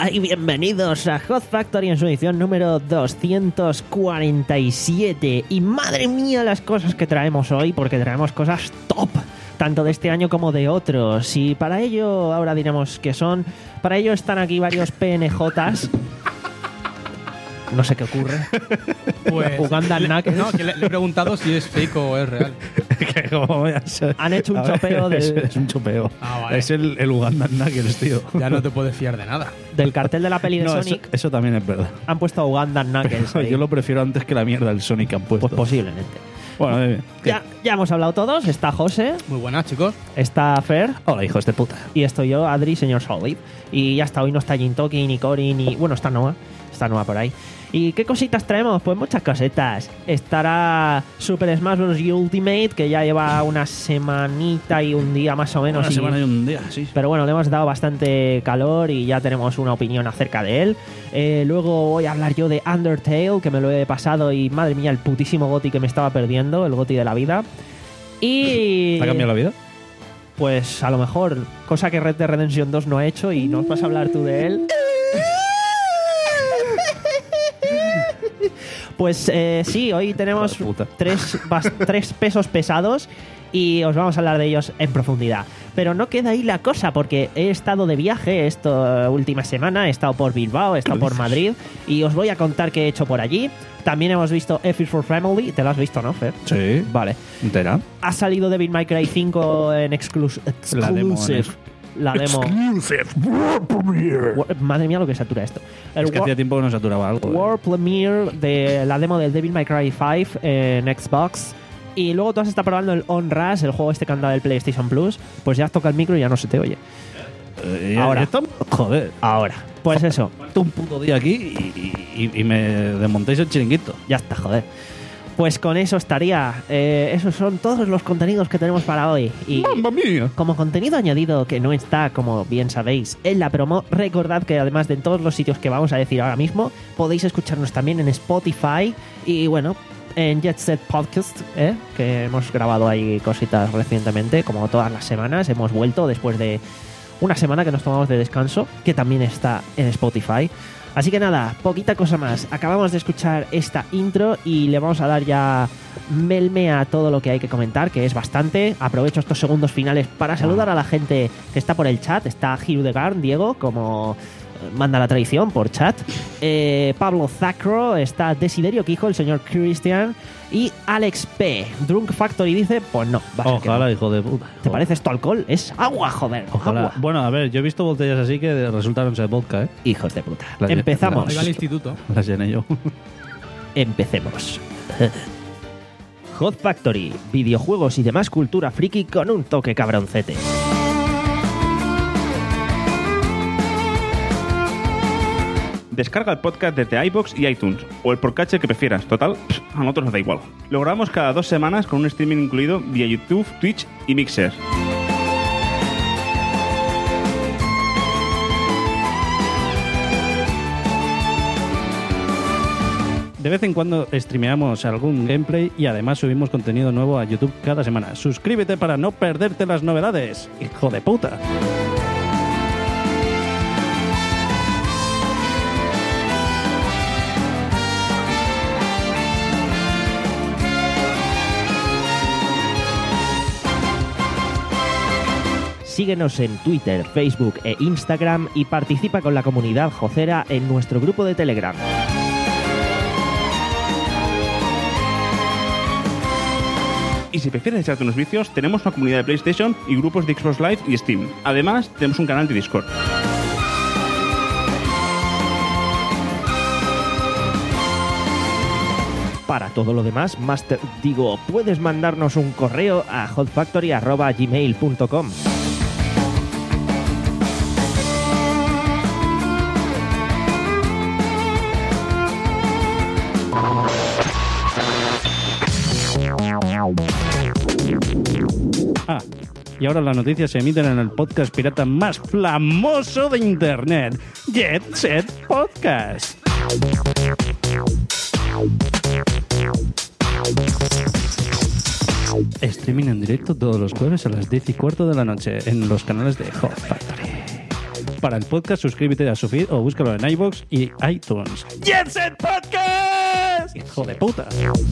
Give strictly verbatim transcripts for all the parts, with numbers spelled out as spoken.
Hola y bienvenidos a Hot Factory en su edición número doscientos cuarenta y siete. Y madre mía las cosas que traemos hoy, porque traemos cosas top, tanto de este año como de otros. Y para ello, ahora diremos qué son. Para ello están aquí varios P N Js. No sé qué ocurre. Pues, Uganda Knuckles. No, que le, le he preguntado si es fake o es real. ¿Cómo voy a ser? Han hecho un A ver, chopeo es, del, es un chopeo. Ah, vale. Es el, el Uganda Knuckles, tío. Ya no te puedes fiar de nada. del cartel de la peli de No, eso, Sonic. eso también es verdad. Han puesto a Uganda Knuckles. Pero ahí. yo lo prefiero antes que la mierda del Sonic que han puesto. Pues posiblemente. Bueno, eh, ¿qué? Ya, ya hemos hablado todos. Está José, Muy buenas, chicos. está Fer. Hola, hijos de puta. Y estoy yo, Adri, señor Solid. Y ya está, hoy no está Jintoki, ni Cory, ni... Bueno, está Noah. Está Noah por ahí. ¿Y qué cositas traemos? Pues muchas cositas. Estará Super Smash Bros. Ultimate, que ya lleva una semanita y un día más o menos. Una y- semana y un día, sí. Pero bueno, le hemos dado bastante calor y ya tenemos una opinión acerca de él. Eh, luego voy a hablar yo de Undertale, que me lo he pasado y madre mía, el putísimo GOTY que me estaba perdiendo, el GOTY de la vida. Y... ¿Te ha cambiado la vida? Pues a lo mejor, cosa que Red Dead Redemption dos no ha hecho y nos vas a hablar tú de él. Pues eh, sí, hoy tenemos Hijo de puta. tres, bas- tres pesos pesados y os vamos a hablar de ellos en profundidad. Pero no queda ahí la cosa, porque he estado de viaje esta última semana, he estado por Bilbao, he estado por Madrid y os voy a contar qué he hecho por allí. También hemos visto F is for Family, ¿te lo has visto, no, Fer? Sí. Vale. ¿Entera? Ha salido Devil May Cry cinco en exclus- La demo, exclusive. La demo. Exclusive World Premiere. Wo- Madre mía lo que satura esto. El Es que Wo- hacía tiempo que no saturaba algo. eh. World Premiere de la demo del Devil May Cry cinco en Xbox. Y luego tú has estado probando el On Rush, el juego este que anda del PlayStation Plus. Pues ya toca el micro y ya no se te oye. Eh, ya- Ahora. ya estamos- Joder. Ahora. Pues eso. Falta un puto día aquí y, y- y me desmontéis el chiringuito. Ya está, joder. Pues con eso estaría. Eh, esos son todos los contenidos que tenemos para hoy. Y ¡Mamma mía! como contenido añadido que no está, como bien sabéis, en la promo, recordad que además de en todos los sitios que vamos a decir ahora mismo, podéis escucharnos también en Spotify y bueno, en Jet Set Podcast, ¿eh? Que hemos grabado ahí cositas recientemente, como todas las semanas. Hemos vuelto después de una semana que nos tomamos de descanso, que también está en Spotify. Así que nada, poquita cosa más. Acabamos de escuchar esta intro y le vamos a dar ya melme a todo lo que hay que comentar, que es bastante. Aprovecho estos segundos finales para saludar a la gente que está por el chat. Está Hiro de Garn, Diego, como eh, manda la tradición, por chat. Eh, Pablo Zacro, está Desiderio Quijo, el señor Christian. Y Alex P. Drunk Factory dice, pues no. va a ser que Ojalá, no. hijo de puta. ¿Te parece esto alcohol? Es agua, joder. Ojalá. Agua. Bueno, a ver, yo he visto botellas así que resultaron ser vodka, ¿eh? Hijos de puta. La- Empezamos. Oiga al instituto. Las llené yo. Empecemos. Hot Factory, videojuegos y demás cultura friki con un toque cabroncete. Descarga el podcast desde iVoox y iTunes, o el podcatcher que prefieras. Total, pff, a nosotros nos da igual. Lo grabamos cada dos semanas con un streaming incluido vía YouTube, Twitch y Mixer. De vez en cuando streameamos algún gameplay y además subimos contenido nuevo a YouTube cada semana. Suscríbete para no perderte las novedades. ¡Hijo de puta! Síguenos en Twitter, Facebook e Instagram y participa con la comunidad jocera en nuestro grupo de Telegram. Y si prefieres echarte unos vicios, tenemos una comunidad de PlayStation y grupos de Xbox Live y Steam. Además, tenemos un canal de Discord. Para todo lo demás, Master, digo, puedes mandarnos un correo a hotfactory arroba gmail punto com. Ah, y ahora las noticias se emiten en el podcast pirata más famoso de internet, Jet Set Podcast. Streaming en directo todos los jueves a las diez y cuarto de la noche en los canales de Hot Factory. Para el podcast, suscríbete a su feed o búscalo en iVoox y iTunes. ¡Jet Set Podcast! ¡Hijo de puta!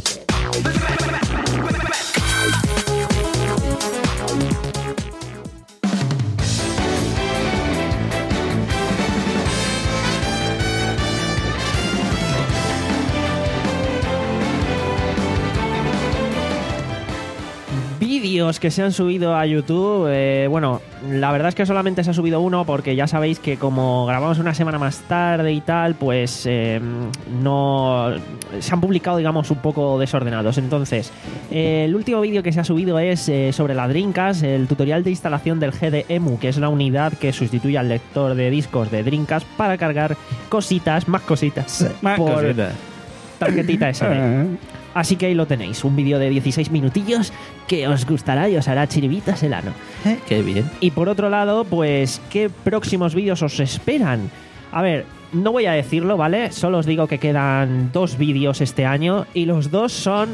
Vídeos que se han subido a YouTube, eh, bueno, la verdad es que solamente se ha subido uno porque ya sabéis que como grabamos una semana más tarde y tal, pues eh, no se han publicado, digamos, un poco desordenados. Entonces, eh, el último vídeo que se ha subido es eh, sobre la Dreamcast, el tutorial de instalación del G D E M U, que es la unidad que sustituye al lector de discos de Dreamcast para cargar cositas, más cositas, Más por cositas. tarjetita S D. Así que ahí lo tenéis, un vídeo de dieciséis minutillos que os gustará y os hará chiribitas el ano. Eh, ¡Qué bien! Y por otro lado, pues, ¿qué próximos vídeos os esperan? A ver, no voy a decirlo, ¿vale? Solo os digo que quedan dos vídeos este año y los dos son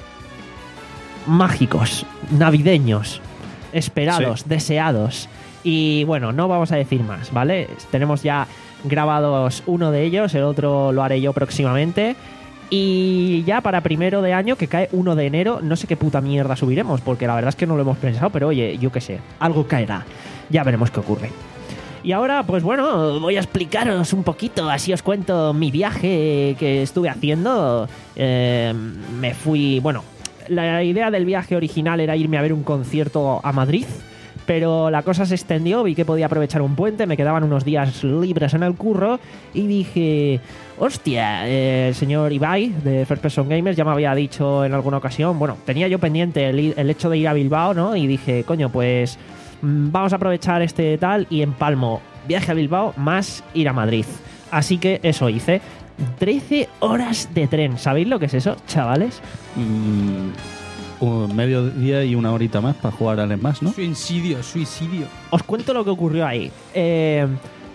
mágicos, navideños, esperados, Sí. deseados. Y bueno, no vamos a decir más, ¿vale? Tenemos ya grabados uno de ellos, el otro lo haré yo próximamente. Y ya para primero de año, que cae uno de enero, no sé qué puta mierda subiremos, porque la verdad es que no lo hemos pensado, pero oye, yo qué sé, algo caerá. Ya veremos qué ocurre. Y ahora, pues bueno, voy a explicaros un poquito, así os cuento mi viaje que estuve haciendo. Eh, me fui, bueno, la idea del viaje original era irme a ver un concierto a Madrid, pero la cosa se extendió, vi que podía aprovechar un puente, me quedaban unos días libres en el curro y dije, hostia, eh, el señor Ibai de First Person Gamers ya me había dicho en alguna ocasión, bueno, tenía yo pendiente el, el hecho de ir a Bilbao, ¿no? Y dije, coño, pues mmm, vamos a aprovechar este tal y empalmo viaje a Bilbao más ir a Madrid. Así que eso hice. trece horas de tren, ¿sabéis lo que es eso, chavales? Mm, un medio día y una horita más para jugar al Smash, ¿no? Suicidio, suicidio. Os cuento lo que ocurrió ahí. Eh,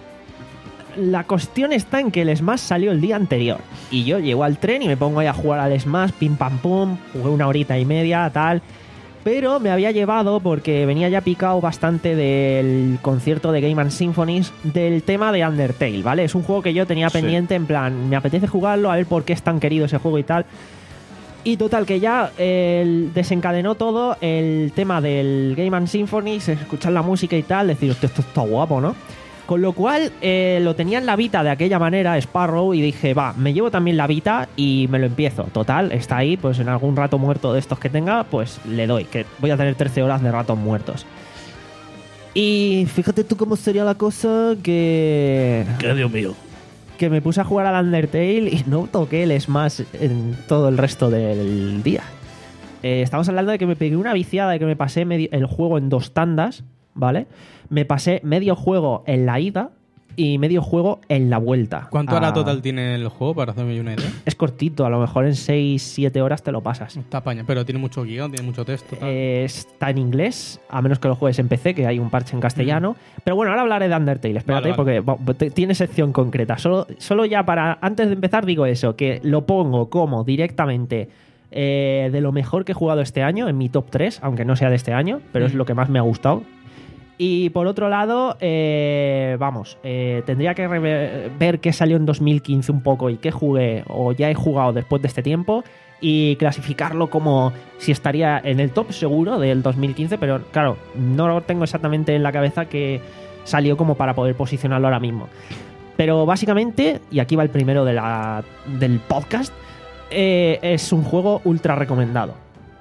la cuestión está en que el Smash salió el día anterior. Y yo llego al tren y me pongo ahí a jugar al Smash, pim pam pum, jugué una horita y media, tal. Pero me había llevado, porque venía ya picado bastante del concierto de Game and Symphonies, del tema de Undertale, ¿vale? Es un juego que yo tenía Sí. pendiente, en plan, me apetece jugarlo, a ver por qué es tan querido ese juego y tal. Y total, que ya eh, desencadenó todo el tema del Game and Symphonies, escuchar la música y tal, decir, esto, esto está guapo, ¿no? Con lo cual, eh, lo tenía en la Vita de aquella manera, Sparrow, y dije, va, me llevo también la Vita y me lo empiezo. Total, está ahí, pues en algún rato muerto de estos que tenga, pues le doy, que voy a tener trece horas de ratos muertos. Y fíjate tú cómo sería la cosa que... ¡Qué Dios mío! que me puse a jugar al Undertale y no toqué el Smash en todo el resto del día. Eh, estamos hablando de que me pegué una viciada, de que me pasé medio, el juego en dos tandas, ¿vale? Me pasé medio juego en la ida y medio juego en la vuelta. ¿Cuánto Ah, hora total tiene el juego para hacerme una idea? Es cortito, a lo mejor en seis siete horas te lo pasas. Está paña, pero tiene mucho guión, tiene mucho texto. Tal. Eh, está en inglés, a menos que lo juegues en P C, que hay un parche en castellano. Pero bueno, ahora hablaré de Undertale, espérate, Vale, vale. porque va- te- tiene sección concreta. Solo, solo ya para, antes de empezar digo eso, que lo pongo como directamente eh, de lo mejor que he jugado este año, en mi top tres, aunque no sea de este año, pero es Mm. lo que más me ha gustado. Y por otro lado, eh, vamos, eh, tendría que rever- ver qué salió en dos mil quince un poco y qué jugué o ya he jugado después de este tiempo y clasificarlo como si estaría en el top seguro del dos mil quince, pero claro, no lo tengo exactamente en la cabeza que salió como para poder posicionarlo ahora mismo. Pero básicamente, y aquí va el primero de la, del podcast, eh, es un juego ultra recomendado.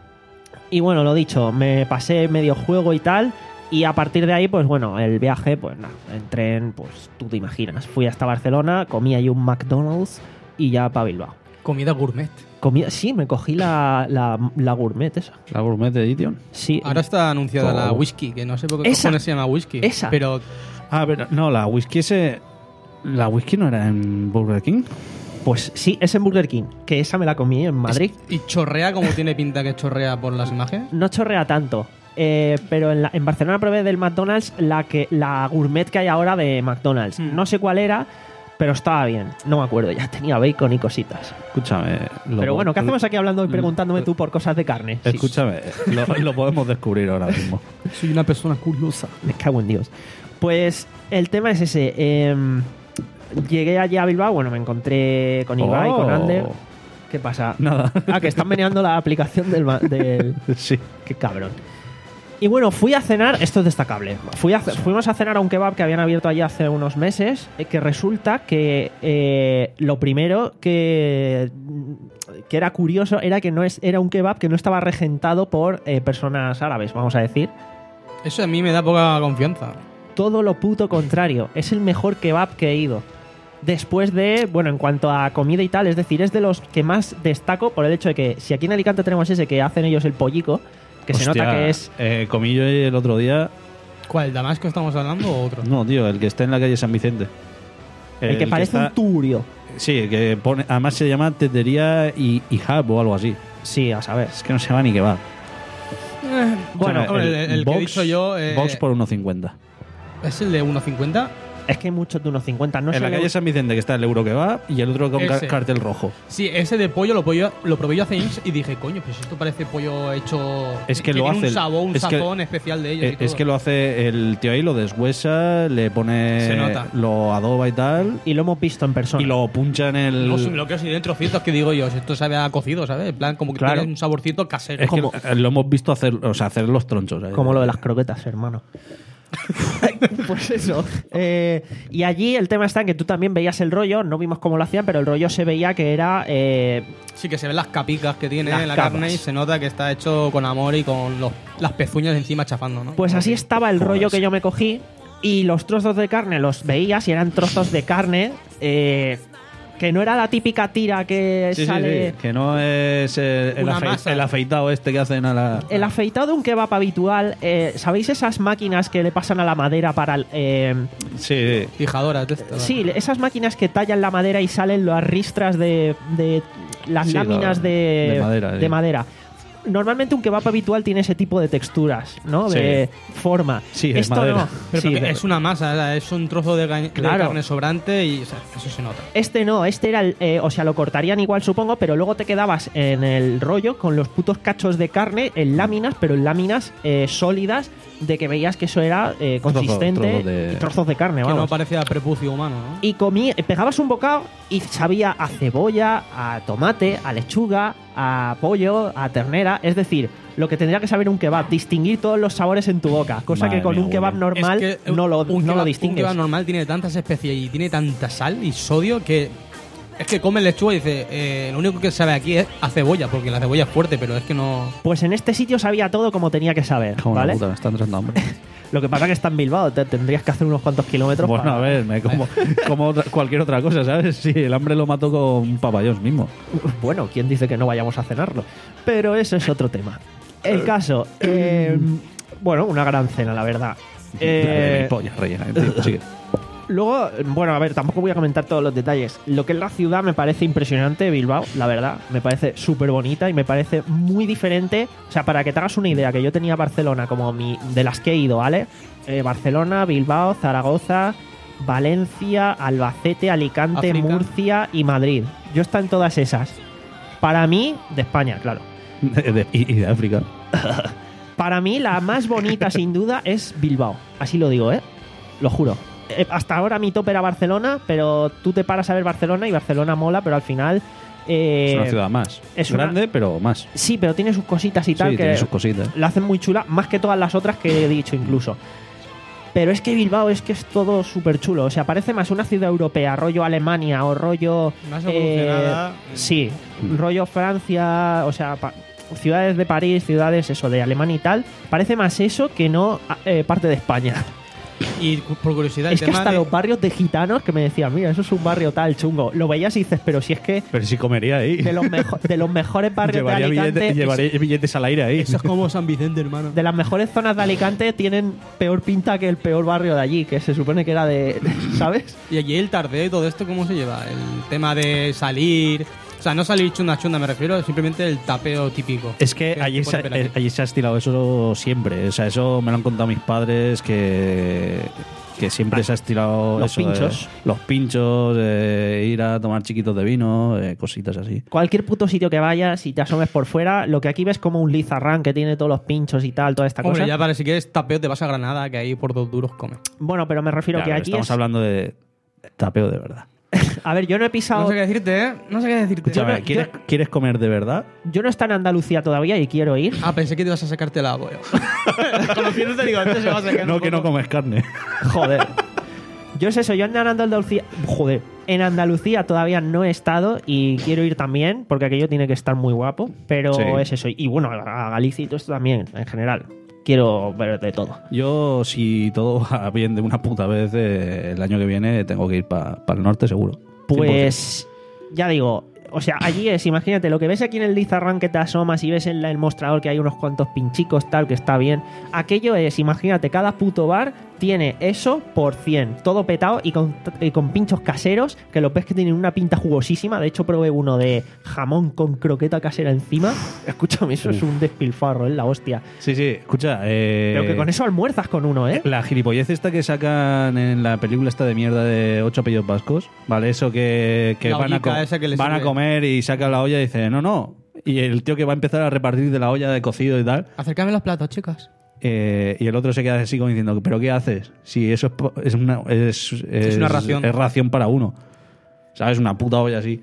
Y bueno, lo dicho, me pasé medio juego y tal. Y a partir de ahí, pues bueno, el viaje, pues nada, en tren, pues tú te imaginas. Fui hasta Barcelona, comí ahí un McDonald's y ya para Bilbao. Comida gourmet. Comí, sí, me cogí la, la, la gourmet esa. La Gourmet Edition. Sí, Ahora está anunciada Oh. la whisky, que no sé por qué Esa. cojones se llama whisky. Esa. Pero Ah, pero no, la whisky ese... ¿La whisky no era en Burger King? pues sí, es en Burger King, que esa me la comí en Madrid. ¿y chorrea como tiene pinta que chorrea por las imágenes? No chorrea tanto. Eh, pero en, la- en Barcelona probé del McDonald's la que la gourmet que hay ahora de McDonald's. Mm. No sé cuál era, pero estaba bien. No me acuerdo, ya tenía bacon y cositas. Escúchame. lo- Pero bueno, ¿qué hacemos aquí hablando y Mm. preguntándome tú por cosas de carne? Sí, Escúchame, lo, lo podemos descubrir ahora mismo. Soy una persona curiosa. me cago en Dios. Pues el tema es ese. Eh, llegué allí a Bilbao, bueno, me encontré con Ibai, Oh. con Ander. ¿Qué pasa? Nada. Ah, que están meneando la aplicación del... ma- del... Sí. Qué cabrón. Y bueno, fui a cenar, esto es destacable. Fui a, fuimos a cenar a un kebab que habían abierto allí hace unos meses, eh, que resulta que eh, lo primero que, que era curioso era que no es, era un kebab que no estaba regentado por eh, personas árabes, vamos a decir. Eso a mí me da poca confianza. Todo lo puto contrario. Es el mejor kebab que he ido. Después de, bueno, en cuanto a comida y tal, es decir, es de los que más destaco por el hecho de que si aquí en Alicante tenemos ese que hacen ellos el pollico, que se Hostia, nota que es... Eh, comí yo el otro día. ¿Cuál? ¿El Damasco estamos hablando o otro? No, tío, el que está en la calle San Vicente. El, que parece está- un turio. Sí, que pone. Además se llama Tetería y, y Hub o algo así. Sí, a saber. Es que no se va ni que va. Bueno, O sea, hombre, el- el que he dicho yo, eh, Box por uno cincuenta. ¿Es el de uno cincuenta? es que hay muchos de unos cincuenta. No en sé la lo- calle San Vicente, que está el euro que va, y el otro con ca- Ese. cartel rojo. Sí, ese de pollo lo, pollo, lo probé yo hace años y dije, coño, pues esto parece pollo hecho... Es que lo tiene hace un el- sabor, un es que- sazón especial de ellos y Eh, es todo. que lo hace el tío ahí, lo deshuesa, le pone. Se nota. Lo adoba y tal, Y lo hemos visto en persona. y lo puncha en el. No, lo que os diré en trocitos que digo yo, esto sabe a cocido, ¿sabes? En plan, como que Claro. tiene un saborcito casero. Es como- que lo hemos visto hacer, o sea, hacer los tronchos. ¿eh? Como lo de las croquetas, hermano. Pues eso. Eh, y allí el tema está en que tú también veías el rollo, no vimos cómo lo hacían, pero el rollo se veía que era... eh, Sí, que se ven las capicas que tiene Las en la capas. carne y se nota que está hecho con amor y con los- las pezuñas encima chafando, ¿no? pues así estaba el Joder. rollo que yo me cogí y los trozos de carne los veías y eran trozos de carne eh, que no era la típica tira que Sí, sí, sale... sí, que no es el, el, Una afe- masa. el afeitado este que hacen a la. El afeitado de un kebab habitual, eh, ¿sabéis esas máquinas que le pasan a la madera para... eh, Sí, sí. Fijadoras de estas. Sí, esas máquinas que tallan la madera y salen las ristras de, de las Sí, láminas la- de, de madera, de sí. madera. Normalmente un kebab habitual tiene ese tipo de texturas, ¿no? Sí. De forma. Sí, de Esto madera. no. Pero Sí, porque de- es una masa, o sea, es un trozo de, ga- de Claro. carne sobrante y o sea, eso se nota. Este no, este era el, eh, o sea, lo cortarían igual supongo, pero luego te quedabas en el rollo con los putos cachos de carne en láminas, pero en láminas eh, sólidas de que veías que eso era eh, Trozo- consistente trozos de- y trozos de carne, Que no vamos. parecía prepucio humano, ¿no? Y comí, eh, pegabas un bocado y sabía a cebolla, a tomate, a lechuga, a pollo, a ternera. Es decir, lo que tendría que saber un kebab, distinguir todos los sabores en tu boca. Cosa Madre que con mía, un kebab Willy. normal Es que no lo, un no kebab- lo Un distingues. kebab normal tiene tantas especies y tiene tanta sal y sodio que es que come lechuga y dice, eh, lo único que sabe aquí es a cebolla, porque la cebolla es fuerte, pero es que no... Pues en este sitio sabía todo como tenía que saber, Como la ¿vale? puta, me está entrando hambre. Lo que pasa que está en Bilbao, te tendrías que hacer unos cuantos kilómetros. Bueno, para- a ver, me como, como otra- cualquier otra cosa, ¿sabes? Sí, el hambre lo mato con papayos mismo. Bueno, ¿quién dice que no vayamos a cenarlo? Pero eso es otro tema. El caso, eh, bueno, una gran cena, la verdad. Eh, Eh, pollas rellena, tío, sigue. Luego, bueno, a ver, tampoco voy a comentar todos los detalles. Lo que es la ciudad me parece impresionante, Bilbao, la verdad. Me parece súper bonita y me parece muy diferente. O sea, para que te hagas una idea, que yo tenía Barcelona como mi de las que he ido, ¿vale? Eh, Barcelona, Bilbao, Zaragoza, Valencia, Albacete, Alicante, África. Murcia y Madrid. Yo estoy en todas esas. Para mí, de España, claro. De- de- y, y de África. Para mí, la más bonita, sin duda, es Bilbao. Así lo digo, ¿eh? Lo juro. Eh, hasta ahora mi top era Barcelona, pero tú te paras a ver Barcelona y Barcelona mola, pero al final... eh, Es una ciudad más. es una- grande, pero más. Sí, pero tiene sus cositas y tal Sí, que tiene sus cositas. la hacen muy chula, más que todas las otras que he dicho incluso. Pero es que Bilbao es que es todo súper chulo. O sea, parece más una ciudad europea, rollo Alemania o rollo... Más eh, evolucionada. sí, rollo Francia, o sea, pa- ciudades de París, ciudades eso, de Alemania y tal. Parece más eso que no eh, parte de España. Y cu- por curiosidad, Es el que tema hasta de- los barrios de gitanos que me decían, mira, eso es un barrio tal chungo. Lo veías y dices, pero si es que Pero si comería ahí. de los, mejo- de los mejores barrios Llevaría, de Alicante... billete- llevaría billetes al aire ahí. Eso es como San Vicente, hermano. de las mejores zonas de Alicante tienen peor pinta que el peor barrio de allí, que se supone que era de... ¿Sabes? Y allí el tardeo y todo esto, ¿cómo se lleva? El tema de salir... O sea, no salir chunda chunda, me refiero, simplemente el tapeo típico. Es que Que allí se se, puede ver aquí. eh, allí se ha estilado eso siempre. O sea, eso me lo han contado mis padres que que siempre se ha estirado Los eso de- pinchos. los pinchos, eh, ir a tomar chiquitos de vino, eh, cositas así. Cualquier puto sitio que vayas y te asomes por fuera, lo que aquí ves como un Lizarran que tiene todos los pinchos y tal, toda esta Hombre, cosa. ya para si quieres tapeo te vas a Granada, que ahí por dos duros come. Bueno, pero me refiero Ya, que pero aquí estamos es... hablando de tapeo de verdad. A ver, yo no he pisado... No sé qué decirte, ¿eh? No sé qué decirte. Escúchame, no- ¿quieres, yo- ¿quieres comer de verdad? Yo no estoy en Andalucía todavía y quiero ir. Ah, pensé que te ibas a sacarte la boya. Conociéndote, digo, antes se va a sacar No, un que no poco. comes carne. Joder. Yo es eso, yo en Andalucía... Joder. En Andalucía todavía no he estado y quiero ir también, porque aquello tiene que estar muy guapo. Pero Sí. es eso. Y bueno, a Galicia y todo esto también, en general. Quiero ver de todo. Yo, si todo va bien de una puta vez, eh, el año que viene tengo que ir para el norte seguro. cien por ciento. Pues ya digo, o sea, allí es, imagínate, lo que ves aquí en el Lizarran que te asomas y ves en la- el mostrador que hay unos cuantos pinchicos, tal, que está bien. Aquello es, imagínate, cada puto bar tiene eso por cien, todo petado y con, y con pinchos caseros, que los ves que tienen una pinta jugosísima. De hecho, probé uno de jamón con croqueta casera encima. Escúchame, eso es un despilfarro, es la hostia. Sí, sí, escucha. Eh, Pero que con eso almuerzas con uno, ¿eh? La gilipollez esta que sacan en la película esta de mierda de ocho apellidos vascos, ¿vale? Eso que, que La van, a, ollica co- esa que les van a sirve. comer y sacan la olla y dice, no, no. Y el tío que va a empezar a repartir de la olla de cocido y tal, Acercame los platos, chicas. eh, y el otro se queda así como diciendo, ¿pero qué haces? Si eso es, po- es, una, es, Es una ración. Es ración para uno. ¿Sabes? Una puta olla así.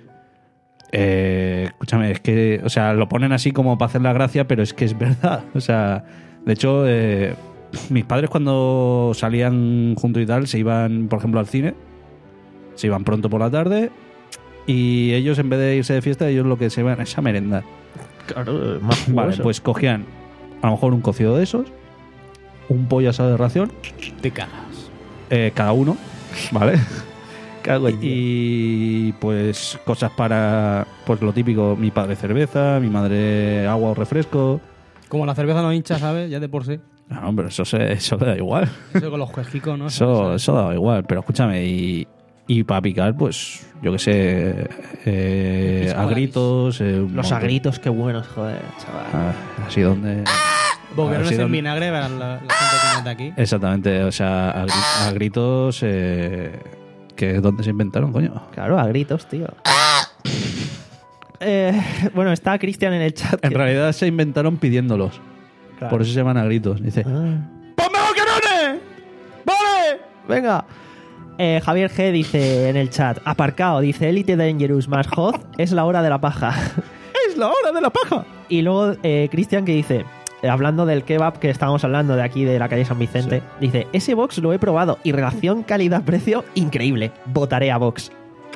Eh, escúchame, es que, o sea, lo ponen así como para hacer la gracia, pero es que es verdad. O sea, de hecho, eh, mis padres cuando salían juntos y tal, se iban, por ejemplo, al cine, se iban pronto por la tarde, y ellos, en vez de irse de fiesta, ellos lo que se iban es a merendar. Claro, más Vale, jugoso. pues cogían a lo mejor un cocido de esos, un pollo asado de ración, Te cagas. eh, cada uno, ¿vale? Cago en Y pues cosas para, pues lo típico, mi padre cerveza, mi madre agua o refresco. Como la cerveza no hincha, ¿sabes? Ya de por sí. No, pero eso, se, eso da igual. Eso con los juejicos, ¿no? Eso, ¿Sabes? eso da igual. Pero escúchame, y, y para picar, pues yo que sé, eh, Pisco agritos. eh, un Los montón. agritos, qué buenos, joder, chaval. Ah, así donde. Boquerones así en donde- vinagre, verán la, la gente que mete aquí. Exactamente, o sea, a, gri- a gritos, eh, que es donde se inventaron, coño. Claro, a gritos, tío. Eh, bueno, está Cristian en el chat. En que- realidad se inventaron pidiéndolos. Claro. Por eso se llaman a gritos. Dice, Ah. ¡ponme boquerones! ¡Vale! Venga. Eh, Javier G dice en el chat, aparcado, dice Elite Dangerous más Hoth, es la hora de la paja. ¡Es la hora de la paja! Y luego eh, Cristian que dice, eh, hablando del kebab que estábamos hablando de aquí de la calle San Vicente, dice, ese box lo he probado y relación calidad-precio increíble. Votaré a box.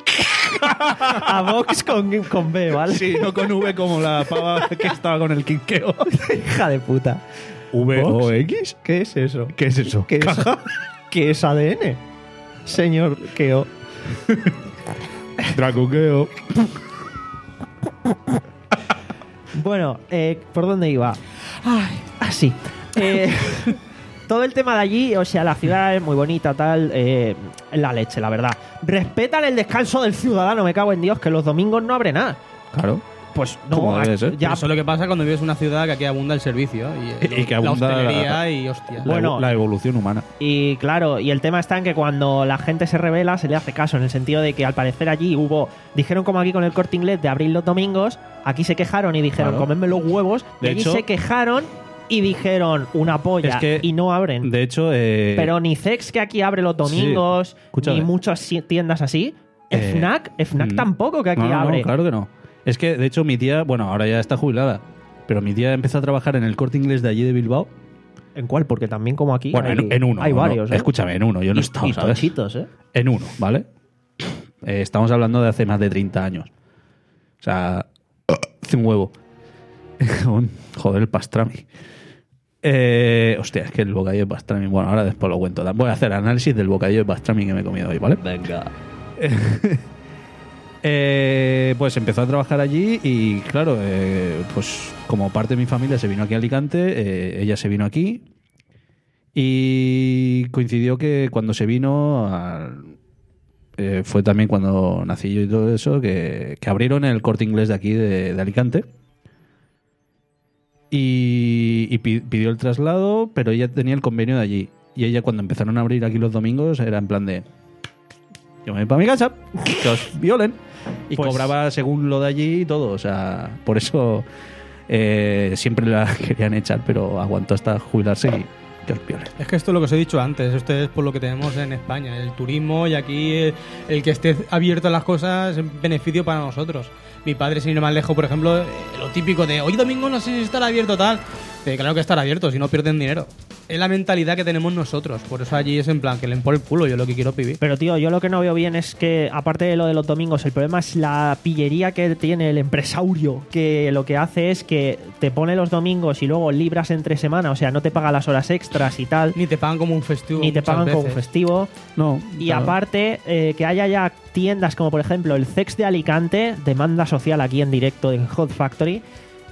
A box con, con B, ¿vale? Sí, no con V como la pava que estaba con el quinkeo. Hija de puta. ¿V ¿Box? o X? ¿Qué es eso? ¿Qué es eso? ¿Qué es, ¿Caja? ¿Qué es A D N? Señor Keo. Dracuqueo. Bueno, eh, ¿por dónde iba? Ah, sí. Eh, todo el tema de allí, o sea, la ciudad es muy bonita, tal, eh, la leche, la verdad. Respetan el descanso del ciudadano, me cago en Dios, que los domingos no abre nada. Claro. Pues Como no, debe aquí- ser. ya, Pero eso es lo que pasa cuando vives en una ciudad que aquí abunda el servicio. Y, Y que abunda la la- hostelería y hostia. La, Bueno. la evolución humana. y claro, y el tema está en que cuando la gente se revela se le hace caso, en el sentido de que al parecer allí hubo, dijeron como aquí con el Corte Inglés de abrir los domingos, aquí se quejaron y dijeron, Claro. comedme los huevos, y De allí hecho- se quejaron y dijeron una polla Es que, y no abren. De hecho, eh, Pero ni Zex, que aquí abre los domingos, escúchame. ni muchas si- tiendas así. Eh, Fnac, Fnac mm. tampoco, que aquí no, no, no, abre. claro que no. Es que, de hecho, mi tía, bueno, ahora ya está jubilada, pero mi tía empezó a trabajar en el Corte Inglés de allí de Bilbao. ¿En cuál? Porque también como aquí Bueno, hay, en, en uno. hay uno. varios. ¿eh? Escúchame, en uno. Yo no he y, estado, y ¿sabes? tochitos, ¿eh? En uno, ¿vale? Eh, estamos hablando de hace más de treinta años. O sea, hace un huevo. Joder, el pastrami. Eh, hostia, es que el bocadillo de pastrami. Bueno, ahora después lo cuento. Voy a hacer análisis del bocadillo de pastrami que me he comido hoy, ¿vale? Venga. Eh, pues empezó a trabajar allí y claro, eh, pues como parte de mi familia se vino aquí a Alicante, eh, ella se vino aquí y coincidió que cuando se vino, al- eh, fue también cuando nací yo y todo eso, que, que abrieron el Corte Inglés de aquí de, de Alicante y, y pi- pidió el traslado, pero ella tenía el convenio de allí. y ella cuando empezaron a abrir aquí los domingos era en plan de yo me voy para mi casa, que os violen. Y Pues- cobraba según lo de allí y todo. O sea, por eso eh, siempre la querían echar, pero aguantó hasta jubilarse y que os violen. Es que esto es lo que os he dicho antes, esto es por lo que tenemos en España, el turismo, y aquí el, el que esté abierto a las cosas es beneficio para nosotros. Mi padre, sin ir más lejos, por ejemplo, eh, lo típico de hoy domingo no sé si estará abierto tal. Eh, claro que estará abierto, si no pierden dinero. Es la mentalidad que tenemos nosotros, por eso allí es en plan que le por el culo, yo lo que quiero es vivir. Pero tío, yo lo que no veo bien es que, aparte de lo de los domingos, el problema es la pillería que tiene el empresario, que lo que hace es que te pone los domingos y luego libras entre semana, o sea, no te paga las horas extras y tal, Ni te pagan como un festivo. ni te muchas pagan como veces. festivo. No. Y claro. aparte, eh, que haya ya tiendas como por ejemplo el C E X de Alicante, demanda social aquí en directo en Hot Factory.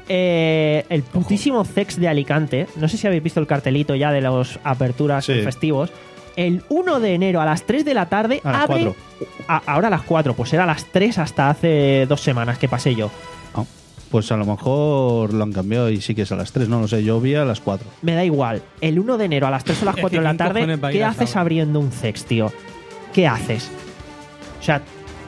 Eh, el putísimo C E X de Alicante, no sé si habéis visto el cartelito ya de las aperturas Sí. festivos. El uno de enero a las tres de la tarde A las abre. cuatro. A- ahora a las cuatro, pues era a las tres hasta hace dos semanas que pasé yo. Ah, pues a lo mejor lo han cambiado y sí que es a las tres, no lo sé. Yo vi a las cuatro. Me da igual. El uno de enero a las tres o las Es cuatro que de la ¿quién tarde, cojones va a ir ¿qué a haces esa hora? abriendo un C E X, tío? ¿Qué haces? O sea,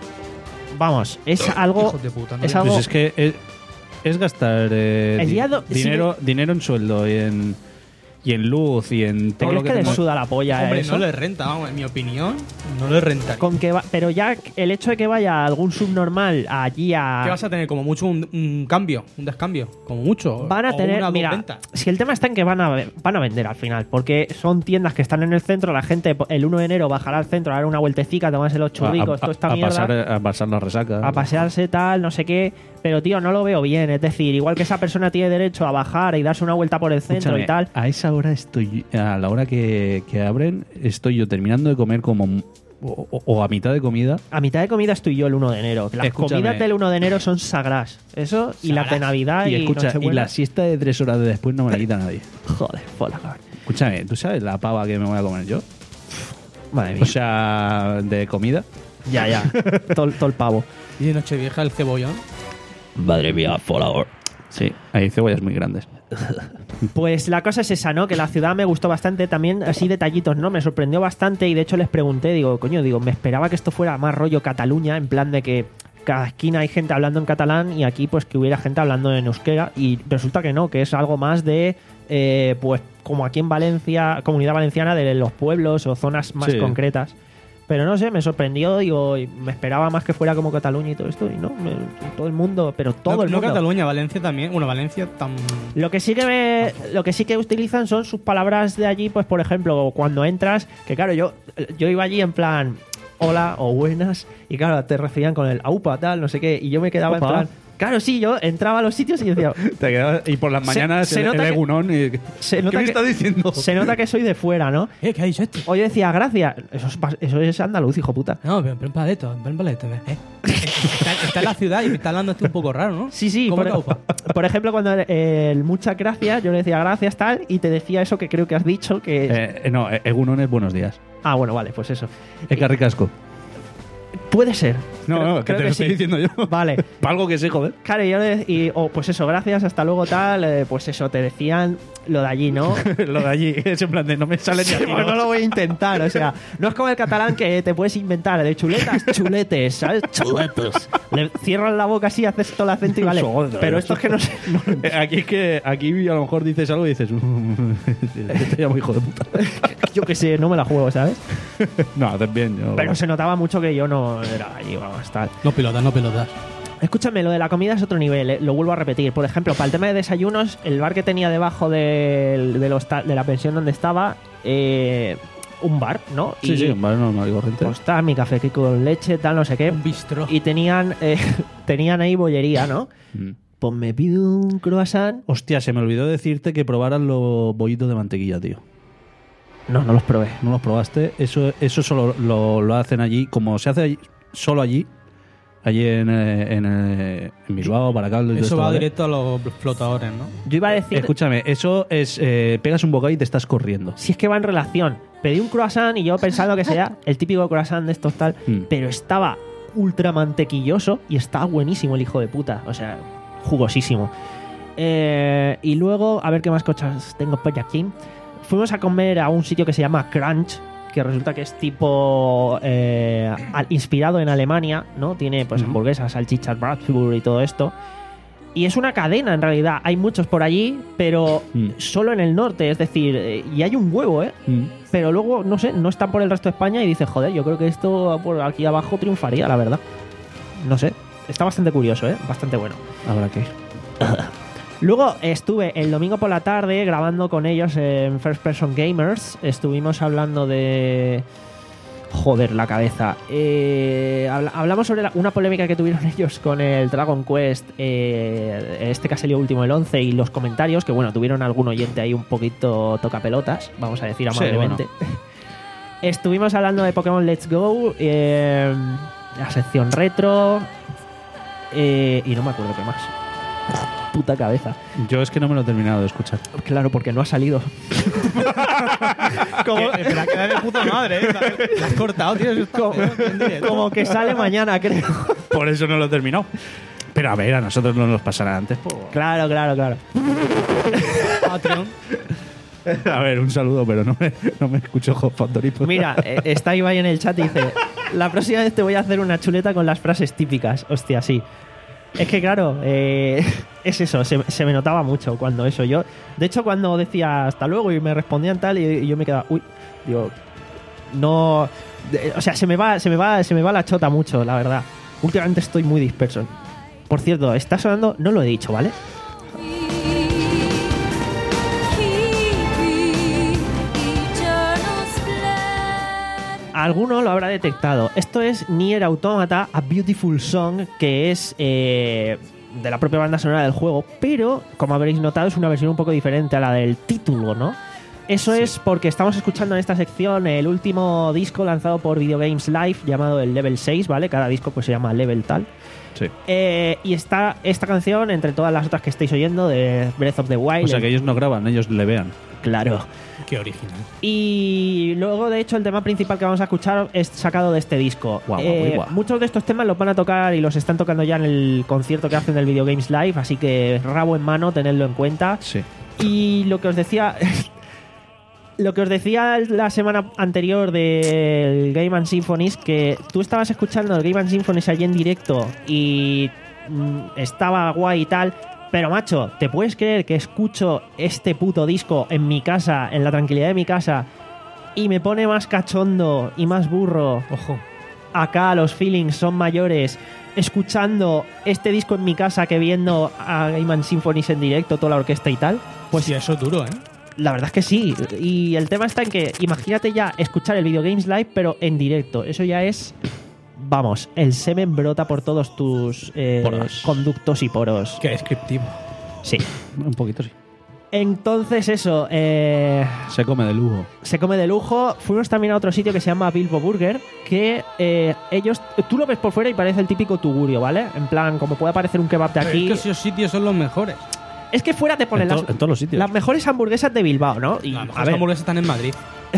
vamos, es algo. Hijos de puta, ¿no? es algo. Pues es que es, es gastar eh, El di- día do- dinero, dinero en sueldo y en, y en luz y en todo ¿Crees lo que, que les tenemos- suda la polla Hombre, eso? no le renta, vamos, en mi opinión, no le renta. Con que va- pero ya el hecho de que vaya algún subnormal allí a. ¿Qué vas a tener? Como mucho un, un cambio, un descambio. Como mucho. Van a o tener, una mira, venta. si el tema está en que van a, ve- van a vender al final, porque son tiendas que están en el centro, la gente el uno de enero bajará al centro a dar una vueltecica, tomarse los churricos, a, toda esta a mierda, pasar, a pasar la resaca. a pasearse tal, no sé qué, pero tío, no lo veo bien, es decir, igual que esa persona tiene derecho a bajar y darse una vuelta por el centro Escúchame, y tal, a esa hora estoy, a la hora que, que abren, estoy yo terminando de comer como o, o- o a mitad de comida. a mitad de comida estoy yo el uno de enero, las Escúchame. comidas del uno de enero son sagrás, eso, y las de Sagrás. Navidad y, y escucha, y Nochebuena. la siesta de tres horas de después no me la quita nadie. Joder, por la cara. Escúchame, ¿tú sabes la pava que me voy a comer yo? Madre mía. O sea, de comida. ya, ya, todo, todo el pavo. Y de Nochevieja el cebollón. Madre mía, Fallout. Sí, hay cebollas muy grandes. Pues la cosa es esa, ¿no? Que la ciudad me gustó bastante también, así detallitos, ¿no? Me sorprendió bastante y de hecho les pregunté, digo, coño, digo, me esperaba que esto fuera más rollo Cataluña, en plan de que cada esquina hay gente hablando en catalán y aquí pues que hubiera gente hablando en euskera y resulta que no, que es algo más de, eh, pues como aquí en Valencia, Comunidad Valenciana, de los pueblos o zonas más Sí. concretas. Pero no sé, me sorprendió, digo, y me esperaba más que fuera como Cataluña y todo esto, y no, me- todo el mundo, pero todo no, el no mundo. Cataluña, Valencia también. Bueno, Valencia tan. Lo que sí que me, lo que sí que utilizan son sus palabras de allí, pues por ejemplo, cuando entras, que claro, yo, yo iba allí en plan hola o buenas, y claro, te recibían con el aupa, tal, no sé qué, y yo me quedaba Opa. en plan. Claro, sí, yo entraba a los sitios y decía. Te quedas- y por las Se- mañanas se el, nota el que- egunón y- se ¿Qué nota me que- está diciendo? Se nota que soy de fuera, ¿no? Eh, ¿qué ha dicho este? O yo decía, gracias. Eso es, pas- eso es andaluz, hijo puta. No, pero ven paleto, ven paleto, eh. está, está en la ciudad y me está hablando este un poco raro, ¿no? Sí, sí, ¿Cómo por, caupa? por ejemplo, cuando eh, el muchas gracias, yo le decía gracias, tal, y te decía eso que creo que has dicho, que. Eh, no, eh, egunón es buenos días. Ah, bueno, vale, pues eso. Es que ricasco. Puede ser. No, Creo- no, que creo te lo estoy sí. diciendo yo. Vale. Para algo que sé, joder. Claro, y yo le y, o pues eso, gracias, hasta luego tal, eh, pues eso, te decían lo de allí, ¿no? Lo de allí, es en plan de no me sale ni Sí, aquí. pues no lo voy a intentar, o sea, no es como el catalán que te puedes inventar de chuletas, chuletes, ¿sabes? Chuletes. Le cierras la boca así, haces todo el acento y vale. Joder, Pero esto es que no sé. no- Eh, Aquí es que aquí a lo mejor dices algo y dices, te llamo hijo de puta. yo qué sé, no me la juego, ¿sabes? No, haces bien. Yo... Pero se notaba mucho que yo no era allí, vamos, tal. No pilotas, no pilotas. Escúchame, lo de la comida es otro nivel, eh, lo vuelvo a repetir. Por ejemplo, para el tema de desayunos, el bar que tenía debajo del- del hostal- de la pensión donde estaba, eh, un bar, ¿no? Sí, y, sí, vale, normal y corriente. pues está mi café con leche, tal, no sé qué. Un bistro. Y tenían, eh, tenían ahí bollería, ¿no? Mm. Pues me pido un croissant. Hostia, se me olvidó decirte que probaran los bollitos de mantequilla, tío. No, no los probé. ¿No los probaste? Eso, eso solo lo, lo hacen allí, como se hace allí- solo allí, allí en, eh, en, eh, en Bilbao, Baracaldo y todo Eso esto, va ¿vale? directo a los flotadores, ¿no? Yo iba a decir, Escúchame, eso es, eh, pegas un bocado y te estás corriendo. si es que va en relación. Pedí un croissant y yo pensando que sería el típico croissant de estos tal, Mm. pero estaba ultra mantequilloso y estaba buenísimo el hijo de puta. O sea, jugosísimo. Eh, y luego, a ver qué más cosas tengo por aquí. fuimos a comer a un sitio que se llama Crunch, que resulta que es tipo eh, al- inspirado en Alemania, ¿no? Tiene pues Ujú. hamburguesas, salchichas, Bratwurst y todo esto. Y es una cadena en realidad, hay muchos por allí, pero Mm. solo en el norte, es decir, eh, y hay un huevo, ¿eh? Mm. Pero luego, no sé, no están por el resto de España y dices, joder, yo creo que esto por aquí abajo triunfaría, la verdad. No sé, está bastante curioso, ¿eh? Bastante bueno. Habrá que ir. Luego estuve el domingo por la tarde grabando con ellos en First Person Gamers. Estuvimos hablando de... Joder, la cabeza. Eh, habla- hablamos sobre la- una polémica que tuvieron ellos con el Dragon Quest, eh, este que ha salido último, el once, y los comentarios, que bueno, tuvieron algún oyente ahí un poquito tocapelotas, vamos a decir Sí, amablemente. Estuvimos hablando de Pokémon Let's Go, eh, la sección retro, eh, y no me acuerdo qué más. Puta cabeza. Yo es que no me lo he terminado de escuchar. Claro, porque no ha salido. como, Que- Espera, que de puta madre, ¿eh? La has cortado, tío. Eso está como, feo, en directo. como que sale mañana, creo. Por eso no lo he terminado. Pero a ver, a nosotros no nos pasará antes. pues. Claro, claro, claro. Patreon. A ver, un saludo, pero no me, no me escucho Hot Factory. pues. Mira, eh, está Ibai en el chat y dice: la próxima vez te voy a hacer una chuleta con las frases típicas. Hostia, sí. Es que claro, eh, es eso, se, se me notaba mucho cuando eso. Yo, de hecho, cuando decía hasta luego y me respondían tal, y, y yo me quedaba, uy, digo, no. de- o sea, se me va, se me va, se me va la chota mucho, la verdad. Últimamente estoy muy disperso. Por cierto, está sonando, no lo he dicho, ¿vale? Alguno lo habrá detectado. Esto es Nier Automata, A Beautiful Song, que es eh, de la propia banda sonora del juego, pero, como habréis notado, es una versión un poco diferente a la del título, ¿no? Eso es porque estamos escuchando en esta sección el último disco lanzado por Video Games Live, llamado el Level seis, ¿vale? Cada disco pues se llama Level tal. Sí. Eh, y está esta canción, entre todas las otras que estáis oyendo, de Breath of the Wild. O sea que ellos no graban, ellos le vean. Claro. Qué original. Y luego, de hecho, el tema principal que vamos a escuchar es sacado de este disco. Guau, guau, Eh, muy guau. muchos de estos temas los van a tocar y los están tocando ya en el concierto que hacen del Video Games Live, así que rabo en mano, tenedlo en cuenta. Sí. Y lo que os decía... Lo que os decía la semana anterior del Game and Symphonies, que tú estabas escuchando el Game and Symphonies allí en directo y mm, estaba guay y tal, pero macho, ¿te puedes creer que escucho este puto disco en mi casa, en la tranquilidad de mi casa, y me pone más cachondo y más burro? Ojo. Acá los feelings son mayores escuchando este disco en mi casa que viendo a Game and Symphonies en directo, toda la orquesta y tal. Pues sí, eso es duro, ¿eh? La verdad es que sí. Y el tema está en que, imagínate ya escuchar el Video Games Live, pero en directo. Eso ya es. Vamos, el semen brota por todos tus eh, Poros. conductos y poros. Qué descriptivo. Sí. Un poquito sí. Entonces, eso. eh, Se come de lujo. se come de lujo. Fuimos también a otro sitio que se llama Bilbo Burger. Que eh, ellos. Tú lo ves por fuera y parece el típico tugurio, ¿vale? En plan, como puede parecer un kebab de Pero aquí. es que esos sitios son los mejores. Es que fuera te ponen En, las, to- en todos los sitios. las mejores hamburguesas de Bilbao, ¿no? Y, Las a mejores ver, hamburguesas están en Madrid.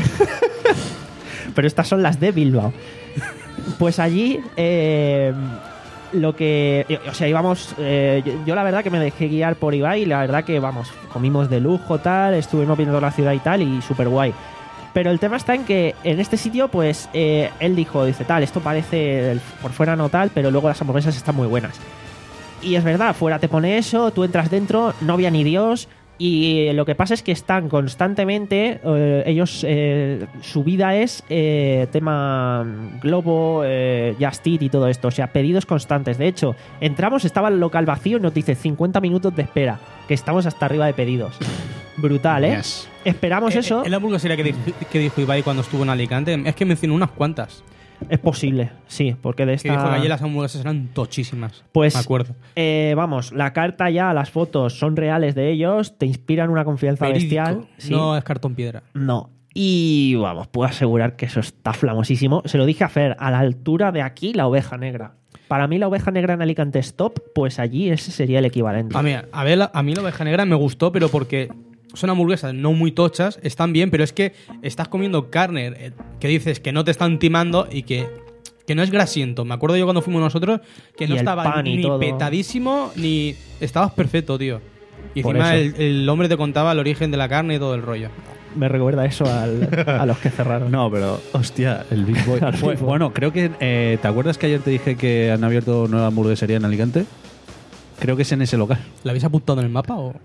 pero estas son las de Bilbao. Pues allí, eh, lo que. O sea, íbamos. eh, yo, yo la verdad que me dejé guiar por Ibai y la verdad que, vamos, comimos de lujo, tal, estuvimos viendo la ciudad y tal, y súper guay. Pero el tema está en que en este sitio, pues, eh, él dijo, dice, tal, esto parece el- por fuera no tal, pero luego las hamburguesas están muy buenas. Y es verdad, fuera te pone eso, tú entras dentro, no había ni Dios. Y lo que pasa es que están constantemente, eh, ellos, eh, su vida es eh, tema Globo, eh, Just Eat y todo esto, o sea, pedidos constantes. De hecho, entramos, estaba el local vacío y nos dice cincuenta minutos de espera, que estamos hasta arriba de pedidos. Brutal, ¿eh? Yes. Esperamos Eh, eso. eh, la hamburguesería que, di- que dijo Ibai cuando estuvo en Alicante, es que mencionó unas cuantas. Es posible, sí, porque de Que dijo que esta... allí las hamburguesas eran tochísimas. Pues, Me acuerdo. eh, vamos, la carta ya, las fotos son reales de ellos, te inspiran una confianza Verídico, bestial. Sí. no es cartón piedra. No. Y vamos, puedo asegurar que eso está flamosísimo. Se lo dije a Fer, a la altura de aquí, la oveja negra. Para mí la oveja negra en Alicante es top, pues allí ese sería el equivalente. A mí, a, ver, la- a mí la oveja negra me gustó, pero porque son hamburguesas no muy tochas, están bien, pero es que estás comiendo carne eh, que dices que no te están timando y que, que no es grasiento. Me acuerdo yo cuando fuimos nosotros que Y no el estaba pan y ni todo. petadísimo ni... Estabas perfecto, tío. Y Por encima eso. el, el hombre te contaba el origen de la carne y todo el rollo. me recuerda eso al, a los que cerraron. No, pero, hostia, el Big Boy. Al Fue- Big Boy. bueno, creo que. eh, ¿Te acuerdas que ayer te dije que han abierto nueva hamburguesería en Alicante? Creo que es en ese local. ¿La habéis apuntado en el mapa o...?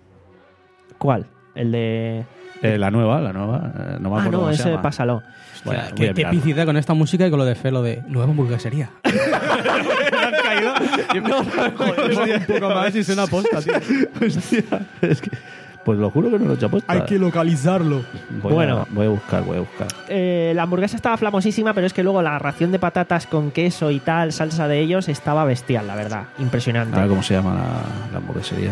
¿Cuál? El de... Eh, la nueva, la nueva. eh, no me Ah, acuerdo no, cómo se ese llama. pásalo. Bueno, Hostia, voy qué a mirar. epicidad con esta música y con lo de Felo de nueva hamburguesería. Han caído. No, no, un poco más y suena posta, tío. Hostia, es que. Pues lo juro que no lo he hecho aposta. Hay que localizarlo. Voy Bueno. a, voy a buscar, voy a buscar. Eh, la hamburguesa estaba flamosísima, pero es que luego la ración de patatas con queso y tal, salsa de ellos, estaba bestial, la verdad. Impresionante. A ver cómo se llama la, la hamburguesería.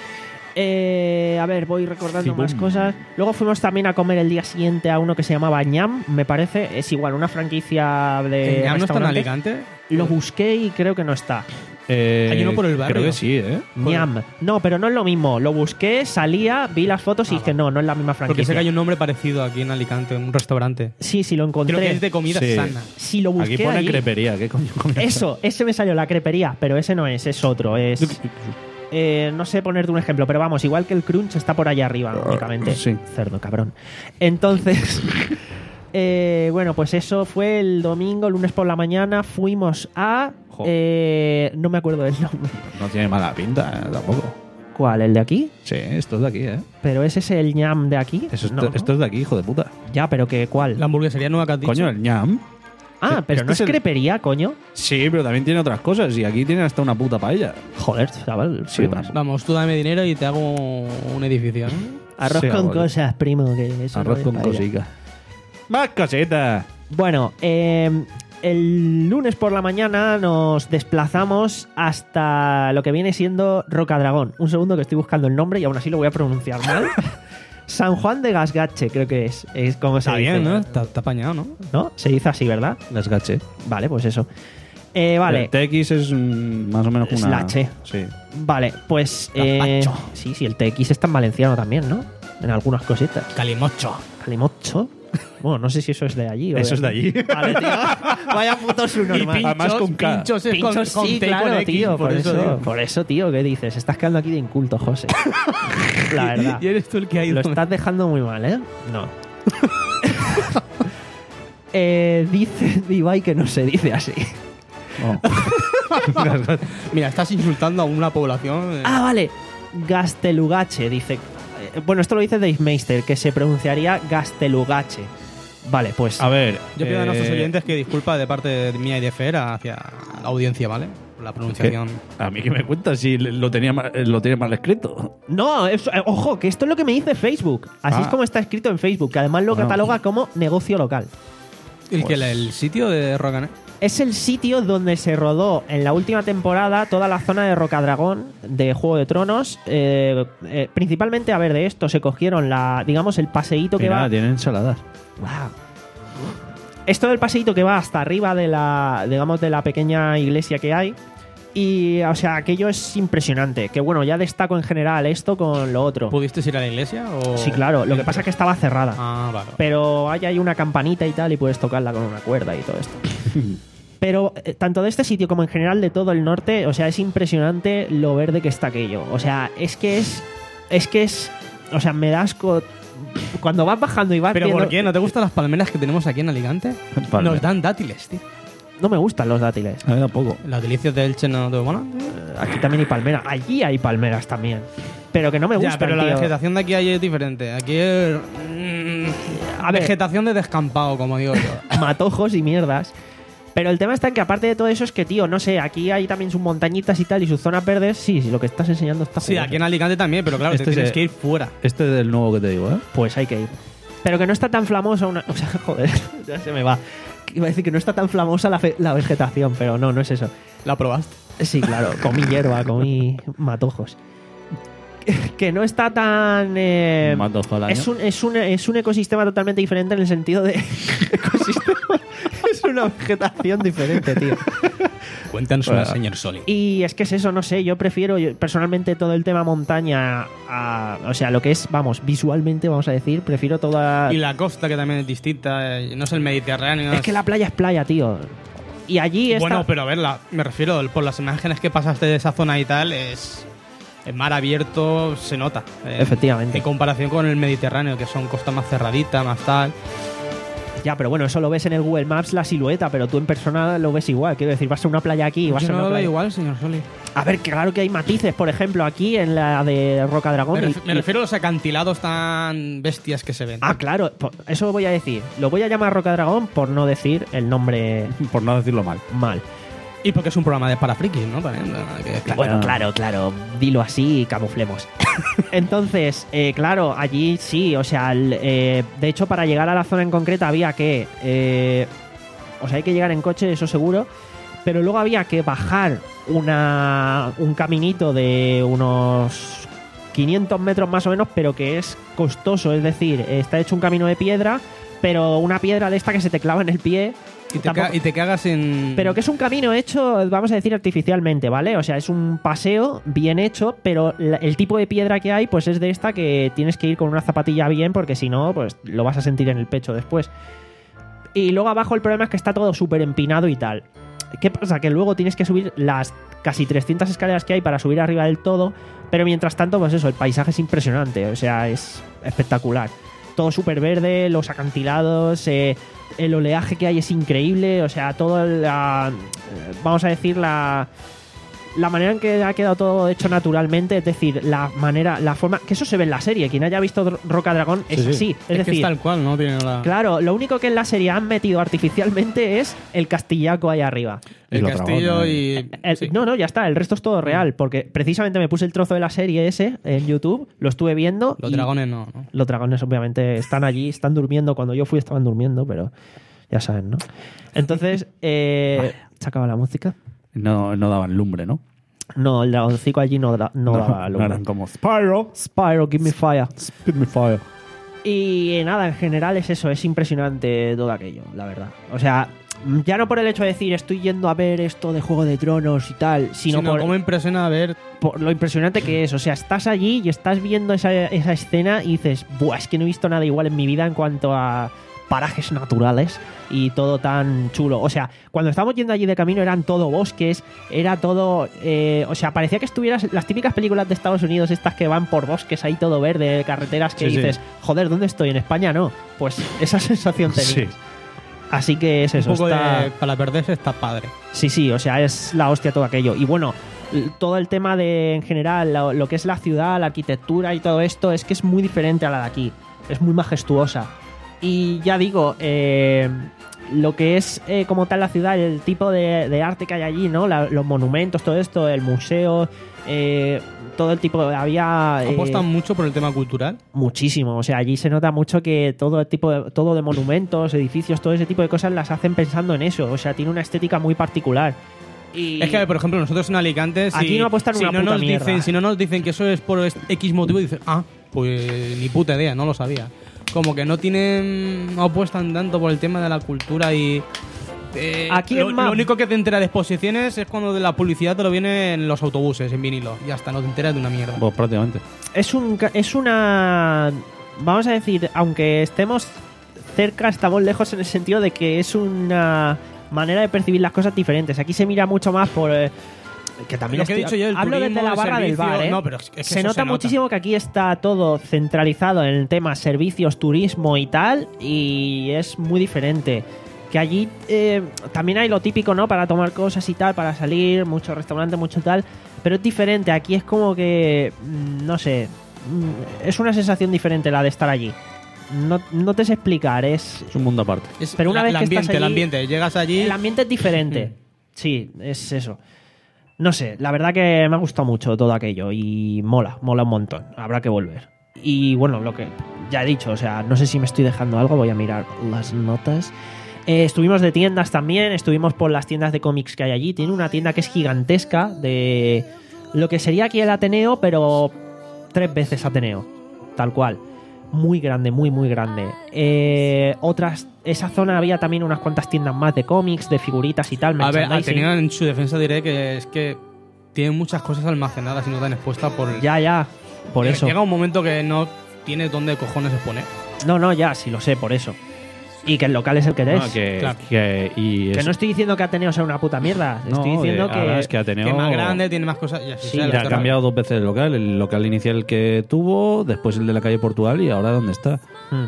Eh, a ver, voy recordando Cibum. más cosas. Luego fuimos también a comer el día siguiente a uno que se llamaba Ñam, me parece. Es igual, una franquicia de. ¿Ya no está en restaurantes. Alicante? Lo busqué y creo que no está. Eh, Hay uno por el barrio. Creo que sí, ¿eh? Ñam. No, pero no es lo mismo. Lo busqué, salía, vi las fotos y Ah, dije, no, no es la misma Porque franquicia. sé que hay un nombre parecido aquí en Alicante, un restaurante. Sí, sí, lo encontré. Creo que es de comida Sí. sana. Si lo busqué Aquí pone allí- crepería. ¿Qué coño comida? Eso, ese me salió, la crepería, pero ese no es, es otro. Es. Eh, no sé ponerte un ejemplo, pero vamos, igual que el crunch está por allá arriba, únicamente. sí. Cerdo, cabrón. Entonces, eh, bueno, pues eso fue el domingo, lunes por la mañana. Fuimos a. Jo. eh, no me acuerdo del nombre. No tiene mala pinta, ¿eh? Tampoco. ¿Cuál? ¿El de aquí? Sí, esto es de aquí, ¿eh? ¿Pero ese es el ñam de aquí? Eso es- No, ¿no? Esto es de aquí, hijo de puta. Ya, pero que ¿cuál? La hamburguesería nueva que has dicho. Coño, el ñam. Ah, pero este no es es el- crepería, coño. Sí, pero también tiene otras cosas. Y aquí tiene hasta una puta paella. Joder, chaval. Sí, flipas. Vamos, tú dame dinero y te hago un edificio, ¿no? Arroz Sí, con abuelo. cosas, primo. Que eso Arroz no es con paella. cositas. Más cositas. Bueno, eh, el lunes por la mañana nos desplazamos hasta lo que viene siendo Rocadragón. Un segundo que estoy buscando el nombre y aún así lo voy a pronunciar mal. San Juan de Gasgache, creo que es. Es como se Está dice. bien, ¿no? Está, está apañado, ¿no? ¿No? Se dice así, ¿verdad? Las gache. Vale, pues eso. Eh, vale. El T X es mm, más o menos Es una... la H. Sí. Vale, pues. Eh, Gazpacho. sí, sí, el T X está en valenciano también, ¿no? En algunas cositas. Calimocho. Calimocho. Bueno, no sé si eso es de allí o Eso es de allí. Vale, tío. Vaya puto subnormal. Además con K. pinchos es con, Pinchos, con sí, T y claro, con X, tío. Por, eso, digo. por eso, tío, ¿qué dices? Estás quedando aquí de inculto, José. La verdad. Y eres tú el que ha ido. Lo estás dejando muy mal, ¿eh? No. eh, dice Ibai que no se dice así. Oh. Mira, estás insultando a una población. eh, Ah, vale. Gastelugache, dice. Eh, Bueno, esto lo dice Dave Meister, que se pronunciaría Gastelugache. Vale, pues. A ver... Yo pido a nuestros eh, oyentes que disculpa de parte de mía y de Fer hacia la audiencia, ¿vale? Por la pronunciación. A mí que me cuentas si lo tenía mal, lo tiene mal escrito. No, es- eh, ojo, que esto es lo que me dice Facebook. Así Ah. es como está escrito en Facebook, que además lo Bueno. cataloga como negocio local. El, que Pues- el sitio de Rocané. Es el sitio donde se rodó en la última temporada toda la zona de Rocadragón de Juego de Tronos. Eh, eh, principalmente, a ver, de esto se cogieron la, digamos, el paseíto que Mira, va. tiene ensaladas. Wow. Esto del paseíto que va hasta arriba de la, digamos, de la pequeña iglesia que hay. Y, o sea, aquello es impresionante. Que bueno, ya destaco en general esto con lo otro. ¿Pudiste ir a la iglesia? O... Sí, claro. Lo que pasa es que estaba cerrada. Ah, vale. Pero hay ahí una campanita y tal y puedes tocarla con una cuerda y todo esto. Pero eh, tanto de este sitio como en general de todo el norte, o sea, es impresionante lo verde que está aquello. O sea, es que es... Es que es... O sea, me da asco... Cuando vas bajando y vas ¿Pero viendo- por qué? ¿No te gustan las palmeras que tenemos aquí en Alicante? Palmera. Nos dan dátiles, tío. No me gustan los dátiles. A mí tampoco. ¿Las delicias de Elche no te molan? Aquí también hay palmeras. Allí hay palmeras también. Pero que no me gustan, Ya, pero la tío. vegetación de aquí ahí es diferente. Aquí es... mm, A ver. vegetación de descampado, como digo yo. Matojos y mierdas. Pero el tema está en que aparte de todo eso es que, tío, no sé, aquí hay también sus montañitas y tal y sus zonas verdes. Sí, sí, lo que estás enseñando está Sí, jugoso. aquí en Alicante también, pero claro, Este te tienes es- que ir fuera. Este es del nuevo que te digo, ¿eh? Pues hay que ir. Pero que no está tan flamosa una... O sea, joder, ya se me va. Iba a decir que no está tan flamosa la, fe- la vegetación, pero no, no es eso. ¿La probaste? Sí, claro, comí hierba, comí matojos. Que no está tan... eh, Matojo al año. es, un, es, un, es un ecosistema totalmente diferente en el sentido de... ecosistema. Es una vegetación diferente, tío. Cuéntanos Bueno. una, señor Soli. Y es que es eso, no sé, yo prefiero yo, personalmente todo el tema montaña a... O sea, lo que es, vamos, visualmente, vamos a decir, prefiero toda... Y la costa, que también es distinta, eh, no es el Mediterráneo. Es que la playa es playa, tío. Y allí está... Bueno, pero a ver, la- me refiero, por las imágenes que pasaste de esa zona y tal, es... el mar abierto se nota. eh, Efectivamente. En comparación con el Mediterráneo, que son costas más cerraditas, más tal. Ya, pero bueno, eso lo ves en el Google Maps, la silueta, pero tú en persona lo ves igual. Quiero decir, vas a una playa aquí y vas Yo a una no lo veo playa. igual, señor Soli. A ver, claro que hay matices, por ejemplo, aquí en la de Roca Dragón. Me, y- ref- me y- refiero a los acantilados tan bestias que se ven. Ah, claro, po- eso voy a decir. Lo voy a llamar Roca Dragón por no decir el nombre Por no decirlo mal. mal. Y porque es un programa de para frikis, ¿no? También, que- que- Bueno, claro, claro, dilo así y camuflemos. Entonces, eh, claro, allí sí, o sea, el, eh, de hecho, para llegar a la zona en concreta había que. eh, o sea, hay que llegar en coche, eso seguro. Pero luego había que bajar una, un caminito de unos quinientos metros más o menos, pero que es costoso. Es decir, está hecho un camino de piedra, pero una piedra de esta que se te clava en el pie. Y te, Tampoco- ca- y te cagas en... Pero que es un camino hecho, vamos a decir, artificialmente, ¿vale? O sea, es un paseo bien hecho, pero la- el tipo de piedra que hay, pues es de esta que tienes que ir con una zapatilla bien, porque si no, pues lo vas a sentir en el pecho después. Y luego abajo el problema es que está todo súper empinado y tal. ¿Qué pasa? Que luego tienes que subir las casi trescientas escaleras que hay para subir arriba del todo, pero mientras tanto, pues eso, el paisaje es impresionante, o sea, es espectacular. Todo súper verde, los acantilados, eh, el oleaje que hay es increíble, o sea, todo la, vamos a decir, la, la manera en que ha quedado todo hecho naturalmente, es decir, la manera, la forma, que eso se ve en la serie, quien haya visto Dro- Roca Dragón es Sí, sí. así, es, Es, que decir, es tal cual, ¿no? Tiene la... claro, lo único que en la serie han metido artificialmente es el castillaco ahí arriba. El Y los castillo dragones. y... El- sí. No, no, ya está, el resto es todo real, porque precisamente me puse el trozo de la serie ese en YouTube, lo estuve viendo. Los y dragones no, ¿no? Los dragones obviamente están allí, están durmiendo, cuando yo fui estaban durmiendo, pero ya saben, ¿no? Entonces, eh, ¿se acaba la música? No, no daban lumbre, ¿no? No, el dragoncico allí no, da- no, daba luz. no eran como Spyro, Spyro, give me fire. spit me fire. Y eh, nada, en general es eso, es impresionante todo aquello, la verdad. O sea, ya no por el hecho de decir estoy yendo a ver esto de Juego de Tronos y tal, sino, Sino por, cómo impresiona ver... por lo impresionante que es. O sea, estás allí y estás viendo esa, esa escena y dices, buah, es que no he visto nada igual en mi vida en cuanto a parajes naturales y todo tan chulo. O sea, cuando estábamos yendo allí de camino eran todo bosques, era todo... eh, o sea, parecía que estuvieras... Las típicas películas de Estados Unidos, estas que van por bosques ahí todo verde, carreteras que Sí, sí. dices, joder, ¿dónde estoy? En España no. Pues esa sensación tenías. Sí. Así que es eso. un poco está- de... Para perderse está padre. Sí, sí, o sea, es la hostia todo aquello. Y bueno, l- todo el tema de, en general, lo, lo que es la ciudad, la arquitectura y todo esto, es que es muy diferente a la de aquí. Es muy majestuosa. Y ya digo, eh, lo que es eh, como tal la ciudad, el tipo de, de arte que hay allí, ¿no? La- los monumentos, todo esto, el museo, eh, todo el tipo... Había... eh, Apuestan mucho por el tema cultural. Muchísimo, o sea, allí se nota mucho que todo el tipo de, todo de monumentos, edificios, todo ese tipo de cosas las hacen pensando en eso, o sea, tiene una estética muy particular. Y Es que, por ejemplo, nosotros en Alicante, si, Aquí no apuestan si una no puta nos mierda. dicen, si no nos dicen que eso es por X motivo, dicen, ah, pues ni puta idea, no lo sabía. Como que no tienen, no apuestan tanto por el tema de la cultura y... eh, Aquí lo, en Map- lo único que te entera de exposiciones es cuando de la publicidad te lo viene en los autobuses, en vinilo. Y hasta no te enteras de una mierda. Pues prácticamente. es un ca- es una, vamos a decir, aunque estemos cerca, estamos lejos en el sentido de que es una manera de percibir las cosas diferentes. Aquí se mira mucho más por eh, que también Lo que he estoy- dicho yo, el hablo turismo, desde la el barra del servicio- bar, ¿eh? no, pero es que se eso nota se nota. muchísimo que aquí está todo centralizado en el tema servicios, turismo y tal, y es muy diferente. Que allí eh, también hay lo típico, ¿no? Para tomar cosas y tal, para salir, mucho restaurante, mucho tal, pero es diferente. Aquí es como que, mm, no sé, mm, es una sensación diferente la de estar allí. No, no te sé explicar, es... Es un mundo aparte. Es Pero una la- vez el que ambiente, estás el allí- ambiente. Llegas allí... El ambiente es diferente. Sí, es eso. No sé, la verdad que me ha gustado mucho todo aquello y mola, mola un montón. Habrá que volver. Y bueno, lo que ya he dicho, o sea, no sé si me estoy dejando algo, voy a mirar las notas. Eh, estuvimos de tiendas también, estuvimos por las tiendas de cómics que hay allí. Tiene una tienda que es gigantesca de lo que sería aquí el Ateneo, pero tres veces Ateneo, tal cual. Muy grande, muy, muy grande. Eh, otras, esa zona había también unas cuantas tiendas más de cómics, de figuritas y tal. A ver, merchandising. Ateneo en su defensa diré que es que tienen muchas cosas almacenadas y no tan expuestas por... el- Ya, ya, por Llega- eso. Llega un momento que no tienes dónde cojones exponer. No, no, ya, sí lo sé, por eso. Y que el local es el que eres. No, que, Claro. que- y Que es- no estoy diciendo que Ateneo sea una puta mierda. no, Estoy diciendo eh, ahora que... es que Ateneo Que es más grande, tiene más cosas. Y así Sí, sea, ya ya ha está cambiado dos veces el local. El local inicial que tuvo, después el de la calle Portugal y ahora dónde está. Hmm.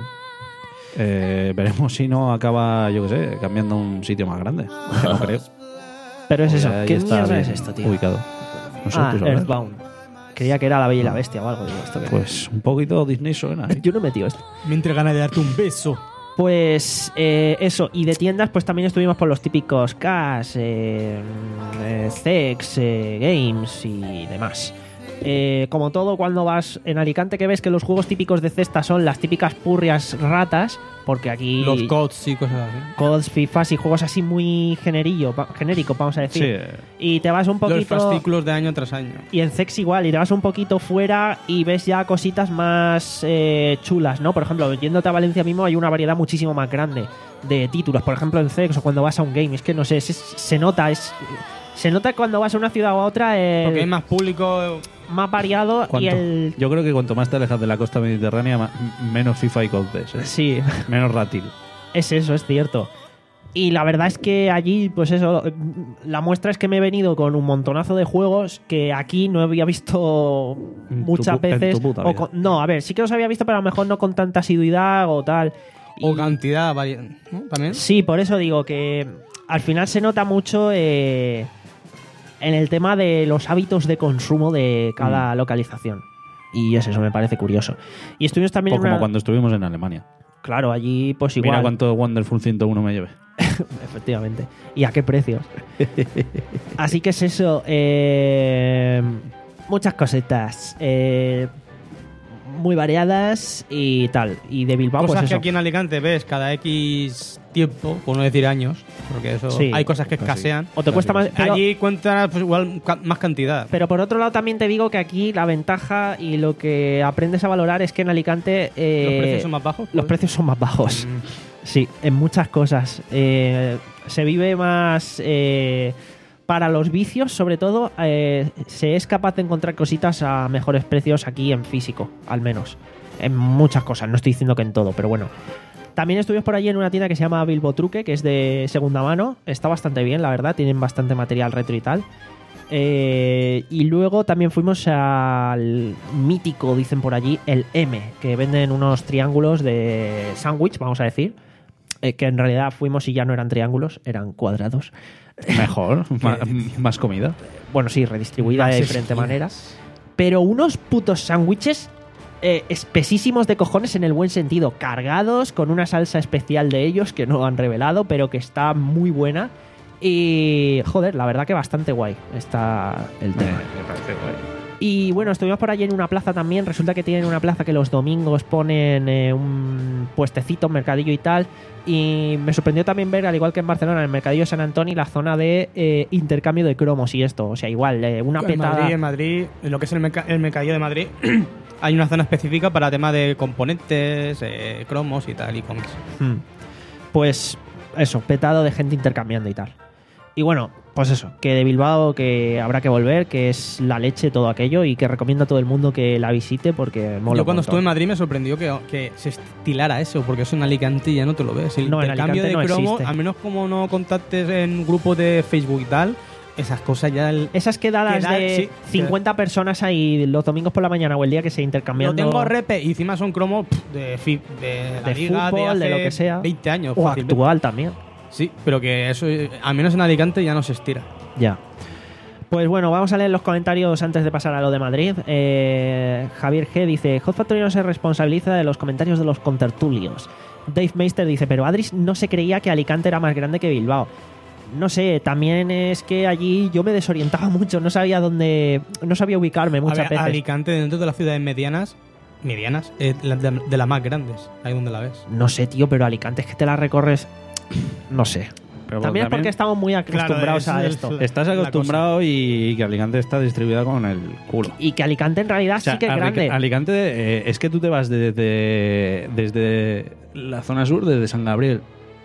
Eh, veremos si no acaba, yo qué sé, cambiando a un sitio más grande. Que no creo. Pero es Porque eso. ahí ¿Qué está mierda bien es esto, tío? Ubicado. No sé, ah, tú sabrás. Earthbound. Creía que era La Bella y la Bestia o algo. Digo, ¿esto qué es? Pues un poquito Disney suena. ¿eh? Yo no he metido esto. Me entra ganas de darte un beso. Pues eh, eso, y de tiendas pues también estuvimos por los típicos Cash, eh, eh, Zex, eh, Games y demás. Eh, como todo cuando vas en Alicante que ves que los juegos típicos de cesta son las típicas purrias ratas, porque aquí Los codes y cosas así. codes, fifas y juegos así muy generillo, pa- genéricos vamos a Sí, decir. eh, Y te vas un Los poquito... fascículos de año tras año. Y en Zex igual, y te vas un poquito fuera y ves ya cositas más eh, chulas, ¿no? Por ejemplo, yéndote a Valencia mismo hay una variedad muchísimo más grande de títulos. Por ejemplo, en Zex o cuando vas a un game, es que no sé, se, se nota, es se nota cuando vas a una ciudad u otra el Porque hay más público. más variado y ¿cuánto? el... Yo creo que cuanto más te alejas de la costa mediterránea, ma- menos FIFA y C O D ves, ¿eh? Sí, Menos Ratil. es eso, es cierto. Y la verdad es que allí, pues eso, la muestra es que me he venido con un montonazo de juegos que aquí no había visto En tu muchas pu- en veces. tu puta o vida. con- no, a ver, sí que los había visto, pero a lo mejor no con tanta asiduidad o tal. O Y- cantidad vari- ¿no? También. Sí, por eso digo que al final se nota mucho eh, en el tema de los hábitos de consumo de cada localización. Y es eso, me parece curioso. Y estuvimos también Pues en una... como cuando estuvimos en Alemania. Claro, allí pues igual. Mira cuánto Wonderful ciento uno me llevé. Efectivamente. ¿Y a qué precios? Así que es eso. eh, muchas cositas. eh, muy variadas y tal. Y de Bilbao, Cosas pues que eso. aquí en Alicante ves cada X tiempo, por no decir años, porque eso Sí. hay cosas que Casi. escasean. O te cuesta más. Pero, Allí cuenta pues, igual ca- más cantidad. pero por otro lado también te digo que aquí la ventaja y lo que aprendes a valorar es que en Alicante eh, Los precios son más bajos. los pues. precios son más bajos. Mm. Sí, en muchas cosas. Eh, se vive más... eh, para los vicios, sobre todo, eh, se es capaz de encontrar cositas a mejores precios aquí en físico, al menos. En muchas cosas, no estoy diciendo que en todo, pero bueno. También estuvimos por allí en una tienda que se llama Bilbo Truque, que es de segunda mano. Está bastante bien, la verdad, tienen bastante material retro y tal. Eh, y luego también fuimos al mítico, dicen por allí, el M, que venden unos triángulos de sándwich, vamos a decir. Eh, que en realidad fuimos y ya no eran triángulos, eran cuadrados. Mejor, ma- más comida. Bueno, sí, redistribuida Más de diferente esquinas. manera. Pero unos putos sándwiches eh, espesísimos de cojones en el buen sentido, cargados con una salsa especial de ellos que no han revelado, pero que está muy buena. Y joder, la verdad que bastante guay está el tema. Me parece guay. Y bueno, estuvimos por allí en una plaza también. Resulta que tienen una plaza que los domingos ponen eh, un puestecito, un mercadillo y tal. Y me sorprendió también ver, al igual que en Barcelona, en el mercadillo de San Antonio, la zona de eh, intercambio de cromos y esto. O sea, igual, eh, una En petada. Madrid, en Madrid, en lo que es el, merca- el mercadillo de Madrid, hay una zona específica para tema de componentes, eh, cromos y tal, y cómics. Hmm. Pues eso, petado de gente intercambiando y tal. Y bueno, pues eso, que de Bilbao que habrá que volver, que es la leche todo aquello y que recomiendo a todo el mundo que la visite porque mola Yo un cuando estuve en montón. Madrid me sorprendió que, que se estilara eso, porque eso en Alicante ya no te lo ves. El No, en intercambio de Alicante no cromos, existe. a menos como no contactes en grupos de Facebook y tal, esas cosas ya... el- Esas quedadas Quedar, de sí, cincuenta personas ahí los domingos por la mañana o el día que se Lo intercambiando. tengo repe y encima son cromos pff, de, fi- de, la De liga, fútbol, de, de hace lo que sea. veinte años. o fácilmente. actual también. Sí, pero que eso, eh, al menos en Alicante ya no se estira. Ya. Pues bueno, vamos a leer los comentarios antes de pasar a lo de Madrid. Eh, Javier G dice: Hot Factory no se responsabiliza de los comentarios de los contertulios. Dave Meister dice: pero Adris no se creía que Alicante era más grande que Bilbao. No sé, también es que allí yo me desorientaba mucho, no sabía dónde, no sabía ubicarme A muchas ver, veces. Alicante, dentro de las ciudades medianas, medianas, eh, la- de, de las más grandes, ahí donde la ves. No sé, tío, pero Alicante es que te la recorres, no sé. Pero También es también porque estamos muy acostumbrados Claro, a es- esto. es- estás la acostumbrado y que Alicante está distribuida con el culo. Y que Alicante en realidad O sea, sí que es Alic- grande. Alicante, eh, es que tú te vas desde, desde la zona sur, desde San Gabriel,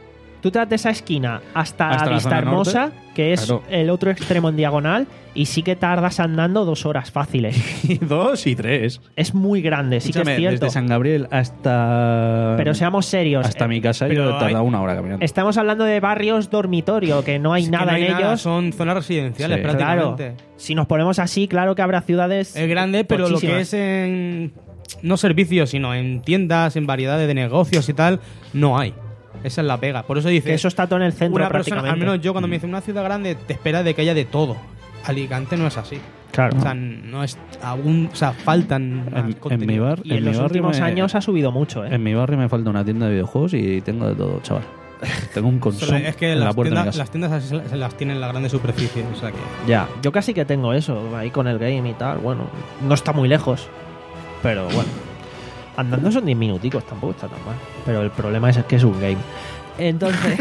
Tú te das de esa esquina hasta, Hasta la la Vista zona Hermosa, norte. que es Claro. el otro extremo en diagonal, y sí que tardas andando dos horas fáciles. Y dos y tres. Es muy grande, sí que es Escúchame, cierto. desde San Gabriel hasta... Pero seamos serios. Hasta eh, mi casa pero yo he tardado hay- una hora caminando. Estamos hablando de barrios dormitorio, que no hay Es que nada no hay en nada, ellos. son zonas residenciales Sí. Claro. prácticamente. Si nos ponemos así, claro que habrá ciudades. Es grande, pero lo que tochísimas. es en. No servicios, sino en tiendas, en variedades de negocios y tal, no hay. Esa es la pega. Por eso dice. Que eso está todo en el centro una persona, prácticamente. al menos yo cuando me dice una ciudad grande, te espera de que haya de todo. Alicante no es así. Claro. O sea, no es aún, o sea, faltan más En, en mi contenido. bar, Y en, en mi los barrio últimos me- años ha subido mucho, ¿eh? En mi barrio me falta una tienda de videojuegos y tengo de todo, chaval. Tengo un Solo- consumo es que en la las puerta de mi tiendas, casa. las tiendas así se las- se las tienen en la grande superficie. O sea que. Ya, yo casi que tengo eso, ahí con el game y tal. Bueno, no está muy lejos, pero bueno. Andando son diez minuticos, tampoco está tan mal. Pero el problema es que es un game. Entonces,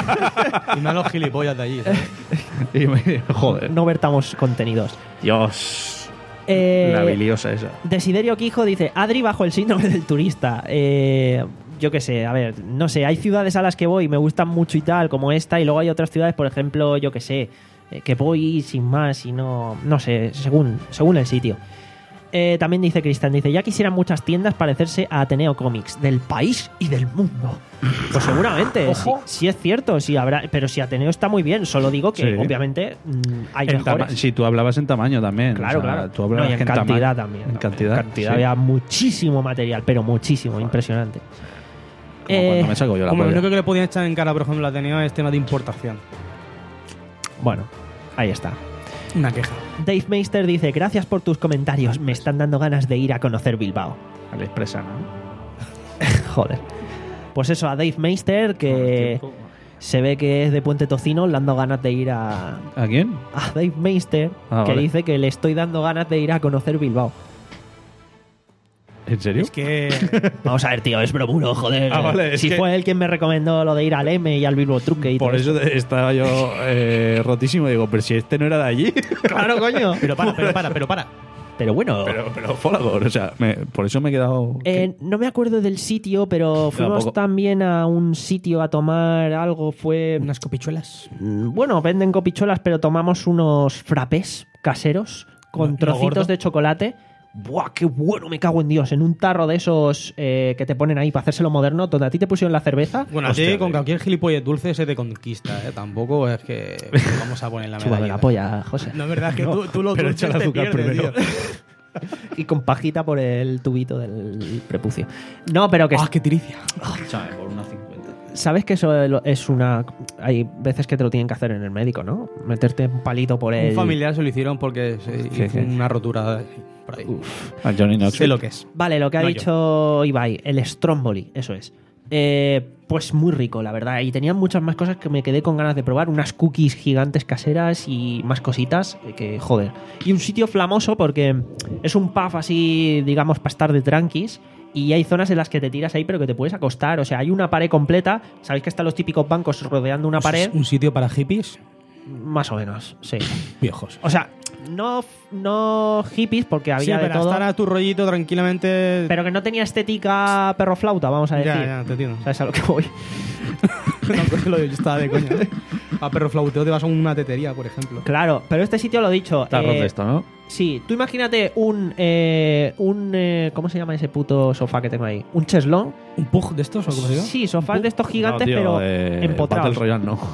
Y más los gilipollas de allí. ¿sabes? Y me- joder. no vertamos contenidos. Dios. Eh, La biliosa esa. Desiderio Quijo dice, Adri bajo el síndrome del turista. Eh, yo qué sé, a ver, no sé, hay ciudades a las que voy y me gustan mucho y tal, como esta, y luego hay otras ciudades, por ejemplo, yo qué sé, eh, que voy sin más y no, no sé, según, según el sitio. Eh, también dice Cristian, dice, ya quisieran muchas tiendas parecerse a Ateneo Comics, del país y del mundo. Pues seguramente, sí, sí es cierto, sí habrá, pero si Ateneo está muy bien, solo digo que Sí. obviamente mm, hay En tama- mejores. si tú hablabas en tamaño también. Claro, o sea, claro. Tú hablabas No, y en tama- cantidad también. En cantidad. En cantidad sí. había muchísimo material, pero muchísimo, impresionante. Como Eh, cuando me saco yo la Como lo polla. único que le podían echar en cara, por ejemplo, al Ateneo es tema de importación. Bueno, ahí está. Una queja. Dave Meister dice, gracias por tus comentarios, me están dando ganas de ir a conocer Bilbao. Al expresa, ¿no? Joder. Pues eso, a Dave Meister, que se ve que es de Puente Tocino, le han dado ganas de ir a... ¿A quién? A Dave Meister, Ah, que vale. dice que le estoy dando ganas de ir a conocer Bilbao. ¿En serio? Es que. Vamos a ver, tío, es bromuro, joder. Ah, vale, es si que- fue él quien me recomendó lo de ir al M y al Bilbo Truque y Por todo eso estaba yo eh, rotísimo. Digo, pero si este no era de allí. Claro, coño. Pero para, pero para, pero para. Pero bueno. pero, pero Folagor, o sea, me- por eso me he quedado. Eh, no me acuerdo del sitio, pero fuimos tampoco. también a un sitio a tomar algo. Fue. Unas copichuelas. Mm, Bueno, venden copichuelas, pero tomamos unos frappés caseros con No- no trocitos gordo. de chocolate. ¡Buah, qué bueno! Me cago en Dios. En un tarro de esos eh, que te ponen ahí para hacérselo moderno, donde a ti te pusieron la cerveza. Bueno, a Hostia, ti con tío. cualquier gilipollas dulce se te conquista, ¿eh? Tampoco es que vamos a poner la Chúpame medalla. la polla, José. No, es verdad es que tú, tú lo pero dulces echa el te azúcar pierdes, primero. tío. Y con pajita por el tubito del prepucio. No, pero que. ¡Ah, qué tiricia! Escúchame, por una cincuenta. ¿Sabes que eso es una. Hay veces que te lo tienen que hacer en el médico, ¿no? Meterte un palito por el. Un familiar se lo hicieron porque se ¿Qué, hizo qué? una rotura por ahí. A Johnny Knoxville. Sé lo que es. Vale, lo que ha No, dicho Ibai, el Stromboli, eso es. Eh, pues muy rico, la verdad. Y tenían muchas más cosas que me quedé con ganas de probar. Unas cookies gigantes caseras y más cositas eh, que, joder. Y un sitio flamoso porque es un pub así, digamos, para estar de tranquis. Y hay zonas en las que te tiras ahí, pero que te puedes acostar. O sea, hay una pared completa. Sabéis que están los típicos bancos rodeando una pared. ¿Un sitio para hippies? Más o menos, sí. Viejos. O sea, no, no hippies, porque había Sí, de para todo. estar a tu rollito tranquilamente. Pero que no tenía estética perro flauta, vamos a decir. ya, ya, te entiendo. ¿Sabes a lo que voy? No, pues lo yo estaba de coña. A perro flauteo te vas a una tetería, por ejemplo. Claro, pero este sitio lo he dicho. Está eh, roto esto, ¿no? Sí, tú imagínate un. eh, un eh, ¿Cómo se llama ese puto sofá que tengo ahí? ¿Un cheslón? ¿Un pug de estos o cómo se llama? Sí, sofás de estos gigantes, No, tío, pero eh, empotrados. Battle Royale no.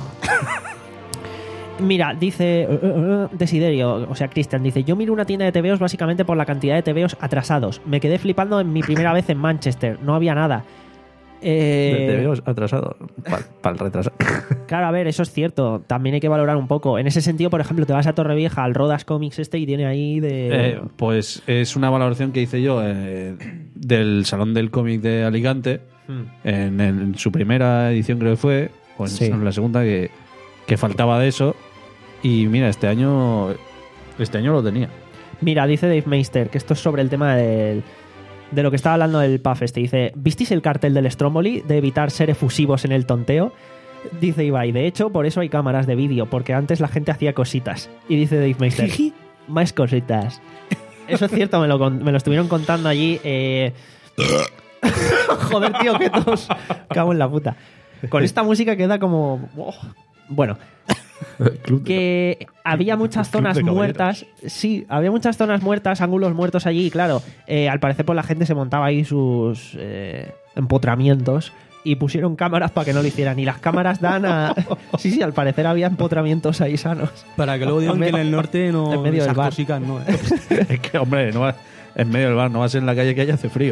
Mira, dice eh, eh, eh, Desiderio, o sea, Cristian dice, yo miro una tienda de tebeos básicamente por la cantidad de tebeos atrasados. Me quedé flipando en mi primera vez en Manchester, no había nada. Eh, Te veo atrasado. Para el retraso. Claro, a ver, eso es cierto. También hay que valorar un poco. En ese sentido, por ejemplo, te vas a Torrevieja, al Rodas Comics este, y tiene ahí de... Eh, pues es una valoración que hice yo eh, del Salón del Cómic de Alicante. Hmm. En, en su primera edición creo que fue, o en, Sí. en la segunda, que, que faltaba de eso. Y mira, este año este año lo tenía. Mira, dice Dave Meister, que esto es sobre el tema del, de lo que estaba hablando del Puff este. Dice, ¿visteis el cartel del Stromboli de evitar ser efusivos en el tonteo? Dice Ibai, de hecho, por eso hay cámaras de vídeo, porque antes la gente hacía cositas. Y dice Dave Meister, más cositas. Eso es cierto, me lo, con- me lo estuvieron contando allí. eh. Joder, tío, que tos. Cago en la puta. Con esta música queda como... oh. Bueno, Club de- que había muchas Club de zonas caballeros. muertas. Sí, había muchas zonas muertas, ángulos muertos allí. Y claro, eh, al parecer pues la gente se montaba ahí sus eh, empotramientos y pusieron cámaras para que no lo hicieran. Y las cámaras dan a... Sí, sí, al parecer había empotramientos ahí sanos. Para que luego digan En que en medio- el norte no... en medio del esas bar. cositas no, ¿eh? Es que, hombre, no va- en medio del bar, no vas en la calle que haya hace frío.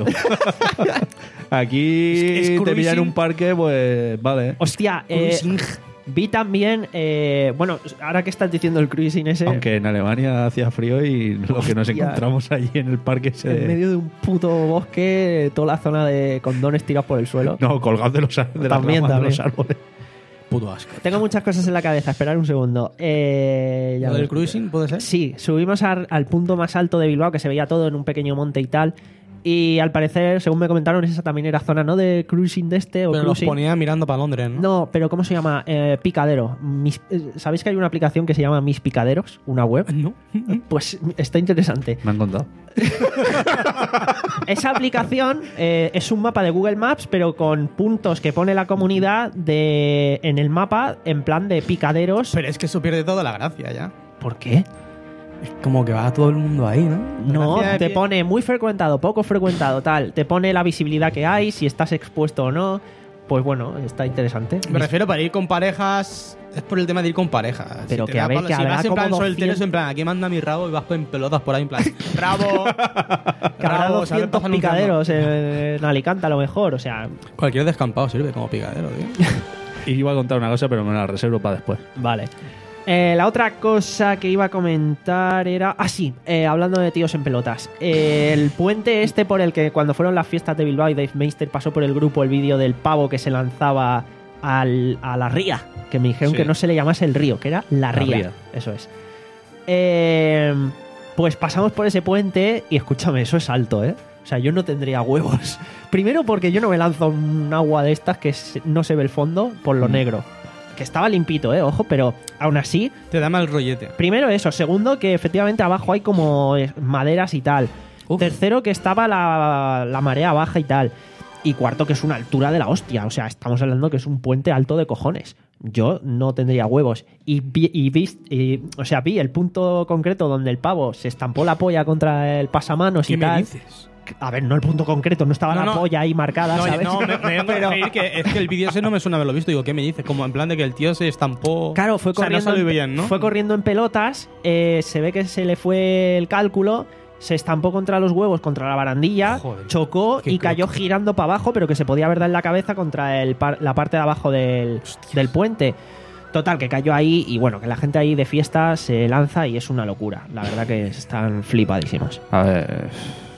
Aquí Es- es te pillan en cruising. un parque, pues vale. Hostia, eh, Cruising. vi también... eh, bueno, ahora que estás diciendo el cruising ese... Aunque en Alemania hacía frío y lo que nos Hostia. encontramos allí en el parque se... En medio de un puto bosque, toda la zona de condones tirados por el suelo. No, colgados de los, ar- de las También, ramas de también. los árboles. Puto asco. Tengo muchas cosas en la cabeza, esperar un segundo. Eh, ya ¿Lo del ves. cruising puede ser? Sí, subimos al, al punto más alto de Bilbao, que se veía todo en un pequeño monte y tal. Y al parecer, según me comentaron, esa también era zona, ¿no? De cruising de este o Pero los cruising. ponía mirando para Londres, ¿no? No, pero ¿cómo se llama? Eh, picadero. Mis- eh, ¿Sabéis que hay una aplicación que se llama Mis Picaderos? Una web. No. Pues está interesante. Me han contado. Esa aplicación eh, es un mapa de Google Maps, pero con puntos que pone la comunidad de en el mapa en plan de picaderos. Pero es que eso pierde toda la gracia ya. ¿Por qué? Es como que va todo el mundo ahí, ¿no? No, Gracia de te pie- pone muy frecuentado, poco frecuentado, tal. Te pone la visibilidad que hay, si estás expuesto o no. Pues bueno, está interesante. Me refiero para ir con parejas. Es por el tema de ir con parejas. Pero te que a da ver, palo- que si habrá vas en plan como soltero, es doscientos en plan, aquí manda mi rabo y vas en pelotas por ahí en plan. ¡Bravo! Que habrá Bravo, ¿sabes? doscientos Pasa picaderos en, en Alicante a lo mejor, o sea, Cualquier descampado sirve como picadero, tío. Y iba a contar una cosa, pero me la reservo para después. vale. Eh, la otra cosa que iba a comentar era... Ah, sí, eh, hablando de tíos en pelotas. Eh, el puente este por el que cuando fueron las fiestas de Bilbao y Dave Meister pasó por el grupo el vídeo del pavo que se lanzaba al- a la ría. Que me dijeron Sí. que no se le llamase el río, que era la La ría. ría. Eso es. Eh, pues pasamos por ese puente y escúchame, eso es alto, ¿eh? O sea, yo no tendría huevos. Primero porque yo no me lanzo un agua de estas que se- no se ve el fondo por lo Mm. negro. Que estaba limpito, ¿eh? Ojo, pero aún así... Te da mal rollete. Primero eso. Segundo, que efectivamente abajo hay como eh, maderas y tal. Uf. Tercero, que estaba la, la marea baja y tal. Y cuarto, que es una altura de la hostia. O sea, estamos hablando que es un puente alto de cojones. Yo no tendría huevos. Y vi, y vis- y- o sea, vi el punto concreto donde el pavo se estampó la polla contra el pasamanos ¿Qué y me tal. dices? A ver, no el punto concreto, no estaba No, la no. polla ahí marcada, No, ¿sabes? no, me, me vengo a reír que es que el vídeo ese no me suena haberlo visto. Digo, ¿qué me dices? Como en plan de que el tío se estampó. Claro, fue O sea, no corriendo, salió en, bien, ¿no? fue corriendo en pelotas, eh, se ve que se le fue el cálculo, se estampó contra los huevos, contra la barandilla, Joder, chocó qué y cayó croco. girando para abajo, pero que se podía ver en la cabeza contra el par- la parte de abajo del, del puente. Total, que cayó ahí y bueno, que la gente ahí de fiesta se lanza y es una locura. La verdad que están flipadísimos. A ver.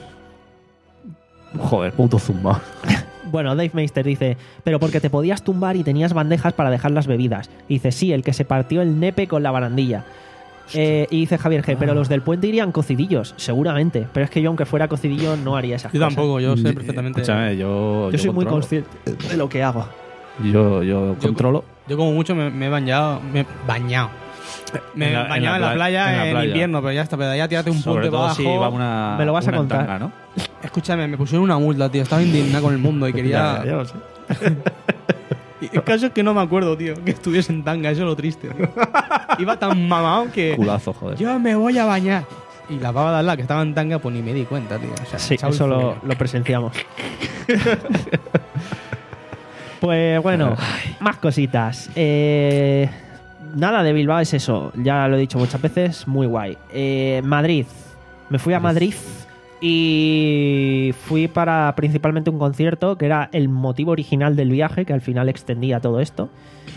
Joder, puto zumba. Bueno, Dave Meister dice, pero porque te podías tumbar y tenías bandejas para dejar las bebidas. Y dice, sí, el que se partió el nepe con la barandilla. Eh, y dice Javier G, pero los del puente irían cocidillos, seguramente. Pero es que yo, aunque fuera cocidillo, no haría esas Yo cosas. tampoco, yo sé perfectamente. Escúchame, yo. Yo soy muy controlo. consciente de lo que hago. Yo, yo controlo. Yo como mucho me, me he bañado. Me he bañado. Me he En la- en bañado en la la, pla- playa en en, la playa. invierno, pero ya está, pero ya tírate un Sobre puente todo para si abajo. va una. Me lo vas a una contar. tanga, ¿no? Escúchame, me pusieron una multa, tío. Estaba indignado con el mundo y quería. Ya, ya lo sé. Y el caso es que no me acuerdo, tío, que estuviese en tanga, eso es lo triste, tío. Iba tan mamado que. Culazo, joder. Yo me voy a bañar. Y la pava de al lado que estaba en tanga, pues ni me di cuenta, tío. O sea, Sí, echaba el eso lo, follón. lo presenciamos. Pues bueno, más cositas. Eh, nada de Bilbao es eso, ya lo he dicho muchas veces, muy guay. Eh, Madrid, me fui a Madrid y fui para principalmente un concierto que era el motivo original del viaje, que al final extendía todo esto.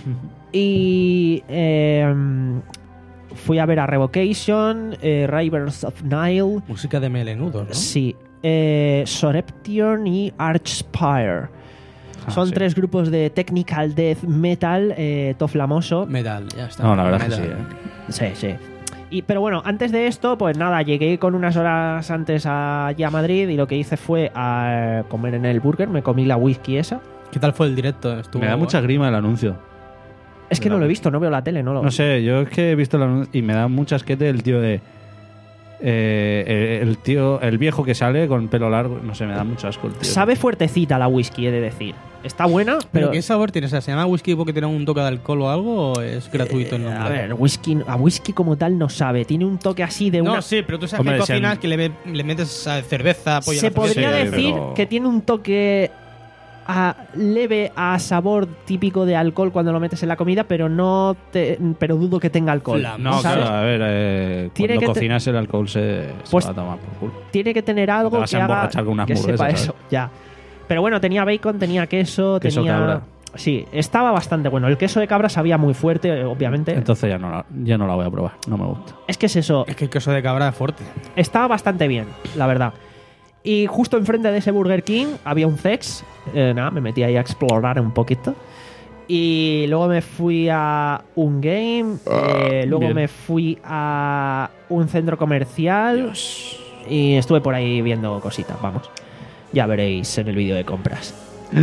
Y eh, fui a ver a Revocation, eh, Rivers of Nile, Música de melenudos, ¿no? sí, eh, Soreption y Archspire. Ah, Son sí. tres grupos de technical death metal, eh, toflamoso. Metal, ya está. No, la verdad es que Metal. sí, ¿eh? Sí, sí. Y, pero bueno, antes de esto, pues nada, llegué con unas horas antes allá a Madrid y lo que hice fue a comer en el burger, me comí la whisky esa. ¿Qué tal fue el directo? Estuvo... Me da mucha grima el anuncio. Es que no lo he visto, no veo la tele, no lo No sé, yo es que he visto el anuncio y me da mucha asquete el tío de. eh, el tío, el viejo que sale con pelo largo. No sé, me da mucho asco el tío. Sabe fuertecita la whisky, he de decir. está buena, ¿Pero pero... qué sabor tiene? O sea, ¿se llama whisky porque tiene un toque de alcohol o algo o es gratuito el Eh, nombre? a ver, whisky, a whisky como tal no sabe. Tiene un toque así de No, una... sí, pero tú sabes Hombre, que si cocinas han- que le, ve- le metes a cerveza, pollo a Se la cerveza. podría Sí, decir pero- que tiene un toque a- leve a sabor típico de alcohol cuando lo metes en la comida, pero no te, pero dudo que tenga alcohol. Flam. No, ¿sabes? claro, a ver, eh, Tiene cuando que te- cocinas el alcohol se, se Pues- va a tomar por culo. Tiene que tener algo Te vas que a haga emborrachar con unas que hamburguesas, sepa ¿sabes? eso, ya. Pero bueno, tenía bacon, tenía queso, Queso tenía... cabra. Sí, estaba bastante bueno. El queso de cabra sabía muy fuerte, eh, obviamente. Entonces ya no, la, ya no la voy a probar, no me gusta. Es que es eso, Es que el queso de cabra es fuerte. estaba bastante bien, la verdad. Y justo enfrente de ese Burger King había un Zex. Eh, nada, me metí ahí a explorar un poquito. Y luego me fui a un game. eh, luego bien. me fui a un centro comercial. Y estuve por ahí viendo cositas, vamos. Ya veréis en el vídeo de compras.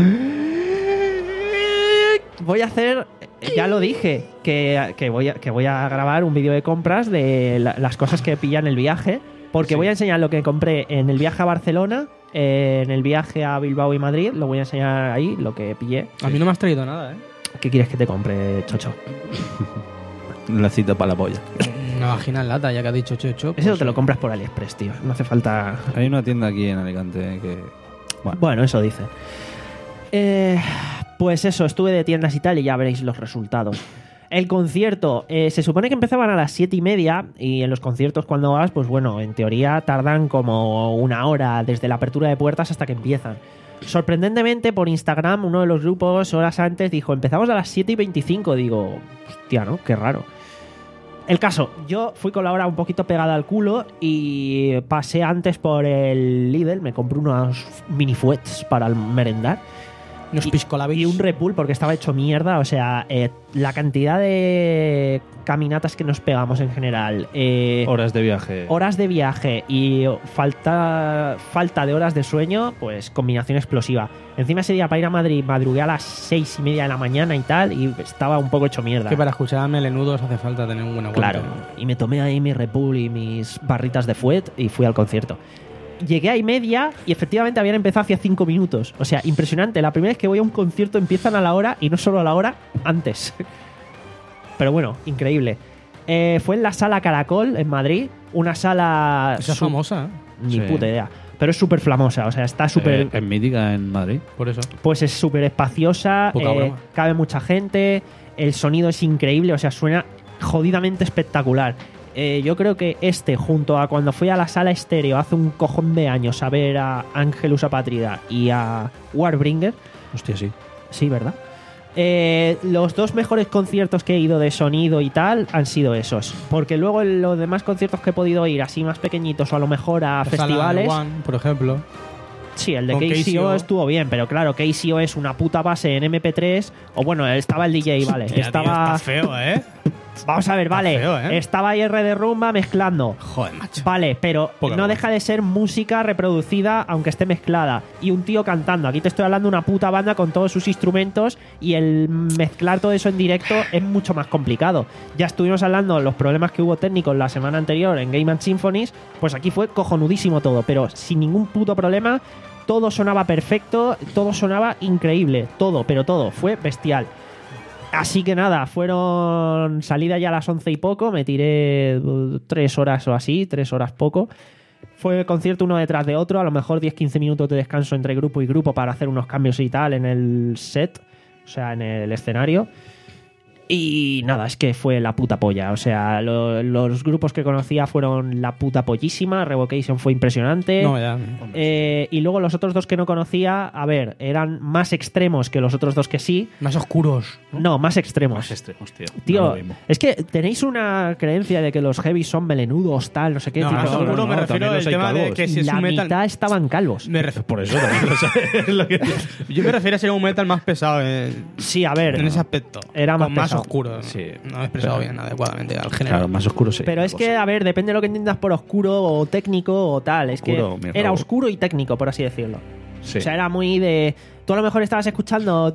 Voy a hacer, ya lo dije, que, que voy, a, que voy a grabar un vídeo de compras de la- las cosas que pillé en el viaje. Porque Sí. voy a enseñar lo que compré en el viaje a Barcelona, eh, en el viaje a Bilbao y Madrid. Lo voy a enseñar ahí, lo que pillé. A mí no me has traído nada, ¿eh? ¿Qué quieres que te compre, Chocho? La cita para la polla. Una vagina en lata, ya que has dicho chocho. Eso pues, te lo compras por AliExpress, tío. No hace falta... Hay una tienda aquí en Alicante que... Bueno, Bueno, eso dice. Eh, pues eso, estuve de tiendas y tal y ya veréis los resultados. El concierto, eh, se supone que empezaban a las siete y media y en los conciertos cuando vas, pues bueno, en teoría tardan como una hora desde la apertura de puertas hasta que empiezan. Sorprendentemente, por Instagram, uno de los grupos horas antes dijo, empezamos a las siete y veinticinco. Digo, hostia, ¿no? Qué raro. El caso, yo fui con la hora un poquito pegada al culo y pasé antes por el Lidl, me compré unos mini fuets para el merendar Unos y- piscolabis. y un Red Bull porque estaba hecho mierda. O sea, eh, la cantidad de caminatas que nos pegamos en general, eh, horas de viaje. horas de viaje y falta, falta de horas de sueño, pues combinación explosiva. Encima ese día para ir a Madrid madrugué a las seis y media de la mañana y tal y estaba un poco hecho mierda. Que para escuchar a melenudos hace falta tener un buen aguante. Claro, y me tomé ahí mi Red Bull y mis barritas de fuet y fui al concierto. Llegué a y media y efectivamente habían empezado hacía cinco minutos. O sea, impresionante. La primera vez que voy a un concierto empiezan a la hora y no solo a la hora, antes. Pero bueno, increíble. Eh, fue en la sala Caracol en Madrid, una sala... Esa es su- famosa, ¿eh? Ni Sí. puta idea. Pero es súper flamosa, o sea, está súper... Eh, en Mítica, en Madrid. Por eso. Pues es súper espaciosa, Poca eh, broma. cabe mucha gente, el sonido es increíble, o sea, suena jodidamente espectacular. Eh, yo creo que este, junto a cuando fui a la sala estéreo hace un cojón de años a ver a Ángelus Apátrida y a Warbringer, Hostia, sí. sí, ¿verdad? Eh, los dos mejores conciertos que he ido de sonido y tal han sido esos. Porque luego en los demás conciertos que he podido ir, así más pequeñitos o a lo mejor a La sala festivales... One, por ejemplo. Sí, el de Con K C O K C O estuvo bien, pero claro, K C O es una puta base en M P tres. O bueno, estaba el D J, vale. Hostia, estaba. tío, está feo, ¿eh? Vamos a ver, vale. feo, ¿eh? Estaba I R de rumba mezclando. Joder, macho. Vale, pero Poca no broma. deja de ser música reproducida, aunque esté mezclada. Y un tío cantando. Aquí te estoy hablando de una puta banda con todos sus instrumentos. Y el mezclar todo eso en directo es mucho más complicado. Ya estuvimos hablando de los problemas que hubo técnicos la semana anterior en Game and Symphonies. Pues aquí fue cojonudísimo todo, pero sin ningún puto problema. Todo sonaba perfecto, todo sonaba increíble. Todo, pero todo. Fue bestial. Así que nada, fueron salida ya a las once y poco, me tiré uh, tres horas o así, tres horas poco. Fue el concierto uno detrás de otro, a lo mejor diez quince minutos de descanso entre grupo y grupo para hacer unos cambios y tal en el set, o sea, en el escenario. Y nada, es que fue la puta polla. O sea, lo- los grupos que conocía fueron la puta pollísima. Revocation fue impresionante. No, ya. Eh, y luego los otros dos que no conocía, a ver, eran más extremos que los otros dos que sí. Más oscuros. No, más extremos. Más extremos, tío. Tío, No lo mismo. es que tenéis una creencia de que los heavy son melenudos, tal, no sé qué. No, tipo, más no, oscuro no, me no, refiero también al los hay tema de calvos. que si es la un metal. mitad estaban calvos. Me ref- Por eso también lo sé. Es lo que- Yo me refiero a ser un metal más pesado eh, Sí, a ver. en ese aspecto. Era más Con más pesado. oscuro. Sí. No he expresado Pero- bien adecuadamente al género. Claro, más oscuro sí. Pero es que, a ver, depende de lo que entiendas por oscuro o técnico o tal. Es Oscuro, que mi era rabo. oscuro y técnico, por así decirlo. Sí. O sea, era muy de... Tú a lo mejor estabas escuchando...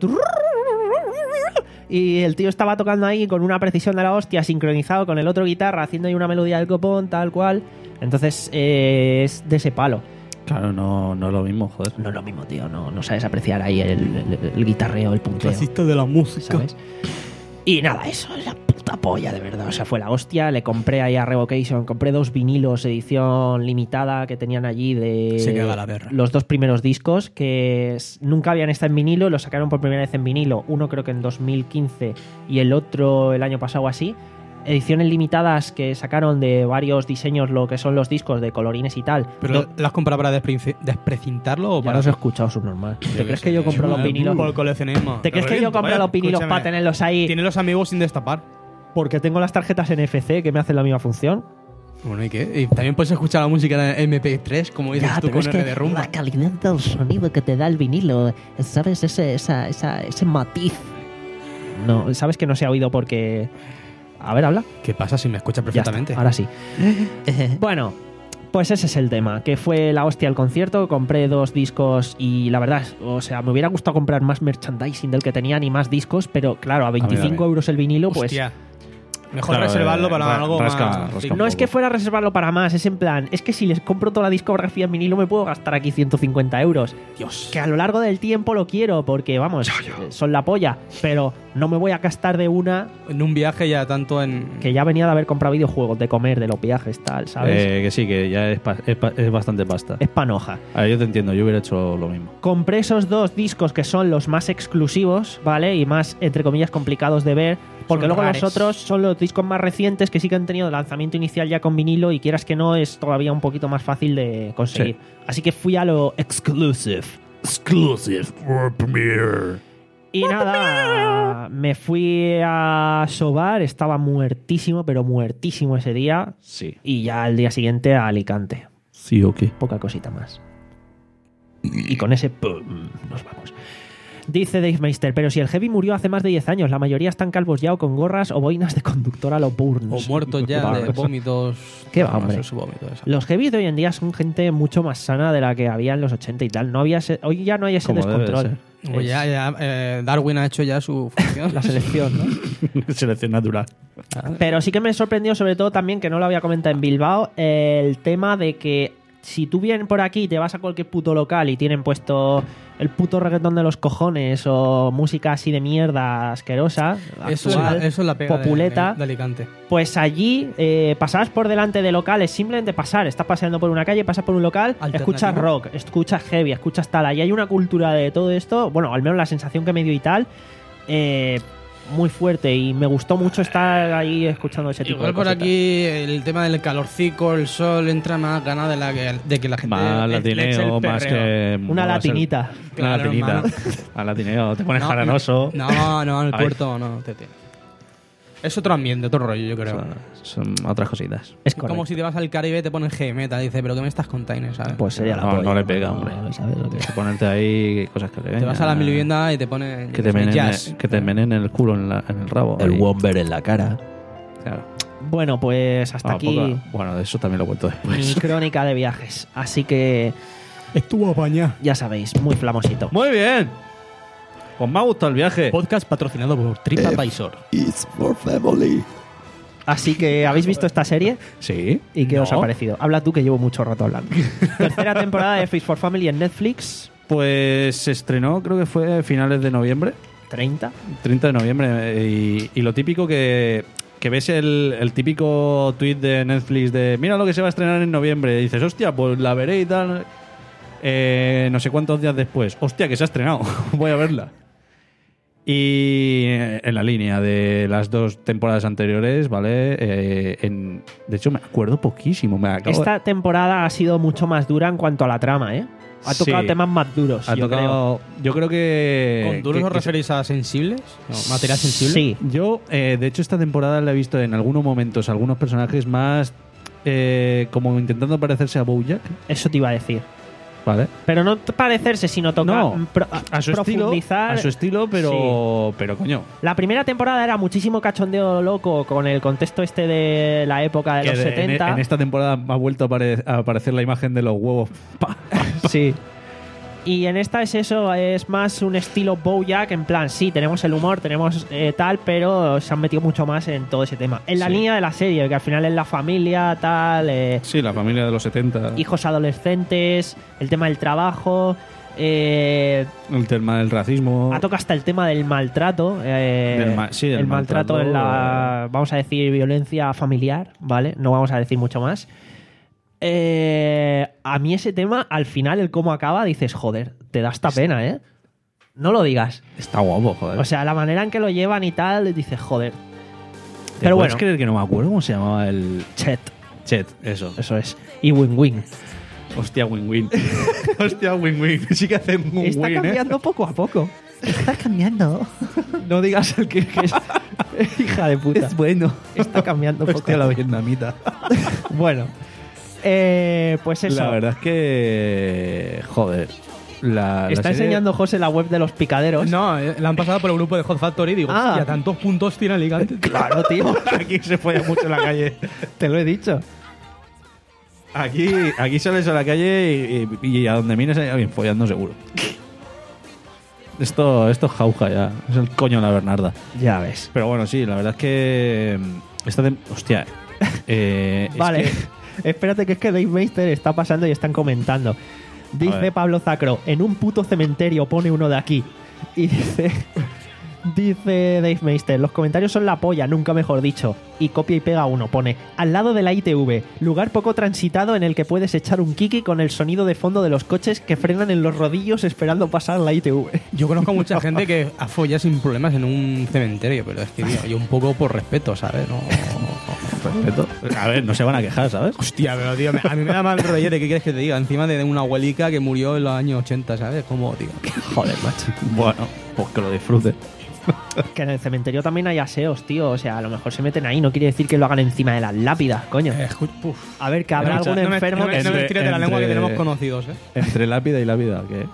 Y el tío estaba tocando ahí con una precisión de la hostia, sincronizado con el otro guitarra, haciendo ahí una melodía del copón, tal cual. Entonces, eh, es de ese palo. Claro, no, no es lo mismo, joder. No es lo mismo, tío. No, no sabes apreciar ahí el, el, el guitarreo, el punteo. Clasista de la música. ¿Sabes? Y nada, eso es la puta polla, de verdad. O sea, fue la hostia. Le compré ahí a Revocation, compré dos vinilos edición limitada que tenían allí de Se caga la perra. los dos primeros discos que s- nunca habían estado en vinilo, los sacaron por primera vez en vinilo. Uno creo que en dos mil quince y el otro el año pasado así. Ediciones limitadas que sacaron de varios diseños, lo que son los discos de colorines y tal. ¿Pero No, las has comprado para despre- desprecintarlo o ya para los he escuchado subnormal. ¿Te Yo crees qué que yo sé, compro los eh, vinilos? Por el coleccionismo. ¿Te crees que yo Reviento, compro vaya. los vinilos Escúchame, para tenerlos ahí? Tiene los amigos sin destapar. Porque tengo las tarjetas N F C que me hacen la misma función. Bueno, ¿y qué? Y también puedes escuchar la música en M P tres, como dices Ya, tú pero con es R que de rumba. la calidad del sonido que te da el vinilo, ¿sabes? Ese, esa, esa, ese matiz. No, sabes que no se ha oído porque... A ver, habla. ¿Qué pasa si me escuchas Ya está, perfectamente? ahora sí. Bueno, pues ese es el tema, que fue la hostia el concierto, compré dos discos y la verdad, o sea, me hubiera gustado comprar más merchandising del que tenían y más discos, pero claro, a veinticinco también. euros el vinilo, pues... Hostia. Mejor Claro, reservarlo eh, para ra- algo rasca- más... rasca sí. un No es poco. que fuera a reservarlo para más, es en plan, es que si les compro toda la discografía en vinilo me puedo gastar aquí ciento cincuenta euros. Dios. Que a lo largo del tiempo lo quiero porque, vamos, eh, son la polla, pero no me voy a gastar de una En un viaje ya tanto en... que ya venía de haber comprado videojuegos, de comer, de los viajes, tal, ¿sabes? Eh, que sí, que ya es, pa- es, pa- es bastante pasta. Es panoja. A ver, yo te entiendo, yo hubiera hecho lo mismo. Compré esos dos discos que son los más exclusivos, ¿vale? Y más, entre comillas, complicados de ver. Porque Son luego rares. los otros son los discos más recientes que sí que han tenido lanzamiento inicial ya con vinilo y quieras que no es todavía un poquito más fácil de conseguir. Así que fui a lo exclusive. Exclusive for premiere. Y nada, me fui a sobar, estaba muertísimo, pero muertísimo ese día. Sí. Y ya al día siguiente a Alicante. Sí, o qué. Poca cosita más. Y con ese pum, nos vamos. Dice Dave Meister, pero si el heavy murió hace más de diez años, la mayoría están calvos ya o con gorras o boinas de conductor a lo Burns. O muertos ya de vómitos... ¿Qué va, No, hombre? eso es vómito, eso. Los heavies de hoy en día son gente mucho más sana de la que había en los ochenta y tal. No había ese- hoy ya no hay ese Como debe de descontrol. O ya, ya, eh, Darwin ha hecho ya su función. La selección, ¿no? Selección natural. Pero sí que me sorprendió sobre todo también, que no lo había comentado en Bilbao, el tema de que si tú vienes por aquí y te vas a cualquier puto local y tienen puesto el puto reggaetón de los cojones o música así de mierda asquerosa, Eso es, actual, la, eso es la pega de- populeta, de, de Alicante. pues allí eh, pasabas por delante de locales, simplemente pasar, estás paseando por una calle, pasas por un local, Alternativo. escuchas rock, escuchas heavy, escuchas tal, allí hay una cultura de todo esto, bueno, al menos la sensación que me dio y tal, eh, muy fuerte y me gustó mucho estar ahí escuchando ese tipo Igual de por cositas. aquí el tema del calorcico, el sol, entra más ganas de, la que, de que la gente... Más le- le eche el latineo, más perreo. que. Una más el- latinita. Una Claro, latinita. hermano. Al latineo, te pones No, jaranoso. No, no, en el Ay. puerto no. Te, te. Es otro ambiente, otro rollo, yo creo. Son, son otras cositas. Es Es como correcto. si te vas al Caribe y te ponen heavy metal. Dice, pero ¿qué me estás contando? ¿Sabes? Pues sería la No, polla. no le pega, hombre. ¿Sabes lo que- Tienes que ponerte ahí cosas que le te vengan. vas a la mil vivienda y te ponen Que te, menen, jazz. que te menen el culo en, la- en el rabo. El ahí. Womber en la cara. Claro. Bueno, pues hasta Ah, aquí poca- Bueno, de eso también lo cuento después. mi crónica de viajes. Así que Estuvo apañado. ya sabéis, muy flamosito. Muy bien. Pues me ha gustado el viaje. Podcast patrocinado por TripAdvisor. Así que, ¿habéis visto esta serie? Sí. ¿Y qué No. os ha parecido? Habla tú, que llevo mucho rato hablando. Tercera temporada de Face for Family en Netflix. Pues se estrenó, creo que fue a finales de noviembre. treinta. treinta de noviembre. eh, Y, y lo típico que, que ves el, el típico tweet de Netflix de mira lo que se va a estrenar en noviembre. Y dices, hostia, pues la veré y tal. Eh, no sé cuántos días después. Hostia, que se ha estrenado. Voy a verla. Y eh, en la línea de las dos temporadas anteriores, ¿vale? Eh, en, de hecho, me acuerdo poquísimo. Me acabo de- Esta temporada ha sido mucho más dura en cuanto a la trama, ¿eh? Ha tocado Sí. temas más duros, ha yo creo. tocado, yo creo que... ¿Con duros que- os que- referís a sensibles? No, ¿material sensible? Sí. Yo, eh, de hecho, esta temporada la he visto en algunos momentos, algunos personajes más eh, como intentando parecerse a Bojack, Eso te iba a decir. ¿vale? Pero no parecerse, sino tocar, No, pro- A su estilo, profundizar. a su estilo, pero, pero coño, La primera temporada era muchísimo cachondeo loco con el contexto este de la época de que los de- en, setenta. en esta temporada ha vuelto a, apare- a aparecer la imagen de los huevos. Pa. Sí. Y en esta es eso, es más un estilo BoJack, en plan, sí, tenemos el humor, tenemos eh, tal, pero se han metido mucho más en todo ese tema. En la Sí. línea de la serie, que al final es la familia, tal, eh, Sí, la familia de los setenta. hijos adolescentes, el tema del trabajo, eh, El tema del racismo. ha tocado hasta el tema del maltrato, eh, Del ma- sí, del el maltrato, maltrato, en la, vamos a decir, violencia familiar, ¿vale? No vamos a decir mucho más. Eh, a mí ese tema, al final, el cómo acaba, dices, joder, te da esta pena, ¿eh? No lo digas. Está guapo, joder. O sea, la manera en que lo llevan y tal, dices, joder. ¿Te Pero puedes bueno, creer que no me acuerdo cómo se llamaba el Chet, Chet? Eso. eso es. Y win-win. Hostia, win-win. Hostia, win-win. Sí que hacen un Está win, ¿eh? cambiando poco a poco. Está cambiando. No digas el que, que es hija de puta. Es bueno. Está cambiando poco. Hostia, la vietnamita. Bueno, eh, pues eso. La verdad es que... Joder. La, la Está serie- enseñando José la web de los picaderos. No, eh, la han pasado por el grupo de Hot Factory y digo, Ah. hostia, tantos puntos tiene Alicante. Claro, tío. Aquí se folla mucho en la calle. Te lo he dicho. Aquí, aquí sales a la calle y, y- y a donde mires hay alguien follando seguro. Esto, esto es jauja ya. Es el coño de la Bernarda. Ya ves. Pero bueno, sí, la verdad es que... mm, Esta tem- Hostia. Eh, es Vale. que- Espérate, que es que Dave Meister está pasando y están comentando. A Dice ver. Pablo Zacro, en un puto cementerio pone uno de aquí. Y dice... Dice Dave Meister, los comentarios son la polla, nunca mejor dicho. Y copia y pega uno, pone, al lado de la I T V, lugar poco transitado en el que puedes echar un kiki con el sonido de fondo de los coches que frenan en los rodillos esperando pasar la I T V. Yo conozco a mucha gente que ha follado sin problemas en un cementerio, pero es que, tío, yo un poco por respeto, ¿sabes? No, Respeto. A ver, no se van a quejar, ¿sabes? hostia, pero tío, me- a mí me da mal rollete, ¿qué quieres que te diga? Encima de una abuelica que murió en los años ochenta, ¿sabes? Como, tío. Joder, macho. Bueno, pues que lo disfrute. Que en el cementerio también hay aseos, tío. O sea, a lo mejor se meten ahí. No quiere decir que lo hagan encima de las lápidas, coño. Eh, escu- puf. A ver, que habrá Escucha, algún No me, enfermo no me, que... no me Entre- tires de la lengua que entre- tenemos conocidos, ¿eh? Entre lápida y lápida, ¿qué?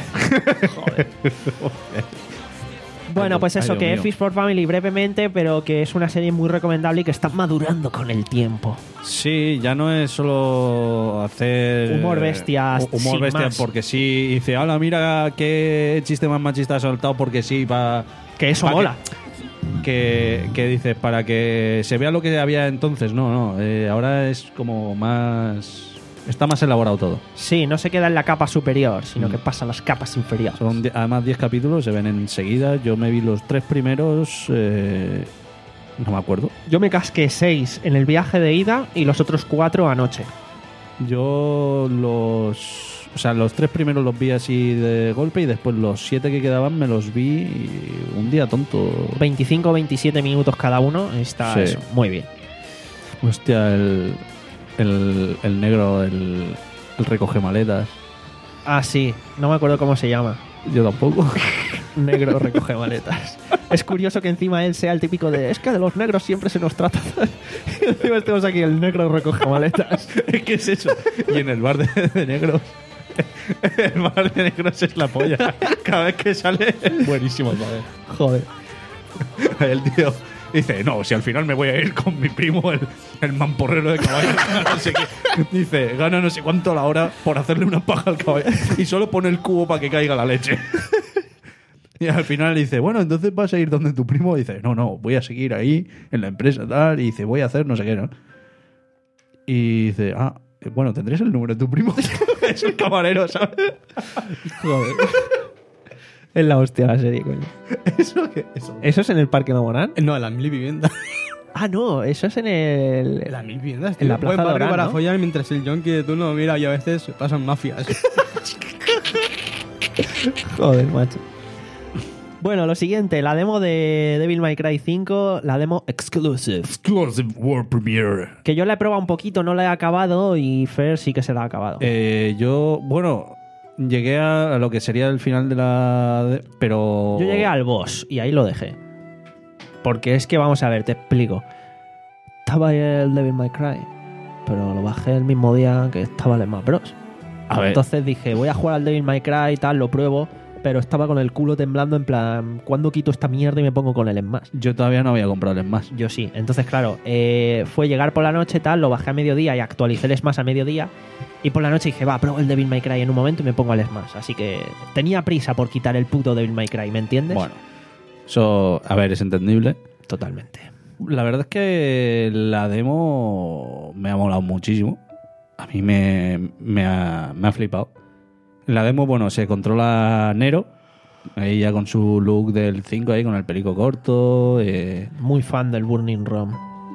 Bueno, pues Ay, eso, Dios que mío. Fish for Family brevemente, pero que es una serie muy recomendable y que está madurando con el tiempo. Sí, ya no es solo hacer... Humor bestia, hu- Humor sin bestia más. porque sí. Y dice, hola, mira qué chiste más machista ha soltado porque sí, para... Que eso Pa' que- mola. Que, que dices, para que se vea lo que había entonces. No, no. eh, ahora es como más... Está más elaborado todo. Sí, no se queda en la capa superior, sino Mm. que pasa a las capas inferiores. Son die- además diez capítulos, se ven enseguida. Yo me vi los tres primeros... eh, no me acuerdo. Yo me casqué seis en el viaje de ida y los otros cuatro anoche. Yo los... O sea, los tres primeros los vi así de golpe y después los siete que quedaban me los vi un día tonto. veinticinco o veintisiete minutos cada uno. Está Sí. eso, muy bien. Hostia, el, el, el negro, el, el recoge maletas. Ah, sí, no me acuerdo cómo se llama. Yo tampoco. Negro recoge maletas. Es curioso que encima él sea el típico de es que de los negros siempre se nos trata. Y encima estemos aquí, el negro recoge maletas. ¿Qué es eso? Y en el bar de, de negros. El bar de negros es la polla. Cada vez que sale, buenísimo, ¿sabes? Joder. El tío dice, no, si al final me voy a ir con mi primo, el, el mamporrero de caballos. No sé qué. Dice, gana no sé cuánto a la hora por hacerle una paja al caballo. Y solo pone el cubo para que caiga la leche. Y al final dice, bueno, entonces vas a ir donde tu primo. Y dice, no, no, voy a seguir ahí en la empresa tal. Y dice, voy a hacer no sé qué, ¿no? Y dice, ah, bueno, ¿tendrías el número de tu primo? Es el camarero, ¿sabes? Joder. Es la hostia la serie, coño. ¿Eso qué? Eso. ¿Eso es en el Parque Mamorán? No, en las mil viviendas. Ah, no, eso es en el... En las mil viviendas, En la tío. Buen Plaza barrio Dorán, para ¿no? follar mientras el yonki de turno mira y a veces pasan mafias. Joder, macho. Bueno, lo siguiente, la demo de Devil May Cry cinco, la demo exclusive. Exclusive World Premiere. Que yo la he probado un poquito, no la he acabado y Fer sí que se la ha acabado. Eh, yo, bueno, llegué a lo que sería el final de la... de- pero... Yo llegué al boss y ahí lo dejé. Porque es que, vamos a ver, te explico. Estaba ahí el Devil May Cry, pero lo bajé el mismo día que estaba el Smash Bros. A ver. Entonces dije, voy a jugar al Devil May Cry y tal, lo pruebo. pero estaba con el culo temblando en plan, ¿cuándo quito esta mierda y me pongo con el Smash? Yo todavía no había comprado el Smash. Yo sí. Entonces, claro, eh, fue llegar por la noche, tal, lo bajé a mediodía y actualicé el Smash a mediodía. Y por la noche dije, va, pruebo el Devil May Cry en un momento y me pongo al Smash. Así que tenía prisa por quitar el puto Devil May Cry, ¿me entiendes? Bueno, eso, a ver, es entendible. Totalmente. La verdad es que la demo me ha molado muchísimo. A mí me, me, ha, me ha flipado. En la demo, bueno, se controla Nero, ahí ya con su look del cinco, ahí con el pelico corto. Eh. Muy fan del Burning Rom.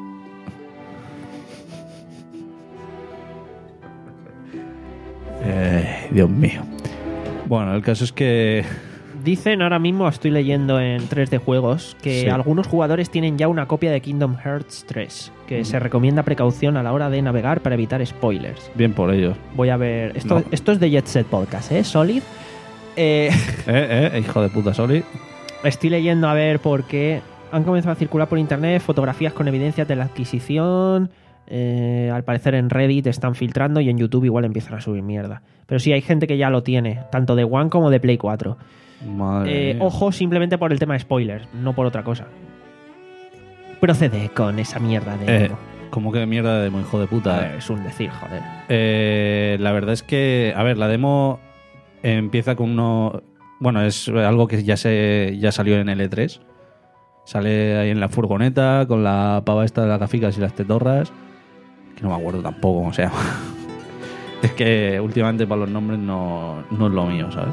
Eh, Dios mío. Bueno, el caso es que... Dicen ahora mismo, estoy leyendo en tres D Juegos, que Sí. algunos jugadores tienen ya una copia de Kingdom Hearts tres, que se recomienda precaución a la hora de navegar para evitar spoilers. Bien por ellos. Voy a ver... Esto, No. esto es de Jet Set Podcast, ¿eh? Solid. Eh, Eh, eh, hijo de puta Solid. estoy leyendo a ver por qué han comenzado a circular por internet fotografías con evidencias de la adquisición. Eh, al parecer en Reddit están filtrando y en YouTube igual empiezan a subir mierda. Pero sí, hay gente que ya lo tiene, tanto de One como de Play cuatro. Madre Eh, mía. ojo, simplemente por el tema de spoilers, no por otra cosa. Procede con esa mierda de... Eh, como que mierda de demo, hijo de puta. A eh. ver, es un decir, joder. Eh, la verdad es que, a ver, la demo empieza con uno... Bueno, es algo que ya se ya salió en el E tres. Sale ahí en la furgoneta con la pava esta de las gaficas y las tetorras. Que no me acuerdo tampoco cómo se llama. Es que últimamente para los nombres no, no es lo mío, ¿sabes?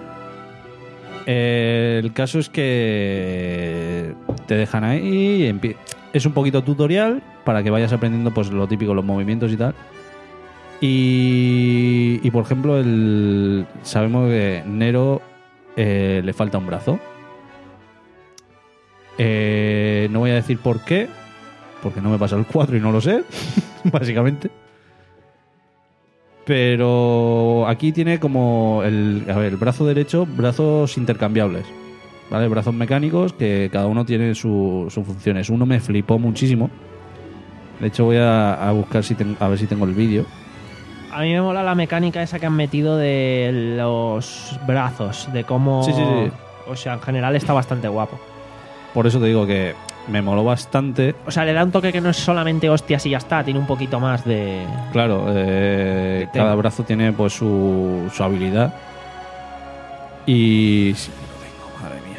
Eh, el caso es que te dejan ahí y empie- es un poquito tutorial para que vayas aprendiendo pues lo típico, los movimientos y tal. Y, y por ejemplo, el, sabemos que Nero eh, le falta un brazo. Eh, no voy a decir por qué, porque no me pasa el cuatro y no lo sé, básicamente. Pero aquí tiene como el, a ver, el brazo derecho, brazos intercambiables, ¿vale? Brazos mecánicos que cada uno tiene su- sus funciones. Uno me flipó muchísimo. De hecho voy a, a buscar si ten- a ver si tengo el vídeo. A mí me mola la mecánica esa que han metido de los brazos, de cómo... Sí, sí, sí. O sea, en general está bastante guapo. Por eso te digo que me moló bastante. O sea, le da un toque que no es solamente hostias y ya está, tiene un poquito más de... Claro, eh, tema. cada brazo tiene pues su, su habilidad. Y... sí, lo tengo, madre mía.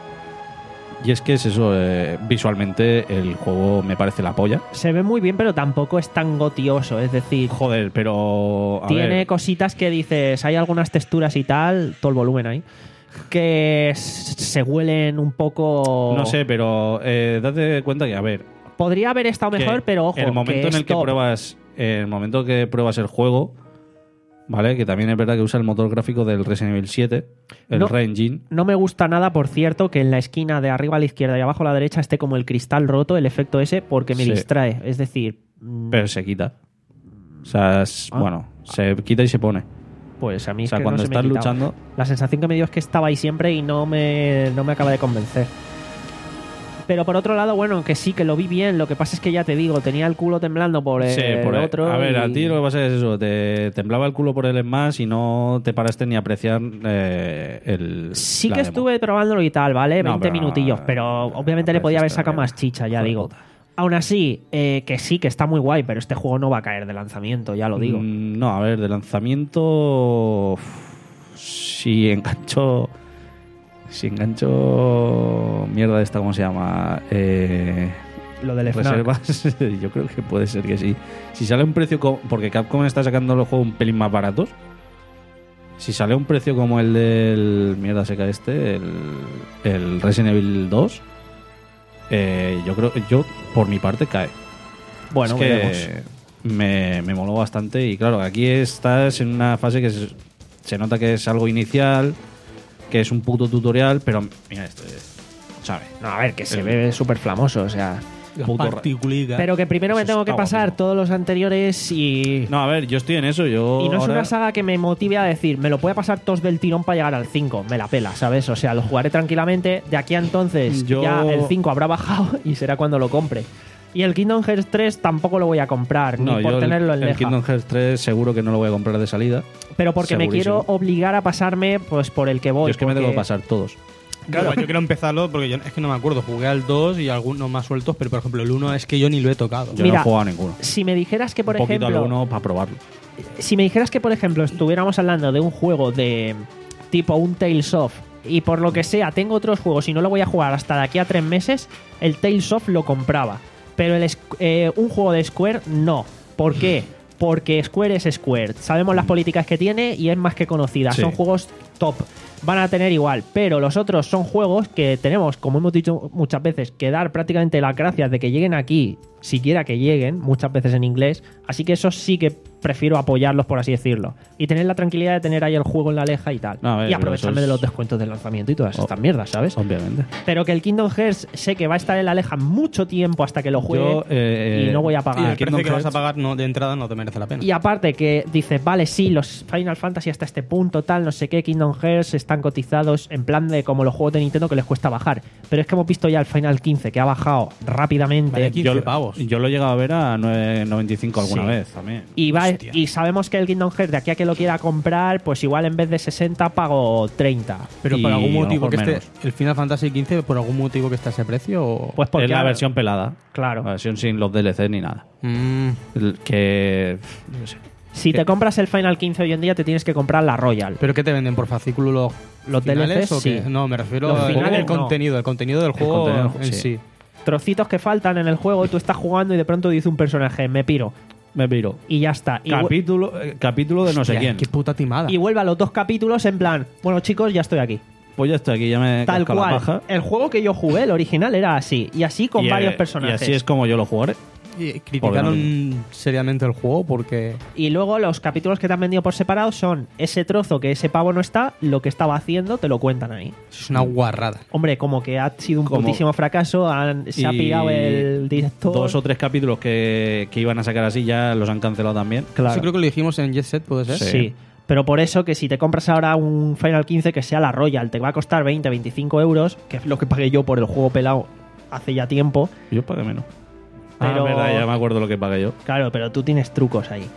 Y es que es eso, eh, visualmente el juego me parece la polla. Se ve muy bien, pero tampoco es tan gotioso, es decir... Joder, pero... a Tiene ver, cositas que dices, hay algunas texturas y tal, todo el volumen ahí, que s- se huelen un poco... no sé, pero eh, date cuenta que, a ver... Podría haber estado que mejor, pero ojo, el momento que en el es que top. pruebas el momento que pruebas el juego, ¿vale? Que también es verdad que usa el motor gráfico del Resident Evil siete, el No. Re-Engine. No me gusta nada, por cierto, que en la esquina de arriba a la izquierda y abajo a la derecha esté como el cristal roto, el efecto ese, porque me Sí. distrae. Es decir, mm, Pero se quita. O sea, es- Ah. bueno, se quita y se pone. pues a mí O es sea, que cuando no se me ha estás quitado. luchando... La sensación que me dio es que estaba ahí siempre y no me, no me acaba de convencer. Pero por otro lado, bueno, que sí, que lo vi bien. Lo que pasa es que ya te digo, tenía el culo temblando por el Sí, por el- otro. A ver, a y- ti lo que pasa es eso, te temblaba el culo por el Smash y no te paraste ni a apreciar eh, el... Sí la que demo. estuve probándolo y tal, ¿vale? No, veinte pero no, minutillos, pero obviamente le no podía haber aprecias sacado todavía. más chicha, ya Hijo de digo. puta. Aún así, eh, que sí, que está muy guay, pero este juego no va a caer de lanzamiento, ya lo digo. Mm, no, a ver, de lanzamiento... uf, si engancho... Si engancho... Mierda esta, ¿cómo se llama? Eh... Lo del FNAC. Reservas, yo creo que puede ser que sí. Si sale un precio... co- Porque Capcom está sacando los juegos un pelín más baratos. Si sale un precio como el del... Mierda seca este, el, el Resident Evil dos, eh, yo creo... Yo, por mi parte, cae. Bueno, es que veremos. me, me moló bastante y claro, aquí estás en una fase que se, se nota que es algo inicial, que es un puto tutorial, pero mira esto, ¿sabes? No, a ver, que se el- ve súper flamoso, o sea... Las Puto ra- particulitas. Pero que primero me Eso tengo que está pasar guapísimo. todos los anteriores y... No, a ver, yo estoy en eso, yo Y no es ahora- una saga que me motive a decir, me lo puede pasar todos del tirón para llegar al cinco. Me la pela, ¿sabes? O sea, lo jugaré tranquilamente. De aquí a entonces Yo- ya el cinco habrá bajado y será cuando lo compre. Y el Kingdom Hearts tres tampoco lo voy a comprar, No, ni por yo el, tenerlo en el leja. Kingdom Hearts tres seguro que no lo voy a comprar de salida. Pero porque me Segurísimo. quiero obligar a pasarme pues por el que voy. Yo es que me porque- tengo que pasar todos. Claro, yo quiero empezarlo porque yo es que no me acuerdo. Jugué al dos y algunos más sueltos, pero por ejemplo el uno es que yo ni lo he tocado. Yo Mira, no he jugado a ninguno. Si me dijeras que, por Un poquito ejemplo, al uno para probarlo. si me dijeras que, por ejemplo, estuviéramos hablando de un juego de tipo un Tales of y por lo que sea tengo otros juegos y no lo voy a jugar hasta de aquí a tres meses, el Tales of lo compraba. Pero el, Squ- eh, un juego de Square, no. ¿Por qué? Porque Square es Square. Sabemos las políticas que tiene y es más que conocida. Sí. Son juegos top. Van a tener igual. Pero los otros son juegos que tenemos, como hemos dicho muchas veces, que dar prácticamente las gracias de que lleguen aquí, siquiera que lleguen, muchas veces en inglés. Así que esos sí que prefiero apoyarlos, por así decirlo. Y tener la tranquilidad de tener ahí el juego en la leja y tal. No, a ver, y pero aprovecharme eso es- de los descuentos del lanzamiento y todas Oh. estas mierdas, ¿sabes? Obviamente. Pero que el Kingdom Hearts sé que va a estar en la leja mucho tiempo hasta que lo juegue Yo, eh, y no voy a Y pagar. el precio Kingdom que vas a Hearts- pagar no, de entrada no te merece la pena. Y aparte que dices, vale, sí, los Final Fantasy hasta este punto, tal, no sé qué, Kingdom Hearts están cotizados en plan de como los juegos de Nintendo que les cuesta bajar. Pero es que hemos visto ya el Final quince que ha bajado rápidamente. Vale, quince yo, pavos. yo lo he llegado a ver a nueve noventa y cinco alguna Sí. vez también. Y, va, Hostia. y sabemos que el Kingdom Hearts de aquí a que lo quiera comprar, pues igual en vez de sesenta pago treinta. Pero y por algún a lo motivo mejor que esté menos. el Final Fantasy quince, por algún motivo que está a ese precio o... Pues porque es la ahora- versión pelada. Claro. La versión sin los D L C ni nada. Mm, El que. yo qué sé. Si te compras el Final quince hoy en día, te tienes que comprar la Royal. ¿Pero qué te venden por fascículo los, Los finales D L Cs, o qué? sí. No, me refiero Los al finales, el no. contenido, el contenido del juego contenido, en sí. sí. Trocitos que faltan en el juego y tú estás jugando y de pronto dice un personaje, me piro. Me piro. Y ya está. Y, vu- Capítulo, eh, capítulo de no sé Hostia, quién. Qué puta timada. y vuelve a los dos capítulos en plan, bueno chicos, ya estoy aquí. Pues ya estoy aquí, ya me he Tal cascado la cual. paja. El juego que yo jugué, el original, era así. Y así con Y, varios eh, personajes. Y así es como yo lo jugaré. Y criticaron seriamente el juego porque... Y luego los capítulos que te han vendido por separado son ese trozo que ese pavo no está, lo que estaba haciendo, te lo cuentan ahí. es una guarrada. Hombre, como que ha sido un Como- putísimo fracaso, han- se ha Y pillado el director. Dos o tres capítulos que, que iban a sacar así ya los han cancelado también. Claro. Eso creo que lo dijimos en Jet Set, ¿puede ser? Sí. Sí. Pero por eso que si te compras ahora un Final quince que sea la Royal, te va a costar veinte, veinticinco euros, que es lo que pagué yo por el juego pelado hace ya tiempo. Yo pagué menos. Pero- Ah, verdad, ya me acuerdo lo que pagué yo. Claro, pero tú tienes trucos ahí.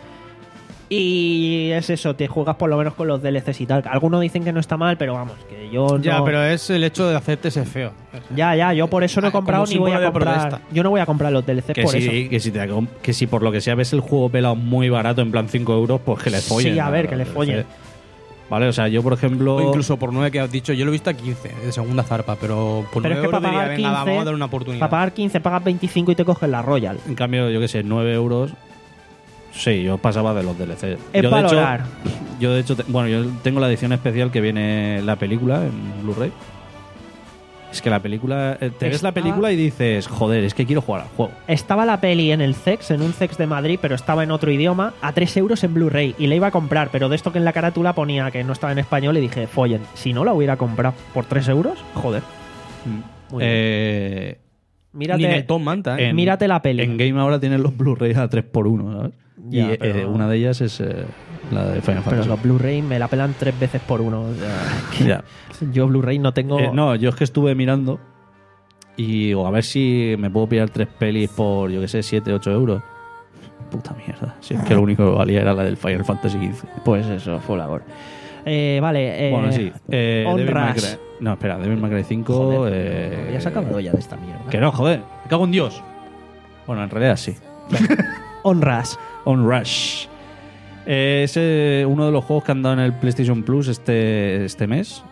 Y es eso, te juegas por lo menos con los D L Cs y tal. Algunos dicen que no está mal, pero vamos, que yo Ya, no... pero es el hecho de hacerte ese feo. Ya, ya, yo por eso no he Ah, comprado como ni voy a símbolo de comprar. protesta. Yo no voy a comprar los D L Cs Que por si, eso. que, si te, com- que si por lo que sea ves el juego pelado muy barato, en plan cinco euros, pues que le follen. Sí, a ver, ¿no? que le follen. Vale, o sea, yo por ejemplo. O incluso por nueve que has dicho, yo lo he visto a quince, de segunda zarpa, pero por Pero es nueve que euros para diría, pagar venga, va, quince, vamos a dar una oportunidad. para pagar quince pagas veinticinco y te coges la Royal. En cambio, yo qué sé, nueve euros. Sí, yo pasaba de los D L C. Es yo, de valorar. hecho, yo, de hecho, te- bueno, yo tengo la edición especial que viene la película en Blu-ray. Es que la película. eh, Te ves Está- la película y dices, joder, es que quiero jugar al juego. Estaba la peli en el C E X, en un C E X de Madrid, pero estaba en otro idioma, a tres euros en Blu-ray. Y la iba a comprar, pero de esto que en la carátula ponía que no estaba en español, y dije, follen, si no la hubiera comprado por tres euros, joder. Muy bien. Eh, Ni en Mírate, el Tom Manta, ¿eh? en- mírate la peli. En Game ahora tienen los Blu-ray a tres por uno, ¿sabes? Ya, y eh, pero- una de ellas es eh, la de Final Pero Fantasy. los Blu-ray me la pelan tres veces por uno. o sea, que Ya. Yo Blu-ray no tengo... Eh, no, yo es que estuve mirando y digo, a ver si me puedo pillar tres pelis por, yo qué sé, siete, ocho euros. Puta mierda. Si es que lo único que valía era la del Final Fantasy quince. Pues eso, fue la gore. Eh, vale. Eh, bueno, sí. Eh, On Devil May Rush. Cry- No, espera, Devil May Cry cinco. Joder, eh, ya se ha acabado ya de esta mierda. Que no, joder. Me cago en Dios. Bueno, en realidad sí. On Rush. On Rush. Eh, es eh, uno de los juegos que han dado en el PlayStation Plus este, este mes.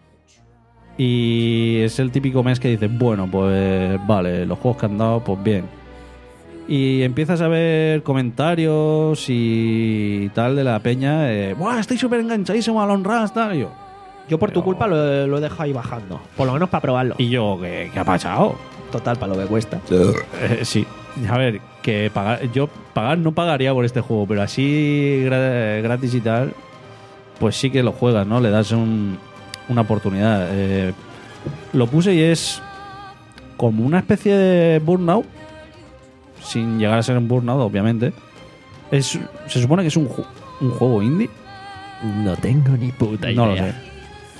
Y es el típico mes que dices, bueno, pues vale, los juegos que han dado, pues bien. Y empiezas a ver comentarios y tal de la peña. Eh, Buah, estoy súper enganchadísimo al On Rush, tal. Y yo, Yo por tu Pero- culpa lo, lo he dejado ahí bajando. Por lo menos para probarlo. y yo ¿qué, qué ha pasado? Total, para lo que cuesta. Eh, sí. A ver, que pagar, yo pagar no pagaría por este juego, pero así gra- gratis y tal, pues sí que lo juegas, ¿no? Le das un- una oportunidad. Eh, lo puse y es como una especie de Burnout, sin llegar a ser un Burnout, obviamente. Es, se supone que es un, ju- un juego indie. No tengo ni puta No lo sé.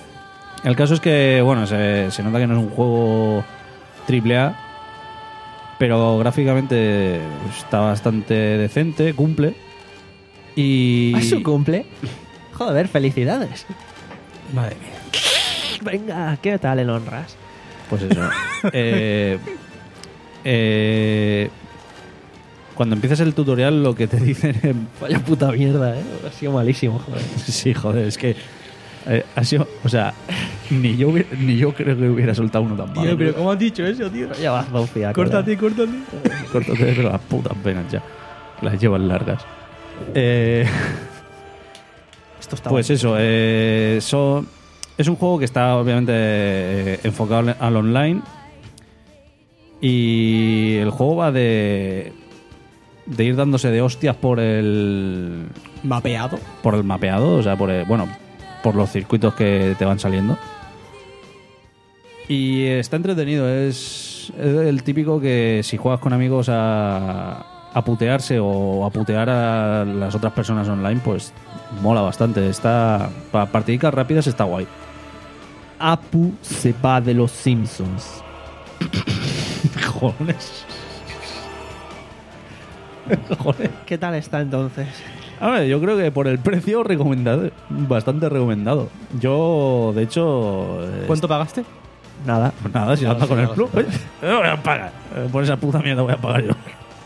El caso es que, bueno, se, se nota que no es un juego triple A, pero gráficamente está bastante decente, cumple. Y... ¿Es su cumple? Joder, felicidades. Madre mía. Venga, ¿qué tal el honras? Pues eso. eh, eh, cuando empiezas el tutorial lo que te dicen es... Vaya puta mierda, ¿eh? Ha sido malísimo, joder. Sí, joder, es que... eh, ha sido... O sea, ni yo, hubiera- ni yo creo que hubiera soltado uno tan malo. Tío, pero ¿cómo has dicho eso, tío? Ya vas, Zofia. Córtate, córtate. Córtate, pero las putas venas ya. Las llevan largas. Eh, Esto está pues bueno. eso, eh, eso es un juego que está obviamente eh, enfocado al online. Y el juego va de... De ir dándose de hostias por el... Mapeado. Por el mapeado, o sea, por el- bueno, por los circuitos que te van saliendo. Y está entretenido, es, es el típico que si juegas con amigos a, a putearse o a putear a las otras personas online, pues mola bastante. Está para partidicas rápidas está guay. Apu se va de los Simpsons. Joder. Joder. ¿Qué tal está entonces? A ver, yo creo que por el precio recomendado, bastante recomendado. Yo, de hecho, eh, ¿Cuánto pagaste? Nada. Pues nada, si lo anda Claro, con el sí, plus, claro, oye, no voy a pagar. Eh, Por esa puta mierda voy a pagar yo.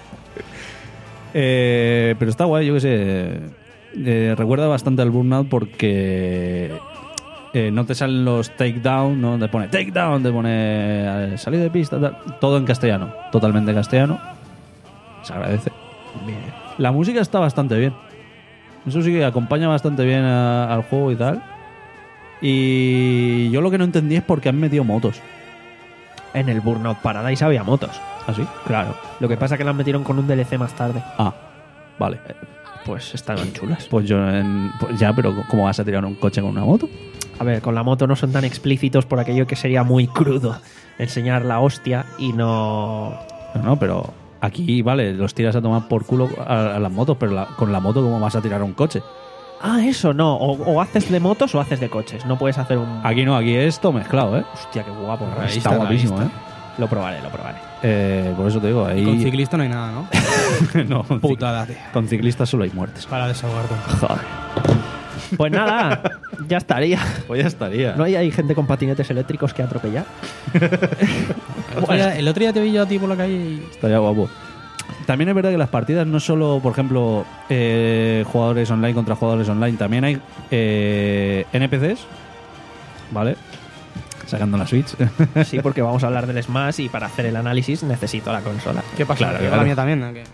Eh, pero está guay, yo qué sé. Eh, recuerda bastante al Burnout porque eh, no te salen los takedown, no te pone takedown, te pone eh, salir de pista, tal. Todo en castellano, totalmente castellano. Se agradece. Bien. La música está bastante bien. Eso sí que acompaña bastante bien a- al juego y tal. Y yo lo que no entendí es por qué han metido motos. En el Burnout Paradise había motos. ¿Así? Claro. Lo que pasa es que las metieron con un D L C más tarde. Ah, vale. Pues estaban chulas. Pues yo en- pues ya, pero ¿cómo vas a tirar un coche con una moto? A ver, con la moto no son tan explícitos por aquello que sería muy crudo enseñar la hostia y no... No, no, pero aquí, vale, los tiras a tomar por culo a, a las motos, pero la- con la moto, ¿cómo vas a tirar un coche? Ah, eso no. O, o haces de motos o haces de coches. No puedes hacer un... Aquí no, aquí es todo mezclado, ¿eh? Hostia, qué guapo. Ahí Está está, guapísimo, ahí ¿eh? Lo probaré, lo probaré. Eh, Por eso te digo, ahí... Con ciclista no hay nada, ¿no? no, con, cic- Putada, tío. con ciclistas solo hay muertes. Para desahogarte. Joder. Pues nada, ya estaría. Pues ya estaría. ¿No hay, hay gente con patinetes eléctricos que atropellar? El otro, día, el otro día te vi yo a ti por la calle y... Estaría guapo. También es verdad que las partidas no solo, por ejemplo, eh, jugadores online contra jugadores online, también hay eh, N P Cs, ¿vale? Sacando la Switch. Sí, porque vamos a hablar del Smash y para hacer el análisis necesito la consola. ¿Qué pasa? Claro, ¿Que claro. la mía también? ¿o qué?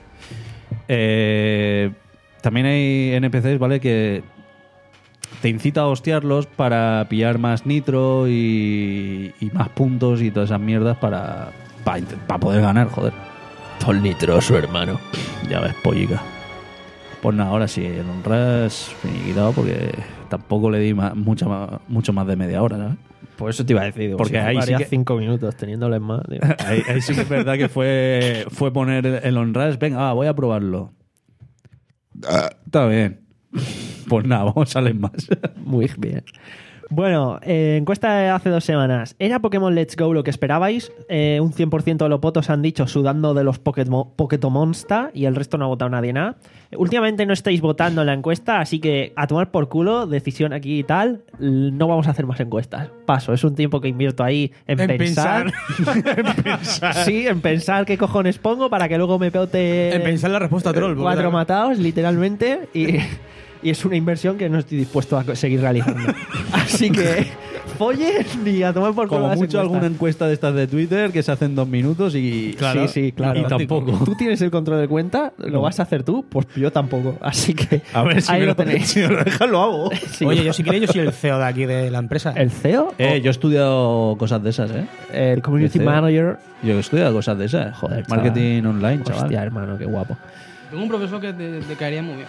Eh, también hay N P Cs, ¿vale? Que te incita a hostiarlos para pillar más nitro y, y más puntos y todas esas mierdas para, para, int- para poder ganar, joder. Todo nitroso, hermano. Ya ves, pollica. Pues nada, ahora sí, el honras finiquitado porque tampoco le di ma- mucha ma- mucho más de media hora, ¿sabes? Por eso te iba a decir. Digo, Porque si ahí sí jugaría que- cinco minutos teniéndolo en más. Digo, Ahí, ahí sí que es verdad que fue, fue poner el honras, venga, va, voy a probarlo. Está bien. Pues nada, vamos a leer más. muy bien. Bueno, eh, encuesta de hace dos semanas. ¿Era Pokémon Let's Go lo que esperabais? Eh, un cien por ciento de los votos han dicho sudando de los Pokémon Monster y el resto no ha votado nadie nada. Últimamente no estáis votando en la encuesta, así que a tomar por culo, decisión aquí y tal. l- No vamos a hacer más encuestas. Paso, es un tiempo que invierto ahí en, En pensar. Sí, en pensar qué cojones pongo para que luego me peote En pensar la respuesta troll. porque cuatro la- matados, literalmente, y, y es una inversión que no estoy dispuesto a co- seguir realizando. Así que, follen ni a tomar por culo Como las mucho encuestas. alguna encuesta de estas de Twitter que se hacen dos minutos y... Claro. Sí, sí, claro. Y tampoco. ¿Tú tienes el control de cuenta? ¿Lo No. vas a hacer tú? Pues yo tampoco. Así que A ver si ahí me lo lo, tenéis. si me lo dejas, lo hago. Sí. Oye, yo si queréis, yo soy el C E O de aquí de la empresa. ¿El C E O? Eh, yo he estudiado cosas de esas, ¿eh? El Community el C E O. Manager. Yo he estudiado cosas de esas. Joder, Marketing chaval. online, chaval. Hostia, hermano, qué guapo. Tengo un profesor que te, te caería muy bien.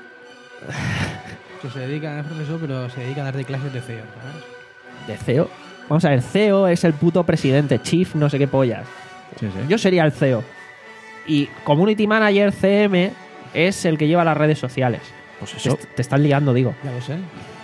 Que se dedica, es profesor, pero se dedica a darte clases de C E O, ¿sabes? ¿De C E O? Vamos a ver, C E O es el puto presidente, chief, no sé qué pollas. Sí, sí. Yo sería el C E O. Y Community Manager, C M, es el que lleva las redes sociales. Pues Te, eso. est- te están liando, digo. Ya lo sé.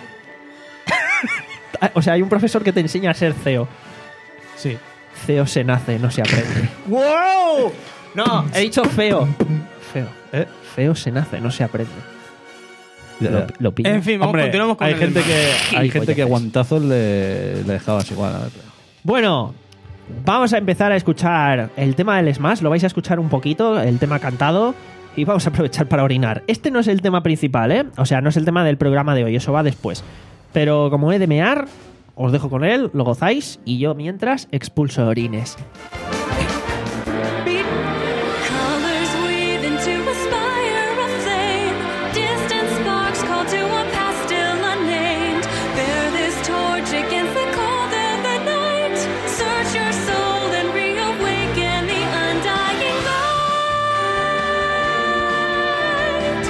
O sea, hay un profesor que te enseña a ser C E O. Sí. C E O se nace, no se aprende. ¡Wow! No, he dicho feo. Feo. ¿Eh? Feo se nace, no se aprende. Lo, lo pillo. En fin, vamos, Hombre, continuamos con hay el gente Smash. que hay Gilipolleces. gente que guantazos le, le dejabas igual. A ver, pero- Bueno, vamos a empezar a escuchar el tema del Smash. Lo vais a escuchar un poquito, el tema cantado. Y vamos a aprovechar para orinar. Este no es el tema principal, ¿eh? O sea, no es el tema del programa de hoy, eso va después. Pero como he de mear, os dejo con él, lo gozáis. Y yo, mientras, expulso orines. Colors weave into a spire of flame. Distant sparks call to a past still unnamed. Bear this torch against the cold of the night. Search your soul and reawaken the undying light.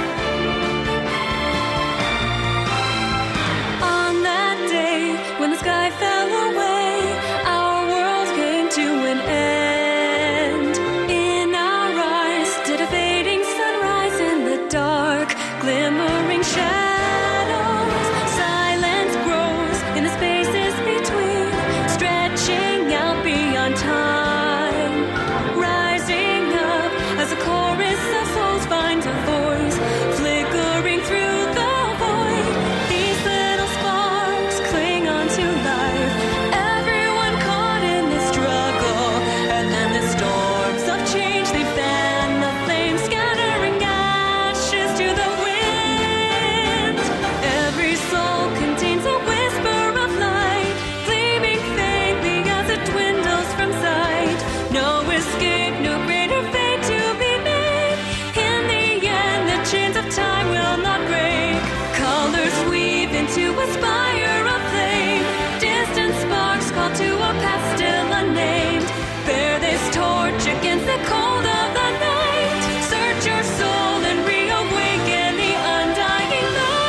On that day when the sky fell away, our world came to an end. In our eyes did a fading sunrise in the dark, glimmering shadows. Silence grows in the spaces between, stretching out beyond time. Rising up as a chorus of souls finds a voice, flickering through the void. These little sparks cling on to life. Everyone caught in this struggle, and then the storms of change they fan the flames, scattering ashes to the wind. Every soul contains a whisper of light, gleaming faintly as it dwindles from sight. No escape, no greater fate to be made. In the end, the chains of time will not break. Colors weave into a spire of flame. Distant sparks call to a past still unnamed. Bear this torch against the cold of the night. Search your soul and reawaken the undying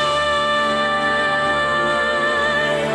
light.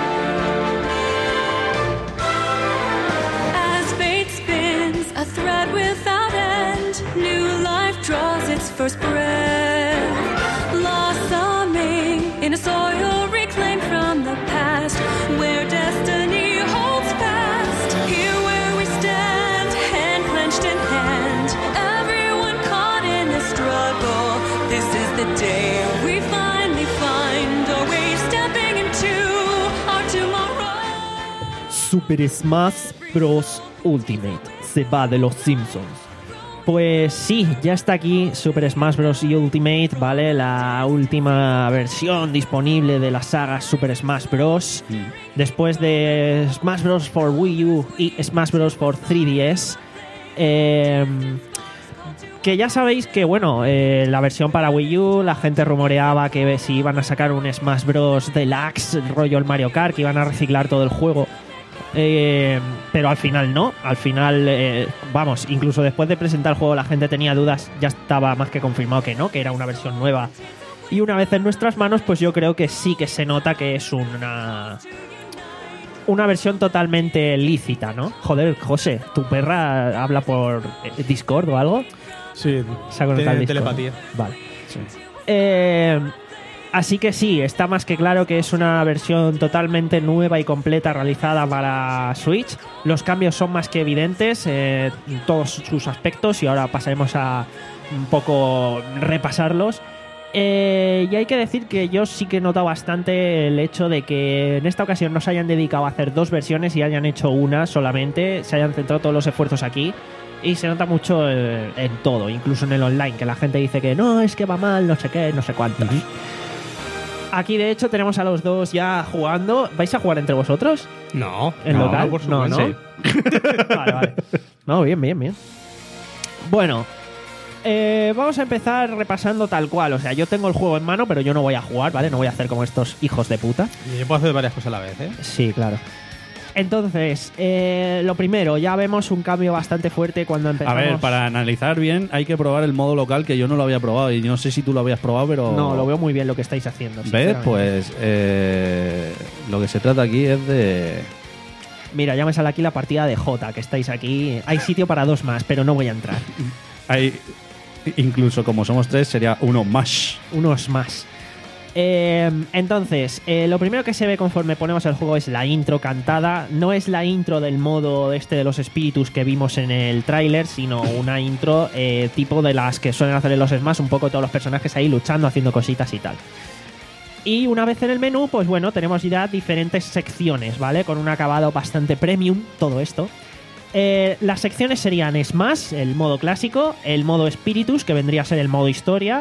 As fate spins a thread without end, new life draws its first breath, blossoming in a soil reclaimed from the past, where destiny holds fast. Here where we stand, hand clenched in hand, everyone caught in a struggle. This is the day we finally find our way, stepping into our tomorrow. Super Smash Bros. Ultimate se va de los Simpsons. Pues sí, ya está aquí Super Smash Bros. Ultimate, ¿vale? La última versión disponible de la saga Super Smash Bros. Después de Smash Bros. For Wii U y Smash Bros. For tres D S. Eh, que ya sabéis que, bueno, eh, la versión para Wii U, la gente rumoreaba que si iban a sacar un Smash Bros. Deluxe, rollo el Mario Kart, que iban a reciclar todo el juego. Eh, pero al final no, al final, eh, vamos, incluso después de presentar el juego la gente tenía dudas, ya estaba más que confirmado que no, que era una versión nueva. Y una vez en nuestras manos, pues yo creo que sí que se nota que es una una versión totalmente lícita, ¿no? Joder, José, ¿tu perra habla por eh, Discord o algo? Sí, Se ha conectado al tiene Discord. telepatía. Vale. Eh, así que sí, está más que claro que es una versión totalmente nueva y completa realizada para Switch. Los cambios son más que evidentes eh, en todos sus aspectos y ahora pasaremos a un poco repasarlos. Eh, y hay que decir que yo sí que he notado bastante el hecho de que en esta ocasión no se hayan dedicado a hacer dos versiones y hayan hecho una solamente, se hayan centrado todos los esfuerzos aquí. Y se nota mucho eh, en todo, incluso en el online, que la gente dice que no, es que va mal, no sé qué, no sé cuántos. Uh-huh. Aquí, de hecho, tenemos a los dos ya jugando. ¿Vais a jugar entre vosotros? No. ¿En no, local? por No, supuesto. ¿no? Vale, vale. No, bien, bien, bien. Bueno, eh, vamos a empezar repasando tal cual. O sea, yo tengo el juego en mano, pero yo no voy a jugar, ¿vale? No voy a hacer como estos hijos de puta. Y yo puedo hacer varias cosas a la vez, ¿eh? Sí, claro. Entonces, eh, lo primero, ya vemos un cambio bastante fuerte cuando A empezamos. ver, para analizar bien hay que probar el modo local, que yo no lo había probado y no sé si tú lo habías probado, pero... No, lo veo muy bien lo que estáis haciendo. ¿Ves? sinceramente. Pues eh, lo que se trata aquí es de... Mira, ya me sale aquí la partida de Jota, que estáis aquí. Hay sitio para dos más, pero no voy a entrar. Hay, incluso como somos tres, sería uno más. Unos más. Eh, entonces, eh, lo primero que se ve conforme ponemos el juego es la intro cantada. No es la intro del modo este de los espíritus que vimos en el tráiler, sino una intro eh, tipo de las que suelen hacer en los Smash, un poco todos los personajes ahí luchando, haciendo cositas y tal. Y una vez en el menú, pues bueno, tenemos ya diferentes secciones, ¿vale? Con un acabado bastante premium, todo esto. Eh, las secciones serían Smash, el modo clásico, el modo Spiritus, que vendría a ser el modo historia,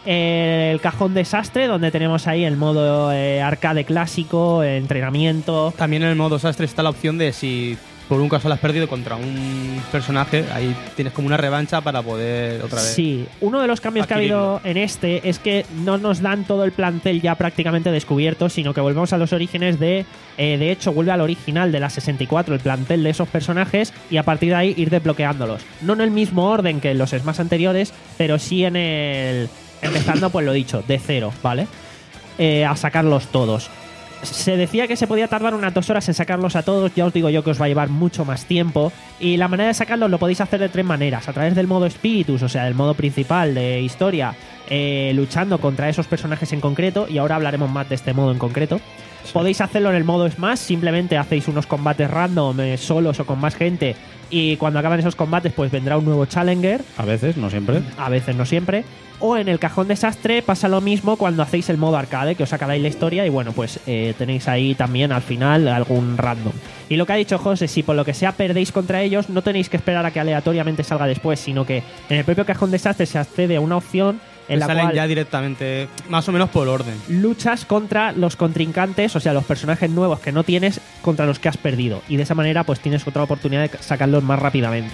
eh, el cajón desastre, donde tenemos ahí el modo eh, arcade clásico, eh, entrenamiento. También en el modo sastre está la opción de si por un caso lo has perdido contra un personaje, ahí tienes como una revancha para poder otra vez. Sí, uno de los cambios que ha habido en este es que no nos dan todo el plantel ya prácticamente descubierto, sino que volvemos a los orígenes de... Eh, de hecho, vuelve al original de la sesenta y cuatro, el plantel de esos personajes, y a partir de ahí ir desbloqueándolos. No en el mismo orden que en los Smash anteriores, pero sí en el... Empezando, pues lo dicho, de cero, ¿vale? Eh, a sacarlos todos. Se decía que se podía tardar unas dos horas en sacarlos a todos. Ya os digo yo que os va a llevar mucho más tiempo. Y la manera de sacarlos lo podéis hacer de tres maneras. A través del modo Spiritus, o sea, del modo principal de historia, eh, luchando contra esos personajes en concreto. Y ahora hablaremos más de este modo en concreto. Sí. Podéis hacerlo en el modo Smash. Simplemente hacéis unos combates random, eh, solos o con más gente. Y cuando acaban esos combates, pues vendrá un nuevo Challenger. A veces, no siempre. A veces, no siempre. O en el cajón desastre pasa lo mismo cuando hacéis el modo arcade, que os acabáis la historia y bueno, pues eh, tenéis ahí también al final algún random. Y lo que ha dicho José, si por lo que sea perdéis contra ellos, no tenéis que esperar a que aleatoriamente salga después, sino que en el propio cajón desastre se accede a una opción en la salen cual ya directamente, más o menos por orden. Luchas contra los contrincantes, o sea, los personajes nuevos que no tienes contra los que has perdido. Y de esa manera pues tienes otra oportunidad de sacarlos más rápidamente.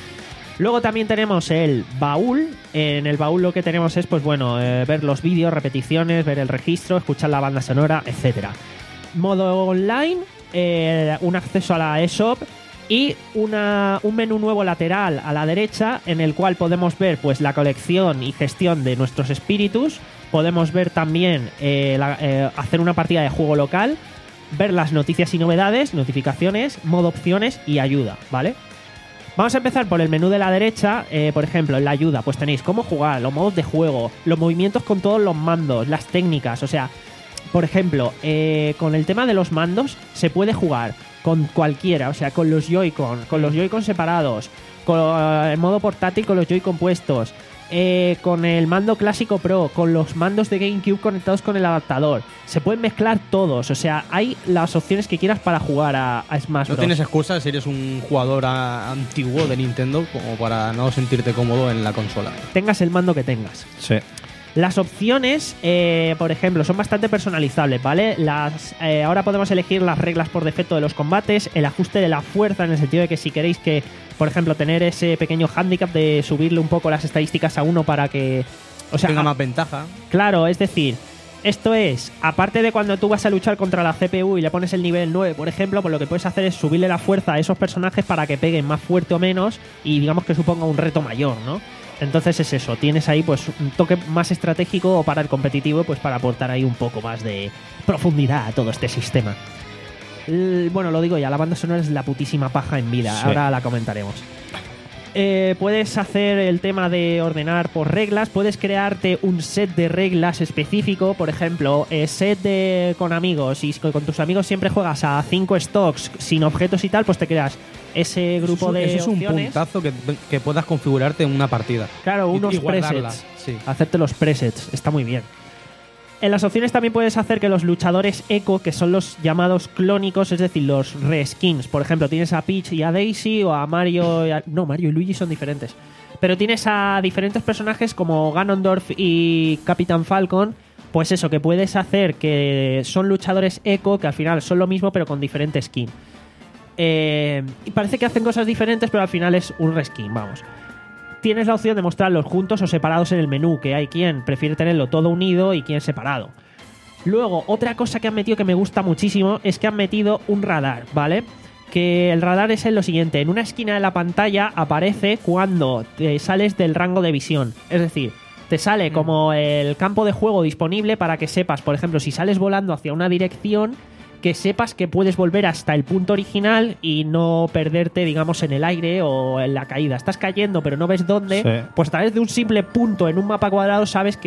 Luego también tenemos el baúl. En el baúl lo que tenemos es, pues bueno, eh, ver los vídeos, repeticiones, ver el registro, escuchar la banda sonora, etcétera. Modo online, eh, un acceso a la eShop y una, un menú nuevo lateral a la derecha en el cual podemos ver pues la colección y gestión de nuestros espíritus. Podemos ver también eh, la, eh, hacer una partida de juego local, ver las noticias y novedades, notificaciones, modo opciones y ayuda, ¿vale? Vamos a empezar por el menú de la derecha. Eh, por ejemplo, en la ayuda pues tenéis cómo jugar, los modos de juego, los movimientos con todos los mandos, las técnicas. O sea, por ejemplo, eh, con el tema de los mandos se puede jugar con cualquiera. O sea, con los Joy-Con, con los Joy-Con separados, con eh, el modo portátil con los Joy-Con puestos, eh, con el mando clásico Pro, con los mandos de GameCube conectados con el adaptador. Se pueden mezclar todos, o sea, hay las opciones que quieras para jugar a, a Smash No Bros. tienes excusa si eres un jugador a- antiguo de Nintendo como para no sentirte cómodo en la consola. Tengas el mando que tengas. Sí. Las opciones, eh, por ejemplo, son bastante personalizables, ¿vale? Las, eh, ahora podemos elegir las reglas por defecto de los combates, el ajuste de la fuerza, en el sentido de que si queréis que, por ejemplo, tener ese pequeño hándicap de subirle un poco las estadísticas a uno para que... O sea, Tenga a- más ventaja. claro, es decir, esto es, aparte de cuando tú vas a luchar contra la C P U y le pones el nivel nueve, por ejemplo, pues lo que puedes hacer es subirle la fuerza a esos personajes para que peguen más fuerte o menos y digamos que suponga un reto mayor, ¿no? Entonces es eso, tienes ahí pues un toque más estratégico para el competitivo, pues para aportar ahí un poco más de profundidad a todo este sistema. L- bueno, lo digo ya, la banda sonora es la putísima paja en vida, Sí. ahora la comentaremos. Eh, puedes hacer el tema de ordenar por reglas, puedes crearte un set de reglas específico, por ejemplo, eh, set de con amigos, y con tus amigos siempre juegas a cinco stocks sin objetos y tal, pues te creas ese grupo eso, de eso es un opciones. puntazo que, que puedas configurarte en una partida. Claro, Y- unos y guardarla, presets. sí. Hacerte los presets, está muy bien. En las opciones también puedes hacer que los luchadores eco, que son los llamados clónicos, es decir, los reskins. Por ejemplo, tienes a Peach y a Daisy o a Mario y a- No, Mario y Luigi son diferentes. Pero tienes a diferentes personajes como Ganondorf y Capitán Falcon. Pues eso, que puedes hacer que son luchadores eco, que al final son lo mismo pero con diferente skin. Eh, y parece que hacen cosas diferentes, pero al final es un reskin, vamos. Tienes la opción de mostrarlos juntos o separados en el menú, que hay quien prefiere tenerlo todo unido y quien separado. Luego, otra cosa que han metido que me gusta muchísimo es que han metido un radar, ¿vale? Que el radar es en lo siguiente: en una esquina de la pantalla aparece cuando te sales del rango de visión. Es decir, te sale como el campo de juego disponible para que sepas, por ejemplo, si sales volando hacia una dirección, que sepas que puedes volver hasta el punto original y no perderte, digamos, en el aire o en la caída. Estás cayendo pero no ves dónde, Sí. pues a través de un simple punto en un mapa cuadrado sabes que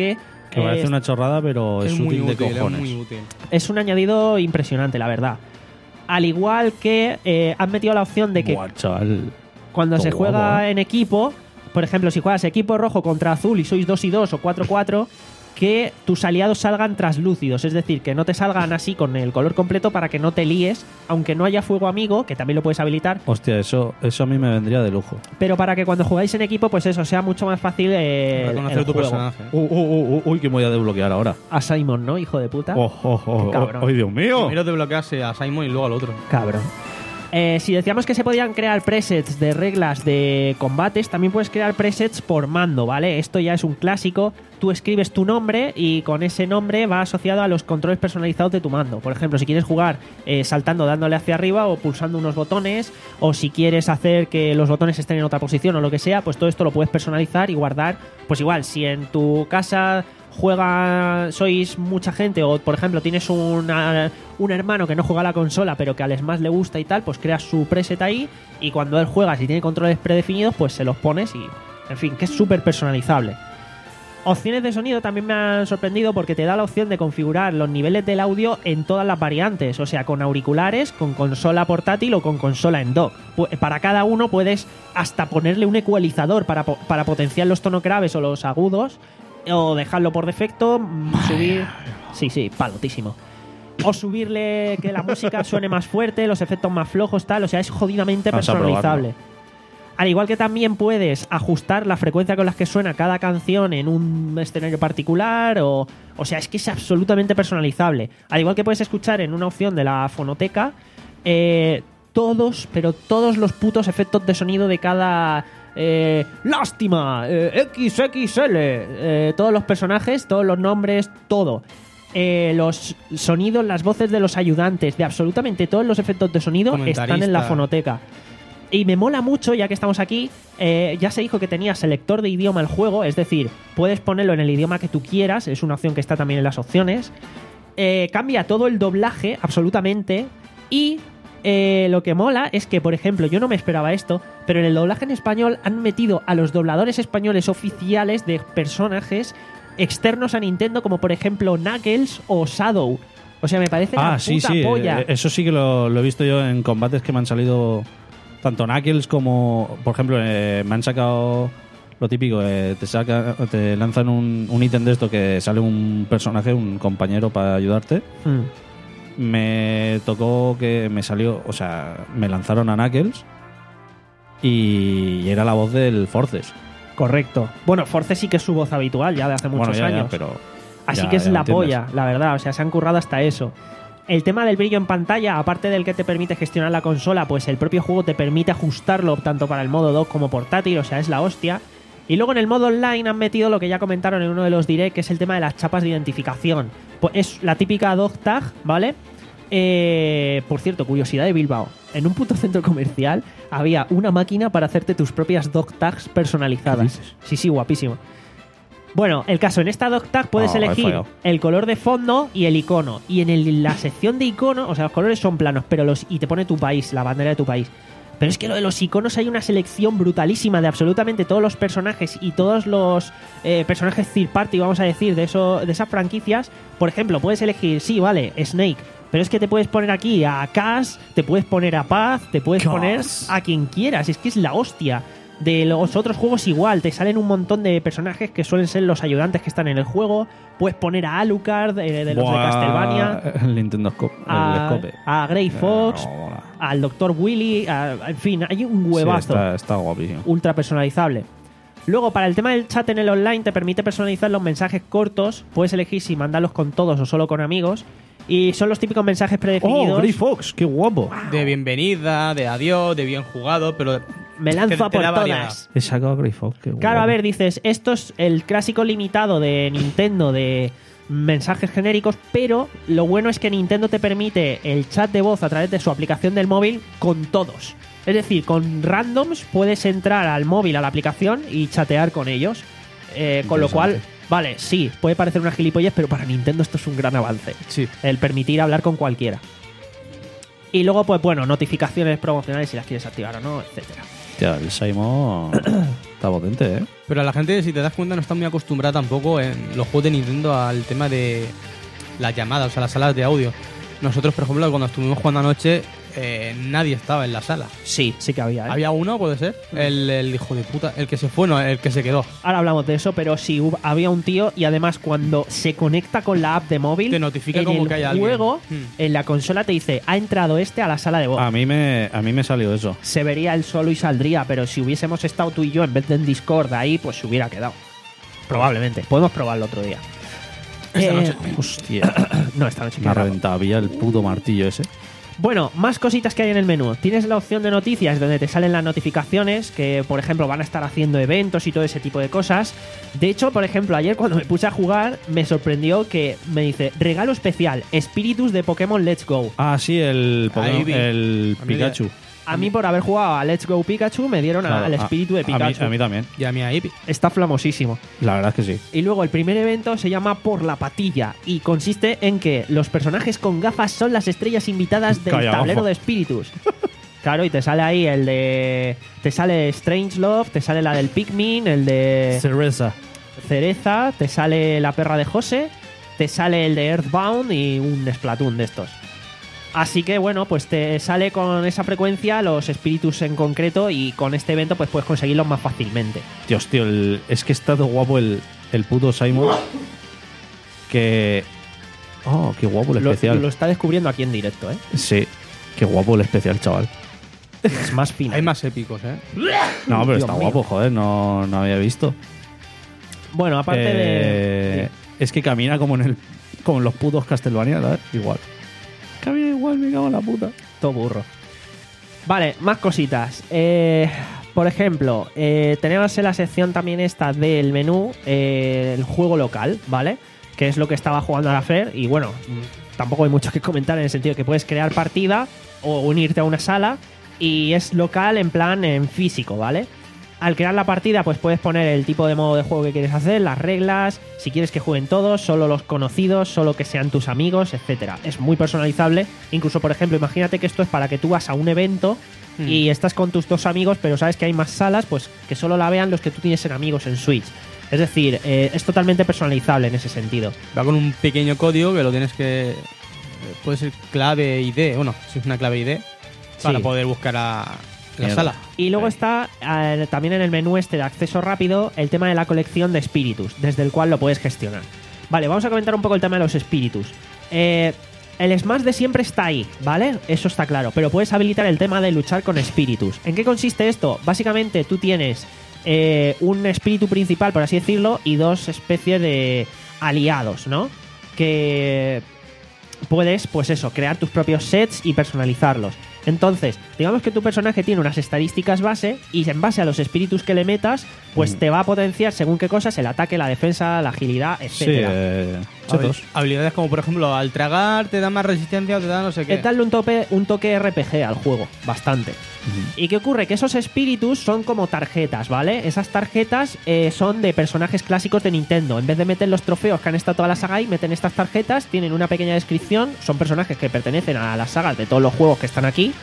Que parece Es- una chorrada, pero es, es muy útil de útil, es cojones. muy útil. Es un añadido impresionante, la verdad. Al igual que eh, han metido la opción de que Buah, chaval. cuando Todo se juega guapo, ¿eh? en equipo, por ejemplo, si juegas equipo rojo contra azul y sois dos y dos o cuatro cuatro, que tus aliados salgan traslúcidos, es decir, que no te salgan así con el color completo para que no te líes, aunque no haya fuego amigo, que también lo puedes habilitar, Hostia, eso, eso a mí me vendría de lujo. pero para que cuando jugáis en equipo, pues eso, sea mucho más fácil eh, Reconocer el tu juego. personaje. Uh, uh, uh, uh, uy, que me voy a desbloquear ahora. A Simon, ¿no? Hijo de puta. Oh, oh, oh, Qué cabrón. oh, ¡ay, Dios mío! Primero te bloquease a Simon y luego al otro. Cabrón. Eh, si decíamos que se podían crear presets de reglas de combates, también puedes crear presets por mando, ¿vale? Esto ya es un clásico. Tú escribes tu nombre y con ese nombre va asociado a los controles personalizados de tu mando. Por ejemplo, si quieres jugar eh, saltando, dándole hacia arriba o pulsando unos botones, o si quieres hacer que los botones estén en otra posición o lo que sea, pues todo esto lo puedes personalizar y guardar. Pues igual, si en tu casa juega, sois mucha gente, o por ejemplo tienes una- un hermano que no juega a la consola pero que al Smash le gusta y tal, pues creas su preset ahí y cuando él juega, si tiene controles predefinidos, pues se los pones y, en fin, que es súper personalizable. Opciones de sonido también me han sorprendido porque te da la opción de configurar los niveles del audio en todas las variantes, o sea, con auriculares, con consola portátil o con consola en dock. Pu- Para cada uno puedes hasta ponerle un ecualizador para, po- para potenciar los tonos graves o los agudos, o dejarlo por defecto, mm, subir... Sí, sí, palotísimo. O subirle que la música suene más fuerte, los efectos más flojos, tal, o sea, es jodidamente Vamos a personalizable. Al igual que también puedes ajustar la frecuencia con la que suena cada canción en un escenario particular, o, o sea, es que es absolutamente personalizable. Al igual que puedes escuchar en una opción de la fonoteca eh, todos, pero todos los putos efectos de sonido de cada... Eh, lástima, eh, equis equis ele, eh, todos los personajes, todos los nombres, todo. Eh, los sonidos, las voces de los ayudantes, de absolutamente todos los efectos de sonido están en la Comentarista. fonoteca. Y me mola mucho, ya que estamos aquí, eh, ya se dijo que tenía selector de idioma el juego, es decir, puedes ponerlo en el idioma que tú quieras, es una opción que está también en las opciones. Eh, cambia todo el doblaje, absolutamente, y eh, lo que mola es que, por ejemplo, yo no me esperaba esto, pero en el doblaje en español han metido a los dobladores españoles oficiales de personajes externos a Nintendo, como por ejemplo Knuckles o Shadow. O sea, me parece Ah, la sí, puta sí. polla. eh, Eso sí que lo, lo he visto yo en combates que me han salido tanto Knuckles como, por ejemplo, eh, me han sacado lo típico, eh, te saca, te lanzan un, un ítem de esto que sale un personaje, un compañero para ayudarte. Hmm. Me tocó que me salió, o sea, me lanzaron a Knuckles y era la voz del Forces. Correcto. Bueno, Force sí que es su voz habitual ya de hace muchos Bueno, ya, ya, años. pero Así ya- que es ya la lo entiendes. polla, la verdad. O sea, se han currado hasta eso. El tema del brillo en pantalla, aparte del que te permite gestionar la consola, pues el propio juego te permite ajustarlo tanto para el modo dock como portátil, o sea, es la hostia. Y luego en el modo online han metido lo que ya comentaron en uno de los direct, que es el tema de las chapas de identificación. Pues es la típica dog tag, ¿vale? Eh, por cierto, curiosidad de Bilbao. En un puto centro comercial había una máquina para hacerte tus propias dog tags personalizadas. Sí, sí, guapísimo. Bueno, el caso, en esta dog tag puedes Oh, he elegir fallado. el color de fondo y el icono. Y en el- la sección de icono, o sea, los colores son planos, pero los y te pone tu país, la bandera de tu país. Pero es que lo de los iconos hay una selección brutalísima de absolutamente todos los personajes y todos los eh, personajes third party, vamos a decir, de, eso, de esas franquicias. Por ejemplo, puedes elegir, sí, vale, Snake, pero es que te puedes poner aquí a Cass, te puedes poner a Paz, te puedes Cass. poner a quien quieras. Es que es la hostia. De los otros juegos igual, te salen un montón de personajes que suelen ser los ayudantes que están en el juego. Puedes poner a Alucard, eh, de los de Buah, Castlevania, El Nintendo Scope. a, el Scope. a Grey Fox, No, mola. al doctor Willy, a- en fin, hay un Sí, huevazo está, está guapísimo. ultra personalizable. Luego, para el tema del chat en el online, te permite personalizar los mensajes cortos. Puedes elegir si mandarlos con todos o solo con amigos. Y son los típicos mensajes predefinidos. ¡Oh, Grey Fox! ¡Qué guapo! De bienvenida, de adiós, de bien jugado, pero... Me lanzo te- a te por da variedad. todas. He sacado a Grey Fox. Qué Claro, guapo. a ver, dices, esto es el clásico limitado de Nintendo de mensajes genéricos, pero lo bueno es que Nintendo te permite el chat de voz a través de su aplicación del móvil con todos. Es decir, con randoms puedes entrar al móvil, a la aplicación y chatear con ellos. Eh, con lo cual, vale, sí, puede parecer una gilipollez, pero para Nintendo esto es un gran avance. Sí. El permitir hablar con cualquiera. Y luego, pues bueno, notificaciones promocionales si las quieres activar o no, etcétera. Hostia, el Simon. Está potente, ¿eh? Pero la gente, si te das cuenta, no está muy acostumbrada tampoco en los juegos de Nintendo al tema de las llamadas, o sea, las salas de audio. Nosotros, por ejemplo, cuando estuvimos jugando anoche, eh, nadie estaba en la sala. Sí, sí que había, ¿eh? Había uno, puede ser, el, el hijo de puta, el que se fue, no, el que se quedó. Ahora hablamos de eso, pero sí, hubo- había un tío y además cuando se conecta con la app de móvil, Te notifica en como el que hay alguien. juego, Hmm. en la consola te dice, ha entrado este a la sala de voz. A mí me, a mí me salió eso. Se vería él solo y saldría, pero si hubiésemos estado tú y yo en vez de en Discord ahí, pues se hubiera quedado. Probablemente. Podemos probarlo otro día. Esta Eh, noche. Hostia. No, esta noche Me ha queda. reventado. Había el puto martillo ese. Bueno, más cositas que hay en el menú. Tienes la opción de noticias donde te salen las notificaciones que, por ejemplo, van a estar haciendo eventos y todo ese tipo de cosas. De hecho, por ejemplo, ayer cuando me puse a jugar me sorprendió que me dice regalo especial, espíritus de Pokémon Let's Go. Ah, sí, el, Pokémon- Ahí vi. el A mí Pikachu. A mí por haber jugado a Let's Go Pikachu me dieron Claro, al a- espíritu de a mí- Pikachu. A mí, también. Y a mí ahí. Está flamosísimo. La verdad es que sí. Y luego el primer evento se llama Por la Patilla y consiste en que los personajes con gafas son las estrellas invitadas del Calla, tablero ojo. de espíritus. Claro, y te sale ahí el de... Te sale Strangelove, te sale la del Pikmin, el de Cereza. Cereza, te sale la perra de José, te sale el de Earthbound y un Splatoon de estos. Así que bueno, pues te sale con esa frecuencia los espíritus en concreto y con este evento pues puedes conseguirlos más fácilmente. Dios, tío, el- es que está todo guapo el, el puto Simon. Que. Oh, qué guapo el Lo, especial. lo está descubriendo aquí en directo, ¿eh? Sí, qué guapo el especial, chaval. Es más fino. Hay más épicos, ¿eh? No, pero Dios está mío. guapo, joder, no, no había visto. Bueno, aparte Eh, Es que camina como en el como en los putos Castlevania, ¿sabes? Igual. Camina igual, me cago en la puta. de... Todo burro. Vale, más cositas. Eh, por ejemplo, eh, tenemos en la sección también esta del menú eh, el juego local, ¿vale? Que es lo que estaba jugando a la Fer. Y bueno, mm, tampoco hay mucho que comentar en el sentido que puedes crear partida o unirte a una sala y es local en plan en físico, ¿vale? Al crear la partida, pues puedes poner el tipo de modo de juego que quieres hacer, las reglas, si quieres que jueguen todos, solo los conocidos, solo que sean tus amigos, etcétera. Es muy personalizable. Incluso, por ejemplo, imagínate que esto es para que tú vas a un evento Hmm. y estás con tus dos amigos, pero sabes que hay más salas, pues que solo la vean los que tú tienes en amigos en Switch. Es decir, eh, es totalmente personalizable en ese sentido. Va con un pequeño código que lo tienes que. Puede ser clave I D, bueno, si es una clave I D, para Sí. poder buscar a la Mierda. sala. Y luego Ahí. está eh, también en el menú este de acceso rápido el tema de la colección de espíritus, desde el cual lo puedes gestionar. Vale, vamos a comentar un poco el tema de los espíritus. Eh, el Smash de siempre está ahí, ¿vale? Eso está claro, pero puedes habilitar el tema de luchar con espíritus. ¿En qué consiste esto? Básicamente tú tienes eh, un espíritu principal, por así decirlo, y dos especies de aliados, ¿no? Que puedes, pues eso, crear tus propios sets y personalizarlos. Entonces, digamos que tu personaje tiene unas estadísticas base y en base a los espíritus que le metas, pues Mm. te va a potenciar según qué cosas el ataque, la defensa, la agilidad, Sí, etcétera. eh, Habil- chetos. Habilidades como, por ejemplo, al tragar te da más resistencia o te da no sé qué. Es darle un, tope, un toque R P G al juego, bastante. ¿Y qué ocurre? Que esos espíritus son como tarjetas, ¿vale? Esas tarjetas eh, son de personajes clásicos de Nintendo. En vez de meter los trofeos que han estado toda la saga ahí, meten estas tarjetas, tienen una pequeña descripción, son personajes que pertenecen a las sagas de todos los juegos que están aquí.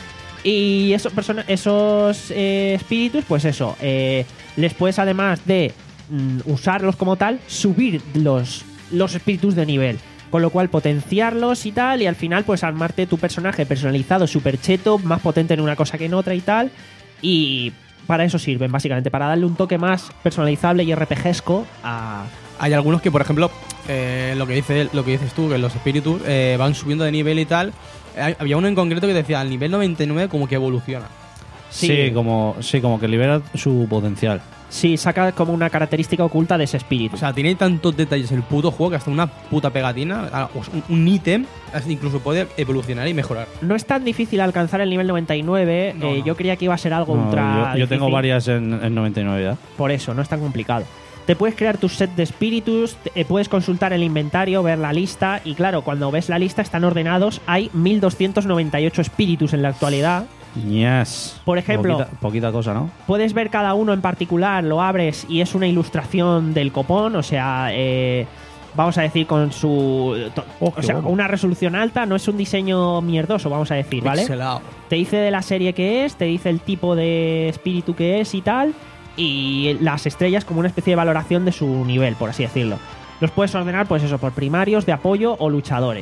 Y esos, persona- esos eh, espíritus, pues eso, eh, les puedes además de mm, usarlos como tal, subir los, los espíritus de nivel. Con lo cual potenciarlos y tal, y al final pues armarte tu personaje personalizado, super cheto, más potente en una cosa que en otra y tal. Y para eso sirven, básicamente, para darle un toque más personalizable y RPGesco a... Hay algunos que, por ejemplo, eh, lo que dice lo que dices tú, que los espíritus eh, van subiendo de nivel y tal. Hay- Había uno en concreto que decía al nivel noventa y nueve como que evoluciona. Sí, Sí. como, sí, como que libera su potencial. Sí, saca como una característica oculta de ese espíritu. O sea, tiene tantos detalles el puto juego que hasta una puta pegatina, ah, o un- un ítem, hasta incluso puede evolucionar y mejorar. No es tan difícil alcanzar el nivel noventa y nueve. No, eh, no. Yo creía que iba a ser algo No, ultra. yo, yo tengo difícil. varias en, en noventa y nueve ya. Por eso, no es tan complicado. Te puedes crear tu set de espíritus, te- eh, puedes consultar el inventario, ver la lista. Y claro, cuando ves la lista están ordenados. Hay mil doscientos noventa y ocho espíritus en la actualidad. Yes. Por ejemplo- Poquita, poquita cosa, ¿no? Puedes ver cada uno en particular, lo abres y es una ilustración del copón, o sea, eh, vamos a decir con su... to- Oh, o qué sea, guapo. una resolución alta, no es un diseño mierdoso, vamos a decir, ¿vale? Pixelado. Te dice de la serie que es, te dice el tipo de espíritu que es y tal. y las estrellas como una especie de valoración de su nivel, por así decirlo. Los puedes ordenar, pues eso, por primarios, de apoyo o luchadores.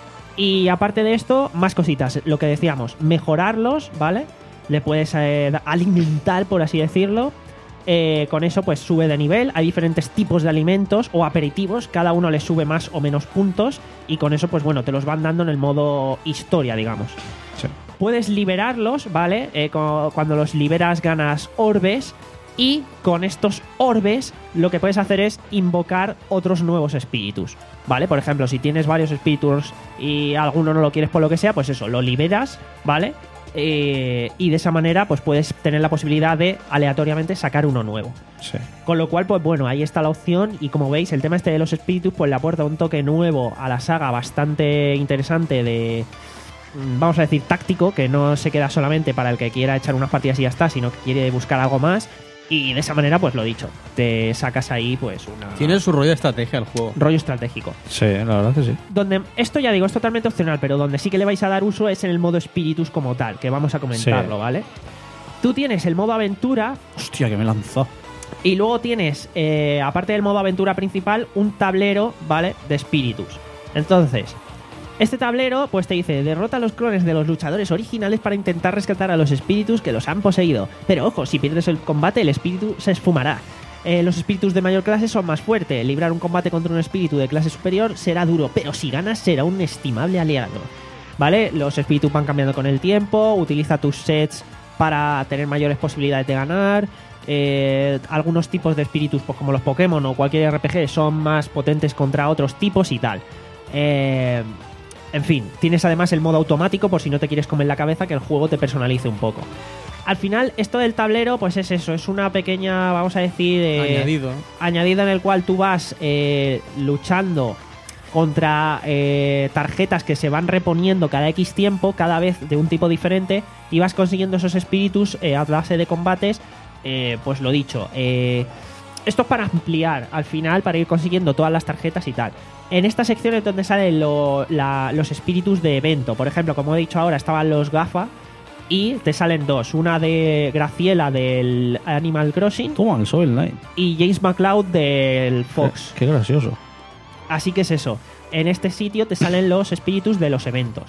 Y aparte de esto, más cositas. Lo que decíamos, mejorarlos, ¿vale? Le puedes eh, alimentar, por así decirlo. Eh, con eso, pues sube de nivel. Hay diferentes tipos de alimentos o aperitivos. Cada uno le sube más o menos puntos. Y con eso, pues bueno, te los van dando en el modo historia, digamos. Sí. Puedes liberarlos, ¿vale? Eh, cu- cuando los liberas ganas orbes. Y con estos orbes lo que puedes hacer es invocar otros nuevos espíritus, ¿vale? Por ejemplo, si tienes varios espíritus y alguno no lo quieres por lo que sea, pues eso, lo liberas, ¿vale? Eh, y de esa manera pues puedes tener la posibilidad de aleatoriamente sacar uno nuevo. Sí. Con lo cual, pues bueno, ahí está la opción. Y como veis, el tema este de los espíritus pues le aporta un toque nuevo a la saga bastante interesante de... vamos a decir táctico, que no se queda solamente para el que quiera echar unas partidas y ya está, sino que quiere buscar algo más. Y de esa manera, pues lo dicho, te sacas ahí pues una... Tiene su rollo de estrategia el juego. rollo estratégico. Sí, la verdad que sí. Donde, esto ya digo, es totalmente opcional, pero donde sí que le vais a dar uso es en el modo espíritus como tal, que vamos a comentarlo, Sí. ¿vale? Tú tienes el modo aventura Hostia, que me lanzó. y luego tienes, eh, aparte del modo aventura principal, un tablero, ¿vale? De espíritus. Entonces, este tablero pues te dice, derrota a los clones de los luchadores originales para intentar rescatar a los espíritus que los han poseído. Pero ojo, si pierdes el combate, el espíritu se esfumará. Eh, los espíritus de mayor clase son más fuertes. Librar un combate contra un espíritu de clase superior será duro, pero si ganas será un estimable aliado. ¿Vale? Los espíritus van cambiando con el tiempo. Utiliza tus sets para tener mayores posibilidades de ganar. Eh, algunos tipos de espíritus, pues como los Pokémon o cualquier R P G, son más potentes contra otros tipos y tal. Eh... En fin, tienes además el modo automático por si no te quieres comer la cabeza, que el juego te personalice un poco. Al final, esto del tablero, pues es eso, es una pequeña, vamos a decir... Eh, Añadido. añadido en el cual tú vas eh, luchando contra eh, tarjetas que se van reponiendo cada X tiempo, cada vez de un tipo diferente, y vas consiguiendo esos espíritus eh, a base de combates, eh, pues lo dicho... Eh, esto es para ampliar, al final, para ir consiguiendo todas las tarjetas y tal. En esta sección es donde salen lo- la- los espíritus de evento. Por ejemplo, como he dicho ahora, estaban los GAFA y te salen dos. Una de Graciela del Animal Crossing Toma, el Shovel Knight. y James McCloud del Fox. Qué gracioso. Así que es eso. En este sitio te salen los espíritus de los eventos.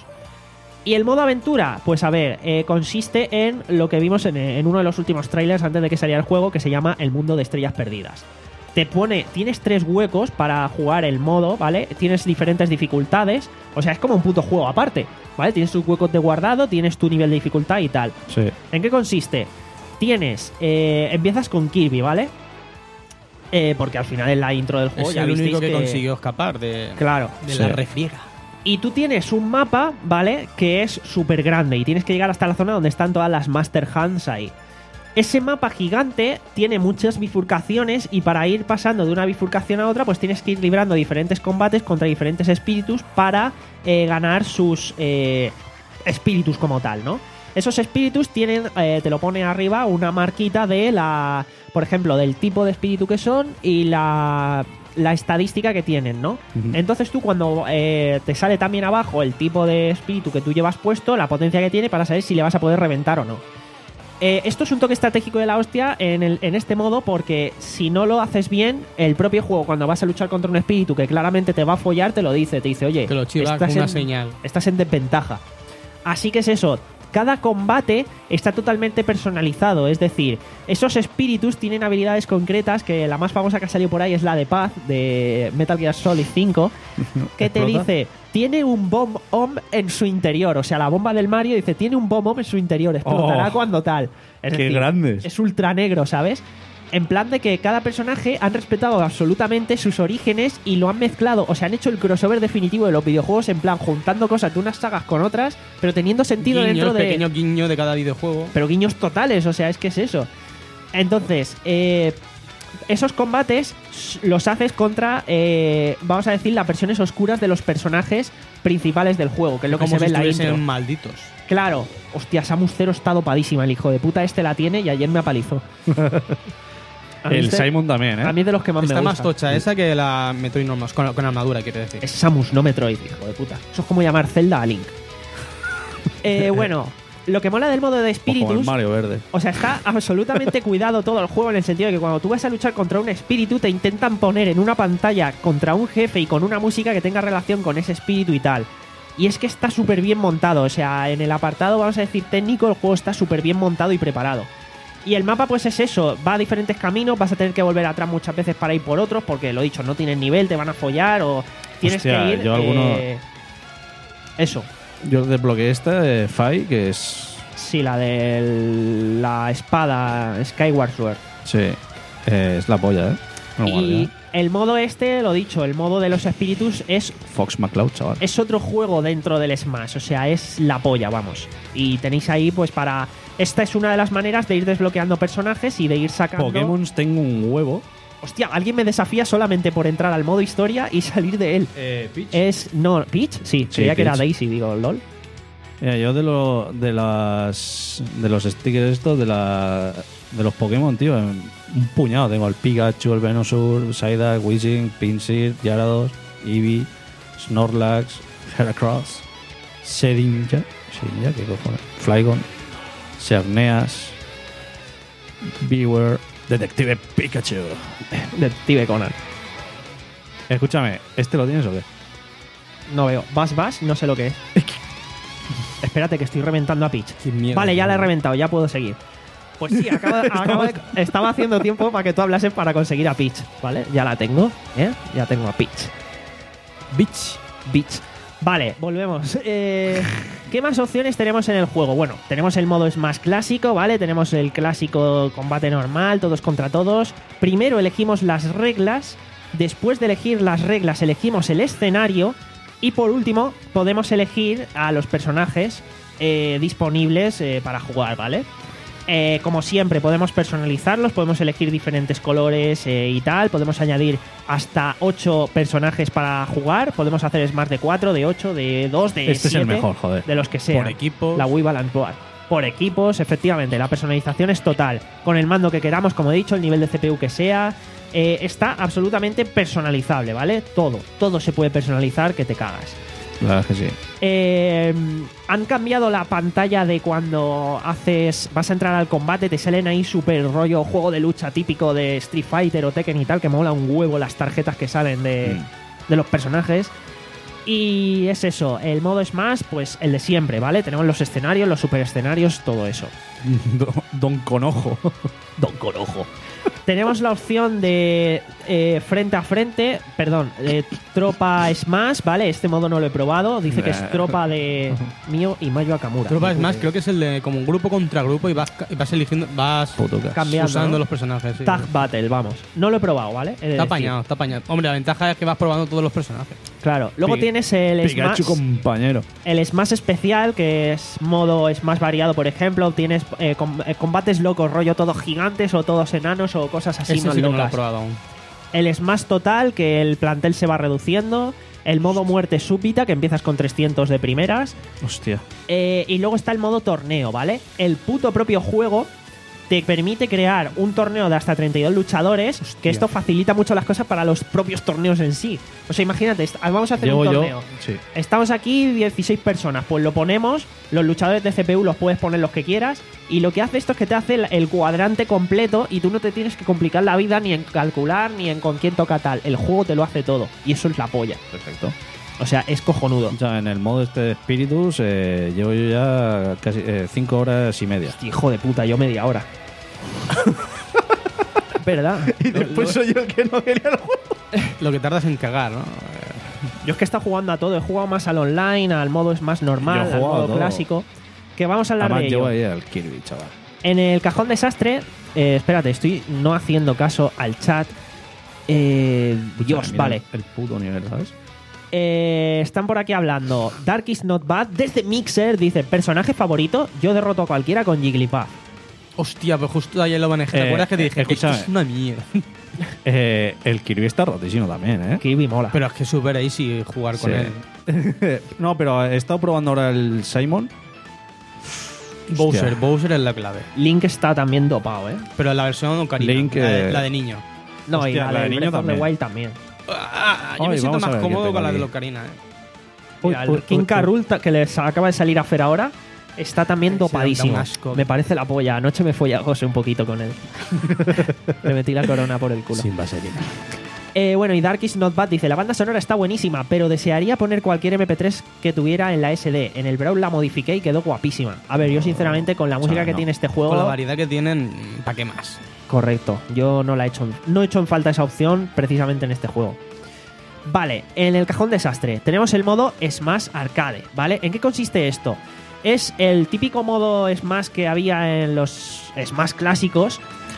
¿Y el modo aventura? Pues a ver, eh, consiste en lo que vimos en, en uno de los últimos trailers antes de que saliera el juego, que se llama El Mundo de Estrellas Perdidas. Te pone, tienes tres huecos para jugar el modo, ¿vale? Tienes diferentes dificultades, o sea, es como un puto juego aparte, ¿vale? Tienes tus huecos de guardado, tienes tu nivel de dificultad y tal. Sí. ¿En qué consiste? Tienes, eh, empiezas con Kirby, ¿vale? Eh, porque al final en la intro del juego Es ya el visteis único que, que consiguió escapar de, Claro. de Sí. la refriega. Y tú tienes un mapa, ¿vale? Que es súper grande y tienes que llegar hasta la zona donde están todas las Master Hands ahí. Ese mapa gigante tiene muchas bifurcaciones y para ir pasando de una bifurcación a otra pues tienes que ir librando diferentes combates contra diferentes espíritus para eh, ganar sus eh, espíritus como tal, ¿no? Esos espíritus tienen, eh, te lo pone arriba una marquita de la, por ejemplo, del tipo de espíritu que son y la, la estadística que tienen, ¿no? Ujú. Entonces tú cuando eh, te sale también abajo el tipo de espíritu que tú llevas puesto, la potencia que tiene para saber si le vas a poder reventar o no. Eh, esto es un toque estratégico de la hostia en, el, en este modo porque si no lo haces bien, el propio juego cuando vas a luchar contra un espíritu que claramente te va a follar, te lo dice, te dice, oye, Te lo chiva estás con una en- señal. estás en desventaja. Así que es eso, cada combate está totalmente personalizado, es decir, esos espíritus tienen habilidades concretas, que la más famosa que ha salido por ahí es la de Paz, de Metal Gear Solid cinco, que te ¿Explota? dice, tiene un bomb-omb en su interior, o sea, la bomba del Mario dice, tiene un bomb-omb en su interior, explotará Oh, cuando tal. Es qué decir, grandes. es ultra negro, ¿sabes? En plan de que cada personaje han respetado absolutamente sus orígenes y lo han mezclado, o sea, han hecho el crossover definitivo de los videojuegos en plan juntando cosas de unas sagas con otras, pero teniendo sentido Guiños, dentro de... pequeño guiño de cada videojuego. Pero guiños totales, o sea, es que es eso. Entonces, eh, esos combates s- los haces contra, eh, vamos a decir, las versiones oscuras de los personajes principales del juego, que es lo que Como se ve si en la intro. estuviesen malditos. Claro, hostia, Samus Zero está dopadísima, el hijo de puta este la tiene y ayer me apalizó. A mí El este- Simon también, ¿eh? A mí es de los que más Está me más gusta. tocha esa que la Metroid normal, con, con armadura, quiere decir. Es Samus, no Metroid, hijo de puta. Eso es como llamar Zelda a Link. Eh, bueno, lo que mola del modo de O como el espíritus, Mario Verde. o sea, está absolutamente cuidado todo el juego en el sentido de que cuando tú vas a luchar contra un espíritu te intentan poner en una pantalla contra un jefe y con una música que tenga relación con ese espíritu y tal. Y es que está súper bien montado, o sea, en el apartado, vamos a decir, técnico, el juego está súper bien montado y preparado. Y el mapa pues es eso, va a diferentes caminos, vas a tener que volver atrás muchas veces para ir por otros, porque lo dicho, no tienes nivel, te van a follar o tienes Hostia, que ir... yo alguno- eh, Eso. Yo desbloqueé esta de Fai, que es. Sí, la de la espada Skyward Sword. Sí, eh, es la polla, ¿eh? No, Y guardia. el modo este, lo dicho, el modo de los espíritus es, Fox McCloud, chaval. es otro juego dentro del Smash. O sea, es la polla, vamos. Y tenéis ahí, pues para... Esta es una de las maneras de ir desbloqueando personajes y de ir sacando... Pokémon tengo un huevo. Hostia, alguien me desafía solamente por entrar al modo historia y salir de él. Eh, Peach. Es... No, ¿Peach? Sí, creía que era Peach. Daisy, digo, lol. Mira, yo de, lo, de las de los stickers estos de la de los Pokémon, tío, un puñado. Tengo el Pikachu, el Venusaur, Psyduck, Weezing, Pinsir, Gyarados, Eevee, Snorlax, Heracross, Shedinja, Shedinja, ¿qué cojones? Flygon, Xerneas, Bewear, Detective Pikachu. Detective Conan. Escúchame, ¿este lo tienes o qué? No veo. Bash Bash, no sé lo que es. Espérate, que estoy reventando a Peach. Qué mierda, Vale, ya la he tío. reventado, ya puedo seguir. Pues sí, acabo, acabo de- estaba haciendo tiempo para que tú hablases para conseguir a Peach, ¿vale? Ya la tengo, ¿eh? Ya tengo a Peach. Peach. Peach. Vale, volvemos. Eh, ¿Qué más opciones tenemos en el juego? Bueno, tenemos el modo Smash clásico, ¿vale? Tenemos el clásico combate normal, todos contra todos. Primero elegimos las reglas. Después de elegir las reglas, elegimos el escenario. Y por último, podemos elegir a los personajes eh, disponibles eh, para jugar, ¿vale? Eh, como siempre, podemos personalizarlos, podemos elegir diferentes colores eh, y tal. Podemos añadir hasta ocho personajes para jugar. Podemos hacer Smash de cuatro, de ocho, de dos, de Este es el siete, mejor, joder. de los que sean. Por equipos. La Wii Balance Board. Por equipos, efectivamente. La personalización es total. Con el mando que queramos, como he dicho, el nivel de C P U que sea. Eh, está absolutamente personalizable, ¿vale? Todo. Todo se puede personalizar que te cagas. La verdad es que sí. Eh, han cambiado la pantalla de cuando haces vas a entrar al combate, te salen ahí super rollo juego de lucha típico de Street Fighter o Tekken y tal, que mola un huevo las tarjetas que salen de, Mm. de los personajes. Y es eso, el modo Smash, pues el de siempre, ¿vale? Tenemos los escenarios, los super escenarios, todo eso. Don, Don Conojo. Don Corojo. Tenemos la opción de eh, frente a frente, perdón, de tropa Smash, ¿vale? Este modo no lo he probado. Dice que es Nah. tropa de Mio y Mayo Akamura. Tropa Smash, creo que es el de como un grupo contra grupo y vas, y vas eligiendo, vas Puto cas. Cambiando, usando ¿no? los personajes. Sí. Tag Battle, vamos. No lo he probado, ¿vale? He de Está decir. apañado, está apañado. Hombre, la ventaja es que vas probando todos los personajes. Claro. Luego Pi- tienes el Smash, Pikachu compañero. el Smash especial, que es modo Smash variado, por ejemplo. Tienes eh, com- eh, combates locos, rollo todos gigantes o todos enanos o cosas así Ese más sí que no lo he locas. probado aún. El Smash total, que el plantel se va reduciendo. El modo muerte súbita, que empiezas con trescientos de primeras. Hostia. Eh, y luego está el modo torneo, ¿vale? El puto propio juego te permite crear un torneo de hasta treinta y dos luchadores, que esto facilita mucho las cosas para los propios torneos en sí. O sea, imagínate, est- vamos a hacer Llego un yo. torneo. Sí. Estamos aquí dieciséis personas, pues lo ponemos, los luchadores de C P U los puedes poner los que quieras, y lo que hace esto es que te hace el, el cuadrante completo y tú no te tienes que complicar la vida ni en calcular ni en con quién toca tal. El juego te lo hace todo, y eso es la polla. Perfecto. O sea, es cojonudo. O sea, en el modo este de Spiritus eh, llevo yo ya casi eh, cinco horas y media. Hijo de puta, yo media hora. ¿Verdad? Y después soy yo el que no quería el juego. Lo que tardas en cagar, ¿no? Yo es que he estado jugando a todo. He jugado más al online, al modo es más normal, Yo he al jugado a modo todo. clásico. Que vamos a hablar Además de llevo ello. ahí al Kirby, chaval. En el cajón desastre, eh, espérate, estoy no haciendo caso al chat. Eh, Dios, O sea, mira vale. El puto nivel, ¿sabes? Eh, están por aquí hablando. Dark is not bad. Desde Mixer dice: personaje favorito. Yo derroto a cualquiera con Jigglypuff. Hostia, pues justo ayer lo manejé. ¿Te Eh, acuerdas que te dije? escúchame. Esto es una mierda. Eh, el Kirby está rotísimo también, ¿eh? Kirby mola. Pero es que es súper easy jugar con Sí. él. No, pero he estado probando ahora el Simon. Bowser, Hostia. Bowser es la clave. Link está también dopado, ¿eh? Pero la versión Ocarina, Link, la, de, eh, la de niño. No, y Hostia, la, la de de niño Breath of the también. Wild también. Ah, yo Ay, me siento vamos a más ver qué cómodo tengo con la de aquí. Ocarina, eh. Mira, el King K. Rool, ta- que les acaba de salir a hacer ahora, está también Ese da dopadísimo. un asco. Me parece la polla. Anoche me follé a José un poquito con él. Le metí la corona por el culo. Sin vaselina. Eh, bueno, y Dark is Not Bad dice: la banda sonora está buenísima, pero desearía poner cualquier eme pe tres que tuviera en la ese de. En el Brawl la modifiqué y quedó guapísima. A ver, yo sinceramente con la música sea, que no. tiene este juego... Con la variedad que tienen, ¿para qué más? Correcto, yo no la he hecho, no he hecho en falta esa opción precisamente en este juego. Vale, en el cajón desastre tenemos el modo Smash Arcade, ¿vale? ¿En qué consiste esto? Es el típico modo Smash que había en los Smash clásicos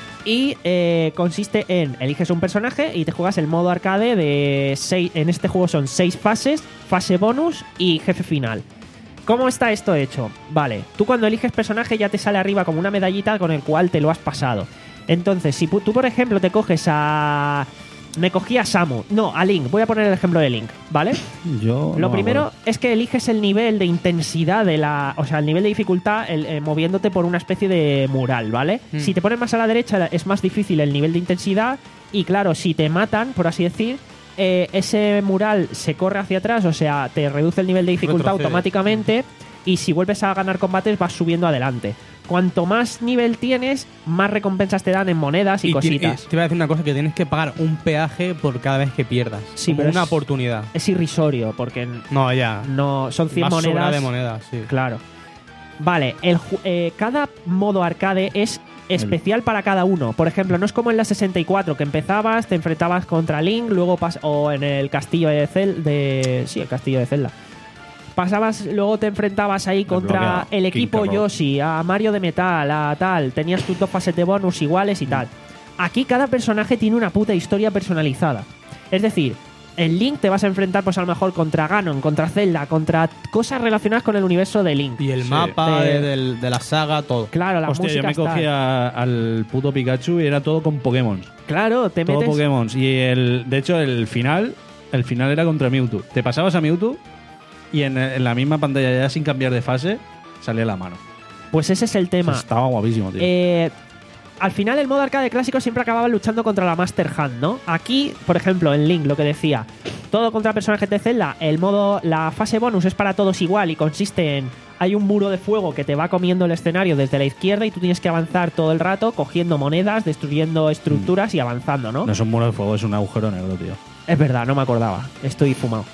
y eh, consiste en eliges un personaje y te juegas el modo arcade de seis, en este juego son seis fases, fase bonus y jefe final. ¿Cómo está esto hecho? Vale, tú cuando eliges personaje ya te sale arriba como una medallita con el cual te lo has pasado. Entonces, si tú, por ejemplo, te coges a... Me cogí a Samu. No, a Link. Voy a poner el ejemplo de Link, ¿vale? Yo. Lo no me primero acuerdo. es que eliges el nivel de intensidad de la... O sea, el nivel de dificultad el, eh, moviéndote por una especie de mural, ¿vale? Mm. Si te pones más a la derecha es más difícil el nivel de intensidad y claro, si te matan, por así decir... Eh, ese mural se corre hacia atrás, o sea, te reduce el nivel de dificultad Retrocede. automáticamente y si vuelves a ganar combates vas subiendo adelante. Cuanto más nivel tienes, más recompensas te dan en monedas y, ti- cositas. y te voy a decir una cosa, que tienes que pagar un peaje por cada vez que pierdas. Sí, como pero una es- oportunidad. Es irrisorio porque No, ya. no son cien Vas sobrada monedas. de monedas, sí. Claro. Vale, el, ju- eh, cada modo arcade es especial para cada uno. Por ejemplo, no es como en la sesenta y cuatro que empezabas, te enfrentabas contra Link, luego pas o en el castillo de Zelda, de sí, el castillo de Zelda. Pasabas, luego te enfrentabas ahí contra Desbloqueado. el equipo King Carol. Yoshi, a Mario de Metal, a tal. Tenías tus dos fases de bonus iguales y tal. Aquí cada personaje tiene una puta historia personalizada. Es decir, en Link te vas a enfrentar pues a lo mejor contra Ganon, contra Zelda, contra cosas relacionadas con el universo de Link. Y el Sí. mapa Eh, de, del- de la saga, todo. Claro, la Hostia, yo música me está- cogía al puto Pikachu y era todo con Pokémon. Claro, te Todo metes... Pokémon. Y el, de hecho, el final, el final era contra Mewtwo. Te pasabas a Mewtwo y en, en la misma pantalla, ya sin cambiar de fase, salía la mano. Pues ese es el tema. Eso estaba guapísimo, tío. Eh, al final el modo arcade clásico siempre acababa luchando contra la Master Hand, ¿no? Aquí, por ejemplo, en Link, lo que decía, todo contra personajes de Zelda, el modo, la fase bonus es para todos igual y consiste en hay un muro de fuego que te va comiendo el escenario desde la izquierda y tú tienes que avanzar todo el rato cogiendo monedas, destruyendo estructuras y avanzando, ¿no? No es un muro de fuego, es un agujero negro, tío. Es verdad, no me acordaba. Estoy fumado.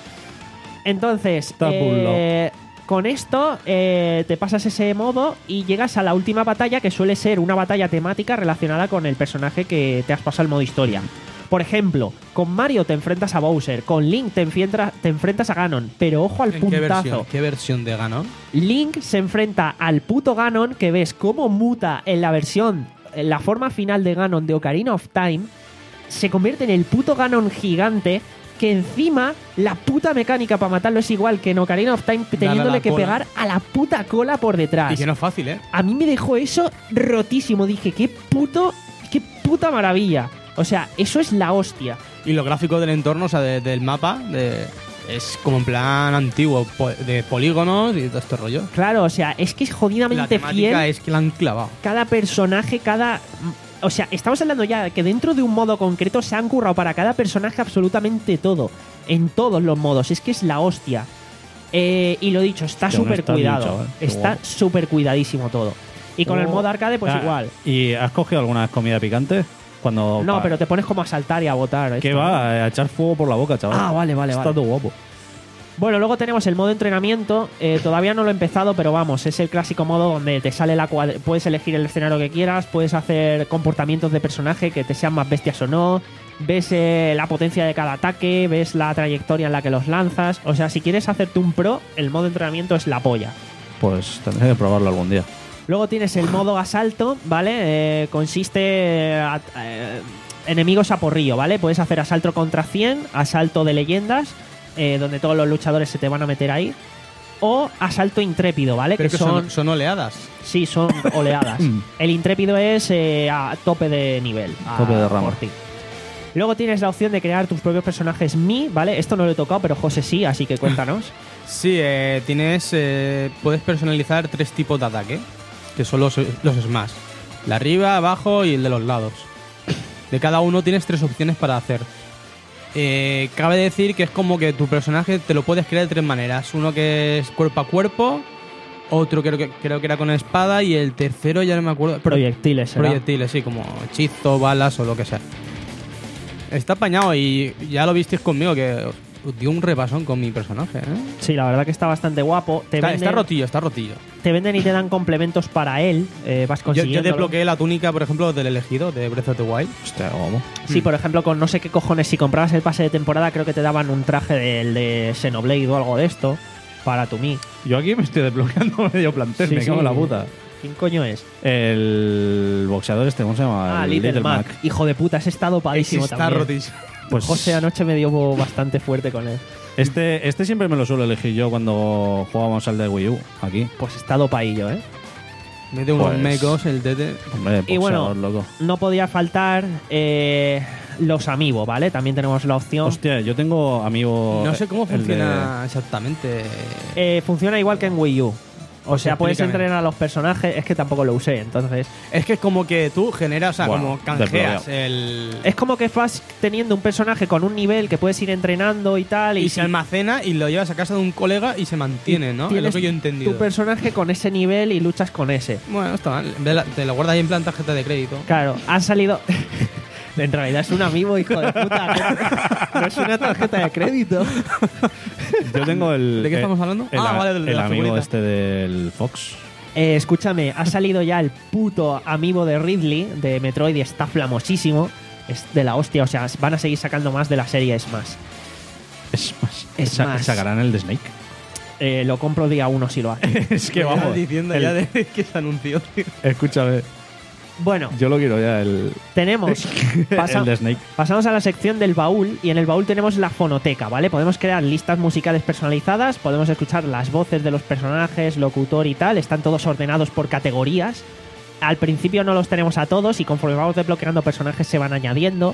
Entonces, Está eh, con esto eh, te pasas ese modo y llegas a la última batalla, que suele ser una batalla temática relacionada con el personaje que te has pasado el modo historia. Por ejemplo, con Mario te enfrentas a Bowser, con Link te, enfrentas- te enfrentas a Ganon, pero ojo al ¿En qué versión? puntazo. ¿Qué versión de Ganon? Link se enfrenta al puto Ganon, que ves cómo muta en la versión, en la forma final de Ganon de Ocarina of Time, se convierte en el puto Ganon gigante, que encima la puta mecánica para matarlo es igual que en Ocarina of Time, teniéndole la que cola. pegar a la puta cola por detrás. Y que no es fácil, ¿eh? A mí me dejó eso rotísimo. Dije, qué puto, qué puta maravilla. O sea, eso es la hostia. Y los gráficos del entorno, o sea, de- del mapa, de- es como en plan antiguo, po- de polígonos y todo este rollo. Claro, o sea, es que es La jodidamente temática fiel. es que la han clavado. Cada personaje, cada... O sea, estamos hablando ya de que dentro de un modo concreto se han currado para cada personaje absolutamente todo. En todos los modos. Es que es la hostia. Eh, y lo dicho, está Hostia, no súper está bien, cuidado. chaval. Qué Está guapo. súper cuidadísimo todo. Y con el Oh. modo arcade, pues Ah, igual. ¿Y has cogido alguna vez comida picante? Cuando No, pa- pero te pones como a saltar y a botar. ¿Qué esto. va? A echar fuego por la boca, chaval. Ah, vale, vale, Está vale. todo guapo. Bueno, luego tenemos el modo entrenamiento. Eh, todavía no lo he empezado, pero vamos, es el clásico modo donde te sale la cuadra. Puedes elegir el escenario que quieras, puedes hacer comportamientos de personaje que te sean más bestias o no. Ves eh, la potencia de cada ataque, ves la trayectoria en la que los lanzas. O sea, si quieres hacerte un pro, el modo entrenamiento es la polla. Pues tendré que probarlo algún día. Luego tienes el modo asalto, ¿vale? Eh, consiste eh, a- eh, enemigos a porrillo, ¿vale? Puedes hacer asalto contra cien, asalto de leyendas, eh, donde todos los luchadores se te van a meter ahí, o asalto intrépido, ¿vale? Pero que que son, son, son oleadas. sí, son oleadas. El intrépido es eh, a tope de nivel, a Tope de rama. por ti. Luego tienes la opción de crear tus propios personajes Mi, ¿vale? Esto no lo he tocado, pero José sí, así que cuéntanos. Sí, eh, tienes. eh, puedes personalizar tres tipos de ataque, que son los, los Smash: la arriba, abajo y el de los lados. De cada uno tienes tres opciones para hacer. Eh, cabe decir que es como que tu personaje te lo puedes crear de tres maneras: uno que es cuerpo a cuerpo, Otro creo que, creo que era con espada y el tercero ya no me acuerdo. Pero- Proyectiles, será. Proyectiles, sí, como hechizo, balas o lo que sea. Está apañado y ya lo visteis conmigo que os- os dio un repasón con mi personaje, ¿eh? Sí, la verdad que está bastante guapo. Te, Está, venden, está rotillo, está rotillo. te venden y te dan complementos para él. eh, vas Yo, consiguiendo. yo desbloqueé la túnica, por ejemplo, del elegido de Breath of the Wild. Hostia, ¿cómo? Sí, por ejemplo, con no sé qué cojones, si comprabas el pase de temporada, creo que te daban un traje del de Xenoblade o algo de esto para tu mí. Yo aquí me estoy desbloqueando medio plantel, Sí, me cago sí. en la puta. ¿Quién coño es? El boxeador este, ¿cómo se llama? Ah, El Little, Mac. Hijo de puta, ese está dopadísimo Está también. rotísimo. Pues José anoche me dio bastante fuerte con él. este, este siempre me lo suelo elegir yo cuando jugábamos al de Wii U, aquí. Pues está dopadillo, ¿eh? Mete unos Pues- mecos el tete. Hombre, Y bueno, boxeador, loco. no podía faltar eh, los amigos, ¿vale? También tenemos la opción. Hostia, yo tengo amigo... No sé cómo el de- funciona exactamente. Eh, funciona igual que en Wii U. O sea, puedes explícame. entrenar a los personajes. Es que tampoco lo usé, entonces. Es que es como que tú generas, o sea, Bueno, como canjeas desbloqueado. el. Es como que vas teniendo un personaje con un nivel que puedes ir entrenando y tal. Y, y si se almacena y lo llevas a casa de un colega y se mantiene, ¿no? Es lo tienes que yo he entendido. tu personaje con ese nivel y luchas con ese. Bueno, está mal. En vez de la- Te lo guardas ahí en plan tarjeta de crédito. Claro, han salido. En realidad es un amigo, hijo de puta. No es una tarjeta de crédito. Yo tengo el... ¿De qué eh, estamos hablando? El, Ah, vale, de el la amigo figurita. este del Fox. Eh, escúchame, ha salido ya el puto amigo de Ridley de Metroid y está flamosísimo. Es de la hostia, o sea, van a seguir sacando más de la serie Smash. Es más, Es sa- más. sacarán el de Snake. Eh, lo compro día uno si lo hace. Es que Me estás vamos. diciendo el- ya de que se anunció, tío. Escúchame, Bueno, yo lo quiero ya, el, tenemos. pasa- el de Snake. Pasamos a la sección del baúl y en el baúl tenemos la fonoteca, ¿vale? Podemos crear listas musicales personalizadas, podemos escuchar las voces de los personajes, locutor y tal, están todos ordenados por categorías. Al principio no los tenemos a todos y conforme vamos desbloqueando personajes se van añadiendo.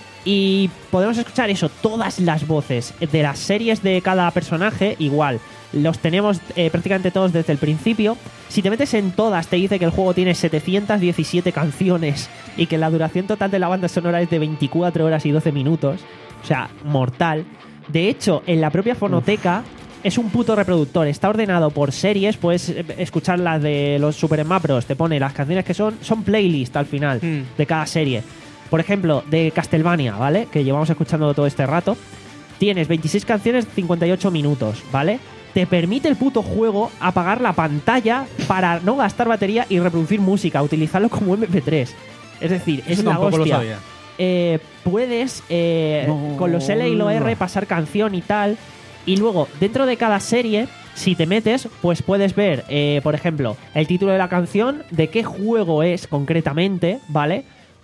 Y podemos escuchar eso, todas las voces de las series de cada personaje, igual. Los tenemos eh, prácticamente todos desde el principio. Si te metes en todas, te dice que el juego tiene setecientas diecisiete canciones y que la duración total de la banda sonora es de veinticuatro horas y doce minutos. O sea, mortal. De hecho, en la propia fonoteca es un puto reproductor. Está ordenado por series. Puedes eh, escuchar las de los Super Smash Bros. Te pone las canciones que son. Son playlist al final Mm. de cada serie. Por ejemplo, de Castlevania, ¿vale? Que llevamos escuchando todo este rato. Tienes veintiséis canciones, cincuenta y ocho minutos, ¿vale? Te permite el puto juego apagar la pantalla para no gastar batería y reproducir música, utilizarlo como eme pe tres. Es decir, es Eso la tampoco lo hostia. sabía. Eh, puedes eh, No. con los L y los R pasar canción y tal. Y luego, dentro de cada serie, si te metes, pues puedes ver, eh, por ejemplo, el título de la canción, de qué juego es concretamente, ¿vale?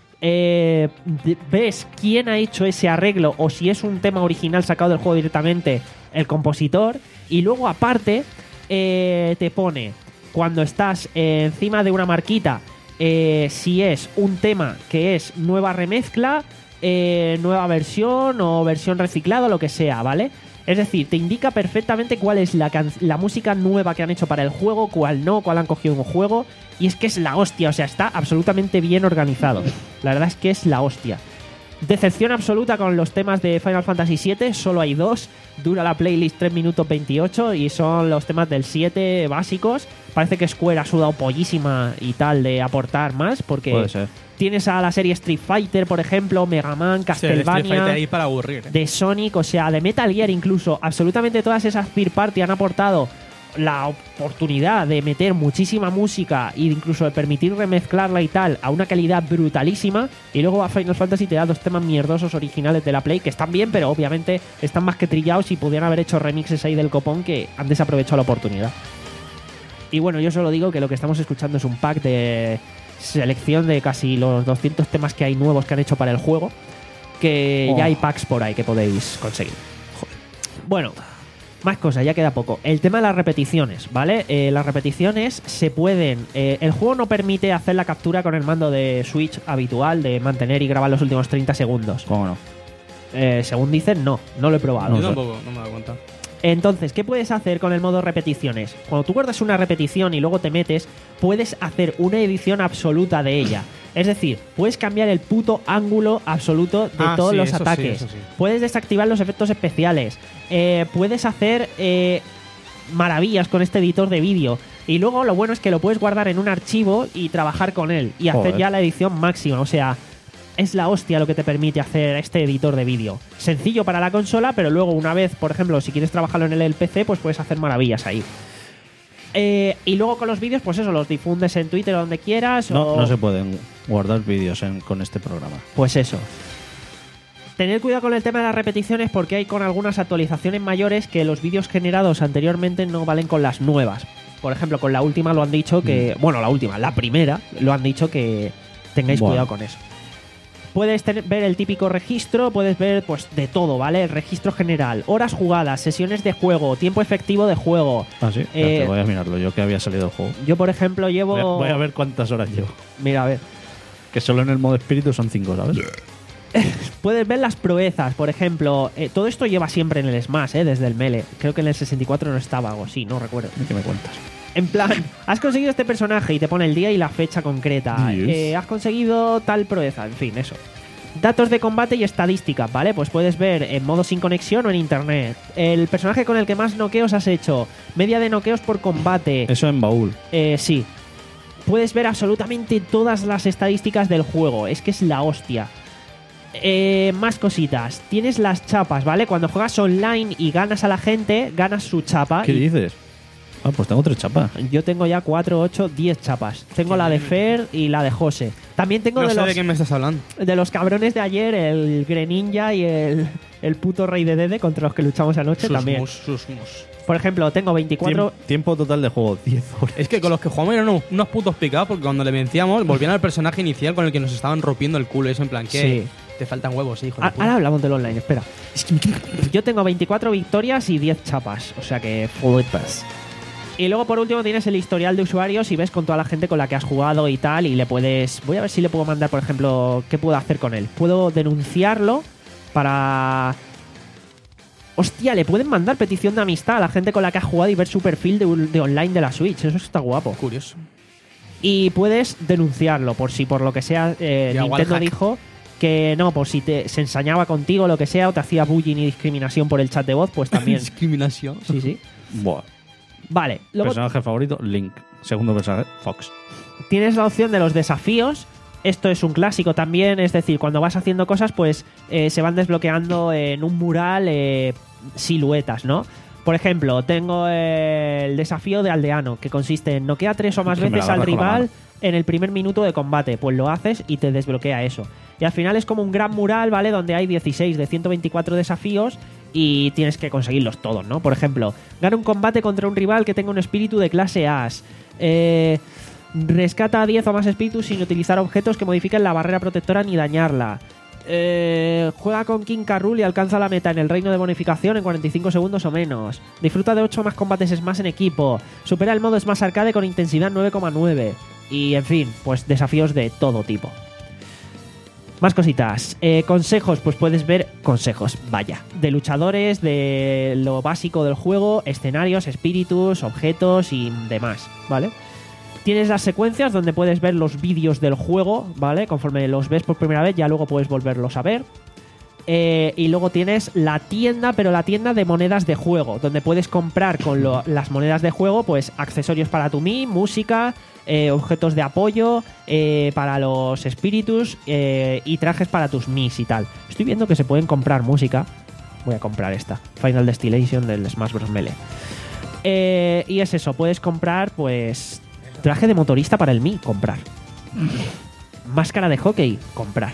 Eh, de- ves quién ha hecho ese arreglo o si es un tema original sacado del juego directamente, el compositor. Y luego, aparte, eh, te pone, cuando estás eh, encima de una marquita, eh, si es un tema que es nueva remezcla, eh, nueva versión o versión reciclada, lo que sea, ¿vale? Es decir, te indica perfectamente cuál es la, can- la música nueva que han hecho para el juego, cuál no, cuál han cogido un juego. Y es que es la hostia, o sea, está absolutamente bien organizado. La verdad es que es la hostia. Decepción absoluta con los temas de Final Fantasy siete, solo hay dos. Dura la playlist tres minutos veintiocho y son los temas del siete básicos. Parece que Square ha sudado pollísima y tal de aportar más, porque Puede ser. tienes a la serie Street Fighter, por ejemplo, Mega Man, Sí, el Street Fighter Castlevania, ahí para aburrir. ¿eh? de Sonic, o sea, de Metal Gear incluso. Absolutamente todas esas third party han aportado la oportunidad de meter muchísima música e incluso de permitir remezclarla y tal a una calidad brutalísima. Y luego a Final Fantasy te da dos temas mierdosos originales de la Play que están bien, pero obviamente están más que trillados y pudieran haber hecho remixes ahí del copón que han desaprovechado la oportunidad. Y bueno, yo solo digo que lo que estamos escuchando es un pack de selección de casi los doscientos temas que hay nuevos que han hecho para el juego, que Oh. ya hay packs por ahí que podéis conseguir. Bueno, más cosas, ya queda poco. El tema de las repeticiones, ¿vale? Eh, las repeticiones se pueden... eh, el juego no permite hacer la captura con el mando de Switch habitual, de mantener y grabar los últimos treinta segundos. ¿Cómo no? Eh, según dicen, no, no lo he probado. Yo tampoco, no me da cuenta. Entonces, ¿qué puedes hacer con el modo repeticiones? Cuando tú guardas una repetición y luego te metes, puedes hacer una edición absoluta de ella. Es decir, puedes cambiar el puto ángulo absoluto de Ah, todos sí, los eso sí, ataques. eso sí. Puedes desactivar los efectos especiales. Eh, puedes hacer... eh, maravillas con este editor de vídeo. Y luego lo bueno es que lo puedes guardar en un archivo y trabajar con él y hacer Joder. ya la edición máxima. O sea, es la hostia lo que te permite hacer este editor de vídeo. Sencillo para la consola, pero luego una vez, por ejemplo, si quieres trabajarlo en el P C, pues puedes hacer maravillas ahí. Eh, y luego con los vídeos, pues eso, los difundes en Twitter o donde quieras. No, o... no se pueden guardar vídeos en- con este programa. Pues eso. Tener cuidado con el tema de las repeticiones porque hay con algunas actualizaciones mayores que los vídeos generados anteriormente no valen con las nuevas. Por ejemplo, con la última lo han dicho que... Bueno, la última, la primera, lo han dicho que tengáis Bueno. cuidado con eso. Puedes tener- ver el típico registro, puedes ver pues de todo, ¿vale? El registro general, horas jugadas, sesiones de juego, tiempo efectivo de juego. Ah, sí. Eh, Espérate, voy a mirarlo. Yo que había salido el juego. Yo, por ejemplo, llevo... Voy a, voy a ver cuántas horas llevo. Mira, a ver. Que solo en el modo espíritu son cinco, ¿sabes? Puedes ver las proezas, por ejemplo. Eh, todo esto lleva siempre en el Smash, ¿eh? Desde el Melee. Creo que en el sesenta y cuatro no estaba o sí, no recuerdo. ¿Qué me cuentas? En plan, has conseguido este personaje y te pone el día y la fecha concreta. Yes. Eh, has conseguido tal proeza, en fin, eso. Datos de combate y estadísticas, ¿vale? Pues puedes ver en modo sin conexión o en internet. El personaje con el que más noqueos has hecho. Media de noqueos por combate. Eso en baúl. Eh, sí. Puedes ver absolutamente todas las estadísticas del juego. Es que es la hostia. Eh, más cositas. Tienes las chapas, ¿vale? Cuando juegas online y ganas a la gente, ganas su chapa. ¿Qué y dices? Ah, pues tengo tres chapas. yo tengo ya cuatro, ocho, diez chapas. Tengo la de Fer y la de José. También tengo No de, sé los, de qué me estás hablando. de los cabrones de ayer, el Greninja y el, el puto Rey de Dede contra los que luchamos anoche Sus también. mus, sus mus. Por ejemplo, tengo veinticuatro... Tiemp- tiempo total de juego, diez horas. Es que con los que jugamos eran unos, unos putos picados porque cuando le vencíamos volvían al personaje inicial con el que nos estaban rompiendo el culo. Es en plan, que Sí. te faltan huevos, sí, hijo de Ah, puta. ahora hablamos del online, espera. Yo tengo veinticuatro victorias y diez chapas, o sea que flipas. Y luego por último tienes el historial de usuarios y ves con toda la gente con la que has jugado y tal y le puedes... Voy a ver si le puedo mandar, por ejemplo, qué puedo hacer con él. Puedo denunciarlo para... Hostia, le pueden mandar petición de amistad a la gente con la que has jugado y ver su perfil de, de online de la Switch. Eso está guapo. Curioso. Y puedes denunciarlo por si por lo que sea eh, Y a Nintendo Wallhack. dijo que no, por si te, se ensañaba contigo lo que sea o te hacía bullying y discriminación por el chat de voz, pues también. Discriminación. Sí, sí. Buah. Vale, luego Personaje favorito, Link. Segundo personaje, Fox. tienes la opción de los desafíos. Esto es un clásico también, es decir, cuando vas haciendo cosas, pues eh, se van desbloqueando en un mural eh, siluetas, ¿no? Por ejemplo, tengo eh, el desafío de aldeano, que consiste en noquear tres o más Que me veces la al agarras con la rival mano. en el primer minuto de combate. Pues lo haces y te desbloquea eso. Y al final es como un gran mural, ¿vale? Donde hay dieciséis de ciento veinticuatro desafíos y tienes que conseguirlos todos, ¿no? Por ejemplo, gana un combate contra un rival que tenga un espíritu de clase As. Eh... Rescata a diez o más espíritus sin utilizar objetos que modifiquen la barrera protectora ni dañarla. Eh, juega con King K. Rool y alcanza la meta en el reino de bonificación en cuarenta y cinco segundos o menos. Disfruta de ocho o más combates Smash en equipo. Supera el modo Smash Arcade con intensidad nueve coma nueve. Y en fin, pues desafíos de todo tipo. Más cositas. Eh, consejos, pues puedes ver consejos, vaya. De luchadores, de lo básico del juego, escenarios, espíritus, objetos y demás, ¿vale? Tienes las secuencias donde puedes ver los vídeos del juego, ¿vale? Conforme los ves por primera vez, ya luego puedes volverlos a ver. Eh, y luego tienes la tienda, pero la tienda de monedas de juego, donde puedes comprar con lo- las monedas de juego, pues accesorios para tu Mii, música, eh, objetos de apoyo, eh, para los espíritus eh, y trajes para tus Miis y tal. Estoy viendo que se pueden comprar música. Voy a comprar esta, Final Destillation del Smash Bros. Melee. Eh, y es eso, puedes comprar, pues... Traje de motorista para el Mii, comprar. Máscara de hockey, comprar.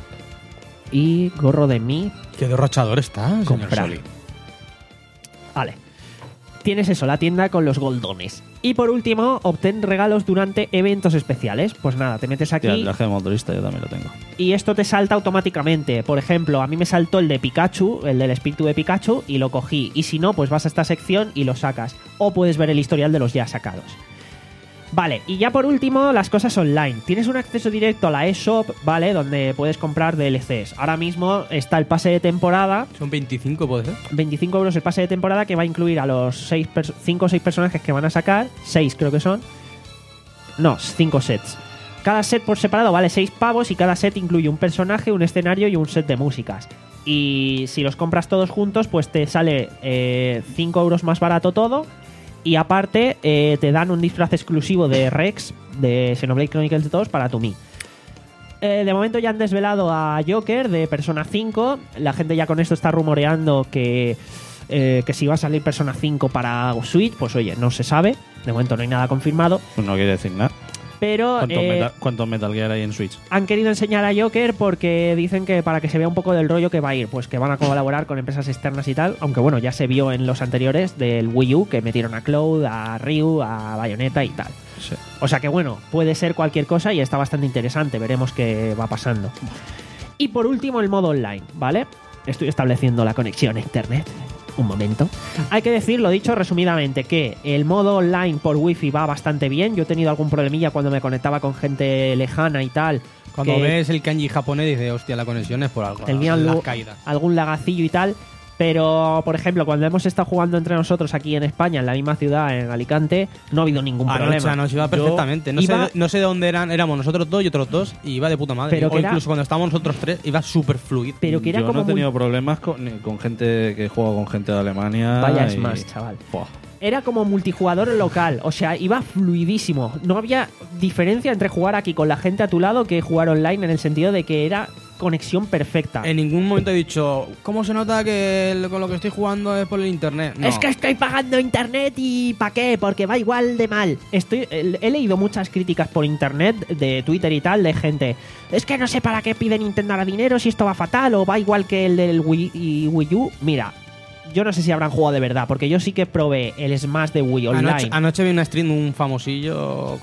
Y gorro de Mii, Qué derrochador está, señor comprar. Soli. Vale. Tienes eso, la tienda con los goldones. Y por último, obtén regalos durante eventos especiales. Pues nada, te metes aquí Tía, el traje de motorista yo también lo tengo. y esto te salta automáticamente. Por ejemplo, a mí me saltó el de Pikachu, el del espíritu de Pikachu, y lo cogí. Y si no, pues vas a esta sección y lo sacas. O puedes ver el historial de los ya sacados. Vale, y ya por último, las cosas online. Tienes un acceso directo a la eShop, ¿vale? Donde puedes comprar D L Cs. Ahora mismo está el pase de temporada. Son veinticinco, puede ser. veinticinco euros el pase de temporada que va a incluir a los cinco o seis personajes que van a sacar. seis creo que son. No, cinco sets. Cada set por separado vale seis pavos y cada set incluye un personaje, un escenario y un set de músicas. Y si los compras todos juntos, pues te sale eh, cinco euros más barato todo. Y aparte, eh, te dan un disfraz exclusivo de Rex de Xenoblade Chronicles dos para tu Mii. Eh, de momento ya han desvelado a Joker de Persona cinco. La gente ya con esto está rumoreando que, eh, que si va a salir Persona cinco para Switch, pues oye, no se sabe. De momento no hay nada confirmado. Pues no quiere decir nada. Pero ¿Cuántos eh, Metal, cuántos Metal Gear hay en Switch? han querido enseñar a Joker porque dicen que para que se vea un poco del rollo que va a ir, pues que van a colaborar con empresas externas y tal, aunque bueno, ya se vio en los anteriores del Wii U que metieron a Cloud, a Ryu, a Bayonetta y tal. Sí. O sea que bueno, puede ser cualquier cosa y está bastante interesante, veremos qué va pasando. Y por último el modo online, ¿vale? Estoy estableciendo la conexión a internet. Un momento. Hay que decir, lo dicho resumidamente, que el modo online por wifi va bastante bien. Yo he tenido algún problemilla cuando me conectaba con gente lejana y tal. Cuando que ves el kanji japonés dices, hostia, la conexión es por algo. tenían las lu- caídas. algún lagacillo y tal. Pero, por ejemplo, cuando hemos estado jugando entre nosotros aquí en España, en la misma ciudad, en Alicante, no ha habido ningún Anoche, problema. anoche iba Yo perfectamente. No, iba- sé, no sé de dónde eran, éramos nosotros dos y otros dos, y iba de puta madre. Pero O que era- incluso cuando estábamos nosotros tres, iba súper fluido. Pero que era Yo como no he tenido muy- problemas con, ni con gente que juega con gente de Alemania. Vaya y- Smash, chaval. Buah. Era como multijugador local, o sea, iba fluidísimo. No había diferencia entre jugar aquí con la gente a tu lado que jugar online, en el sentido de que era conexión perfecta. En ningún momento he dicho, ¿cómo se nota que el- con lo que estoy jugando es por el internet? No. Es que estoy pagando internet y ¿pa' qué? Porque va igual de mal. Estoy, he he leído muchas críticas por internet, de Twitter y tal, de gente. Es que no sé para qué pide Nintendo ahora dinero, si esto va fatal o va igual que el del Wii y Wii U. Mira, yo no sé si habrán jugado de verdad, porque yo sí que probé el Smash de Wii online. Anoche, anoche vi una stream de un famosillo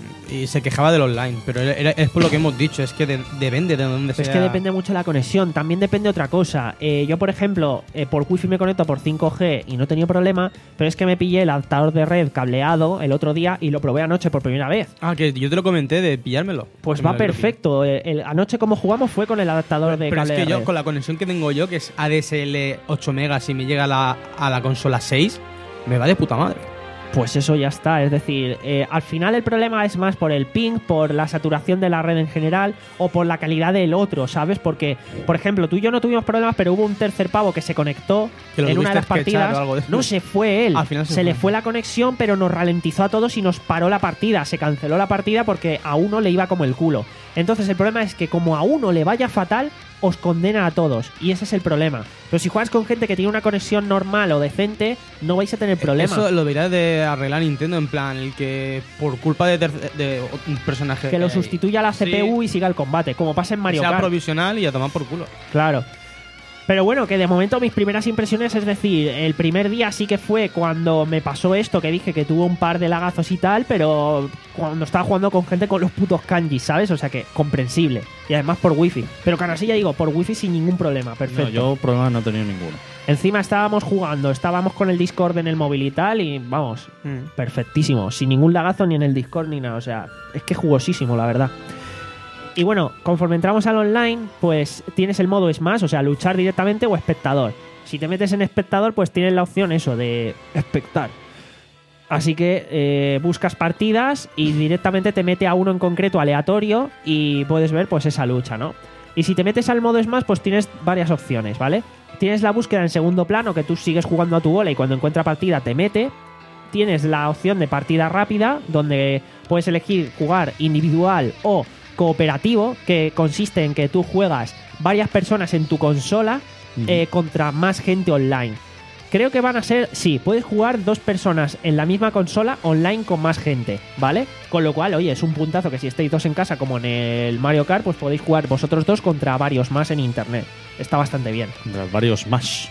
y se quejaba del online, pero era- es por lo que hemos dicho, es que de- depende de dónde sea. Es que depende mucho de la conexión. También depende otra cosa. Eh, yo, por ejemplo, eh, por Wi-Fi me conecto por cinco G y no he tenido problema, pero es que me pillé el adaptador de red cableado el otro día y lo probé anoche por primera vez. Ah, que yo te lo comenté de pillármelo. Pues Que me va lo quiero perfecto. El- el- anoche como jugamos fue con el adaptador de pillar. Pero es cable que de yo, red. con la conexión que tengo yo, que es A D S L ocho megas y me llega a la, a la consola seis, me va de puta madre. Pues eso ya está. Es decir, eh, al final el problema es más por el ping, por la saturación de la red en general o por la calidad del otro, ¿sabes? Porque, por ejemplo, tú y yo no tuvimos problemas, pero hubo un tercer pavo que se conectó Que lo en una de las tuviste que echar partidas. o algo de eso. No se fue él. Al final se se le fue. fue la conexión, pero nos ralentizó a todos y nos paró la partida. Se canceló la partida porque a uno le iba como el culo. Entonces el problema es que como a uno le vaya fatal, os condena a todos. Y ese es el problema. Pero si juegas con gente que tiene una conexión normal o decente, no vais a tener problema. Eso lo debería de arreglar Nintendo, en plan, el que por culpa de, terce- de un personaje Que lo eh, sustituya a la C P U sí, y siga el combate, como pasa en Mario sea Kart. provisional y a tomar por culo. Claro. Pero bueno, que de momento mis primeras impresiones, es decir, el primer día sí que fue cuando me pasó esto, que dije que tuvo un par de lagazos y tal, pero cuando estaba jugando con gente con los putos kanjis, ¿sabes? O sea que comprensible. Y además por wifi. Pero que ahora sí ya digo, por wifi sin ningún problema, perfecto. No, yo problemas no he tenido ninguno. Encima estábamos jugando, estábamos con el Discord en el móvil y tal, y vamos, Mm. perfectísimo. Sin ningún lagazo ni en el Discord ni nada. O sea, es que jugosísimo, la verdad. Y bueno, conforme entramos al online, pues tienes el modo Smash, o sea, luchar directamente o espectador. Si te metes en espectador, pues tienes la opción eso de espectar. Así que eh, buscas partidas y directamente te mete a uno en concreto aleatorio y puedes ver pues esa lucha, ¿no? Y si te metes al modo Smash, pues tienes varias opciones, ¿vale? Tienes la búsqueda en segundo plano, que tú sigues jugando a tu bola y cuando encuentra partida te mete. Tienes la opción de partida rápida, donde puedes elegir jugar individual o cooperativo, que consiste en que tú juegas varias personas en tu consola eh, contra más gente online. Creo que van a ser, sí, puedes jugar dos personas en la misma consola online con más gente, ¿vale? Con lo cual, oye, es un puntazo que si estáis dos en casa como en el Mario Kart, pues podéis jugar vosotros dos contra varios más en internet. Está bastante bien. Contra varios más.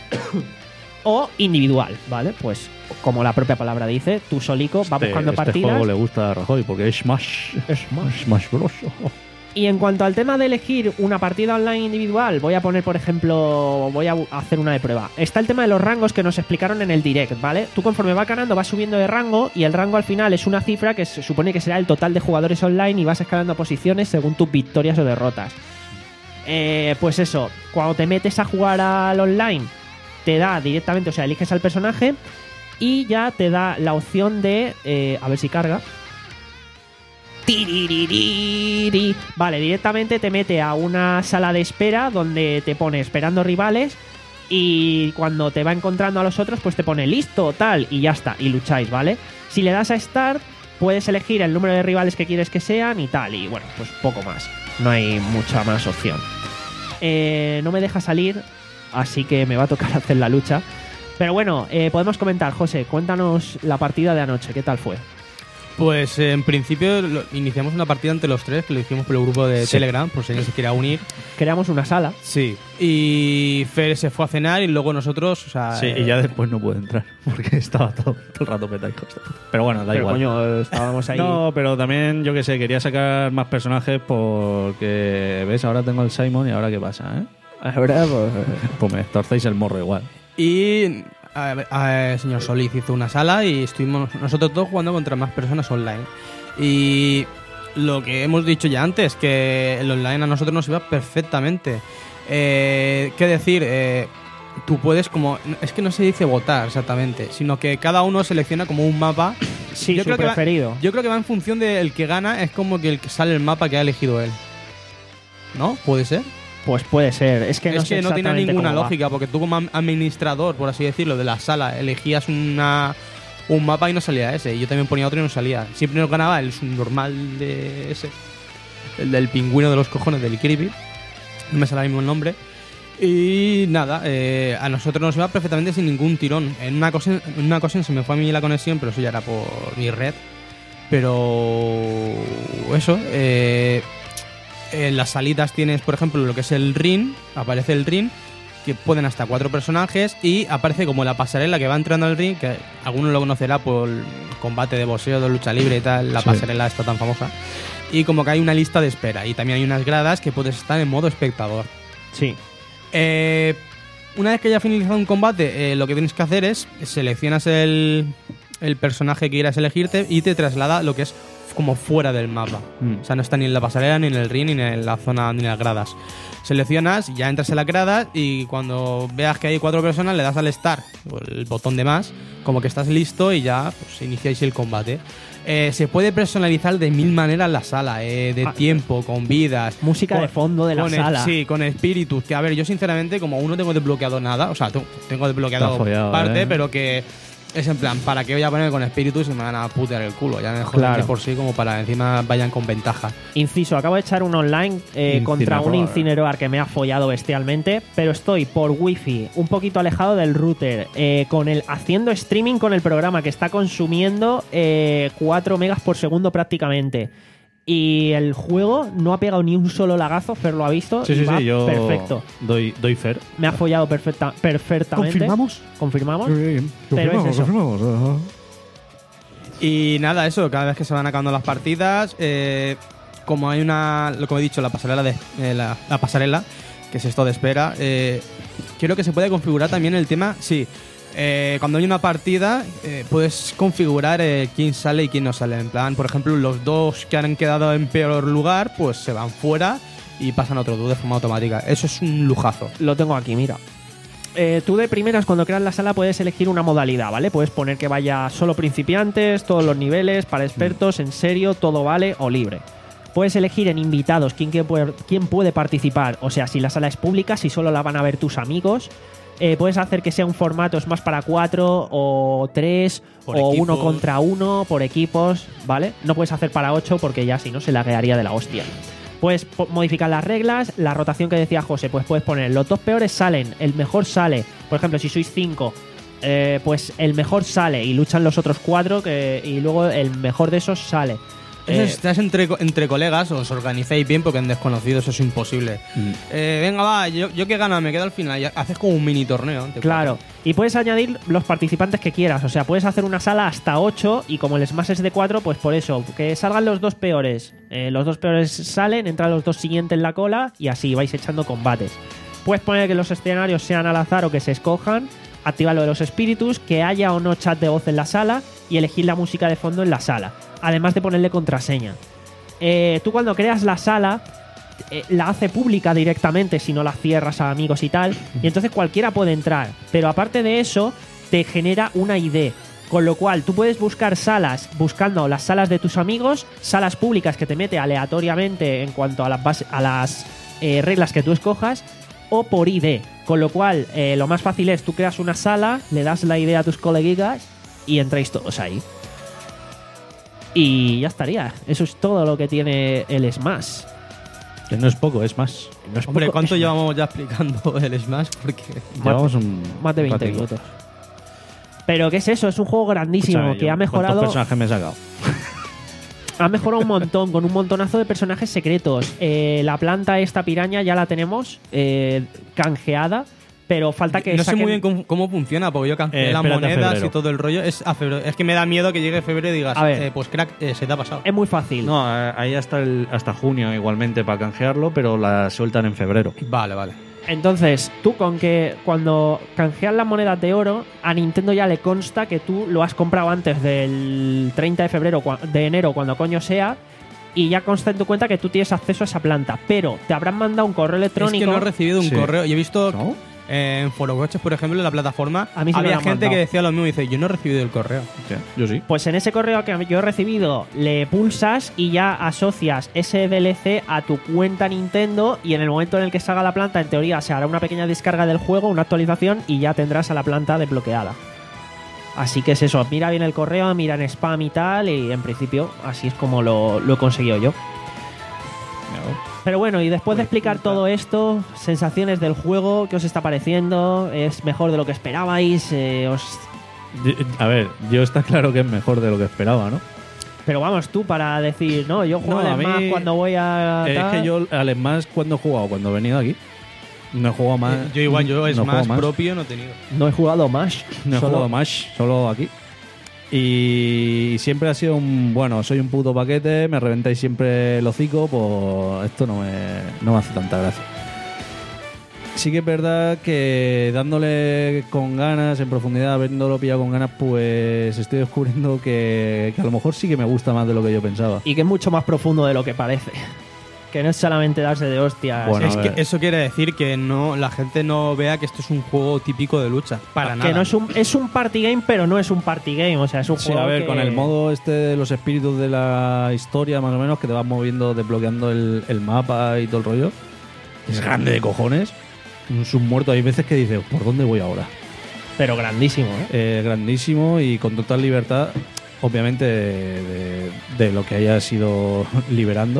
O individual, ¿vale? Pues como la propia palabra dice, tú solico va buscando este partidas. juego le gusta a Rajoy porque es Smash. Smash. Smash Bros. Y en cuanto al tema de elegir una partida online individual, voy a poner, por ejemplo, voy a bu- hacer una de prueba. Está el tema de los rangos que nos explicaron en el direct, ¿vale? Tú conforme vas ganando vas subiendo de rango y el rango al final es una cifra que se supone que será el total de jugadores online y vas escalando posiciones según tus victorias o derrotas. Eh, pues eso, cuando te metes a jugar al online, te da directamente, o sea, eliges al personaje y ya te da la opción de... eh, a ver si carga. Tiriririri. Vale, directamente te mete a una sala de espera donde te pone esperando rivales y cuando te va encontrando a los otros, pues te pone listo, tal, y ya está, y lucháis, ¿vale? Si le das a Start, puedes elegir el número de rivales que quieres que sean y tal, y bueno, pues poco más. No hay mucha más opción. Eh, no me deja salir, así que me va a tocar hacer la lucha. Pero bueno, eh, podemos comentar, José, cuéntanos la partida de anoche, ¿qué tal fue? Pues eh, en principio lo, iniciamos una partida entre los tres, que lo hicimos por el grupo de Sí. Telegram, por si alguien se quiera unir. Creamos una sala. Sí. Y Fer se fue a cenar y luego nosotros, o sea... Sí, eh, y ya después no pude entrar porque estaba todo, todo el rato petado. hijos de puta. Pero bueno, da Pero igual. coño, estábamos ahí. No, pero también, yo que sé, quería sacar más personajes porque, ¿ves? Ahora tengo el Simon y ahora qué pasa, ¿eh? Ahora, pues, Pues me torcéis el morro igual. Y a ver, a- el señor Solís hizo una sala y estuvimos nosotros dos jugando contra más personas online. Y lo que hemos dicho ya antes, que el online a nosotros nos iba perfectamente. Eh, ¿Qué decir? Eh, tú puedes como... Es que no se dice votar exactamente, sino que cada uno selecciona como un mapa. sí, Yo su creo que va- preferido. Yo creo que va en función del que gana, es como que el que sale el mapa que ha elegido él. ¿No? ¿Puede ser? Pues puede ser. Es que no, es sé que no tiene exactamente ninguna cómo va. lógica, porque tú como am- administrador, por así decirlo, de la sala, elegías una un mapa y no salía ese. Y yo también ponía otro y no salía. Siempre nos ganaba el subnormal de ese. El del pingüino de los cojones, del Kirby. No me sale ahora mismo el nombre. Y nada, eh, a nosotros nos iba perfectamente sin ningún tirón. En una cosa, en una cosa se me fue a mí la conexión, pero eso ya era por mi red. Pero eso, eh, en las salidas tienes, por ejemplo, lo que es el ring, aparece el ring, que pueden hasta cuatro personajes, y aparece como la pasarela que va entrando al ring, que alguno lo conocerá por el combate de boxeo, de lucha libre y tal, la Sí. pasarela está tan famosa. Y como que hay una lista de espera, y también hay unas gradas que puedes estar en modo espectador. Sí. Eh, una vez que haya finalizado un combate, eh, lo que tienes que hacer es seleccionas el, el personaje que quieras elegirte y te traslada lo que es como fuera del mapa. Mm. O sea, no está ni en la pasarela, ni en el ring, ni en la zona, ni en las gradas. Seleccionas, ya entras en las gradas y cuando veas que hay cuatro personas le das al start, o el botón de más, como que estás listo y ya pues, iniciáis el combate. Eh, se puede personalizar de mil maneras la sala, eh, de Ah. tiempo, con vidas. Música con- de fondo de la con es- sala. Sí, con espíritus. Que a ver, yo sinceramente, como aún no tengo desbloqueado nada, o sea, tu- tengo desbloqueado Está follado, parte, eh. pero que es en plan, ¿para qué voy a poner con espíritus y me van a putear el culo? Ya me joden Claro. de por sí como para encima vayan con ventaja. Inciso, acabo de echar un online eh, contra un Incineroar. Incineroar que me ha follado bestialmente, pero estoy por wifi, un poquito alejado del router, eh, con el haciendo streaming con el programa que está consumiendo eh, cuatro megas por segundo prácticamente. Y el juego no ha pegado ni un solo lagazo, Fer lo ha visto. Sí, y sí, va sí, yo perfecto. doy, doy fer. Me ha follado perfecta, perfectamente. ¿Confirmamos? Confirmamos. Pero es eso. Y nada, eso, cada vez que se van acabando las partidas, eh, como hay una, lo que he dicho, la pasarela, de, eh, la, la pasarela, que es esto de espera, eh, quiero que se pueda configurar también el tema, sí, eh, cuando hay una partida, eh, puedes configurar eh, quién sale y quién no sale. En plan, por ejemplo, los dos que han quedado en peor lugar, pues se van fuera y pasan a otro dúo de forma automática. Eso es un lujazo. Lo tengo aquí, mira. Eh, tú de primeras, cuando creas la sala, puedes elegir una modalidad, ¿vale? Puedes poner que vaya solo principiantes, todos los niveles, para expertos, en serio, todo vale o libre. Puedes elegir en invitados quién, que puede, quién puede participar, o sea, si la sala es pública, si solo la van a ver tus amigos. Eh, puedes hacer que sea un formato es más para cuatro o tres Por o equipos. uno contra uno por equipos, ¿vale? No puedes hacer para ocho porque ya si no se laguearía de la hostia. Puedes po- modificar las reglas, la rotación que decía José, pues puedes poner los dos peores salen, el mejor sale. Por ejemplo, si sois cinco, eh, pues el mejor sale y luchan los otros cuatro que, y luego el mejor de esos sale. Eso Eh, es, estás entre, entre colegas, os organizáis bien porque en desconocidos eso es imposible. Mm. Eh, venga, va, yo, yo que gano, me quedo al final. Y haces como un mini torneo. entre Claro, cuatro. y puedes añadir los participantes que quieras, o sea, puedes hacer una sala hasta ocho y como el Smash es de cuatro, pues por eso, que salgan los dos peores. Eh, los dos peores salen, entran los dos siguientes en la cola y así vais echando combates. Puedes poner que los escenarios sean al azar o que se escojan, activar lo de los espíritus, que haya o no chat de voz en la sala y elegir la música de fondo en la sala, además de ponerle contraseña. Eh, tú cuando creas la sala eh, la hace pública directamente si no la cierras a amigos y tal, y entonces cualquiera puede entrar, pero aparte de eso te genera una I D, con lo cual tú puedes buscar salas buscando las salas de tus amigos, salas públicas que te mete aleatoriamente en cuanto a las, base- a las eh, reglas que tú escojas, o por I D. Con lo cual, eh, lo más fácil es tú creas una sala, le das la idea a tus coleguitas y entráis todos ahí. Y ya estaría. Eso es todo lo que tiene el Smash. Que no es poco, es más. No es Hombre, poco, ¿cuánto es llevamos ya explicando el Smash? Porque Llevamos un. más de un veinte ratico. minutos. Pero ¿qué es eso? Es un juego grandísimo Escúchame, que yo, ha mejorado. ¿Cuántos personajes me he sacado? Ha mejorado un montón, con un montonazo de personajes secretos. Eh, la planta esta piraña ya la tenemos eh, canjeada, pero falta que no sé saquen- muy bien cómo, cómo funciona, porque yo cancelé Eh, las espérate a monedas febrero. y todo el rollo. Es, a febrero. Es que me da miedo que llegue febrero y digas, A ver. eh, pues crack, eh, se te ha pasado. Es muy fácil. No, eh, ahí hasta, el, hasta junio igualmente para canjearlo, pero la sueltan en febrero. Vale, vale. Entonces, tú con que cuando canjeas las monedas de oro, a Nintendo ya le consta que tú lo has comprado antes del treinta de febrero, cua- de enero, cuando coño sea, y ya consta en tu cuenta que tú tienes acceso a esa planta. Pero te habrán mandado un correo electrónico. Es que no he recibido un Sí. correo. Y he visto ¿No? eh, en Forocoches, por ejemplo, en la plataforma, A mí sí me lo había han gente mandado. que decía lo mismo y dice, yo no he recibido el correo. Hostia, yo sí. Pues en ese correo que yo he recibido le pulsas y ya asocias ese D L C a tu cuenta Nintendo y en el momento en el que salga la planta, en teoría se hará una pequeña descarga del juego, una actualización y ya tendrás a la planta desbloqueada. Así que es eso, mira bien el correo, mira en spam y tal y en principio así es como lo, lo he conseguido yo. Pero bueno, y después de explicar todo esto, sensaciones del juego, ¿qué os está pareciendo? ¿Es mejor de lo que esperabais? Eh, os Yo- A ver, yo está claro que es mejor de lo que esperaba, ¿no? Pero vamos, tú para decir, no, yo juego No, al a mí- Smash cuando voy a. Es tal. que yo al Smash cuando he jugado, cuando he venido aquí, no he jugado más. Eh, yo igual, yo no he es jugado más propio no he tenido. No he jugado más. No he solo- jugado más, solo aquí. Y siempre ha sido un. Bueno, soy un puto paquete, me reventáis siempre el hocico, pues esto no me, no me hace tanta gracia. Sí que es verdad que dándole con ganas, en profundidad, habiéndolo pillado con ganas, pues estoy descubriendo que, que a lo mejor sí que me gusta más de lo que yo pensaba. Y que es mucho más profundo de lo que parece. Que no es solamente darse de hostias. Bueno, es a que ver. eso quiere decir que no la gente no vea que esto es un juego típico de lucha. Para nada. que no es un, es un party game, pero no es un party game. O sea, es un Sí, juego. a ver, que- con el modo este de los espíritus de la historia, más o menos, que te vas moviendo, desbloqueando el, el mapa y todo el rollo. Es grande de cojones. Un submuerto. Hay veces que dices, ¿por dónde voy ahora? Pero grandísimo, ¿eh? Eh, grandísimo y con total libertad, obviamente, de, de- de lo que hayas ido liberando.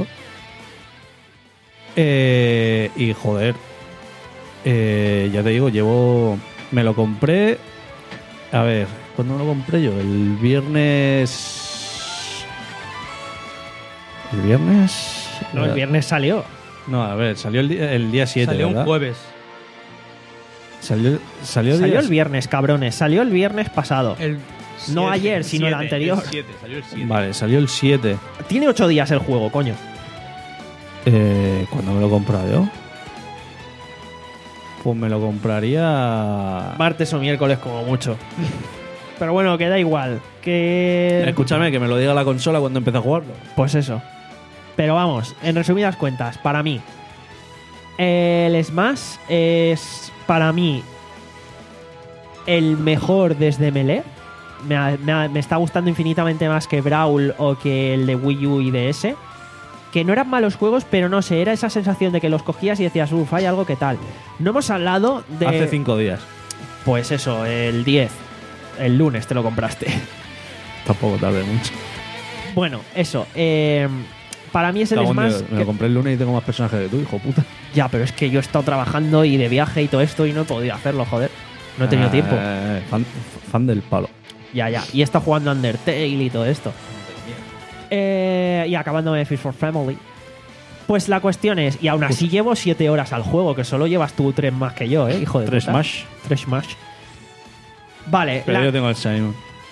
Eh, y joder, eh, ya te digo, llevo. Me lo compré. A ver, ¿cuándo me lo compré yo? El viernes. ¿El viernes? No, el viernes salió. No, a ver, salió el, día- el día siete. Salió un ¿verdad? jueves. Salió, salió, el Salió día- el viernes, cabrones. Salió el viernes pasado. El No siete, ayer, sino el siete, anterior. siete, salió el siete. Vale, salió el siete. Tiene ocho días el juego, coño. Eh, ¿Cuándo me lo he comprado yo? Pues me lo compraría. Martes o miércoles, como mucho. Pero bueno, que da igual. Que. Escúchame, que me lo diga la consola cuando empiece a jugarlo. Pues eso. Pero vamos, en resumidas cuentas, para mí, el Smash es para mí el mejor desde Melee. Me, ha- me ha- me está gustando infinitamente más que Brawl o que el de Wii U y D S. Que no eran malos juegos, pero no sé, era esa sensación de que los cogías y decías, uff, hay algo que tal. No hemos hablado de. Hace cinco días. Pues eso, el diez. El lunes te lo compraste. Tampoco tarde mucho. Bueno, eso. eh, para mí es el Cago en Smash. Dios, me que- lo compré el lunes y tengo más personajes que tú, hijo puta. Ya, pero es que yo he estado trabajando y de viaje y todo esto y no he podido hacerlo, joder. No he tenido Eh, tiempo. Fan, fan del palo. Ya, ya. Y he estado jugando Undertale y todo esto. Eh, y acabándome de Fish for Family. Pues la cuestión es, y aún así llevo siete horas al juego, que solo llevas tú tres más que yo, ¿eh? Hijo de Tres puta. Smash. Tres Smash. Vale, Pero la- yo tengo el Simon.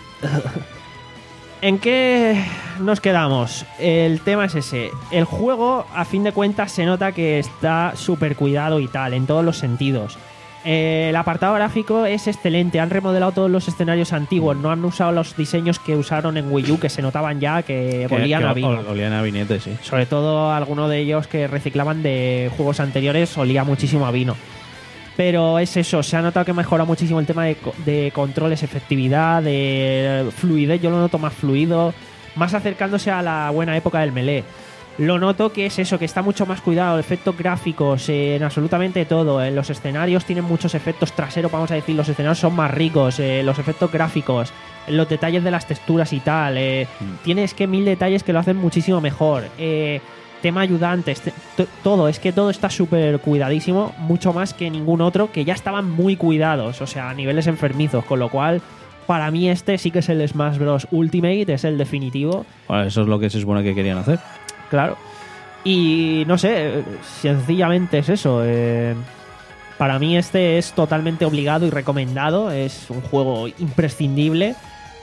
¿en qué nos quedamos? El tema es ese. El juego, a fin de cuentas, se nota que está súper cuidado y tal, en todos los sentidos. Eh, el apartado gráfico es excelente. Han remodelado todos los escenarios antiguos. No han usado los diseños que usaron en Wii U, que se notaban ya que Que- olían que a vino. ol- Olían a vinete, sí. Sobre todo algunos de ellos que reciclaban de juegos anteriores olía muchísimo a vino. Pero es eso, se ha notado que mejora muchísimo el tema de, co- de controles, efectividad, de fluidez. Yo lo noto más fluido, más acercándose a la buena época del melee. lo noto que es eso, que está mucho más cuidado, efectos gráficos, eh, en absolutamente todo. En los escenarios tienen muchos efectos traseros, vamos a decir, los escenarios son más ricos, eh, los efectos gráficos, los detalles de las texturas y tal. Eh, Mm. Tienes que mil detalles que lo hacen muchísimo mejor. Eh, tema ayudantes, te- to- todo, es que todo está súper cuidadísimo, mucho más que ningún otro, que ya estaban muy cuidados, o sea, a niveles enfermizos, con lo cual, para mí este sí que es el Smash Bros. Ultimate, es el definitivo. Bueno, eso es lo que se supone que querían hacer. Claro. Y no sé, sencillamente es eso. eh, para mí este es totalmente obligado y recomendado. Es un juego imprescindible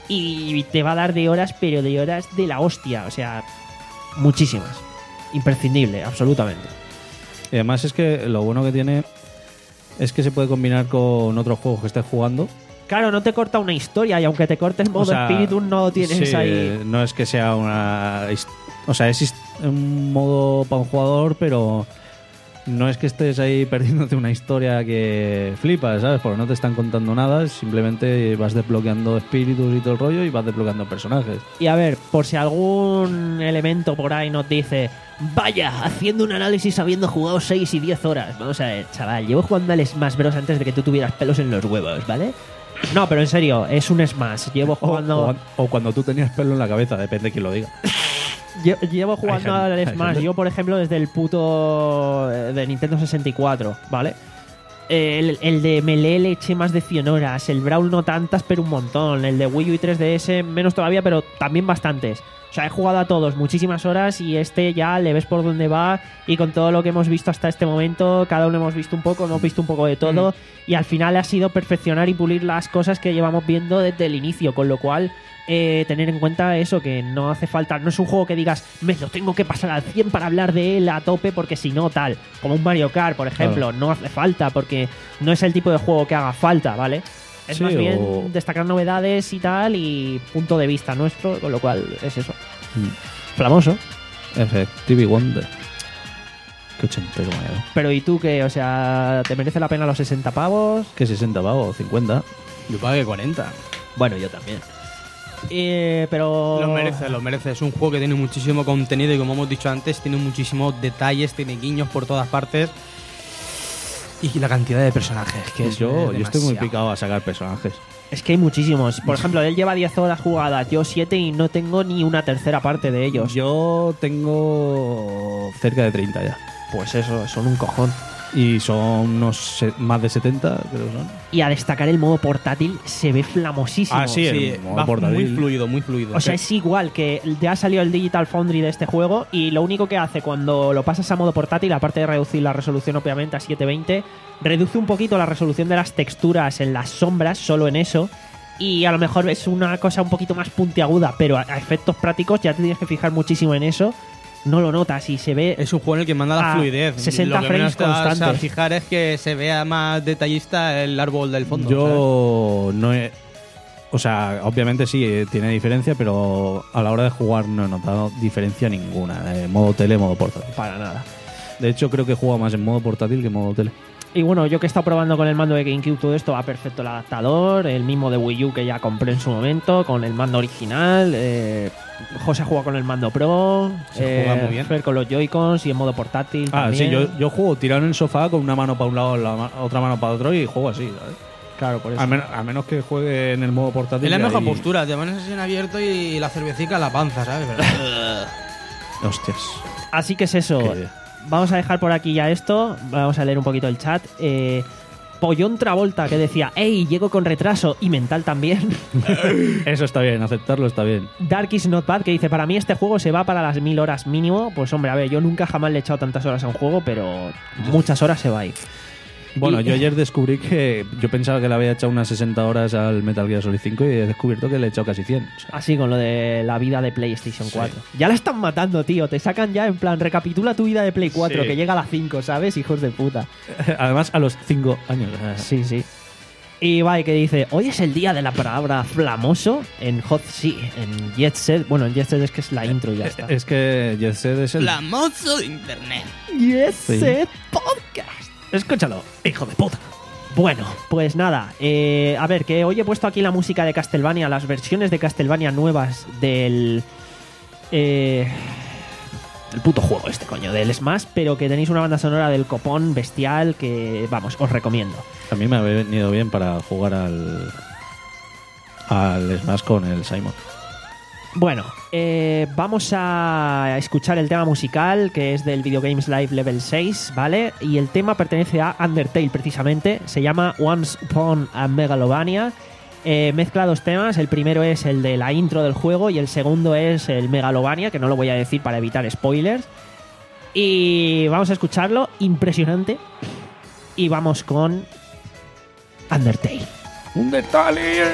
y te va a dar de horas, pero de horas de la hostia. O sea, muchísimas. Imprescindible, absolutamente. Y además es que lo bueno que tiene es que se puede combinar con otros juegos que estés jugando. Claro, no te corta una historia y aunque te cortes modo O sea, espíritu, no tienes sí, ahí... no es que sea una... his- O sea, es his- un modo para un jugador, pero no es que estés ahí perdiéndote una historia que flipas, ¿sabes? Porque no te están contando nada, simplemente vas desbloqueando espíritus y todo el rollo y vas desbloqueando personajes. Y a ver, por si algún elemento por ahí nos dice, vaya, haciendo un análisis habiendo jugado seis y diez horas. Vamos a ver, chaval, llevo jugando al Smash Bros. Antes de que tú tuvieras pelos en los huevos, ¿vale? No, pero en serio, es un Smash. Llevo O, jugando, o- o cuando tú tenías pelo en la cabeza, depende de quién lo diga. lle- llevo jugando Hay gente- al hay Smash. gente. Yo, por ejemplo, desde el puto eh, de Nintendo sesenta y cuatro, ¿vale? El, el de Melee le eché más de cien horas. El Brawl no tantas, pero un montón. El de Wii U y tres D S menos todavía, pero también bastantes. O sea, he jugado a todos muchísimas horas y este ya le ves por dónde va. Y con todo lo que hemos visto hasta este momento, cada uno hemos visto un poco, hemos visto un poco de todo. Y al final ha sido perfeccionar y pulir las cosas que llevamos viendo desde el inicio. Con lo cual, eh, tener en cuenta eso, que no hace falta. No es un juego que digas, me lo tengo que pasar al cien para hablar de él a tope, porque si no, tal. Como un Mario Kart, por ejemplo, no hace falta, porque no es el tipo de juego que haga falta, ¿vale? Es Sí, más bien o- destacar novedades y tal, y punto de vista nuestro, con lo cual es eso. Mm. Flamoso. Effective Wonder. Qué ochentero me ha dado. Pero ¿y tú qué? O sea, ¿te merece la pena los sesenta pavos? Que sesenta pavos, cincuenta. Yo pagué cuarenta. Bueno, yo también. Eh, pero... Lo merece, lo merece. Es un juego que tiene muchísimo contenido y como hemos dicho antes, tiene muchísimos detalles, tiene guiños por todas partes. Y la cantidad de personajes que es yo, es yo estoy muy demasiado. picado a sacar personajes. Es que hay muchísimos. Por ejemplo, él lleva diez horas jugadas, yo siete y no tengo ni una tercera parte de ellos. Yo tengo cerca de treinta ya. Pues eso, son un cojón. Y son unos se- más de setenta, creo que son. Y a destacar el modo portátil, se ve flamosísimo. Ah, sí, Sí, el modo va portátil. muy fluido, muy fluido. O sea, es igual que ya ha salido el Digital Foundry de este juego y lo único que hace cuando lo pasas a modo portátil, aparte de reducir la resolución obviamente a setecientos veinte, reduce un poquito la resolución de las texturas en las sombras, solo en eso, y a lo mejor es una cosa un poquito más puntiaguda, pero a, a efectos prácticos ya te tienes que fijar muchísimo en eso, no lo notas y se ve... Es un juego en el que manda la a fluidez. sesenta Lo que frames menos te vas a constantes. fijar es que se vea más detallista el árbol del fondo. ¿sabes? Yo no he. O sea, obviamente sí, eh, tiene diferencia, pero a la hora de jugar no he notado diferencia ninguna. Eh, modo tele, modo portátil. Para nada. De hecho, creo que juega más en modo portátil que en modo tele. Y bueno, yo que he estado probando con el mando de GameCube todo esto, va perfecto el adaptador, el mismo de Wii U que ya compré en su momento, con el mando original. Eh, José juega con el mando Pro, Se juega muy bien. Fer con los Joy-Cons y en modo portátil. Ah, también. sí, yo, yo juego tirado en el sofá con una mano para un lado, la ma- otra mano para otro y juego así, ¿sabes? Claro, por eso. A, men- a menos que juegue en el modo portátil. Es la y mejor ahí- postura, te pones así en abierto y la cervecita a la panza, ¿sabes? Hostias. Así que es eso. Qué idea. Vamos a dejar por aquí ya esto. Vamos a leer un poquito el chat. Eh, Pollón Travolta que decía, ¡Ey, llego con retraso! Y mental también. Eso está bien, aceptarlo está bien. Dark is not bad que dice, para mí este juego se va para las mil horas mínimo. Pues hombre, a ver, yo nunca jamás le he echado tantas horas a un juego, pero muchas horas se va a ir. Bueno, Y- yo ayer descubrí que yo pensaba que le había echado unas sesenta horas al Metal Gear Solid cinco y he descubierto que le he echado casi cien. O sea, Así con lo de la vida de PlayStation cuatro. Ya la están matando, tío. Te sacan ya en plan, recapitula tu vida de Play cuatro, Sí. que llega a las cinco, ¿sabes? Hijos de puta. además, a los cinco años. Sí, sí. Y va, y que dice, hoy es el día de la palabra flamoso en Hot Sí, en Jet Set. Bueno, en Jet Set es que es la intro y ya está. Es que Jet Set es el... Flamoso de internet. Jet Sí. Set Podcast. Escúchalo, hijo de puta. Bueno, pues nada, eh, a ver, que hoy he puesto aquí la música de Castlevania, las versiones de Castlevania nuevas del... eh, el puto juego este, coño, del Smash, pero que tenéis una banda sonora del copón bestial que, vamos, os recomiendo. A mí me ha venido bien para jugar al, al Smash con el Simon. Bueno, eh, vamos a escuchar el tema musical, que es del Video Games Live Level seis, ¿vale? Y el tema pertenece a Undertale, precisamente. Se llama Once Upon a Megalovania. Eh, mezcla dos temas. El primero es el de la intro del juego y el segundo es el Megalovania, que no lo voy a decir para evitar spoilers. Y vamos a escucharlo. Impresionante. Y vamos con Undertale. ¡Undertale!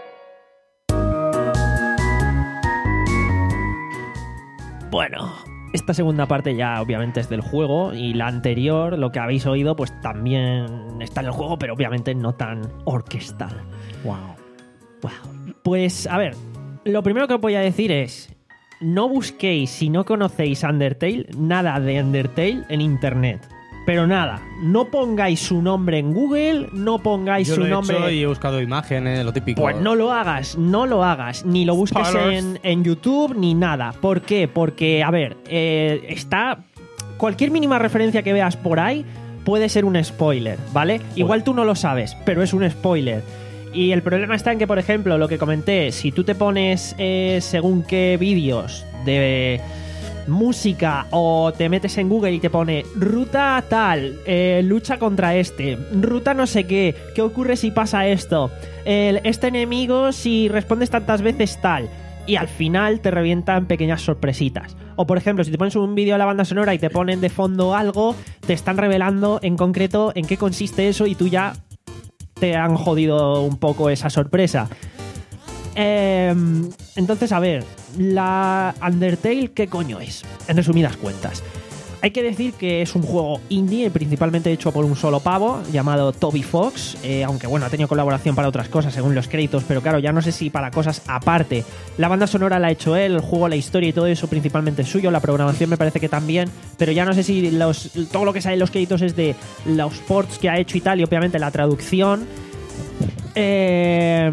Bueno, Esta segunda parte ya obviamente es del juego y la anterior, lo que habéis oído, pues también está en el juego, pero obviamente no tan orquestal. Wow. Wow. Pues a ver, lo primero que os voy a decir es, no busquéis, si no conocéis Undertale, nada de Undertale en internet. Pero nada, no pongáis su nombre en Google, no pongáis Yo su lo he nombre... hecho y he buscado imágenes, lo típico. Pues no lo hagas, no lo hagas, ni lo busques en, en YouTube ni nada. ¿Por qué? Porque, a ver, eh, está... Cualquier mínima referencia que veas por ahí puede ser un spoiler, ¿vale? Igual tú no lo sabes, pero es un spoiler. Y el problema está en que, por ejemplo, lo que comenté, si tú te pones eh, según qué vídeos de música o te metes en Google y te pone ruta tal, eh, lucha contra este, ruta no sé qué, ¿qué ocurre si pasa esto? El, este enemigo si respondes tantas veces tal, y al final te revientan pequeñas sorpresitas. O por ejemplo, si te pones un vídeo de la banda sonora y te ponen de fondo algo, te están revelando en concreto en qué consiste eso y tú ya te han jodido un poco esa sorpresa. Eh, entonces, a ver, la Undertale, ¿qué coño es? En resumidas cuentas, hay que decir que es un juego indie, principalmente hecho por un solo pavo llamado Toby Fox, eh, aunque bueno, ha tenido colaboración para otras cosas según los créditos, pero claro, ya no sé si para cosas aparte. La banda sonora la ha hecho él, el juego, la historia y todo eso principalmente es suyo, la programación me parece que también, pero ya no sé si los, todo lo que sale en los créditos es de los ports que ha hecho y tal, y obviamente la traducción. Eh...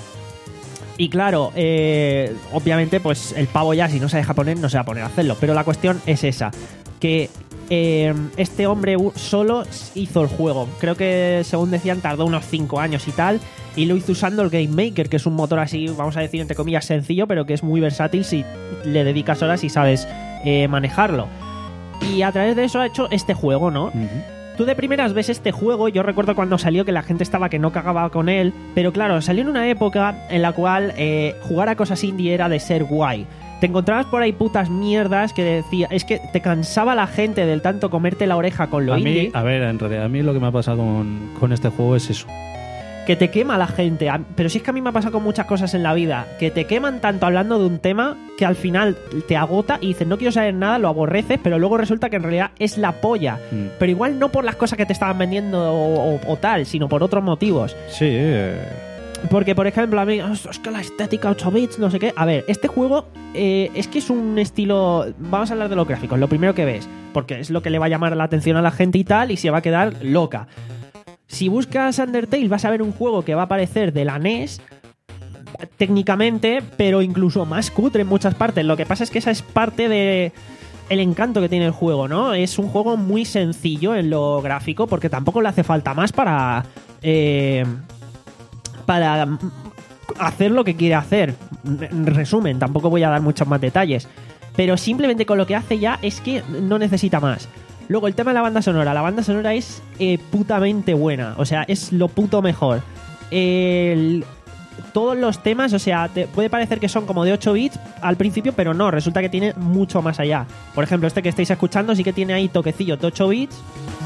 Y claro, eh, obviamente, pues el pavo ya, si no sabe japonés, no se va a poner a hacerlo. Pero la cuestión es esa, que eh, este hombre solo hizo el juego. Creo que, según decían, tardó unos cinco años y tal. Y lo hizo usando el Game Maker, que es un motor así, vamos a decir, entre comillas, sencillo, pero que es muy versátil si le dedicas horas y sabes eh, manejarlo. Y a través de eso ha hecho este juego, ¿no? Uh-huh. Tú de primeras ves este juego, yo recuerdo cuando salió que la gente estaba que no cagaba con él, pero claro, salió en una época en la cual eh, jugar a cosas indie era de ser guay. Te encontrabas por ahí putas mierdas que decía, es que te cansaba la gente del tanto comerte la oreja con lo A indie. mí, a ver, en realidad, a mí lo que me ha pasado con, con este juego es eso. Que te quema la gente. Pero si es que a mí me ha pasado con muchas cosas en la vida, que te queman tanto hablando de un tema que al final te agota y dices no quiero saber nada, lo aborreces, pero luego resulta que en realidad es la polla. Mm. Pero igual no por las cosas que te estaban vendiendo o, o, o tal, sino por otros motivos. Sí, eh, Porque, por ejemplo, a mí, es que la estética ocho bits, no sé qué. A ver, este juego eh, es que es un estilo... Vamos a hablar de los gráficos, lo primero que ves, porque es lo que le va a llamar la atención a la gente y tal, y se va a quedar loca. Si buscas Undertale vas a ver un juego que va a parecer de la N E S técnicamente, pero incluso más cutre en muchas partes. Lo que pasa es que esa es parte de el encanto que tiene el juego, ¿no? Es un juego muy sencillo en lo gráfico porque tampoco le hace falta más para eh, para hacer lo que quiere hacer. En resumen, tampoco voy a dar muchos más detalles, pero simplemente con lo que hace ya es que no necesita más. Luego, el tema de la banda sonora. La banda sonora es eh, putamente buena. O sea, es lo puto mejor. El, todos los temas, o sea, te puede parecer que son como de ocho bits al principio, pero no, resulta que tiene mucho más allá. Por ejemplo, este que estáis escuchando sí que tiene ahí toquecillos de ocho bits.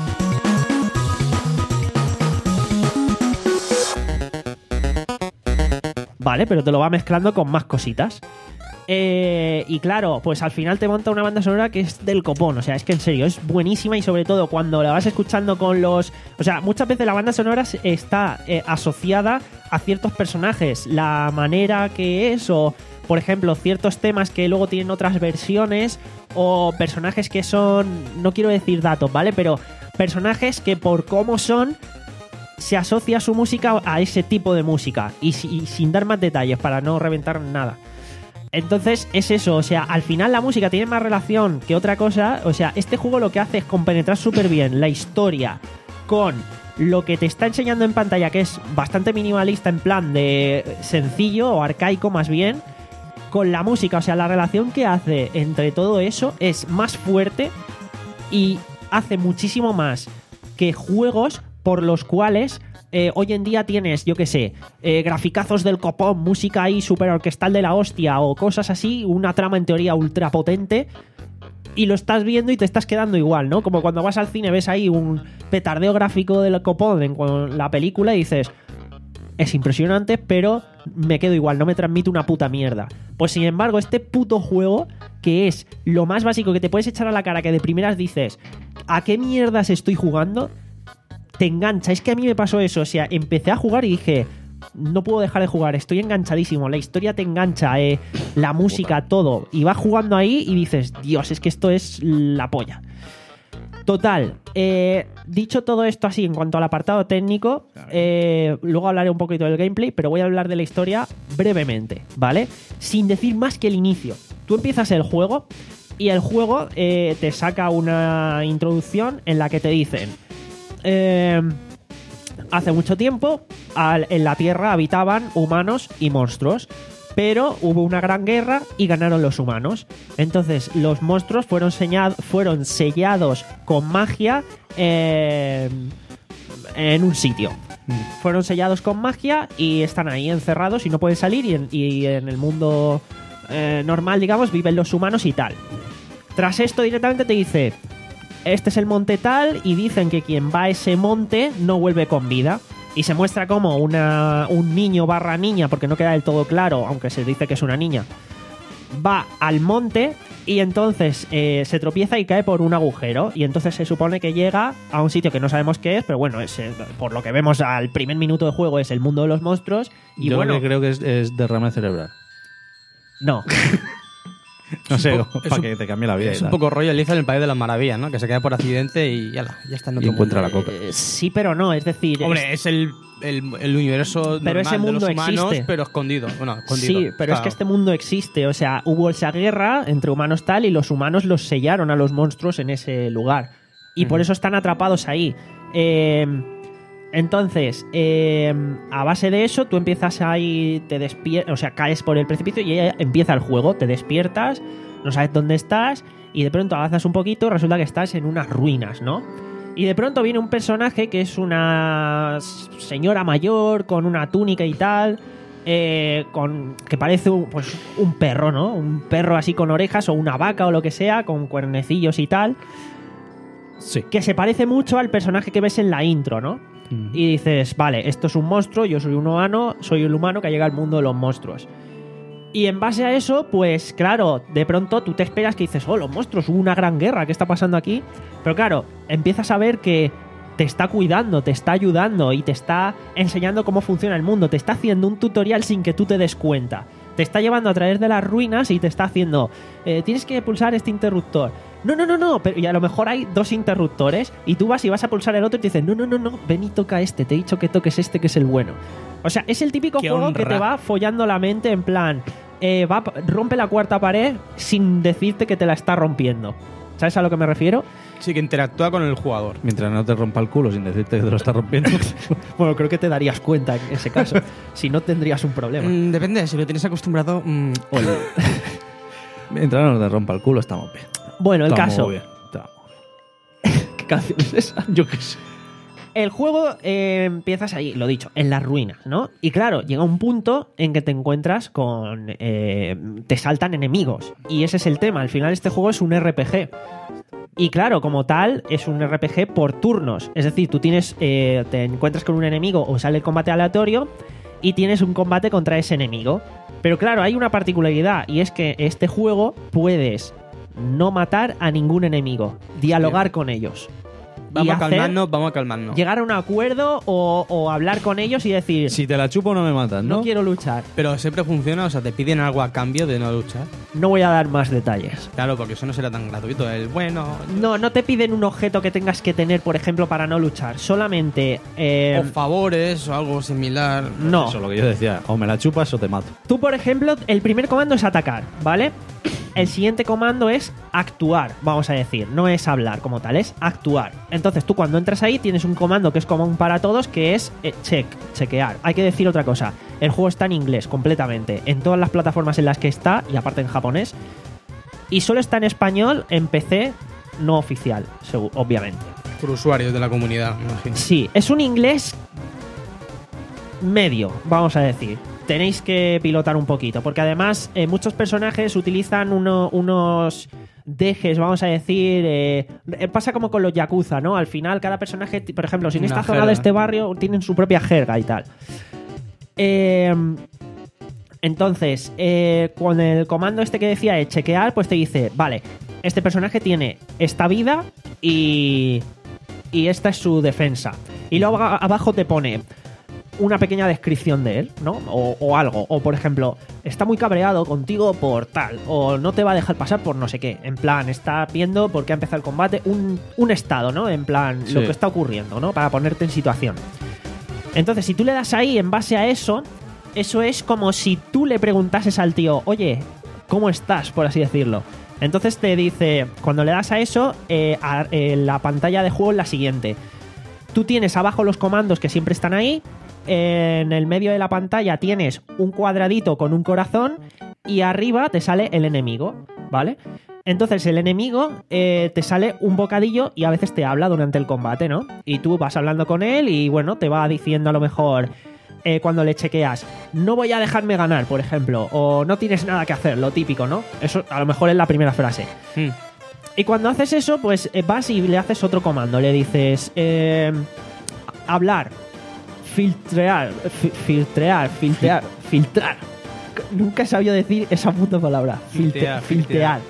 Vale, pero te lo va mezclando con más cositas. Eh, y claro, pues al final te monta una banda sonora que es del copón. O sea, es que en serio, es buenísima. Y sobre todo cuando la vas escuchando con los... O sea, muchas veces la banda sonora está eh, asociada a ciertos personajes. La manera que es, o por ejemplo, ciertos temas que luego tienen otras versiones, o personajes que son... No quiero decir datos, ¿vale? Pero personajes que por cómo son se asocia su música a ese tipo de música. Y, y sin dar más detalles para no reventar nada. Entonces es eso, o sea, al final la música tiene más relación que otra cosa. O sea, este juego lo que hace es compenetrar súper bien la historia con lo que te está enseñando en pantalla, que es bastante minimalista en plan de sencillo o arcaico más bien, con la música. O sea, la relación que hace entre todo eso es más fuerte y hace muchísimo más que juegos por los cuales... Eh, hoy en día tienes, yo qué sé, eh, graficazos del copón, música ahí súper orquestal de la hostia o cosas así, una trama en teoría ultra potente y lo estás viendo y te estás quedando igual, ¿no? Como cuando vas al cine ves ahí un petardeo gráfico del copón en la película y dices, es impresionante, pero me quedo igual, no me transmite una puta mierda. Pues sin embargo, este puto juego que es lo más básico que te puedes echar a la cara, que de primeras dices, ¿a qué mierdas estoy jugando? Te engancha. Es que a mí me pasó eso. O sea, empecé a jugar y dije, no puedo dejar de jugar, estoy enganchadísimo. La historia te engancha, eh, la música, todo. Y vas jugando ahí y dices, Dios, es que esto es la polla. Total, eh, dicho todo esto así en cuanto al apartado técnico, eh, luego hablaré un poquito del gameplay, pero voy a hablar de la historia brevemente, ¿vale? Sin decir más que el inicio. Tú empiezas el juego y el juego eh, te saca una introducción en la que te dicen... Eh, hace mucho tiempo al, en la Tierra habitaban humanos y monstruos, pero hubo una gran guerra y ganaron los humanos. Entonces los monstruos fueron, señad, fueron sellados con magia eh, en un sitio. Mm. Fueron sellados con magia y están ahí encerrados y no pueden salir, y en, y en el mundo eh, normal, digamos, viven los humanos y tal. Tras esto directamente te dice... Este es el monte tal y dicen que quien va a ese monte no vuelve con vida. Y se muestra como una, un niño barra niña, porque no queda del todo claro, aunque se dice que es una niña, va al monte y entonces eh, se tropieza y cae por un agujero. Y entonces se supone que llega a un sitio que no sabemos qué es, pero bueno, es, por lo que vemos al primer minuto de juego es el mundo de los monstruos. Y Yo bueno, lo que creo que es, es derrame cerebral. No. No sé, po- es para un- que te cambie la vida. Es y un tal. poco rollo Alicia en el País de las Maravillas, ¿no? Que se cae por accidente y ya, ya está en Y otro encuentra mundo. la coca. Eh, sí, pero no, es decir... Hombre, es el, el, el universo Pero normal ese mundo de los humanos, existe. pero escondido. Bueno, escondido. Sí, pero es Claro. que este mundo existe. O sea, hubo esa guerra entre humanos tal y los humanos los sellaron a los monstruos en ese lugar. Y por Ujú. eso están atrapados ahí. Eh, entonces, eh, a base de eso, tú empiezas ahí, te despiertas, o sea, caes por el precipicio y ahí empieza el juego. Te despiertas, no sabes dónde estás y de pronto avanzas un poquito y resulta que estás en unas ruinas, ¿no? Y de pronto viene un personaje que es una señora mayor con una túnica y tal, eh, con que parece un, pues, un perro, ¿no? Un perro así con orejas o una vaca o lo que sea, con cuernecillos y tal, Sí. que se parece mucho al personaje que ves en la intro, ¿no? Mm. Y dices, vale, esto es un monstruo, yo soy un humano, soy el humano que llega al mundo de los monstruos. Y en base a eso, pues claro, de pronto tú te esperas que dices, oh, los monstruos, hubo una gran guerra, ¿qué está pasando aquí? Pero claro, empiezas a ver que te está cuidando, te está ayudando y te está enseñando cómo funciona el mundo, te está haciendo un tutorial sin que tú te des cuenta. Te está llevando a través de las ruinas y te está haciendo, eh, tienes que pulsar este interruptor. No, no, no, no, pero y a lo mejor hay dos interruptores y tú vas y vas a pulsar el otro y te dicen, no, no, no, no, ven y toca este, te he dicho que toques este que es el bueno. O sea, es el típico ¡Qué juego honra! que te va follando la mente en plan, eh, va, rompe la cuarta pared sin decirte que te la está rompiendo. ¿Sabes a lo que me refiero? Sí, que interactúa con el jugador. Mientras no te rompa el culo sin decirte que te lo está rompiendo. Bueno, creo que te darías cuenta en ese caso. Si no, tendrías un problema. Mm, depende, si lo tienes acostumbrado... mm, Mientras no te rompa el culo, estamos bien. Bueno, el Estamos caso. bien, estamos bien. ¿Qué canción es esa? Yo qué sé. El juego eh, empiezas ahí, lo dicho, en las ruinas, ¿no? Y claro, llega un punto en que te encuentras con... eh, te saltan enemigos. Y ese es el tema. Al final este juego es un R P G. Y claro, como tal, es un R P G por turnos. Es decir, tú tienes, eh, te encuentras con un enemigo o sale el combate aleatorio y tienes un combate contra ese enemigo. Pero claro, hay una particularidad y es que este juego puedes no matar a ningún enemigo, dialogar con ellos. Vamos y a hacer- calmarnos, vamos a calmarnos. Llegar a un acuerdo o, o hablar con ellos y decir, Si te la chupo no me matas, ¿no? no quiero luchar. Pero siempre funciona, o sea, te piden algo a cambio de no luchar. No voy a dar más detalles. Claro, porque eso no será tan gratuito. El bueno... No, no te piden un objeto que tengas que tener, por ejemplo, para no luchar. Solamente... eh, O favores o algo similar. no. Eso es lo que yo decía. O me la chupas o te mato. Tú, por ejemplo, el primer comando es atacar, ¿vale? El siguiente comando es actuar, vamos a decir. No es hablar como tal, es actuar. Entonces tú cuando entras ahí tienes un comando que es común para todos, que es eh, check, chequear. Hay que decir otra cosa. El juego está en inglés completamente, en todas las plataformas en las que está, y aparte en japonés. Y solo está en español en P C no oficial, segu- obviamente. Por usuarios de la comunidad, me imagino. Sí, es un inglés medio, vamos a decir. Tenéis que pilotar un poquito, porque además eh, muchos personajes utilizan uno- unos dejes, vamos a decir, eh, eh, pasa como con los Yakuza, ¿no? Al final cada personaje, t- por ejemplo, si en Una esta zona jerga. de este barrio tienen su propia jerga y tal. Eh, Entonces, eh, con el comando este que decía de chequear, pues te dice, vale, este personaje tiene esta vida y, y esta es su defensa. Y luego a- abajo te pone una pequeña descripción de él, ¿no? O, o algo. O, por ejemplo, está muy cabreado contigo por tal. O no te va a dejar pasar por no sé qué. En plan, está viendo por qué ha empezado el combate. Un, un estado, ¿no? En plan, Sí. lo que está ocurriendo, ¿no? Para ponerte en situación. Entonces, si tú le das ahí en base a eso, eso es como si tú le preguntases al tío, oye, ¿cómo estás? Por así decirlo. Entonces te dice, cuando le das a eso, eh, a- eh, la pantalla de juego es la siguiente. Tú tienes abajo los comandos que siempre están ahí. En el medio de la pantalla tienes un cuadradito con un corazón y arriba te sale el enemigo, ¿vale? Entonces el enemigo eh, te sale un bocadillo y a veces te habla durante el combate, ¿no? Y tú vas hablando con él y bueno, te va diciendo a lo mejor eh, cuando le chequeas, no voy a dejarme ganar, por ejemplo, o no tienes nada que hacer, lo típico, ¿no? Eso a lo mejor es la primera frase. Hmm. Y cuando haces eso, pues eh, vas y le haces otro comando. Le dices, eh, hablar, filtrear, fi- filtrear, filtrear, filtrar. Nunca he sabido decir esa puta palabra. Filte- Filtear, filtrear.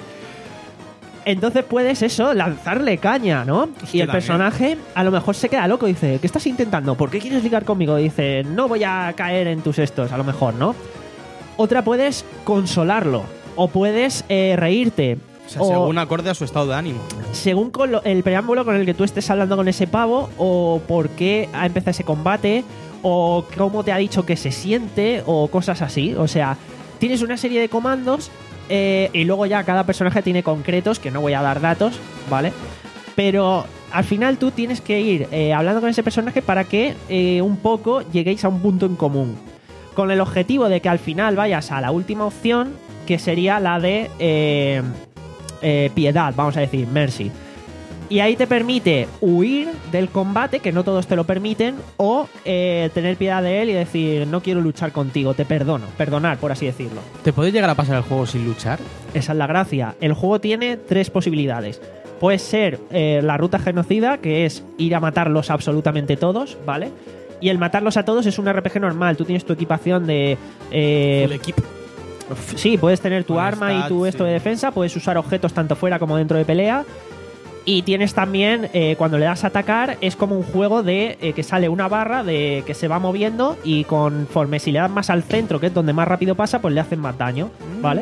Entonces puedes eso, lanzarle caña, ¿no? Hostia, y el también. personaje a lo mejor se queda loco. Dice, ¿qué estás intentando? ¿Por qué quieres ligar conmigo? Dice, no voy a caer en tus estos, a lo mejor, ¿no? Otra puedes consolarlo. O puedes eh, reírte. O sea, o- según acorde a su estado de ánimo. según con lo- el preámbulo con el que tú estés hablando con ese pavo, o por qué ha empezado ese combate, o cómo te ha dicho que se siente, o cosas así. O sea, tienes una serie de comandos eh, y luego ya cada personaje tiene concretos, que no voy a dar datos, ¿vale? Pero al final tú tienes que ir eh, hablando con ese personaje para que eh, un poco lleguéis a un punto en común. Con el objetivo de que al final vayas a la última opción, que sería la de... eh, eh, piedad, vamos a decir, mercy. Y ahí te permite huir del combate, que no todos te lo permiten, o eh, tener piedad de él y decir, no quiero luchar contigo, te perdono, perdonar, por así decirlo. ¿Te puedes llegar a pasar el juego sin luchar? Esa es la gracia. El juego tiene tres posibilidades. Puede ser eh, la ruta genocida, que es ir a matarlos absolutamente todos, ¿vale? Y el matarlos a todos es un R P G normal. Tú tienes tu equipación de... eh, El equipo. Sí, puedes tener tu Con arma y stats, tu esto sí. de defensa, puedes usar objetos tanto fuera como dentro de pelea. Y tienes también, eh, cuando le das a atacar, es como un juego de eh, que sale una barra de que se va moviendo y conforme si le das más al centro, que es donde más rápido pasa, pues le hacen más daño, ¿vale?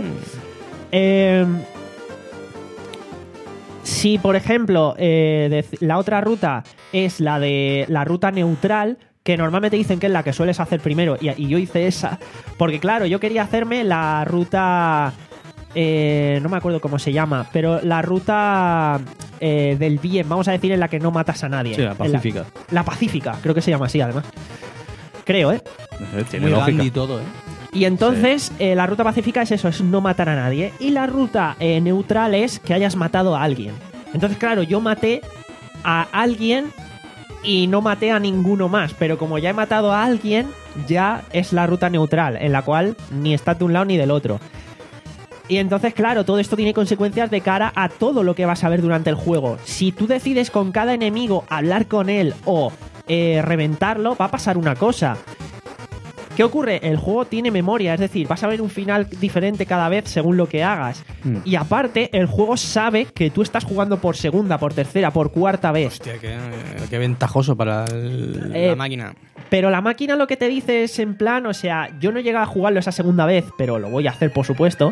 Eh, si, por ejemplo, eh, de- la otra ruta es la de la ruta neutral, que normalmente dicen que es la que sueles hacer primero, y, y yo hice esa, porque claro, yo quería hacerme la ruta... eh, no me acuerdo cómo se llama, pero la ruta eh, del bien, vamos a decir, en la que no matas a nadie. Sí, la En pacífica. La, pacífica, creo que se llama así, además. Creo, ¿eh? No sé, tiene Muy lógica. grande y todo, ¿eh? Y entonces eh, la ruta pacífica es eso, es no matar a nadie. Y la ruta eh, neutral es que hayas matado a alguien. Entonces, claro, yo maté a alguien y no maté a ninguno más. Pero como ya he matado a alguien, ya es la ruta neutral, en la cual ni estás de un lado ni del otro. Y entonces, claro, todo esto tiene consecuencias de cara a todo lo que vas a ver durante el juego. Si tú decides con cada enemigo hablar con él o eh, reventarlo, va a pasar una cosa. ¿Qué ocurre? El juego tiene memoria, es decir, vas a ver un final diferente cada vez según lo que hagas. Mm. Y aparte, el juego sabe que tú estás jugando por segunda, por tercera, por cuarta vez. Hostia, qué, qué ventajoso para el- Eh, la máquina. Pero la máquina lo que te dice es en plan, o sea, yo no he llegado a jugarlo esa segunda vez, pero lo voy a hacer por supuesto.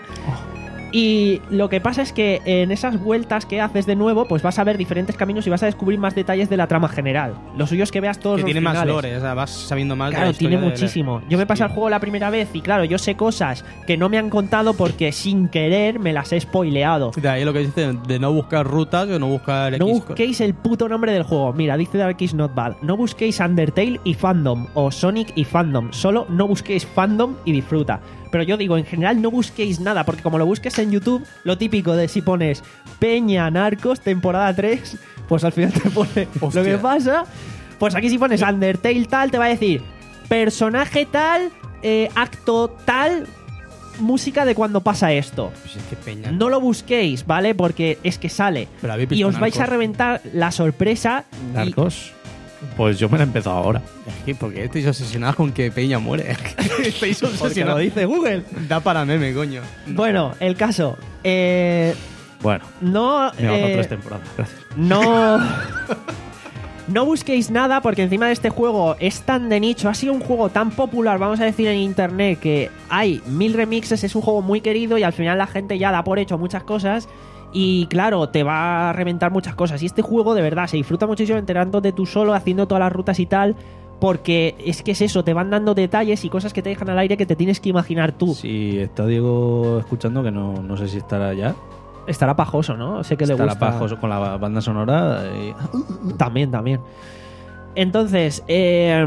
Y lo que pasa es que en esas vueltas que haces de nuevo, pues vas a ver diferentes caminos y vas a descubrir más detalles de la trama general. Lo suyo es que veas todos Que los tiene más finales. lore, o sea, vas sabiendo más de Claro, la tiene historia de la- muchísimo. Yo me pasé el Hostia. juego la primera vez y claro, yo sé cosas que no me han contado porque sin querer me las he spoileado. De ahí lo que dicen de no buscar rutas o no buscar No X. busquéis el puto nombre del juego. Mira, dice Dark is Not Bad. No busquéis Undertale y Fandom o Sonic y Fandom. Solo no busquéis Fandom y disfruta. Pero yo digo, en general no busquéis nada, porque como lo busques en YouTube, lo típico de si pones Peña Narcos temporada tres, pues al final te pone Hostia. lo que pasa. Pues aquí si pones Undertale tal, te va a decir personaje tal, eh, acto tal, música de cuando pasa esto. Pues es que peña. No lo busquéis, ¿vale? Porque es que sale. Pero habéis Y visto os vais a Narcos. reventar la sorpresa. y- Narcos. Pues yo me la he empezado ahora. Es que, ¿por qué estáis obsesionados con que Peña muere? Estáis Porque lo obsesionados. dice Google. Da para meme, coño. Bueno, el caso. Eh, Bueno, no. me bajo eh, tres temporadas. Gracias. No. No busquéis nada porque encima de este juego es tan de nicho, ha sido un juego tan popular, vamos a decir en internet, que hay mil remixes, es un juego muy querido y al final la gente ya da por hecho muchas cosas y claro, te va a reventar muchas cosas. Y este juego de verdad se disfruta muchísimo enterándote tú solo, haciendo todas las rutas y tal, porque es que es eso, te van dando detalles y cosas que te dejan al aire que te tienes que imaginar tú. Si está Diego escuchando, que no, no sé si estará ya. Estará pajoso, ¿no? Sé que le Estará gusta. pajoso con la banda sonora. Y... También, también. Entonces, eh,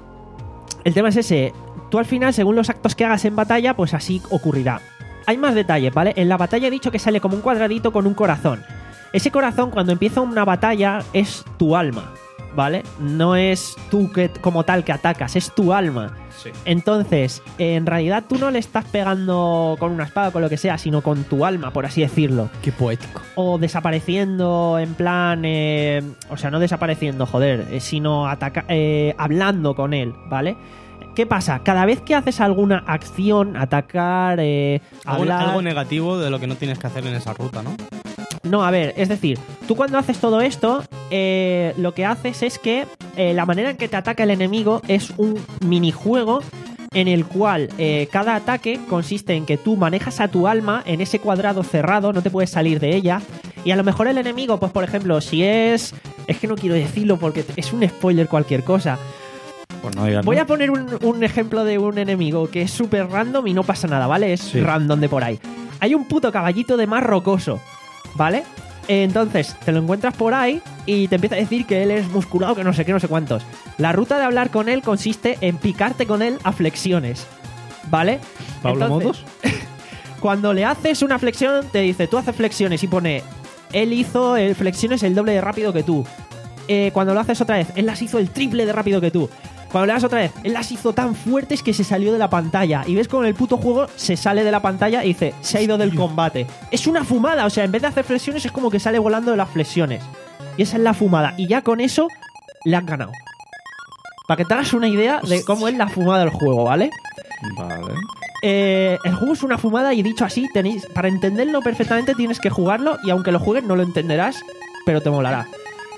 el tema es ese. Tú al final, según los actos que hagas en batalla, pues así ocurrirá. Hay más detalles, ¿vale? En la batalla he dicho que sale como un cuadradito con un corazón. Ese corazón, cuando empieza una batalla, es tu alma, ¿vale? No es tú que, como tal que atacas, es tu alma. Sí. Entonces, en realidad tú no le estás pegando con una espada o con lo que sea, sino con tu alma, por así decirlo. Qué poético. O desapareciendo en plan... eh, o sea, no desapareciendo, joder, eh, sino ataca eh, hablando con él, ¿vale? ¿Qué pasa? Cada vez que haces alguna acción, atacar, eh, Algo, hablar... algo negativo de lo que no tienes que hacer en esa ruta, ¿no? No, a ver, es decir, tú cuando haces todo esto, eh, lo que haces es que eh, la manera en que te ataca el enemigo es un minijuego en el cual eh, cada ataque consiste en que tú manejas a tu alma en ese cuadrado cerrado, no te puedes salir de ella, y a lo mejor el enemigo, pues por ejemplo, si es... Es que no quiero decirlo porque es un spoiler cualquier cosa. Pues no digas Voy no. a poner un, un ejemplo de un enemigo que es súper random y no pasa nada, ¿vale? Es Sí. random de por ahí. Hay un puto caballito de mar rocoso, ¿vale? Entonces, te lo encuentras por ahí y te empieza a decir que él es musculado, que no sé qué, no sé cuántos. La ruta de hablar con él consiste en picarte con él a flexiones, ¿vale? ¿Pablo Entonces, Motos? Cuando le haces una flexión, te dice, tú haces flexiones y pone, él hizo eh, flexiones el doble de rápido que tú. Eh, cuando lo haces otra vez, él las hizo el triple de rápido que tú. Cuando le das otra vez, él las hizo tan fuertes que se salió de la pantalla. Y ves como el puto juego se sale de la pantalla y dice, se ha ido del combate. Es una fumada, o sea, en vez de hacer flexiones es como que sale volando de las flexiones. Y esa es la fumada. Y ya con eso, le han ganado. Para que te hagas una idea de cómo es la fumada del juego, ¿vale? Vale. Eh, el juego es una fumada y dicho así, tenéis, para entenderlo perfectamente tienes que jugarlo y aunque lo juegues no lo entenderás, pero te molará.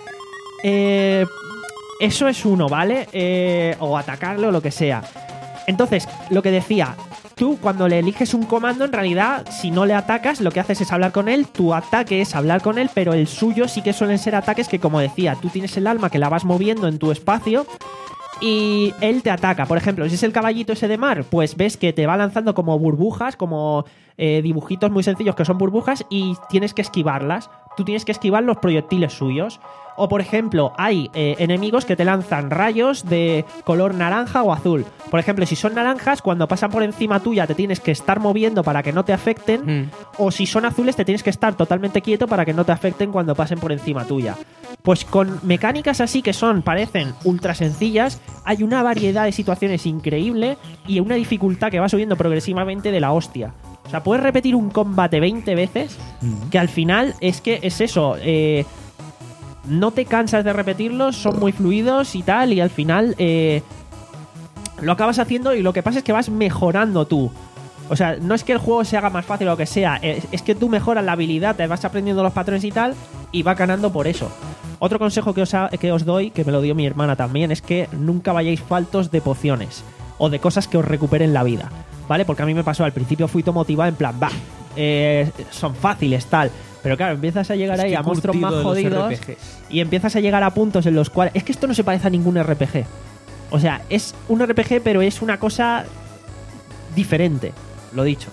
Eh, eso es uno, ¿vale? Eh, o atacarlo o lo que sea. Entonces, lo que decía, tú cuando le eliges un comando, en realidad, si no le atacas, lo que haces es hablar con él, tu ataque es hablar con él, pero el suyo sí que suelen ser ataques que, como decía, tú tienes el alma que la vas moviendo en tu espacio y él te ataca. Por ejemplo, si es el caballito ese de mar, pues ves que te va lanzando como burbujas, como eh, dibujitos muy sencillos que son burbujas y tienes que esquivarlas. Tú tienes que esquivar los proyectiles suyos. O, por ejemplo, hay eh, enemigos que te lanzan rayos de color naranja o azul. Por ejemplo, si son naranjas, cuando pasan por encima tuya te tienes que estar moviendo para que no te afecten. Mm. O si son azules te tienes que estar totalmente quieto para que no te afecten cuando pasen por encima tuya. Pues con mecánicas así que son, parecen ultra sencillas, hay una variedad de situaciones increíble y una dificultad que va subiendo progresivamente de la hostia. O sea, puedes repetir un combate veinte veces, que al final es que es eso, eh, no te cansas de repetirlos, son muy fluidos y tal, y al final eh, lo acabas haciendo y lo que pasa es que vas mejorando tú. O sea, no es que el juego se haga más fácil o lo que sea, es, es que tú mejoras la habilidad, te vas aprendiendo los patrones y tal, y vas ganando por eso. Otro consejo que os, ha- que os doy, que me lo dio mi hermana también, es que nunca vayáis faltos de pociones o de cosas que os recuperen la vida, ¿vale? Porque a mí me pasó, al principio fui todo motivado en plan, va, eh, son fáciles, tal. Pero claro, empiezas a llegar ahí Estoy a monstruos curtido más de los jodidos R P Gs. y empiezas a llegar a puntos en los cuales... Es que esto no se parece a ningún R P G. O sea, es un R P G, pero es una cosa diferente, lo dicho.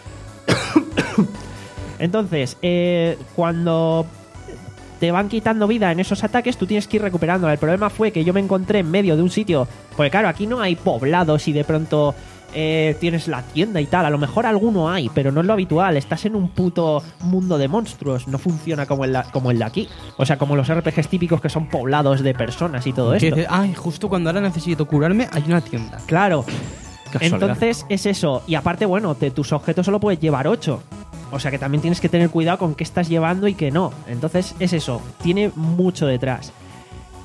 Entonces, eh, cuando te van quitando vida en esos ataques, tú tienes que ir recuperándola. El problema fue que yo me encontré en medio de un sitio... Porque claro, aquí no hay poblados y de pronto... Eh, tienes la tienda y tal, a lo mejor alguno hay, pero no es lo habitual, estás en un puto mundo de monstruos, no funciona como el, la- como el de aquí, o sea, como los R P Gs típicos que son poblados de personas y todo Que esto. dices, ay, justo cuando ahora necesito curarme, hay una tienda. Claro, Casualidad. entonces es eso, y aparte, bueno, te- tus objetos solo puedes llevar ocho, o sea que también tienes que tener cuidado con qué estás llevando y qué no, entonces es eso, tiene mucho detrás.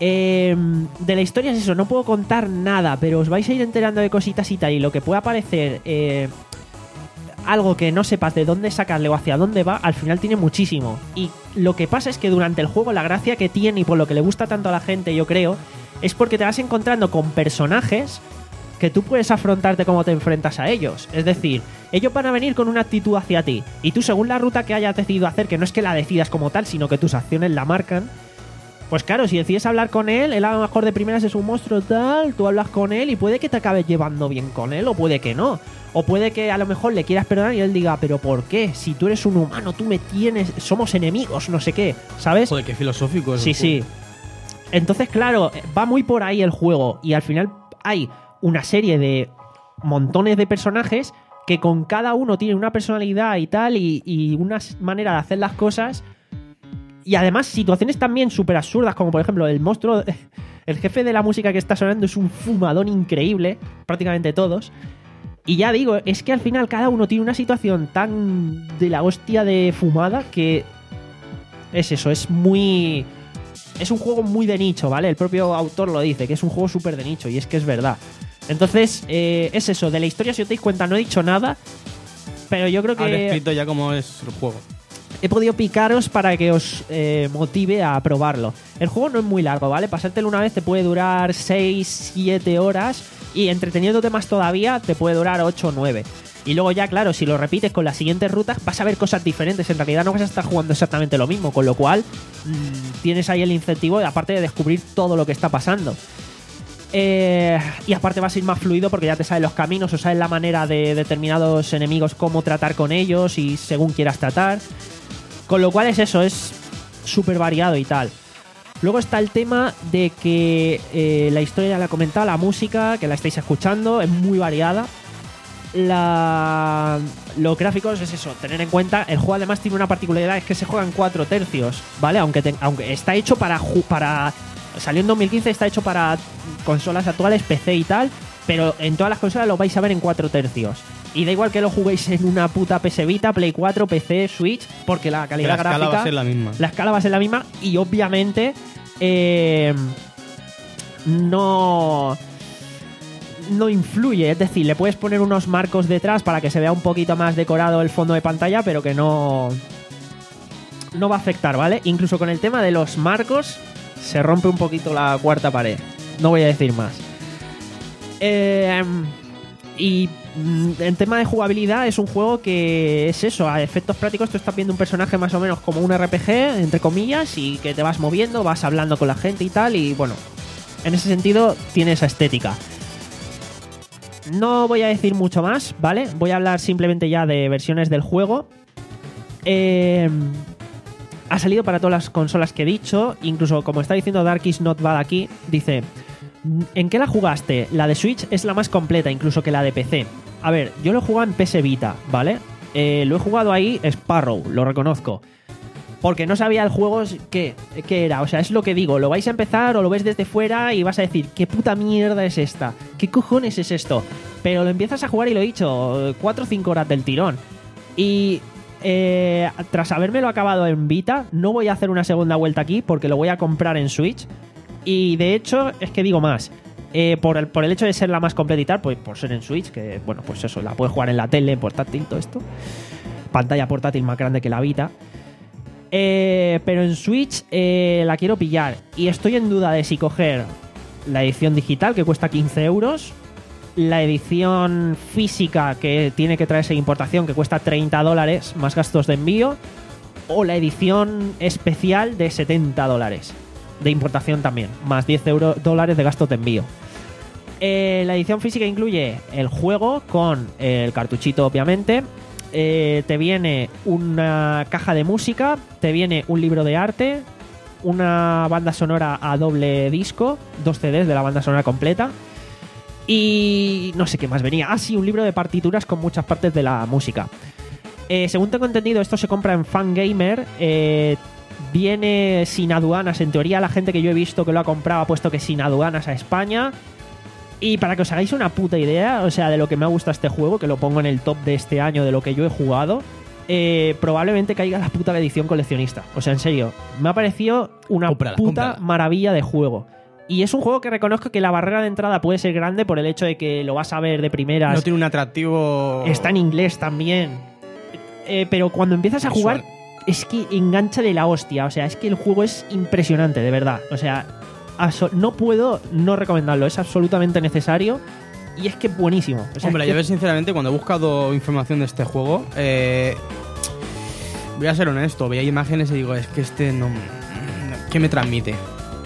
Eh, de la historia es eso, no puedo contar nada, pero os vais a ir enterando de cositas y tal, y lo que pueda parecer eh, algo que no sepas de dónde sacarle o hacia dónde va, al final tiene muchísimo. Y lo que pasa es que durante el juego la gracia que tiene y por lo que le gusta tanto a la gente, yo creo, es porque te vas encontrando con personajes que tú puedes afrontarte como te enfrentas a ellos. Es decir, ellos van a venir con una actitud hacia ti, y tú, según la ruta que hayas decidido hacer, que no es que la decidas como tal, sino que tus acciones la marcan, pues claro, si decides hablar con él, él a lo mejor de primeras es un monstruo tal, tú hablas con él y puede que te acabes llevando bien con él, o puede que no. O puede que a lo mejor le quieras perdonar y él diga, ¿pero por qué? Si tú eres un humano, tú me tienes, somos enemigos, no sé qué, ¿sabes? Joder, qué filosófico es. Sí, el sí. juego. Entonces, claro, va muy por ahí el juego, y al final hay una serie de montones de personajes que con cada uno tiene una personalidad y tal, y, y una manera de hacer las cosas, y además situaciones también súper absurdas, como por ejemplo el monstruo, el jefe de la música que está sonando es un fumadón increíble, prácticamente todos. Y ya digo, es que al final cada uno tiene una situación tan de la hostia de fumada que es eso, es muy... Es un juego muy de nicho, ¿vale? El propio autor lo dice, que es un juego súper de nicho, y es que es verdad. Entonces, eh, es eso, de la historia, si os dais cuenta, no he dicho nada, pero yo creo Has que descrito ya cómo es el juego. he podido picaros para que os eh, motive a probarlo. El juego no es muy largo, ¿vale? Pasártelo una vez te puede durar seis siete horas, y entreteniéndote más todavía te puede durar ocho o nueve. Y luego ya, claro, si lo repites con las siguientes rutas vas a ver cosas diferentes. En realidad no vas a estar jugando exactamente lo mismo, con lo cual mmm, tienes ahí el incentivo, aparte de descubrir todo lo que está pasando. Eh, y aparte vas a ir más fluido porque ya te sabes los caminos, o sabes la manera de determinados enemigos, cómo tratar con ellos y según quieras tratar. Con lo cual es eso, es súper variado y tal. Luego está el tema de que eh, la historia ya la he comentado, la música, que la estáis escuchando, es muy variada. La... Los gráficos es eso, tener en cuenta, el juego además tiene una particularidad, es que se juega en cuatro tercios, ¿vale? Aunque, te... Aunque está hecho para... para salió en dos mil quince, está hecho para consolas actuales, P C y tal, pero en todas las consolas lo vais a ver en cuatro tercios. Y da igual que lo juguéis en una puta P S Vita, Play cuatro, P C, Switch, porque la calidad la gráfica... escala va a ser la misma. La escala va a ser la misma y obviamente eh, no... no influye, es decir, le puedes poner unos marcos detrás para que se vea un poquito más decorado el fondo de pantalla, pero que no... no va a afectar, ¿vale? Incluso con el tema de los marcos se rompe un poquito la cuarta pared. No voy a decir más. Eh, y en tema de jugabilidad es un juego que es eso, a efectos prácticos tú estás viendo un personaje más o menos como un R P G, entre comillas, y que te vas moviendo, vas hablando con la gente y tal, y bueno, en ese sentido tiene esa estética. No voy a decir mucho más, ¿vale? Voy a hablar simplemente ya de versiones del juego. Eh... Ha salido para todas las consolas que he dicho. Incluso, como está diciendo Dark is Not Bad aquí, dice: ¿en qué la jugaste? La de Switch es la más completa, incluso que la de P C. A ver, yo lo he jugado en P S Vita, ¿vale? Eh, lo he jugado ahí Sparrow, lo reconozco. Porque no sabía el juego qué, qué era. O sea, es lo que digo. Lo vais a empezar o lo ves desde fuera y vas a decir: ¿qué puta mierda es esta? ¿Qué cojones es esto? Pero lo empiezas a jugar y lo he dicho, cuatro o cinco horas del tirón. Y... Eh, tras habérmelo acabado en Vita, no voy a hacer una segunda vuelta aquí porque lo voy a comprar en Switch. Y de hecho, es que digo más, eh, por, el, por el hecho de ser la más completa y tal, pues por ser en Switch, que bueno, pues eso, la puedes jugar en la tele, portátil, todo esto. Pantalla portátil más grande que la Vita. Eh, pero en Switch eh, la quiero pillar. Y estoy en duda de si coger la edición digital, que cuesta quince euros, la edición física, que tiene que traerse de importación, que cuesta treinta dólares más gastos de envío, o la edición especial de setenta dólares de importación también, más diez dólares de gastos de envío. Eh, la edición física incluye el juego con el cartuchito, obviamente. Eh, te viene una caja de música, te viene un libro de arte, una banda sonora a doble disco, dos C Ds de la banda sonora completa. Y no sé qué más venía. Ah, sí, un libro de partituras con muchas partes de la música. Eh, según tengo entendido, esto se compra en Fangamer. Eh, viene sin aduanas. En teoría, la gente que yo he visto que lo ha comprado ha puesto que sin aduanas a España. Y para que os hagáis una puta idea, o sea, de lo que me ha gustado este juego, que lo pongo en el top de este año de lo que yo he jugado, eh, probablemente caiga la puta edición coleccionista. O sea, en serio, me ha parecido una Cómprala, puta cómprala. maravilla de juego. Y es un juego que reconozco que la barrera de entrada puede ser grande por el hecho de que lo vas a ver de primeras. No tiene un atractivo. Está en inglés también. Eh, pero cuando empiezas a Visual. jugar, es que engancha de la hostia. O sea, es que el juego es impresionante, de verdad. O sea, abso- no puedo no recomendarlo. Es absolutamente necesario. Y es que es buenísimo. O sea, Hombre, es que- yo ver sinceramente, cuando he buscado información de este juego, eh, voy a ser honesto, veía imágenes y digo, es que este no. ¿Qué me transmite?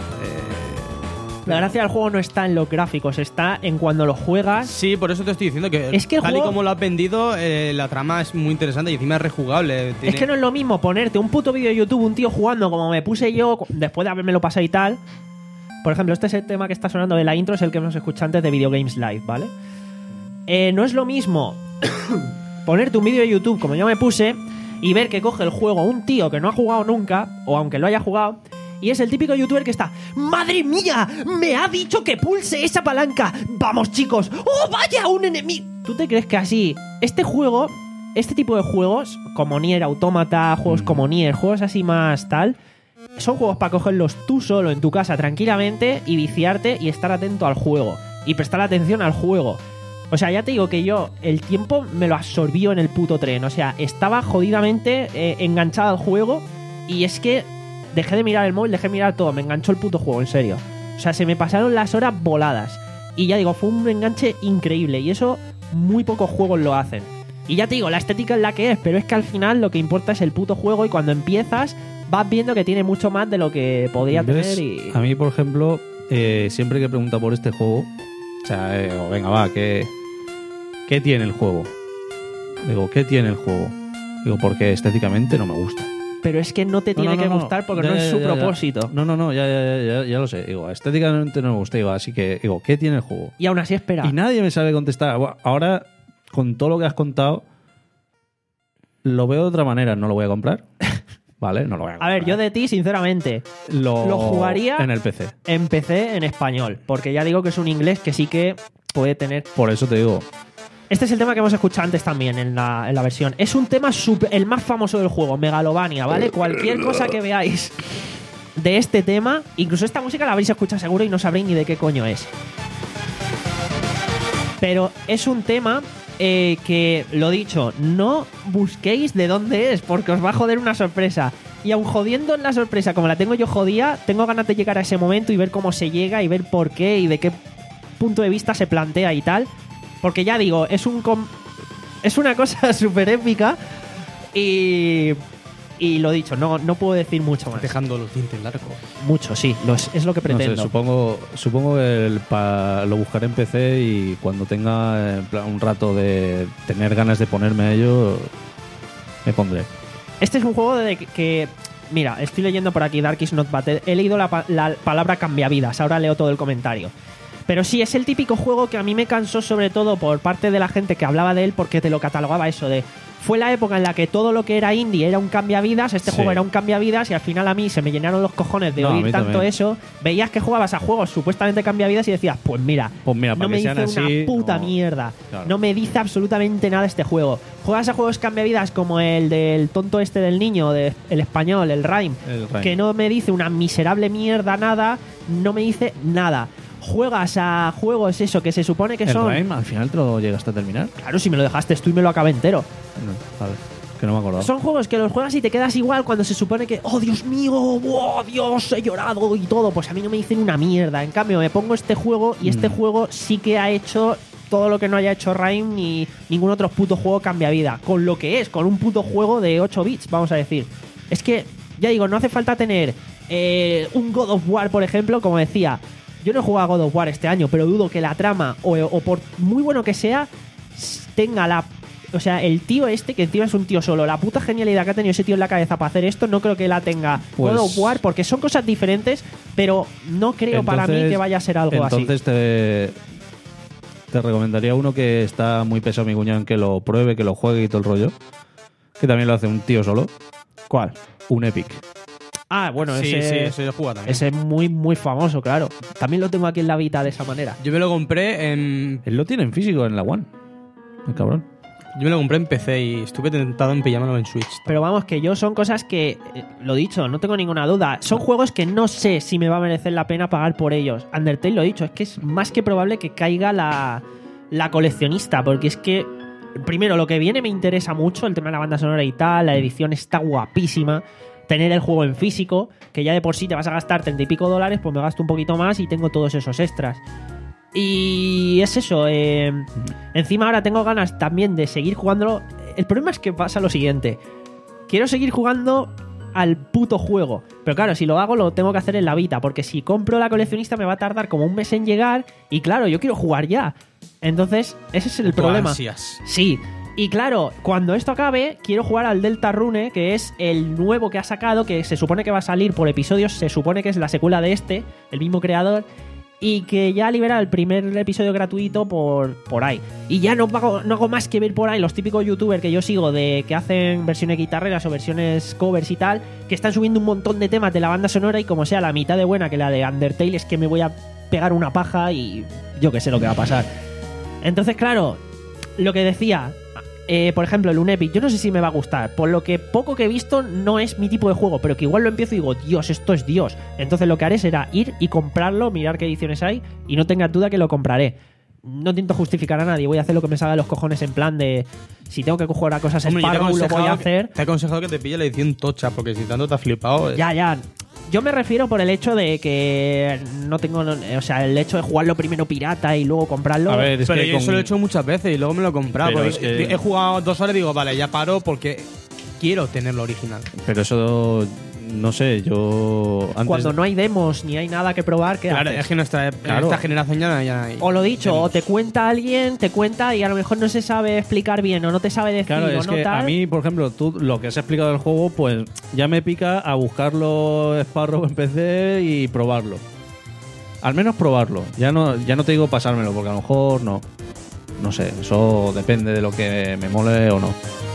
la gracia del juego no está en los gráficos, está en cuando lo juegas. Sí, por eso te estoy diciendo que, Es que el tal juego- y como lo has vendido, eh, la trama es muy interesante y encima es rejugable. Es Tiene- que no es lo mismo ponerte un puto vídeo de YouTube, un tío jugando como me puse yo después de haberme lo pasado y tal. Por ejemplo, este es el tema que está sonando de la intro, es el que hemos escuchado antes de Video Games Live, ¿vale? Eh, no es lo mismo ponerte un vídeo de YouTube como yo me puse y ver que coge el juego un tío que no ha jugado nunca, o aunque lo haya jugado, y es el típico youtuber que está ¡Madre mía! ¡Me ha dicho que pulse esa palanca! ¡Vamos, chicos! ¡Oh, vaya! ¡Un enemigo! ¿Tú te crees que así? Este juego, este tipo de juegos, como Nier Automata, juegos Mm. como Nier, juegos así más tal, son juegos para cogerlos tú solo en tu casa tranquilamente y viciarte y estar atento al juego. Y prestar atención al juego. O sea, ya te digo que yo el tiempo me lo absorbió en el puto tren. O sea, estaba jodidamente eh, enganchado al juego y es que dejé de mirar el móvil, dejé de mirar todo. Me enganchó el puto juego, en serio. O sea, se me pasaron las horas voladas. Y ya digo, fue un enganche increíble. Y eso muy pocos juegos lo hacen. Y ya te digo, la estética es la que es, pero es que al final lo que importa es el puto juego y cuando empiezas vas viendo que tiene mucho más de lo que podría ¿Ves? tener y... A mí, por ejemplo, eh, siempre que pregunta por este juego, o sea, eh, digo, venga, va, ¿qué, ¿qué tiene el juego? Digo, ¿qué tiene el juego? Digo, porque estéticamente no me gusta. Pero es que no te tiene No, no, que no, gustar porque ya, no es ya, su ya, ya. propósito. No, no, no, ya, ya, ya, ya lo sé. Digo, estéticamente no me gusta. Digo, así que, digo, ¿qué tiene el juego? Y aún así espera. Y nadie me sabe contestar. Ahora, con todo lo que has contado, lo veo de otra manera. No lo voy a comprar. Vale, no lo voy a A comprar. ver, yo de ti, sinceramente, lo, lo jugaría en el P C. empecé en español. Porque ya digo que es un inglés que sí que puede tener... Por eso te digo. Este es el tema que hemos escuchado antes también en la, en la versión. Es un tema super- el más famoso del juego, Megalovania, ¿vale? Cualquier cosa que veáis de este tema, incluso esta música la habréis escuchado seguro y no sabréis ni de qué coño es. Pero es un tema eh, que, lo dicho, no busquéis de dónde es, porque os va a joder una sorpresa. Y aun jodiendo en la sorpresa, como la tengo yo jodida, tengo ganas de llegar a ese momento y ver cómo se llega y ver por qué y de qué punto de vista se plantea y tal. Porque ya digo, es un com- es una cosa súper épica y, y lo dicho, no, no puedo decir mucho más. Dejando los dientes largos. Mucho, sí, lo es, es lo que No pretendo. sé, supongo, supongo que el pa- lo buscaré en P C y cuando tenga eh, en plan, un rato de tener ganas de ponerme a ello, me pondré. Este es un juego de que, que- mira, estoy leyendo por aquí Dark is Not Bad. He leído la, pa- la palabra cambiavidas, ahora leo todo el comentario. Pero sí, es el típico juego que a mí me cansó sobre todo por parte de la gente que hablaba de él porque te lo catalogaba eso de... Fue la época en la que todo lo que era indie era un cambiavidas, este Sí. juego era un cambiavidas y al final a mí se me llenaron los cojones de No, a oír mí tanto también. eso. Veías que jugabas a juegos supuestamente cambiavidas y decías, pues mira, Pues mira, para no me que dice sean una así, puta no. mierda. Claro. No me dice absolutamente nada este juego. Juegas a juegos cambiavidas como el del tonto este del niño, de, el español, el Rhyme, El Rhyme. que no me dice una miserable mierda nada, no me dice nada. Juegas a juegos eso que se supone que ¿El son... Rhyme al final te lo llegaste a terminar? Claro, si me lo dejaste tú y me lo acabé entero. No, vale, que no me acordaba. Son juegos que los juegas y te quedas igual cuando se supone que, oh Dios mío, oh Dios, he llorado y todo. Pues a mí no me dicen una mierda. En cambio, me pongo este juego y este Mm. juego sí que ha hecho todo lo que no haya hecho Rhyme ni ningún otro puto juego cambia vida. Con lo que es, con un puto juego de ocho bits, vamos a decir. Es que, ya digo, no hace falta tener eh, un God of War, por ejemplo, como decía. Yo no he jugado a God of War este año, pero dudo que la trama, o, o por muy bueno que sea, s- tenga la... O sea, el tío este, que encima es un tío solo, la puta genialidad que ha tenido ese tío en la cabeza para hacer esto, no creo que la tenga Pues- God of War, porque son cosas diferentes, pero no creo para mí Entonces- que vaya a ser algo así. Entonces te, te recomendaría uno que está muy pesado mi cuñado en que lo pruebe, que lo juegue y todo el rollo. Que también lo hace un tío solo. ¿Cuál? Un Epic. Ah, bueno, sí, ese, sí, ese lo he jugado también. ese es muy, muy famoso, claro. También lo tengo aquí en la Vita de esa manera. Yo me lo compré en... Él lo tiene en físico en la One. El cabrón. Yo me lo compré en P C y estuve tentado en pillármelo en Switch. Pero vamos, que yo son cosas que, eh, lo dicho, no tengo ninguna duda. Son juegos que no sé si me va a merecer la pena pagar por ellos. Undertale, lo dicho, es que es más que probable que caiga la, la coleccionista, porque es que, primero, lo que viene me interesa mucho, el tema de la banda sonora y tal, la edición está guapísima. Tener el juego en físico, que ya de por sí te vas a gastar treinta y pico dólares, pues me gasto un poquito más y tengo todos esos extras. Y es eso, eh, encima ahora tengo ganas también de seguir jugándolo. El problema es que pasa lo siguiente. Quiero seguir jugando al puto juego, pero claro, si lo hago lo tengo que hacer en la Vita, porque si compro la coleccionista me va a tardar como un mes en llegar y claro, yo quiero jugar ya. Entonces, ese es el Puto problema. ansias. Sí. Y claro, cuando esto acabe, quiero jugar al Deltarune, que es el nuevo que ha sacado, que se supone que va a salir por episodios, se supone que es la secuela de este, el mismo creador, y que ya libera el primer episodio gratuito por, por ahí. Y ya no hago, no hago más que ver por ahí los típicos youtubers que yo sigo de que hacen versiones guitarreras o versiones covers y tal, que están subiendo un montón de temas de la banda sonora y como sea la mitad de buena que la de Undertale, es que me voy a pegar una paja y yo que sé lo que va a pasar. Entonces, claro, lo que decía... Eh, por ejemplo, el Unepic, yo no sé si me va a gustar. Por lo que poco que he visto, no es mi tipo de juego, pero que igual lo empiezo y digo, Dios, esto es Dios. Entonces lo que haré será ir y comprarlo, mirar qué ediciones hay y no tengas duda que lo compraré. No intento justificar a nadie, voy a hacer lo que me salga de los cojones en plan de si tengo que jugar a cosas Hombre, yo te he Sparrow, lo voy a aconsejado hacer. que- Te he aconsejado que te pille la edición tocha, porque si tanto te ha flipado... eh, Ya, ya. Yo me refiero por el hecho de que no tengo, o sea, el hecho de jugarlo primero pirata y luego comprarlo. A ver, es pero que yo con- eso lo he hecho muchas veces y luego me lo he comprado. Pero porque es que- He jugado dos horas y digo, vale, ya paro porque quiero tenerlo original. Pero eso, no sé, yo... Antes cuando no hay demos ni hay nada que probar, ¿qué Claro, haces? es que nuestra, en Claro. esta generación ya, ya hay. O lo dicho, demos. o te cuenta alguien, te cuenta y a lo mejor no se sabe explicar bien o no te sabe decir Claro, o es no que tal. a mí, por ejemplo, tú lo que has explicado del juego, pues ya me pica a buscarlo Sparrow en P C y probarlo. Al menos probarlo. Ya no, ya no te digo pasármelo, porque a lo mejor no. No sé, eso depende de lo que me mole o no.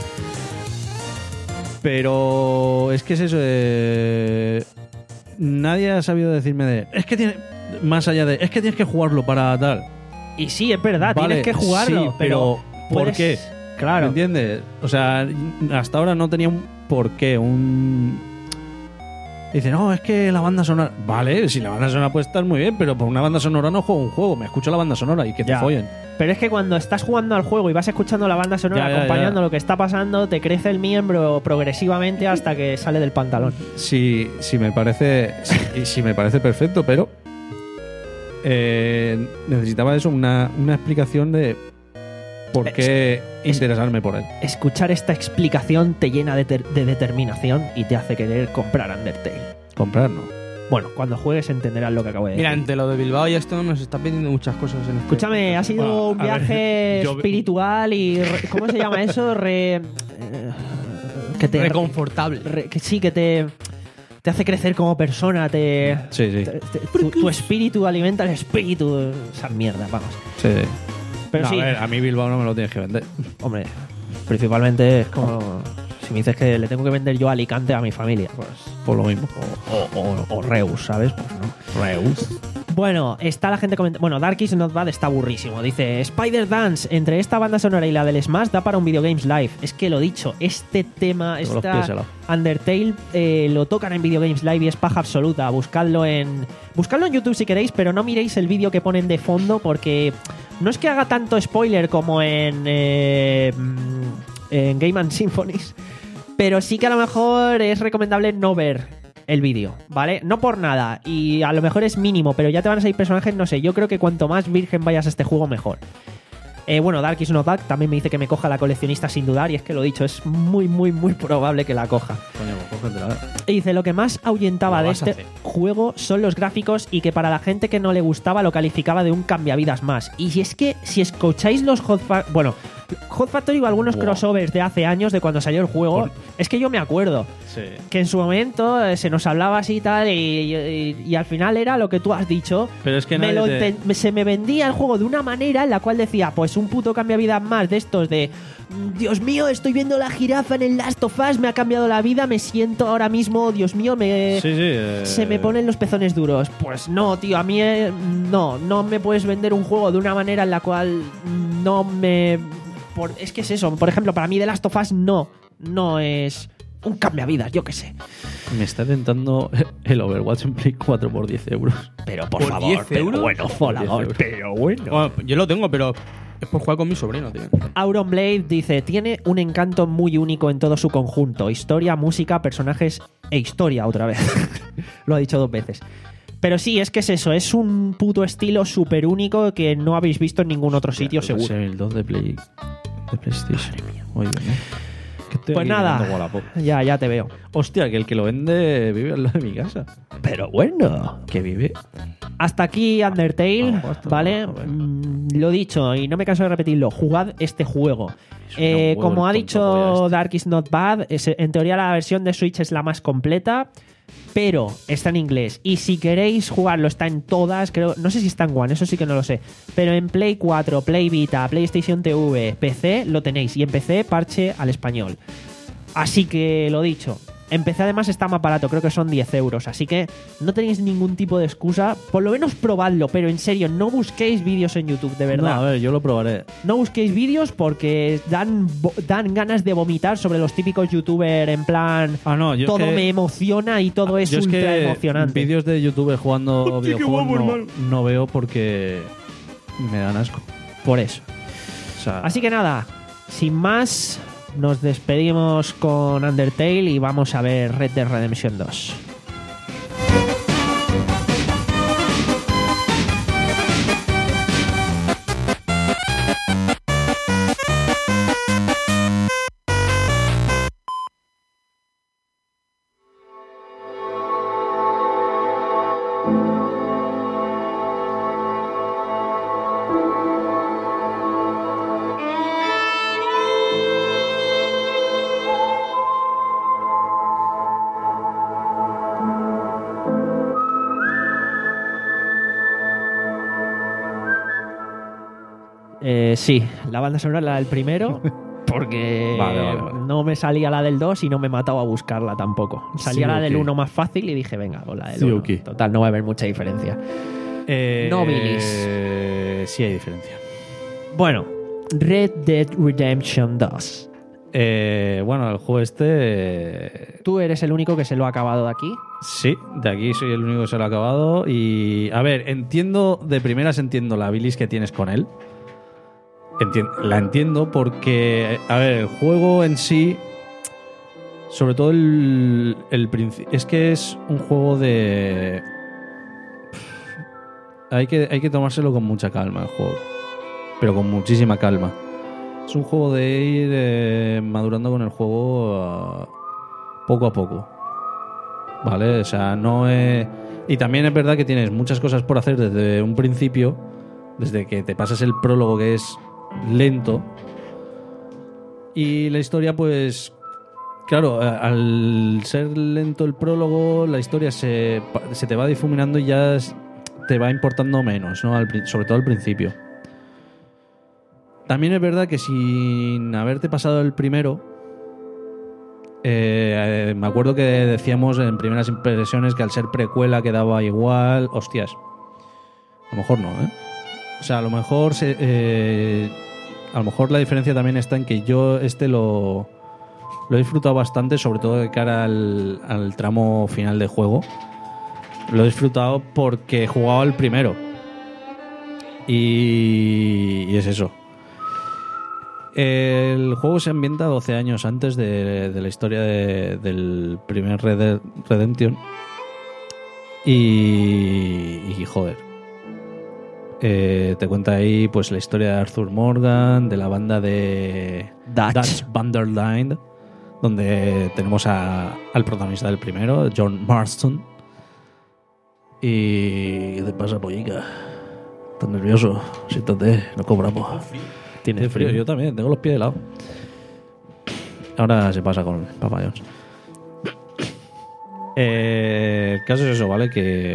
Pero es que es eso. eh, nadie ha sabido decirme de. Es que tiene. Más allá de. Es que tienes que jugarlo para tal. Y sí, es verdad, Vale, tienes que jugarlo, sí, pero, pero ¿por puedes- qué? Claro. ¿Me entiendes? O sea, hasta ahora no tenía un porqué, un... Dice, no, es que la banda sonora... Vale, si la banda sonora puede estar muy bien, pero por una banda sonora no juego un juego, me escucho la banda sonora y que te Ya. follen. Pero es que cuando estás jugando al juego y vas escuchando la banda sonora, Ya, ya, acompañando ya. lo que está pasando, te crece el miembro progresivamente hasta que sale del pantalón. Sí, sí me parece... sí, sí me parece perfecto, pero... eh, necesitaba eso, una, una explicación de... ¿Por qué es- interesarme por él? Escuchar esta explicación te llena de, ter- de determinación y te hace querer comprar Undertale. Comprar, no. Bueno, cuando juegues entenderás lo que acabo de decir. Mira, entre lo de Bilbao y esto nos está pidiendo muchas cosas en este. Escúchame, ha sido Bueno, un a ver, viaje yo- espiritual y... re- ¿Cómo se llama eso? Re... eh, que te... Reconfortable. re- que sí, que te... Te hace crecer como persona, te... Sí, sí. te- te- tu, tu espíritu alimenta el espíritu. Esa mierda, vamos. sí. Pero No, sí, a ver, a mí Bilbao no me lo tienes que vender. hombre, principalmente es como... Si me dices que le tengo que vender yo a Alicante a mi familia, pues... Por lo mismo. O, o- o Reus, ¿sabes? Pues no. Reus. Bueno, está la gente comentando. Bueno, Dark is Not Bad está burrísimo. Dice: Spider Dance, entre esta banda sonora y la del Smash, da para un Video Games Live. Es que lo dicho, este tema, Con los pies esta helados. Undertale, eh, lo tocan en Video Games Live y es paja absoluta. Buscadlo en. Buscadlo en YouTube si queréis, pero no miréis el vídeo que ponen de fondo porque no es que haga tanto spoiler como en. eh, en Game and Symphonies. Pero sí que a lo mejor es recomendable no ver el vídeo, ¿vale? No por nada, y a lo mejor es mínimo, pero ya te van a salir personajes, no sé, yo creo que cuanto más virgen vayas a este juego, mejor. Eh, bueno, Dark is Not Bad también me dice que me coja la coleccionista sin dudar, y es que lo dicho, es muy, muy, muy probable que la coja. Coño, pues cógetela. Y dice, lo que más ahuyentaba Lo de vas a este hacer. juego son los gráficos y que para la gente que no le gustaba lo calificaba de un cambiavidas más. Y si es que, si escucháis los Hot Factory... Bueno, Hot Factory o algunos Buah. crossovers de hace años, de cuando salió el juego, Por- es que yo me acuerdo Sí. que en su momento eh, se nos hablaba así y tal, y, y- y al final era lo que tú has dicho. Pero es que me nadie lo te- enten- me- se me vendía el juego de una manera en la cual decía, pues un puto cambiavidas más de estos de "Mm, Dios mío, estoy viendo la jirafa en el Last of Us, me ha cambiado la vida, me siento ahora mismo, Dios mío, me Sí, sí. eh, se me ponen los pezones duros". Pues no, tío, a mí eh, no, no me puedes vender un juego de una manera en la cual no me por, es que es eso. Por ejemplo, para mí The Last of Us no, no es un cambiavidas, yo qué sé. Me está tentando el Overwatch en Play cuatro por diez euros. Pero por, ¿Por favor, diez pero euros? bueno, por favor, pero bueno. Bueno, yo lo tengo, pero es por jugar con mi sobrino, tío. Auron Blade dice, tiene un encanto muy único en todo su conjunto. Historia, música, personajes e historia otra vez. Lo ha dicho dos veces. Pero sí, es que es eso. Es un puto estilo súper único que no habéis visto en ningún otro sitio, seguro. El dos de Play de PlayStation. Muy bien, ¿eh? Que estoy Pues aquí nada, mirando Wallapop. ya, ya te veo. Hostia, que el que lo vende vive al lado de mi casa. Pero bueno. Que vive. Hasta aquí Undertale, Ah, basta, ¿vale? basta, Mm, lo dicho, y no me canso de repetirlo, jugad este juego. Es un Eh, huevo como el ha tonto dicho polla este. Dark is Not Bad, es- en teoría la versión de Switch es la más completa, pero está en inglés. Y si queréis jugarlo, está en todas, creo, no sé si está en One, eso sí que no lo sé. Pero en Play cuatro, Play Vita, PlayStation T V, P C, lo tenéis. Y en P C, parche al español. Así que lo dicho. En P C además está más barato, creo que son diez euros. Así que no tenéis ningún tipo de excusa. Por lo menos probadlo, pero en serio, no busquéis vídeos en YouTube, de verdad. No, a ver, yo lo probaré. No busquéis vídeos porque dan, bo- dan ganas de vomitar sobre los típicos youtubers en plan Ah, no, yo es todo que- me emociona y todo es Yo es ultra que emocionante. vídeos de youtubers jugando Hostia, qué videojuegos guapo, no, hermano. no veo porque me dan asco. Por eso. O sea, Así que nada, sin más, nos despedimos con Undertale y vamos a ver Red Dead Redemption dos. Eh, sí, la banda sonora la del primero, porque Vale, vale, vale. no me salía la del dos y no me mataba a buscarla tampoco. Salía Sí, la del ok. uno más fácil y dije, venga, con la del Sí, uno. ok. Total, no va a haber mucha diferencia. eh, no, Billis. eh, sí hay diferencia. Bueno, Red Dead Redemption dos. Eh, bueno, el juego este... eh, Tú eres el único que se lo ha acabado de aquí. sí, de aquí soy el único que se lo ha acabado. Y, a ver, entiendo, de primeras entiendo la bilis que tienes con él. Entien- la entiendo porque, a ver, el juego en sí, sobre todo el, el principio, es que es un juego de... Hay que, hay que tomárselo con mucha calma el juego, pero con muchísima calma. Es un juego de ir eh, madurando con el juego ah, poco a poco, ¿vale? O sea, no es... Y también es verdad que tienes muchas cosas por hacer desde un principio, desde que te pasas el prólogo, que es lento, y la historia, pues claro, a- al ser lento el prólogo, la historia se, pa- se te va difuminando y ya es- te va importando menos, ¿no? Al pri- sobre todo al principio. También es verdad que sin haberte pasado el primero, eh, eh, me acuerdo que decíamos en primeras impresiones que al ser precuela quedaba igual. Hostias, a lo mejor no, ¿eh? O sea, a lo mejor se, eh, a lo mejor la diferencia también está en que yo este lo, lo he disfrutado bastante, sobre todo de cara al, al tramo final de juego. Lo he disfrutado porque he jugado el primero. Y, y es eso. El juego se ambienta doce años antes de, de la historia de- del primer Red Dead Redemption. Y, y joder. Eh, te cuenta ahí pues la historia de Arthur Morgan, de la banda de Dutch. Dutch Vanderline, donde tenemos a- al protagonista del primero, John Marston. Y ¿qué te pasa, pollica? ¿Estás nervioso? Siéntate, no cobramos. Tiene Tiene frío, yo también, tengo los pies helados. Ahora se pasa con Papa John's. Eh, el caso es eso, ¿vale? Que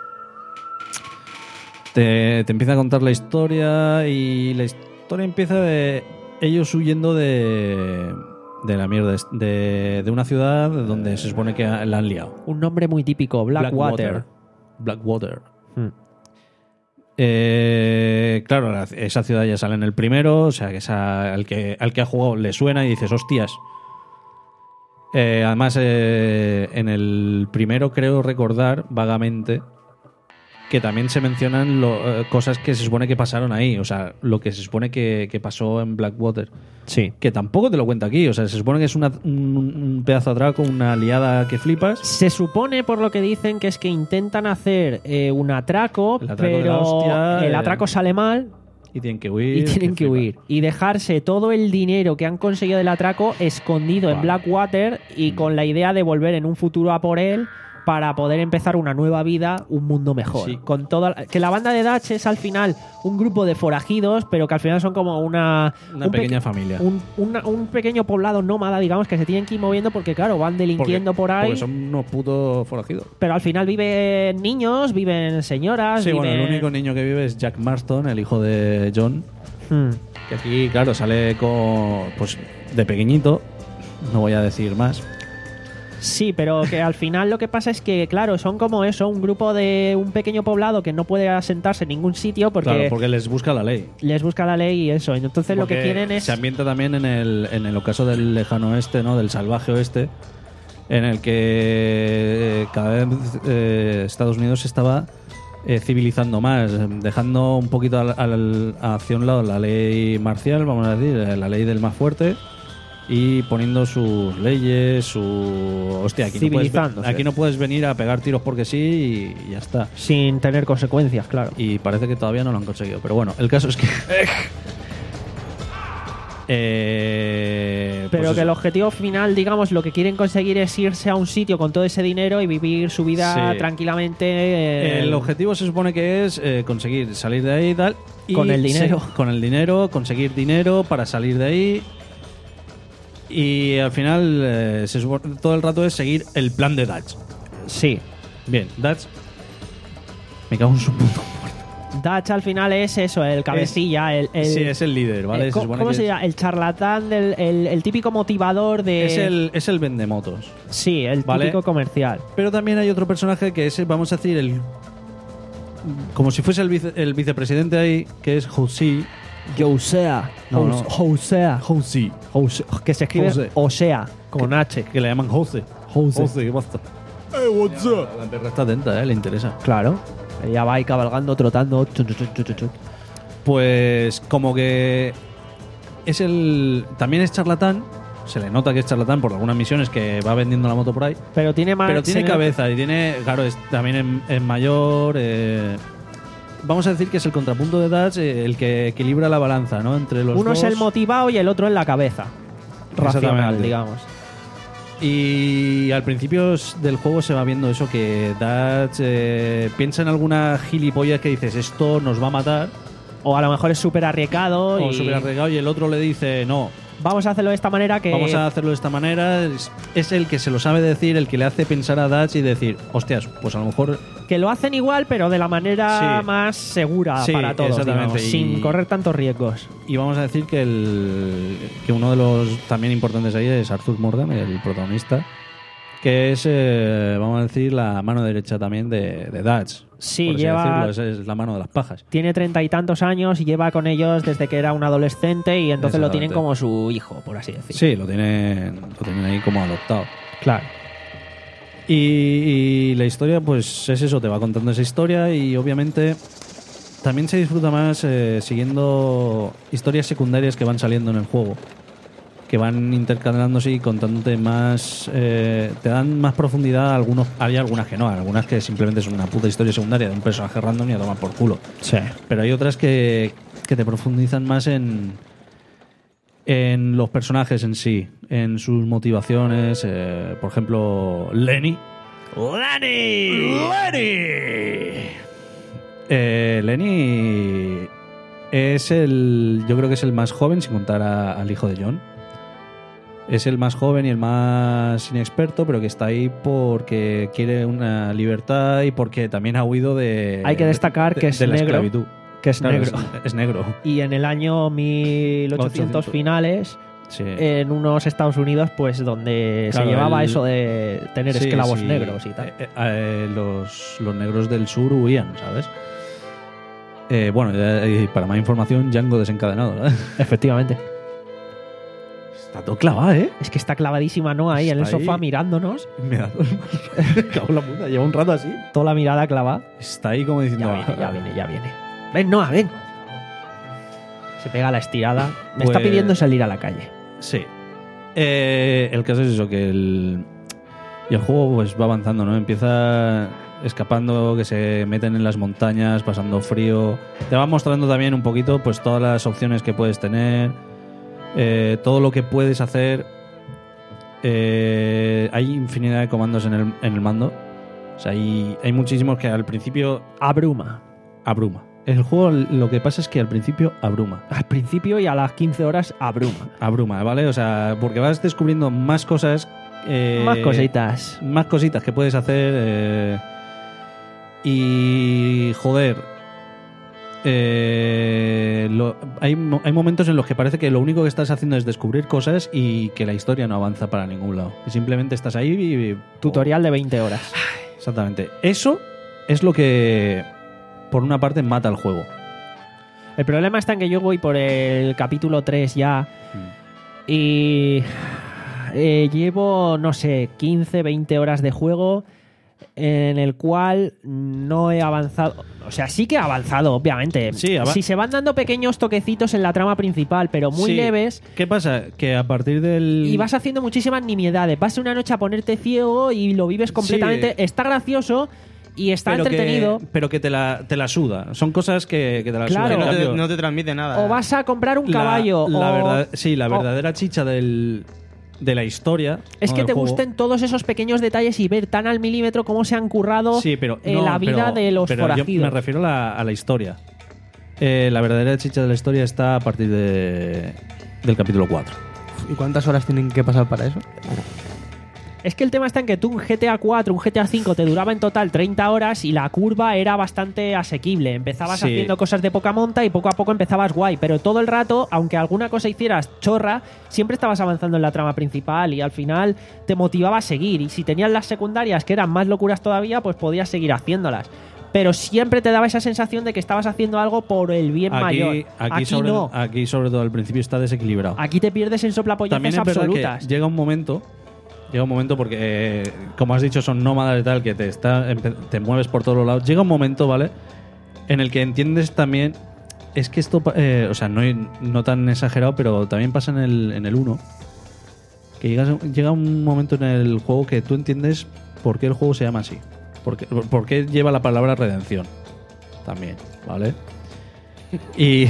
te, te empieza a contar la historia y la historia empieza de ellos huyendo de, de la mierda, de, de una ciudad donde se supone que la han liado. Un nombre muy típico, Blackwater. Blackwater. Hmm. Eh, claro, la- esa ciudad ya sale en el primero, o sea que esa, al, que, al que ha jugado le suena y dices, hostias. Eh, además, eh, en el primero creo recordar vagamente que también se mencionan lo- eh, cosas que se supone que pasaron ahí, o sea, lo que se supone que, que pasó en Blackwater. Sí. Que tampoco te lo cuenta aquí, o sea, se supone que es una- un, un pedazo de atraco, una liada que flipas. Se supone, por lo que dicen, que es que intentan hacer eh, un atraco, El atraco de la pero hostia, el eh, atraco sale mal Y tienen que huir. y tienen que flipas. huir. Y dejarse todo el dinero que han conseguido del atraco escondido en Vale. Blackwater y con la idea de volver en un futuro a por él para poder empezar una nueva vida, un mundo mejor. Sí. Con toda que la banda de Dutch es al final un grupo de forajidos, pero que al final son como una Una un pe- pequeña familia. un, una- un pequeño poblado nómada, digamos, que se tienen que ir moviendo porque claro, van delinquiendo Porque- por ahí. Porque son unos putos forajidos. Pero al final viven niños, viven señoras. Sí, bueno, el viven- único niño que vive es Jack Marston, el hijo de John. Hmm. Que aquí, claro, sale con, pues, de pequeñito. No voy a decir más. Sí, pero que al final lo que pasa es que, claro, son como eso, un grupo de un pequeño poblado que no puede asentarse en ningún sitio porque, Claro, porque les busca la ley. les busca la ley y eso. Entonces lo que Porque quieren es... Se ambienta también en el, en el ocaso del lejano oeste, ¿no? Del salvaje oeste, en el que eh, cada vez eh, Estados Unidos se estaba eh, civilizando más, dejando un poquito al- al- hacia un lado la ley marcial, vamos a decir, eh, la ley del más fuerte, y poniendo sus leyes, su... Hostia, aquí no, puedes, Civilizándose. aquí no puedes venir a pegar tiros porque sí y, y ya está. Sin tener consecuencias, claro. Y parece que todavía no lo han conseguido. Pero bueno, el caso es que... Eh, Pero pues que el eso. objetivo final, digamos, lo que quieren conseguir es irse a un sitio con todo ese dinero y vivir su vida Sí. tranquilamente. eh, El objetivo se supone que es eh, conseguir salir de ahí y tal. y Con el dinero. se- con el dinero, conseguir dinero para salir de ahí. Y al final, eh, se supone, todo el rato es seguir el plan de Dutch. Sí. Bien, Dutch. Me cago en su puto. Dutch al final es eso, el cabecilla, el, el- Sí, es el líder, ¿vale? eh, Se ¿Cómo, supone cómo que se es- llama? El charlatán, del, el, el típico motivador de... Es el, es el vendemotos. Sí, el Vale. típico comercial. Pero también hay otro personaje que es, vamos a decir, el. Como si fuese el, vice- el vicepresidente ahí, que es José. Josea. No, no. Josea. José. Jose- que se escribe Jose. Osea, con H. Que le llaman José. Jose. José, ¿qué pasa? Hey, what's up? La perra está atenta, ¿eh? Le interesa. Claro. Ella va ahí cabalgando, trotando. chu, chu, chu, chu, chu, chu. Pues como que es el. También es charlatán. Se le nota que es charlatán por algunas misiones que va vendiendo la moto por ahí. Pero tiene más... Pero tiene se- cabeza y tiene. Claro, es también en, en mayor. eh, vamos a decir que es el contrapunto de Dutch, eh, el que equilibra la balanza, ¿no? Entre los Uno dos. es el motivado y el otro en la cabeza. Racional, Exactamente. digamos. Y al principio del juego se va viendo eso, que Dutch eh, piensa en alguna gilipollas que dices, esto nos va a matar, O a lo mejor es súper arriesgado o y... súper arriesgado, y el otro le dice, no, Vamos a hacerlo de esta manera que... vamos a hacerlo de esta manera. Es, es el que se lo sabe decir, el que le hace pensar a Dutch y decir, hostias, pues a lo mejor... Que lo hacen igual, pero de la manera Sí. más segura Sí, para todos, exactamente. digamos, Y- sin correr tantos riesgos. Y vamos a decir que, el, que uno de los también importantes ahí es Arthur Morgan, el protagonista, que es, eh, vamos a decir, la mano derecha también de, de Dutch. Sí, por así lleva- decirlo, es, es la mano de las pajas. Tiene treinta y tantos años y lleva con ellos desde que era un adolescente y entonces lo tienen Exactamente. como su hijo, por así decir. Sí, lo tienen, lo tienen ahí como adoptado. Claro. Y, y la historia, pues es eso, te va contando esa historia y obviamente también se disfruta más eh, siguiendo historias secundarias que van saliendo en el juego, que van intercalándose y contándote más, eh, te dan más profundidad. Algunos, hay algunas que no, algunas que simplemente son una puta historia secundaria de un personaje random y a tomar por culo. Sí. Pero hay otras que, que te profundizan más en, en los personajes en sí, en sus motivaciones. eh, por ejemplo, Lenny. ¡Lenny! ¡Lenny! Eh, Lenny es el. Yo creo que es el más joven, sin contar a- al hijo de John. Es el más joven y el más inexperto, pero que está ahí porque quiere una libertad y porque también ha huido de. Hay que destacar de- que es de la negro. esclavitud. Que es Claro, negro. Es, es negro. Y en el año mil ochocientos ochocientos. finales, Sí. en unos Estados Unidos, pues donde Claro, se llevaba el- eso de tener Sí, esclavos sí. negros y tal. Eh, eh, eh, los, los negros del sur huían, ¿sabes? Eh, bueno, y para más información, Django desencadenado, ¿verdad? Efectivamente. Está todo clavado, ¿eh? Es que está clavadísima, ¿no? Ahí en el Está sofá ahí. mirándonos. Me da todo el mal. Cago en la puta, lleva un rato así. Toda la mirada clavada. Está ahí como diciendo... Ya viene, ya viene, ya viene. Ven, Noah, ven. Se pega la estirada. Me está Pues- pidiendo salir a la calle. Sí. Eh, el caso es eso, que el... Y el juego pues va avanzando, ¿no? Empieza escapando, que se meten en las montañas, pasando frío. Te va mostrando también un poquito pues todas las opciones que puedes tener, eh, todo lo que puedes hacer. Eh, hay infinidad de comandos en el, en el mando. O sea, hay, hay muchísimos que al principio Abruma. abruma. El juego lo que pasa es que al principio abruma. Al principio y a las quince horas abruma. Abruma, ¿vale? O sea, porque vas descubriendo más cosas. eh, Más cositas. Más cositas que puedes hacer. eh, y. Joder. eh, lo- hay, mo- hay momentos en los que parece que lo único que estás haciendo es descubrir cosas y que la historia no avanza para ningún lado. Que simplemente estás ahí y. Tutorial de veinte horas. Exactamente. Eso es lo que. Por una parte mata el juego. El problema está en que yo voy por el capítulo tres ya y eh, llevo, no sé, quince, veinte horas de juego en el cual no he avanzado. O sea, sí que he avanzado, obviamente. Sí, ava- si se van dando pequeños toquecitos en la trama principal, pero muy Sí. leves, ¿Qué pasa? Que a partir del. y vas haciendo muchísimas nimiedades. Vas una noche a ponerte ciego y lo vives completamente. Sí. Está gracioso y está pero entretenido. Que, pero que te la, te la suda. Son cosas que, que te la Claro. suda. Que En no, te, cambio, no te transmite nada. O vas a comprar un la- caballo. La, o- verdad, sí, la o- verdadera chicha del, de la historia. Es ¿no? que del te juego. gusten todos esos pequeños detalles y ver tan al milímetro cómo se han currado Sí, pero, eh, no, la vida pero- de los pero yo forajidos. me refiero a la, a la historia. Eh, la verdadera chicha de la historia está a partir de, del capítulo cuatro. ¿Y cuántas horas tienen que pasar para eso? Es que el tema está en que tú un G T A cuatro, un G T A cinco te duraba en total treinta horas y la curva era bastante asequible. Empezabas Sí. haciendo cosas de poca monta y poco a poco empezabas guay, pero todo el rato, aunque alguna cosa hicieras chorra, siempre estabas avanzando en la trama principal y al final te motivaba a seguir. Y si tenías las secundarias que eran más locuras todavía, pues podías seguir haciéndolas. Pero siempre te daba esa sensación de que estabas haciendo algo por el bien mayor. Aquí, aquí, Aquí sobre, no. aquí, sobre todo, al principio está desequilibrado. Aquí te pierdes en soplapollazos También es verdad absolutas. que llega un momento, llega un momento porque, eh, como has dicho, son nómadas y tal, que te, está, empe- te mueves por todos los lados. Llega un momento, ¿vale? En el que entiendes también, es que esto, pa- eh, o sea, no, no tan exagerado, pero también pasa en el, en el uno, que llegas, llega un momento en el juego que tú entiendes por qué el juego se llama así. Por qué, por qué lleva la palabra redención. También, ¿vale? Y...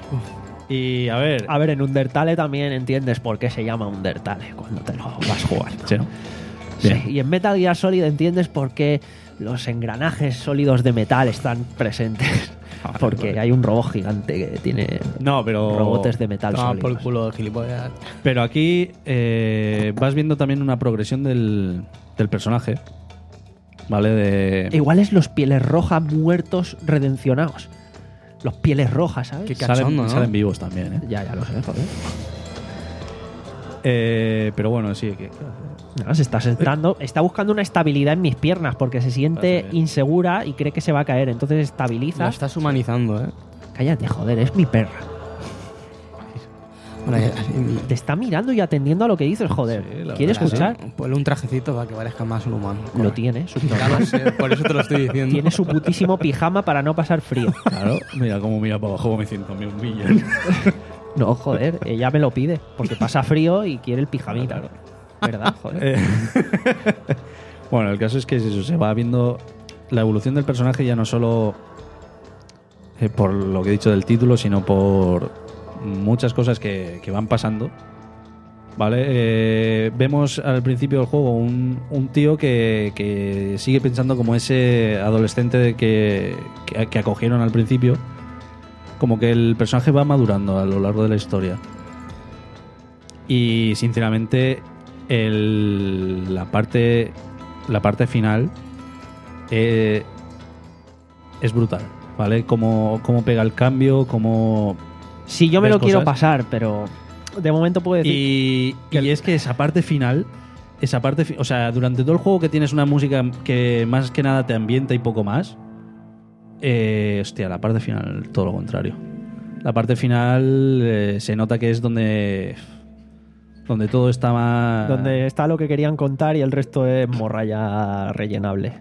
Y a ver... A ver, en Undertale también entiendes por qué se llama Undertale cuando te lo vas jugando. ¿sí, no? Sí, Bien. y en Metal Gear Solid entiendes por qué los engranajes sólidos de metal están presentes. Vale, Porque vale. hay un robot gigante que tiene No, pero... robotes de metal Toma por el sólidos. culo de gilipollas. Pero aquí eh, vas viendo también una progresión del, del personaje. ¿Vale? De... Igual es los pieles rojas muertos redencionados. Los pieles rojas, ¿sabes? Qué salen, cachondo, ¿no? salen vivos también, ¿eh? Ya, ya lo sé, joder. Eh, pero bueno, sí. Que, No, se está sentando, está buscando una estabilidad en mis piernas porque se siente Parece bien. insegura y cree que se va a caer. Entonces La estabiliza. estás humanizando, ¿eh? Cállate, joder, es mi perra. Bueno, ya- así- Te está mirando y atendiendo a lo que dices, joder. Sí, la ¿Quieres verdad, escuchar? Ponle un trajecito para que parezca más un humano. Lo tiene, su Ya lo sé, por eso te lo estoy diciendo. Tiene su putísimo pijama para no pasar frío. claro, mira cómo mira para abajo, me siento, me humillan. No, joder, ella me lo pide porque pasa frío y quiere el pijamita. ¿Verdad? Joder. Eh, bueno, el caso es que es eso, se va viendo la evolución del personaje ya no solo eh, por lo que he dicho del título, sino por muchas cosas que, que van pasando. ¿Vale? Eh, vemos al principio del juego un, un tío que, que sigue pensando como ese adolescente de que, que, que acogieron al principio. Como que el personaje va madurando a lo largo de la historia. Y sinceramente, el, la parte la parte final eh, es brutal, ¿vale? Cómo, cómo pega el cambio, cómo... Sí, yo me ¿ves lo quiero cosas? pasar, pero de momento puedo decir. Y, y es que esa parte final, esa parte, fi- o sea, durante todo el juego que tienes una música que más que nada te ambienta y poco más, Eh, hostia, la parte final, todo lo contrario. La parte final eh, se nota que es donde donde todo está más... Donde está lo que querían contar y el resto es morralla rellenable.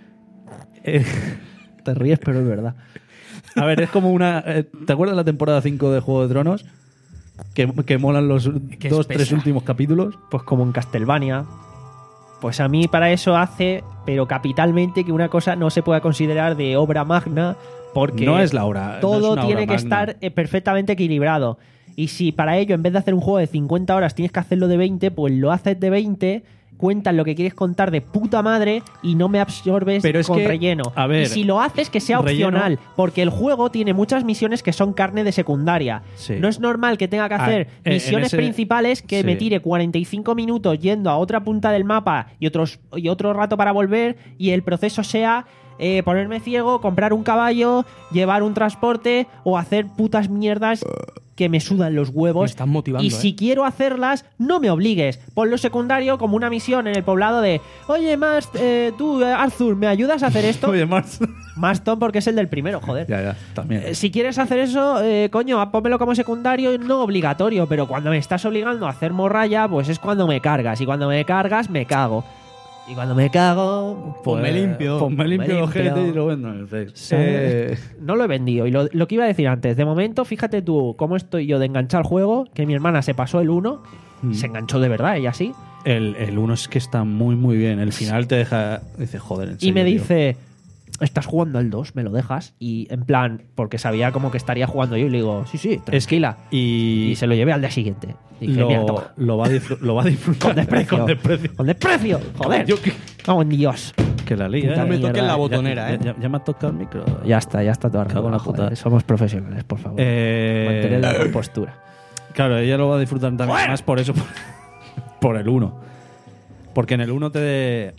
Eh, Te ríes, pero es verdad. a ver, es como una... eh, ¿Te acuerdas de la temporada cinco de Juego de Tronos? Que, que molan los Que dos, espesa. tres últimos capítulos. Pues como en Castlevania. Pues a mí para eso hace, pero capitalmente, que una cosa no se pueda considerar de obra magna, porque No es la obra, no todo es una tiene obra que magna. estar eh, perfectamente equilibrado. Y si para ello, en vez de hacer un juego de cincuenta horas, tienes que hacerlo de veinte, pues lo haces de veinte, cuentas lo que quieres contar de puta madre y no me absorbes Pero es con que, relleno. a ver, y si lo haces, que sea relleno- opcional, porque el juego tiene muchas misiones que son carne de secundaria. Sí. No es normal que tenga que Ah, hacer en- en misiones ese- principales que sí. me tire cuarenta y cinco minutos yendo a otra punta del mapa y, otros, y otro rato para volver, y el proceso sea eh, ponerme ciego, comprar un caballo, llevar un transporte o hacer putas mierdas que me sudan los huevos. Me estás motivando, y si ¿eh? quiero hacerlas, no me obligues. Ponlo secundario como una misión en el poblado de: oye, Mast, eh, tú, eh, Arthur, ¿me ayudas a hacer esto? Oye, Mars. Maston, porque es el del primero, joder. ya, ya, también. Eh, Si quieres hacer eso, eh, coño, pónmelo como secundario, no obligatorio, pero cuando me estás obligando a hacer morralla, pues es cuando me cargas. Y cuando me cargas, me cago. Y cuando me cago, Pues me limpio. Pues me limpio Me los limpio. G T y lo vendo en el Face. ¿sabes? Eh, No lo he vendido. Y lo, lo que iba a decir antes, de momento, fíjate tú cómo estoy yo de enganchar el juego, que mi hermana se pasó el uno, Mm. se enganchó de verdad, ella sí, el, el uno es que está muy, muy bien. El final te deja... Dice, joder, en y serio, me tío. dice: estás jugando el dos, me lo dejas. Y en plan, porque sabía como que estaría jugando yo, y le digo: sí, sí, tranquila. Y, Y se lo llevé al día siguiente. Dije: mira, lo, toma. lo, va a disfr- lo va a disfrutar Con desprecio. con desprecio. ¡Con desprecio! ¡Joder! Yo que, ¡Vamos en Dios! que la liga. Puta No me mierda. toques la Ya- botonera, ya, ¿eh? ya, ya me ha tocado el micro. Ya está, ya está todo Cago en arreglado. la puta. Joder, somos profesionales, por favor. Eh, Mantener la compostura. Claro, ella lo va a disfrutar también más por eso, por, por el uno. Porque en el uno te...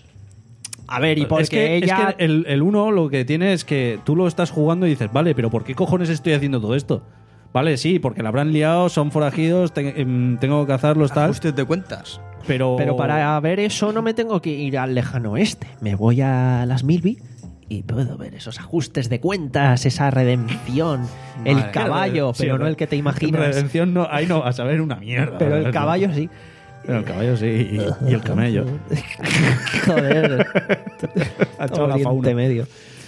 A ver, y porque es que, ella... es que el, el uno lo que tiene es que tú lo estás jugando y dices, vale, pero ¿por qué cojones estoy haciendo todo esto? Vale, sí, porque la habrán liado, son forajidos, te- em, tengo que cazarlos, tal. Ajustes de cuentas. Pero, Pero para ver eso no me tengo que ir al lejano oeste. Me voy a las Milby y puedo ver esos ajustes de cuentas, esa redención, el Madre. caballo, Sí, pero no re- el que te imaginas. Redención no, ahí no, a saber una mierda. Pero el ¿verdad? caballo sí. Pero el caballo sí, y, y el camello. Joder. Ha echado la Oriente fauna. Medio.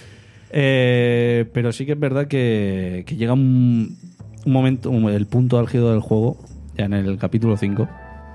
Eh, pero sí que es verdad que, que llega un, un momento, un- el punto álgido del juego, ya en el capítulo cinco,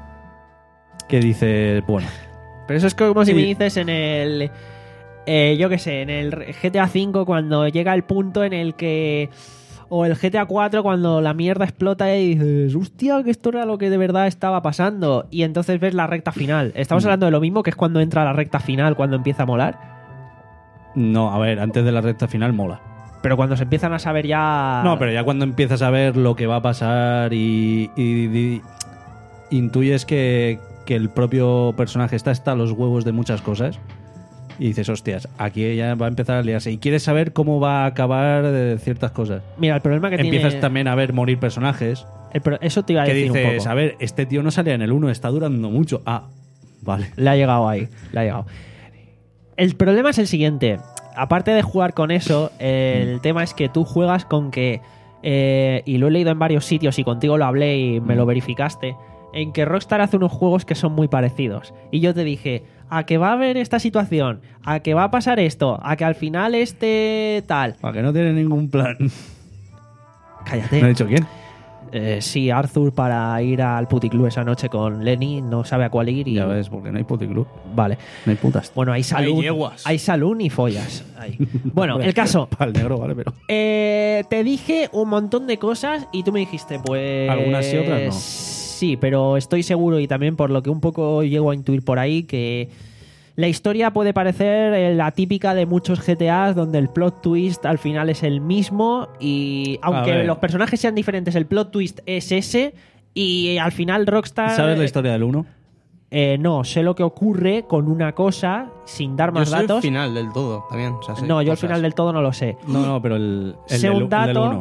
que dice, bueno, Pero eso es como si Sí. me dices en el... eh, yo qué sé, en el G T A cinco, cuando llega el punto en el que... O el G T A cuatro, cuando la mierda explota y dices: hostia, que esto era lo que de verdad estaba pasando. Y entonces ves la recta final. Estamos Mm. hablando de lo mismo, que es cuando entra la recta final, cuando empieza a molar. no, a ver, antes de la recta final mola. Pero cuando se empiezan a saber ya... No, pero ya cuando empiezas a ver lo que va a pasar y, y- y- intuyes que, que el propio personaje está hasta los huevos de muchas cosas y dices, hostias, aquí ya va a empezar a liarse y quieres saber cómo va a acabar de ciertas cosas. Mira, el problema que Empiezas tiene... también a ver morir personajes el pro- Eso te iba a que decir un dices, poco. a ver, este tío no salía en el uno, está durando mucho. Ah, vale. Le ha llegado ahí, le ha llegado. El problema es el siguiente. Aparte de jugar con eso, el tema es que tú juegas con que, eh, y lo he leído en varios sitios y contigo lo hablé y me lo verificaste, en que Rockstar hace unos juegos que son muy parecidos. Y yo te dije: a que va a haber esta situación, a que va a pasar esto, a que al final este tal. Para que no tiene ningún plan. Cállate. ¿No he dicho quién? Eh, sí, Arthur, para ir al puticlub esa noche con Lenny, no sabe a cuál ir y... Ya ves, porque no hay puticlub. Vale. No hay putas. Bueno, hay salón. yeguas. Hay salón y follas. Ahí. Bueno, el caso. Para el negro, vale, pero... Eh, te dije un montón de cosas y tú me dijiste, pues... Algunas sí, otras no. Sí, pero estoy seguro, y también por lo que un poco llego a intuir por ahí, que la historia puede parecer eh, la típica de muchos G T As, donde el plot twist al final es el mismo y aunque ver. los personajes sean diferentes, el plot twist es ese y al final Rockstar... ¿Sabes la historia del uno? Eh, no, sé lo que ocurre con una cosa, sin dar Yo más sé el datos. final del todo también. o sea, sé No, yo al cosas. final del todo no lo sé. No, no, pero el, el, Sé del, un el del dato. uno.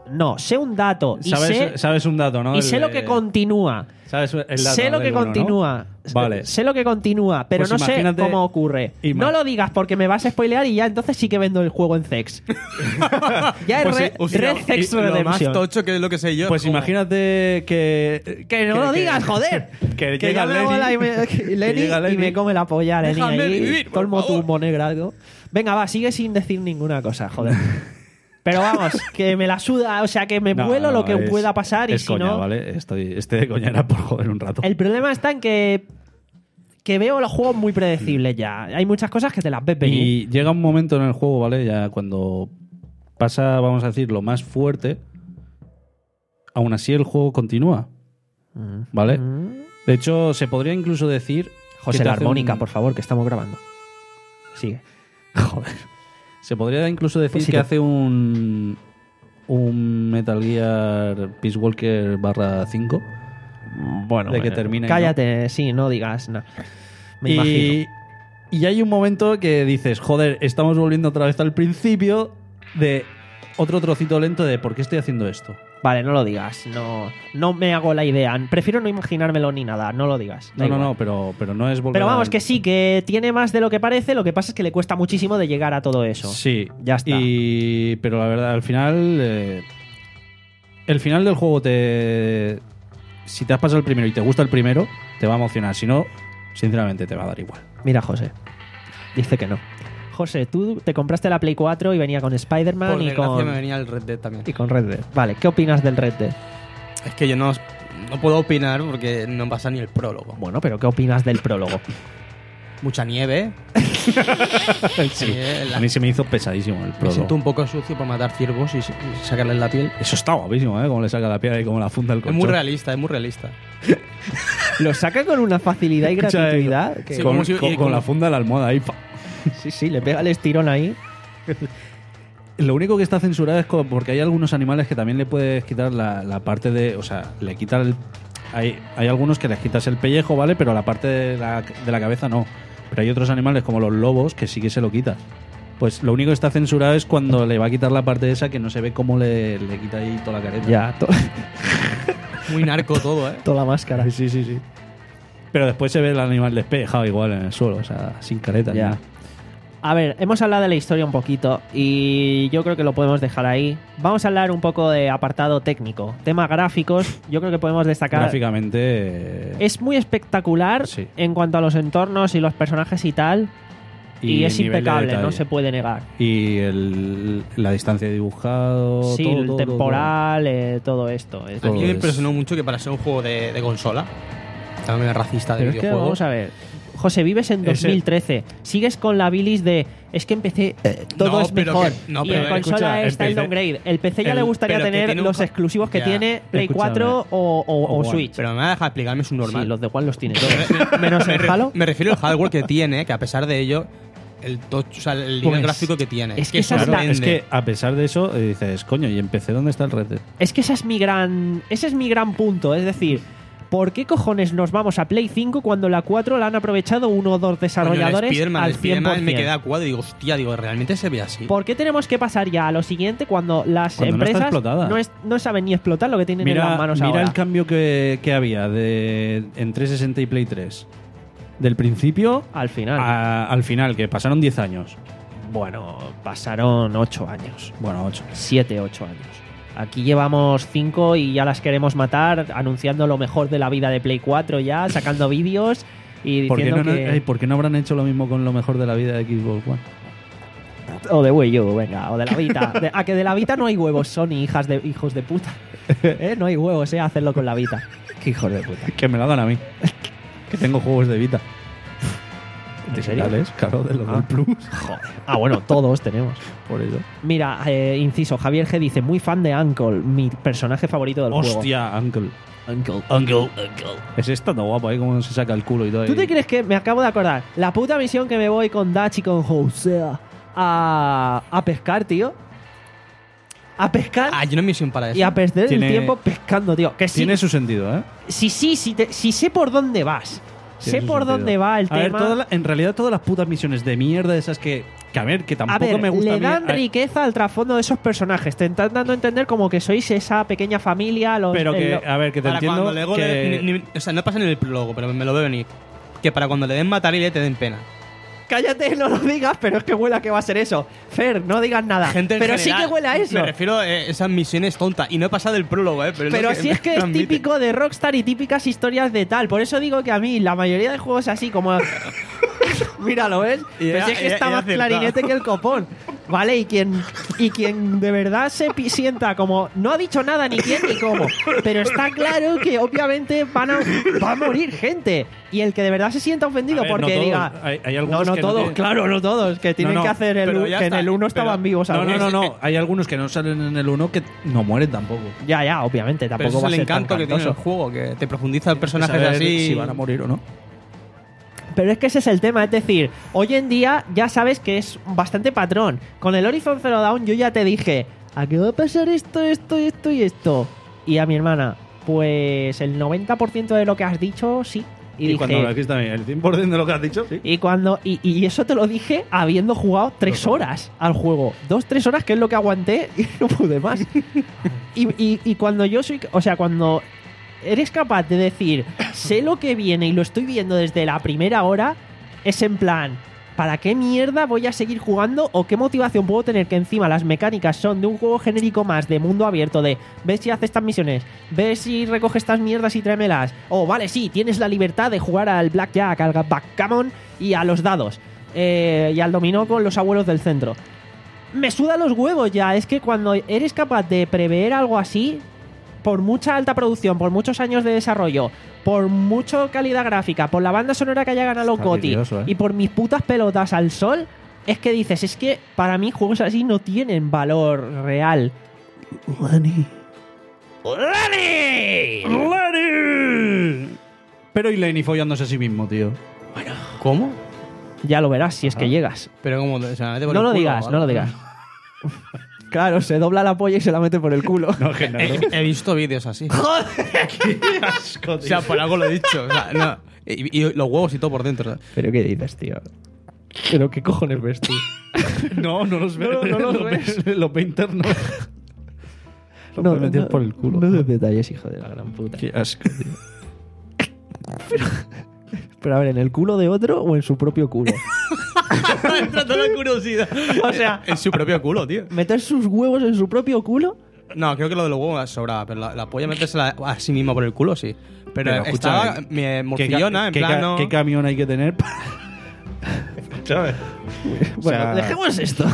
No, sé un dato. Y ¿Sabes, sé, sabes un dato, ¿no? y sé El lo que de- continúa. ¿Sabes el dato Sé lo del que uno, continúa. ¿no? Vale. Sé lo que continúa, pero Pues no sé imagínate- cómo ocurre. ima- No lo digas porque me vas a spoilear y ya entonces sí que vendo el juego en Zex. ya es Pues Re- sí, hostia, Red Zex Y lo más Redemption. tocho que es lo que sé yo. Pues es como- imagínate que... Que no lo digas, joder. Que, Que llega ya me Lenny, mola y me, que Lenny llega y Lenny. me come la polla, Lenny. Déjame ahí, vivir, todo el por favor. motumbo negrado. Venga, va, sigue sin decir ninguna cosa, joder. Pero vamos, que me la suda, o sea, que me No, vuelo no, lo que es- pueda pasar y es si coña, no... ¿vale? Estoy, este de coña era por joder un rato. El problema está en que que veo los juegos muy predecibles ya. Hay muchas cosas que te las ves venir. Y llega un momento en el juego, ¿vale? Ya cuando pasa, vamos a decir, lo más fuerte, aún así el juego continúa, ¿vale? De hecho, se podría incluso decir... José, que te la hace armónica, un- por favor, que estamos grabando. Sigue. Joder. Se podría incluso decir Pues sí que te- hace un... Un Metal Gear Peace Walker barra cinco. Bueno, De que bueno, termine, cállate, sí, no digas nada. Me y, imagino. y hay un momento que dices, joder, estamos volviendo otra vez al principio de otro trocito lento de ¿por qué estoy haciendo esto? Vale, no lo digas. No, no me hago la idea. Prefiero no imaginármelo ni nada. No lo digas. da No, no, igual. no, pero, pero no es volver Pero vamos, al- que sí, que tiene más de lo que parece. Lo que pasa es que le cuesta muchísimo de llegar a todo eso. Sí. Ya está. Y, pero la verdad, al final... eh, el final del juego te... Si te has pasado el primero y te gusta el primero, te va a emocionar. Si no, sinceramente, te va a dar igual. Mira, José. Dice que no. José, tú te compraste la Play cuatro y venía con Spider-Man Por y desgracia con, me venía el Red Dead también. y con Red Dead. Vale, ¿qué opinas del Red Dead? Es que yo no, no puedo opinar porque no pasa ni el prólogo. Bueno, pero ¿qué opinas del prólogo? Mucha nieve. Sí. eh, la- A mí se me hizo pesadísimo el me prólogo. siento un poco sucio para matar ciervos y, s- y sacarles la piel. Eso está guapísimo, ¿eh? Cómo le saca la piedra y cómo la funda el Es colchón. muy realista, es muy realista. Lo saca con una facilidad y Escucha, gratuidad. que- Sí, Con, como si- con- y con como- la funda de la almohada ahí. pa. sí, sí, le pega el estirón ahí. Lo único que está censurado es co- porque hay algunos animales que también le puedes quitar la, la parte de... O sea, le quitas el... Hay, hay algunos que les quitas el pellejo, ¿vale? Pero la parte de la, de la cabeza no. Pero hay otros animales como los lobos que sí que se lo quitas. Pues lo único que está censurado es cuando le va a quitar la parte esa que no se ve cómo le, le quita ahí toda la careta. Ya, to- Muy narco todo, ¿eh? toda la máscara. Sí, sí, sí. Pero después se ve el animal despejado igual en el suelo, o sea, sin careta. ni Ya. nada. A ver, hemos hablado de la historia un poquito y yo creo que lo podemos dejar ahí. Vamos a hablar un poco de apartado técnico. Temas gráficos, yo creo que podemos destacar... Gráficamente... eh, Es muy espectacular Sí. en cuanto a los entornos y los personajes y tal. Y, el es nivel de impecable, no detalle. se puede negar. Y el, la distancia de dibujado... Sí, todo, el todo, todo. temporal, eh, todo esto. Es- A mí me es- impresionó mucho que para ser un juego de, de consola, también racista de Pero es que videojuegos, vamos a ver. José, vives en Ese- dos mil trece. Sigues con la bilis de. Es que en P C eh, todo No, es pero mejor. que- no, y pero en a consola ver, escucha, en está el P C downgrade. El P C ya el- le gustaría pero que tener tiene un los ja- exclusivos que Ya. tiene Play Escúchame. cuatro o, o- o O One. Switch. pero me va a dejar explicarme su normal. Sí, los de Juan los tiene todos. Menos me, el re- Halo. me refiero al hardware que tiene, que a pesar de ello, el touch, o sea, el nivel Pues, gráfico que tiene. es que eso esa es la- Claro, es vende. que a pesar de eso, eh, dices, coño, ¿y en P C dónde está el Red Dead? Es que esa es mi gran. Ese es mi gran punto. Es decir, ¿por qué cojones nos vamos a Play cinco cuando la cuatro la han aprovechado uno o dos desarrolladores Coño, el Spider-Man, al el cien por Spider-Man me cien? queda a cuadro y digo, hostia, digo, ¿realmente se ve así? ¿Por qué tenemos que pasar ya a lo siguiente cuando las Cuando no está empresas explotada. no, es- no saben ni explotar lo que tienen en las Mira, manos mira ahora? el cambio que, que había de, en trescientos sesenta y Play tres. Del principio Al final. a- al final, que pasaron diez años. Bueno, pasaron ocho años. Bueno, ocho. siete, ocho años. Aquí llevamos cinco y ya las queremos matar, anunciando lo mejor de la vida de Play cuatro ya, sacando vídeos y ¿Por qué, diciendo no, que... ay, ¿Por qué no habrán hecho lo mismo con lo mejor de la vida de Xbox One? O de Wii U, venga, o de la Vita. De- a que de la Vita no hay huevos, Sony, hijas de hijos de puta. ¿Eh? No hay huevos, eh, hacerlo con la Vita. Qué hijos de puta. Que me lo hagan a mí. Que tengo juegos de Vita. ¿En serio? Digitales, claro, de los Ah. del Plus. Joder. Ah, bueno, todos tenemos. Por eso. Mira, eh, inciso, Javier G dice, muy fan de Uncle, mi personaje favorito del juego. Hostia, Uncle. Uncle. Uncle, Uncle. Es esta tan guapo ahí como se saca el culo y todo. ¿Tú ahí. te crees que me acabo de acordar? La puta misión que me voy con Dutch y con José a, a pescar, tío. A pescar Ah, yo no hay misión para eso. y a perder Tiene- el tiempo pescando, tío. Que sí, Tiene su sentido, ¿eh? sí, sí, sí, te- sí sé por dónde vas. Tiene sé su por sentido. dónde va el A ver, tema. toda la- en realidad todas las putas misiones de mierda esas que Que a ver, que tampoco A ver, me gusta le a mí- dan a- riqueza al trasfondo de esos personajes. Te están dando a entender como que sois esa pequeña familia. Los, Pero que, el- a ver, que te Para entiendo cuando Lego que... le- ni- ni- o sea, no pasa en el prólogo, pero me lo veo venir. Que para cuando le den matarile te den pena. Cállate, no lo digas, pero es que huele a que va a ser eso. Fer, no digas nada. Gente en pero sí general, que huele a eso. Me refiero a eh, esas misiones tontas. Y no he pasado el prólogo, ¿eh? Pero, es Pero lo si es que es transmite. típico de Rockstar y típicas historias de tal. Por eso digo que a mí la mayoría de juegos así como... Mira, ¿lo ves? Y Pues ya- es que ya- está ya más acertado. clarinete que el copón. ¿Vale? Y quien, y quien de verdad se pi- sienta como... No ha dicho nada ni quién ni cómo. Pero está claro que obviamente van a, va a morir gente. Y el que de verdad se sienta ofendido A ver, porque no todos. diga... Hay- hay no, algunos no que no todos, tienen- claro, no todos. Que tienen no, que hacer el... pero ya Que en está. el uno estaban Pero- vivos No, no, algunos. no, no. Hay algunos que no salen en el uno que no mueren tampoco. Ya, ya, obviamente. Pero Tampoco ese va es a el ser tan encanto que tiene el cantoso. juego, que te profundiza el personaje Saber así. si van a morir o no. Pero es que ese es el tema, es decir, hoy en día ya sabes que es bastante patrón. Con el Horizon Zero Dawn yo ya te dije, ¿a qué va a pasar esto, esto, esto y esto? Y a mi hermana, pues el noventa por ciento de lo que has dicho, sí. Y, Y, dije, cuando lo dijiste también, el cien por ciento de lo que has dicho, sí. y cuando y, y eso te lo dije habiendo jugado tres horas al juego. Dos, tres horas, que es lo que aguanté y no pude más. y, y, y cuando yo soy... O sea, cuando eres capaz de decir, sé lo que viene y lo estoy viendo desde la primera hora, es en plan, ¿para qué mierda voy a seguir jugando? ¿O qué motivación puedo tener? Que encima las mecánicas son de un juego genérico más, de mundo abierto, de ves si haces estas misiones, ves si recoges estas mierdas y tráemelas. O vale, sí, tienes la libertad de jugar al blackjack, al backgammon y a los dados. Eh, y al dominó con los abuelos del centro. Me suda los huevos ya. Es que cuando eres capaz de prever algo así, por mucha alta producción, por muchos años de desarrollo, por mucha calidad gráfica, por la banda sonora que haya ganado los Está GOTY vidrioso, ¿eh? y por mis putas pelotas al sol, es que dices, es que para mí juegos así no tienen valor real. Lenny. ¡Lenny! ¡Lenny! Pero y Lenny follándose a sí mismo, tío. ¿Cómo? Ya lo verás si es Ah. que llegas. Pero como... O sea, mete por No el lo culo, digas, ¿vale? no lo digas. Claro, se dobla la polla y se la mete por el culo. No, que no. He, he visto vídeos así. Asco, O sea, por algo lo he dicho. O sea, no. Y, y los huevos y todo por dentro. ¿sabes? ¿Pero qué dices, tío? ¿Pero qué cojones ves tú? No, no los ve. No, no los ves. Los ve internos. Los No, puedes meter no, por el culo. No des detalles, hijo de la gran puta. Qué asco, tío. Pero a ver, ¿en el culo de otro o en su propio culo? Entra toda la curiosidad. O sea- en su propio culo, tío. ¿Meter sus huevos en su propio culo? No, creo que lo de los huevos sobraba, pero la, la polla metérsela a sí misma por el culo, sí. Pero, Pero estaba escúchame, me ¿Qué, morcillona, ca- en qué plan, ca- no- ¿Qué camión hay que tener para...? ¿Sabes? Bueno, sea- dejemos esto.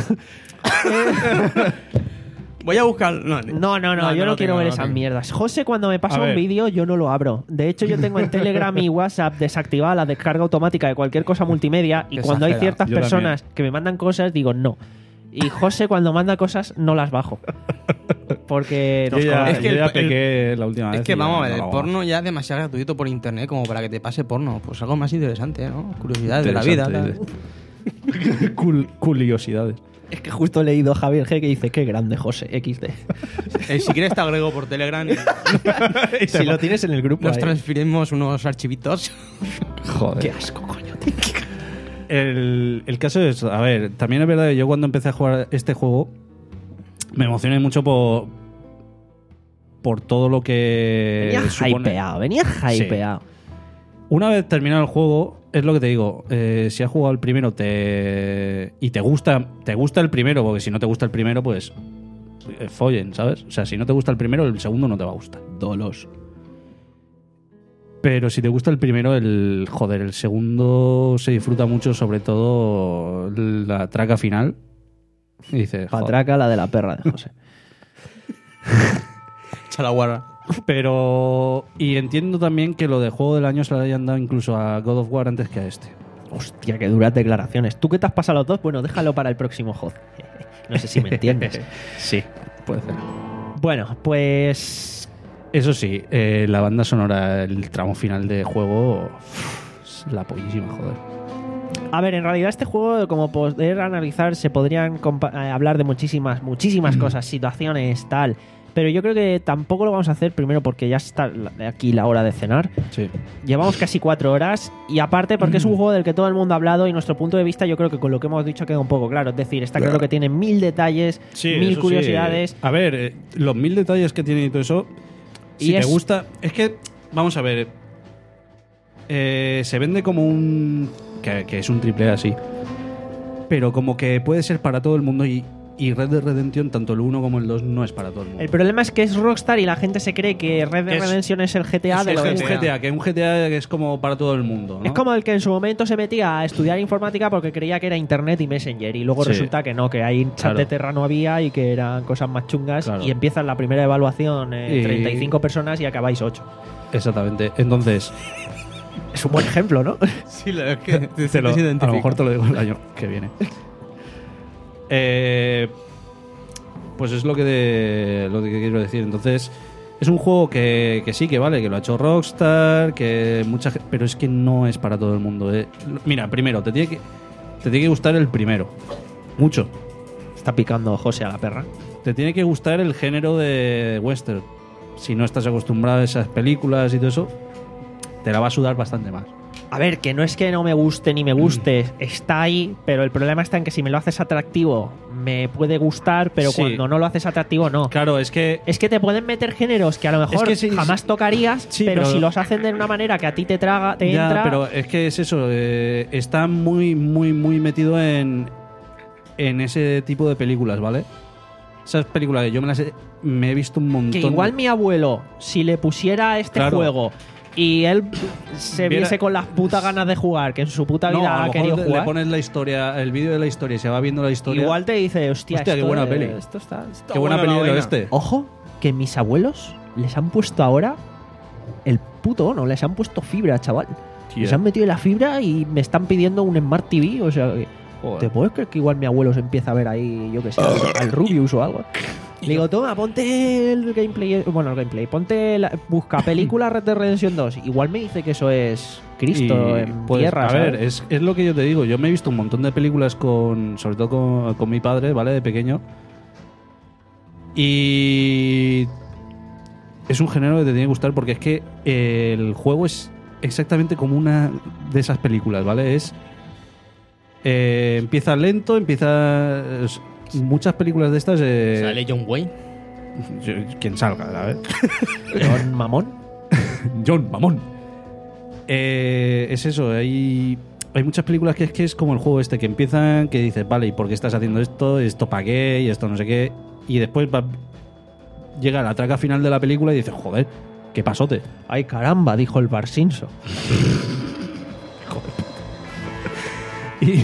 Voy a buscar... No, No, no, no, yo no, lo quiero tengo, ver no lo esas tengo. mierdas. José, cuando me pasa A un ver. vídeo, yo no lo abro. De hecho, yo tengo en Telegram y WhatsApp desactivada la descarga automática de cualquier cosa multimedia y cuando hay Exagerado. ciertas Yo personas que me mandan cosas, digo no. Y José, cuando manda cosas, no las bajo. Porque Yo nos ya, conoce. Es que yo el- ya el- pequé la última vez. Es que y ya vamos a no ver, lo el hago porno más. ya es demasiado gratuito por internet como para que te pase porno. Pues algo más interesante, ¿no? Curiosidades de la vida. Interesante, tal. dice. Cul- Curiosidades. Es que justo he leído a Javier G que dice, qué grande José, equis de. Eh, si quieres te agrego por Telegram y Si lo tienes en el grupo nos ahí. transferimos unos archivitos. Joder. Qué asco, coño, tío. El, el caso es, a ver, también es verdad que yo cuando empecé a jugar este juego me emocioné mucho por por todo lo que Venía supone. hypeado, venía hypeado. Una vez terminado el juego, es lo que te digo, eh, si has jugado el primero te y te gusta, te gusta el primero, porque si no te gusta el primero, pues eh, follen, ¿sabes? O sea, si no te gusta el primero, el segundo no te va a gustar. Dolos. Pero si te gusta el primero, el joder, el segundo se disfruta mucho, sobre todo la traca final. Y dices, joder. Patraca, la de la perra de José. Echa la guarra. Pero. Y entiendo también que lo de juego del año se lo hayan dado incluso a God of War antes que a este. Hostia, qué duras declaraciones. ¿Tú qué te has pasado los dos? Bueno, déjalo para el próximo J. No sé si me entiendes. Sí, puede ser. Bueno, pues... Eso sí, eh, la banda sonora, el tramo final de juego, uf, es la pollísima, joder. A ver, en realidad este juego, como poder analizar, se podrían compa- eh, hablar de muchísimas, muchísimas cosas, situaciones, tal. pero yo creo que tampoco lo vamos a hacer, primero porque ya está la- aquí la hora de cenar. Sí. Llevamos casi cuatro horas y aparte porque es un juego del que todo el mundo ha hablado y nuestro punto de vista yo creo que con lo que hemos dicho queda un poco claro. Es decir, está claro que tiene mil detalles, Sí, mil eso curiosidades. sí. A ver, eh, los mil detalles que tiene y todo eso, si Y te es- gusta... Es que, vamos a ver, eh, se vende como un... Que, que es un triple A, sí. Pero como que puede ser para todo el mundo y, y Red Dead Redemption, tanto el uno como el dos, no es para todo el mundo. El problema es que es Rockstar y la gente se cree que Red Dead Es- Redemption es el G T A es, de es lo un este. G T A, que un G T A que es como para todo el mundo, ¿no? Es como el que en su momento se metía a estudiar informática porque creía que era Internet y Messenger y luego Sí. resulta que no, que ahí chat Claro. de Terra no había y que eran cosas más chungas Claro. y empieza la primera evaluación eh, Y- treinta y cinco personas y acabáis ocho. Exactamente. Entonces, Es un buen ejemplo, ¿no? Sí, la verdad es que te, te lo- te a lo identifico. mejor te lo digo el año que viene. Eh, pues es lo que, de- lo que quiero decir. Entonces, es un juego que, que sí, que vale, que lo ha hecho Rockstar, que mucha ge- pero es que no es para todo el mundo. eh. Mira, primero, te tiene que, te tiene que gustar el primero. Mucho. Está picando José a la perra. Te tiene que gustar el género de western. Si no estás acostumbrado a esas películas y todo eso, te la va a sudar bastante más. A ver, que no es que no me guste ni me guste, está ahí, pero el problema está en que si me lo haces atractivo me puede gustar, pero Sí. cuando no lo haces atractivo no. Claro, es que Es que te pueden meter géneros que a lo mejor que sí, jamás sí. tocarías, Sí, pero, pero- si los hacen de una manera que a ti te traga, te Ya, entra. pero es que es eso, eh, está muy, muy, muy metido en, en ese tipo de películas, ¿vale? Esas películas que yo me las he, me he visto un montón. Que igual mi abuelo, si le pusiera este Claro. juego y él se Viera- viese con las putas ganas de jugar, que en su puta No, vida a lo ha mejor querido le- le jugar, pones la historia, el vídeo de la historia y se va viendo la historia. igual te dice, hostia, Hostia, qué esto buena es- peli. Esto está, esto- Qué buena buena peli la del vaina. oeste. Ojo, que mis abuelos les han puesto ahora el puto no, les han puesto fibra, chaval. Tía. Les han metido la fibra y me están pidiendo un Smart T V, o sea, que- Joder. ¿te puedes creer que igual mi abuelo se empieza a ver ahí, yo que sé, al, al Rubius o algo? Le digo, toma, ponte el gameplay, bueno, el gameplay, ponte, la- busca película Red Dead Redemption dos. Igual me dice que eso es Cristo Y, en pues, tierra, a ver, ¿sabes? es, es lo que yo te digo. Yo me he visto un montón de películas con, sobre todo con, con mi padre, ¿vale? De pequeño. Y es un género que te tiene que gustar porque es que eh, el juego es exactamente como una de esas películas, ¿vale? Es eh, empieza lento, empieza es- muchas películas de estas. Eh, Sale John Wayne. yo- quien salga, ¿sabes? John Mamón. John, mamón. Eh, es eso, hay, hay muchas películas que es que es como el juego este, que empiezan, que dices, vale, ¿y por qué estás haciendo esto? ¿Esto para qué? Y esto no sé qué. Y después va, llega la traca final de la película y dices, joder, qué pasote. Ay, caramba, dijo el Bar Simpson. Y,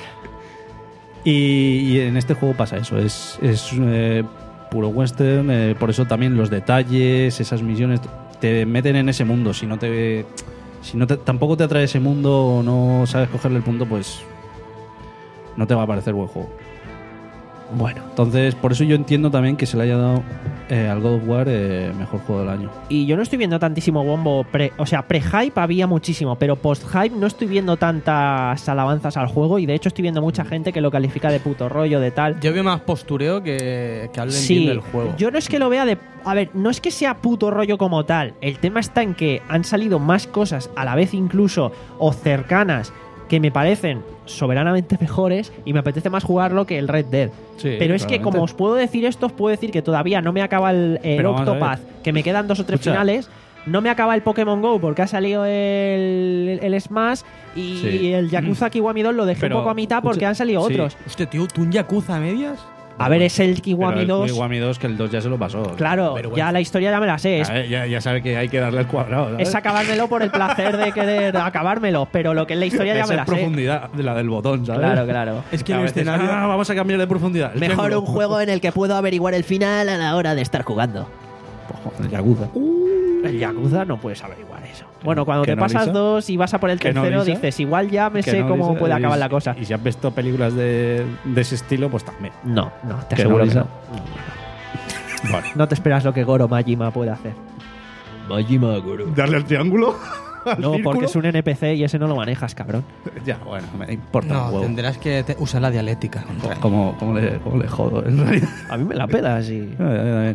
y, y en este juego pasa eso, es, es eh, puro western, eh, por eso también los detalles, esas misiones te meten en ese mundo. Si no te, si no te, tampoco te atrae ese mundo o no sabes cogerle el punto, pues no te va a parecer buen juego. Bueno. Entonces, por eso yo entiendo también que se le haya dado eh, al God of War eh, mejor juego del año. Y yo no estoy viendo tantísimo bombo, pre, o sea, pre-hype había muchísimo, pero post-hype no estoy viendo tantas alabanzas al juego y de hecho estoy viendo mucha gente que lo califica de puto rollo, de tal. Yo veo más postureo que, que hablen Sí, bien del juego. yo no es que lo vea de... A ver, no es que sea puto rollo como tal, el tema está en que han salido más cosas a la vez incluso o cercanas que me parecen soberanamente mejores y me apetece más jugarlo que el Red Dead. Sí, Pero es que claramente. como os puedo decir esto, os puedo decir que todavía no me acaba el, el Pero vamos a Octopath, que me quedan dos o tres Escucha. finales. No me acaba el Pokémon Go porque ha salido el, el Smash y Sí. el Yakuza Kiwami dos lo dejé Pero, un poco a mitad porque escucha, han salido sí. otros. Hostia, tío, ¿tú un Yakuza a medias? A ver, es el Pero Kiwami el dos. Kiwami dos, que el dos ya se lo pasó. Claro, Pero bueno. ya la historia ya me la sé. Es, A ver, ya, ya sabe que hay que darle el cuadrado. ¿sabes? es acabármelo por el placer de querer acabármelo, pero lo que es la historia ya Esa me la es sé. profundidad de la del botón, ¿sabes? Claro, claro. Es que A el veces, escenario... ah, vamos a cambiar de profundidad. El Mejor triángulo. un juego en el que puedo averiguar el final a la hora de estar jugando. El Yakuza. El Yakuza no puedes averiguar eso. Bueno, cuando ¿Que te no, pasas Lisa? dos y vas a por el ¿Que no, tercero, Lisa? dices, igual ya me Que sé no, cómo Lisa, puede y- acabar la cosa. Y si has visto películas de, de ese estilo, pues también. No, no, te ¿Que aseguro no, que Lisa? no. Vale. No te esperas lo que Goro Majima puede hacer. Majima Goro. ¿Darle al triángulo? ¿Al No, círculo? porque es un N P C y ese no lo manejas, cabrón. Ya, bueno, me importa un No, huevo. tendrás que te- usar la dialéctica contra él. ¿Cómo, cómo le, cómo le jodo, en realidad? A mí me la pedas y... A ver, a ver.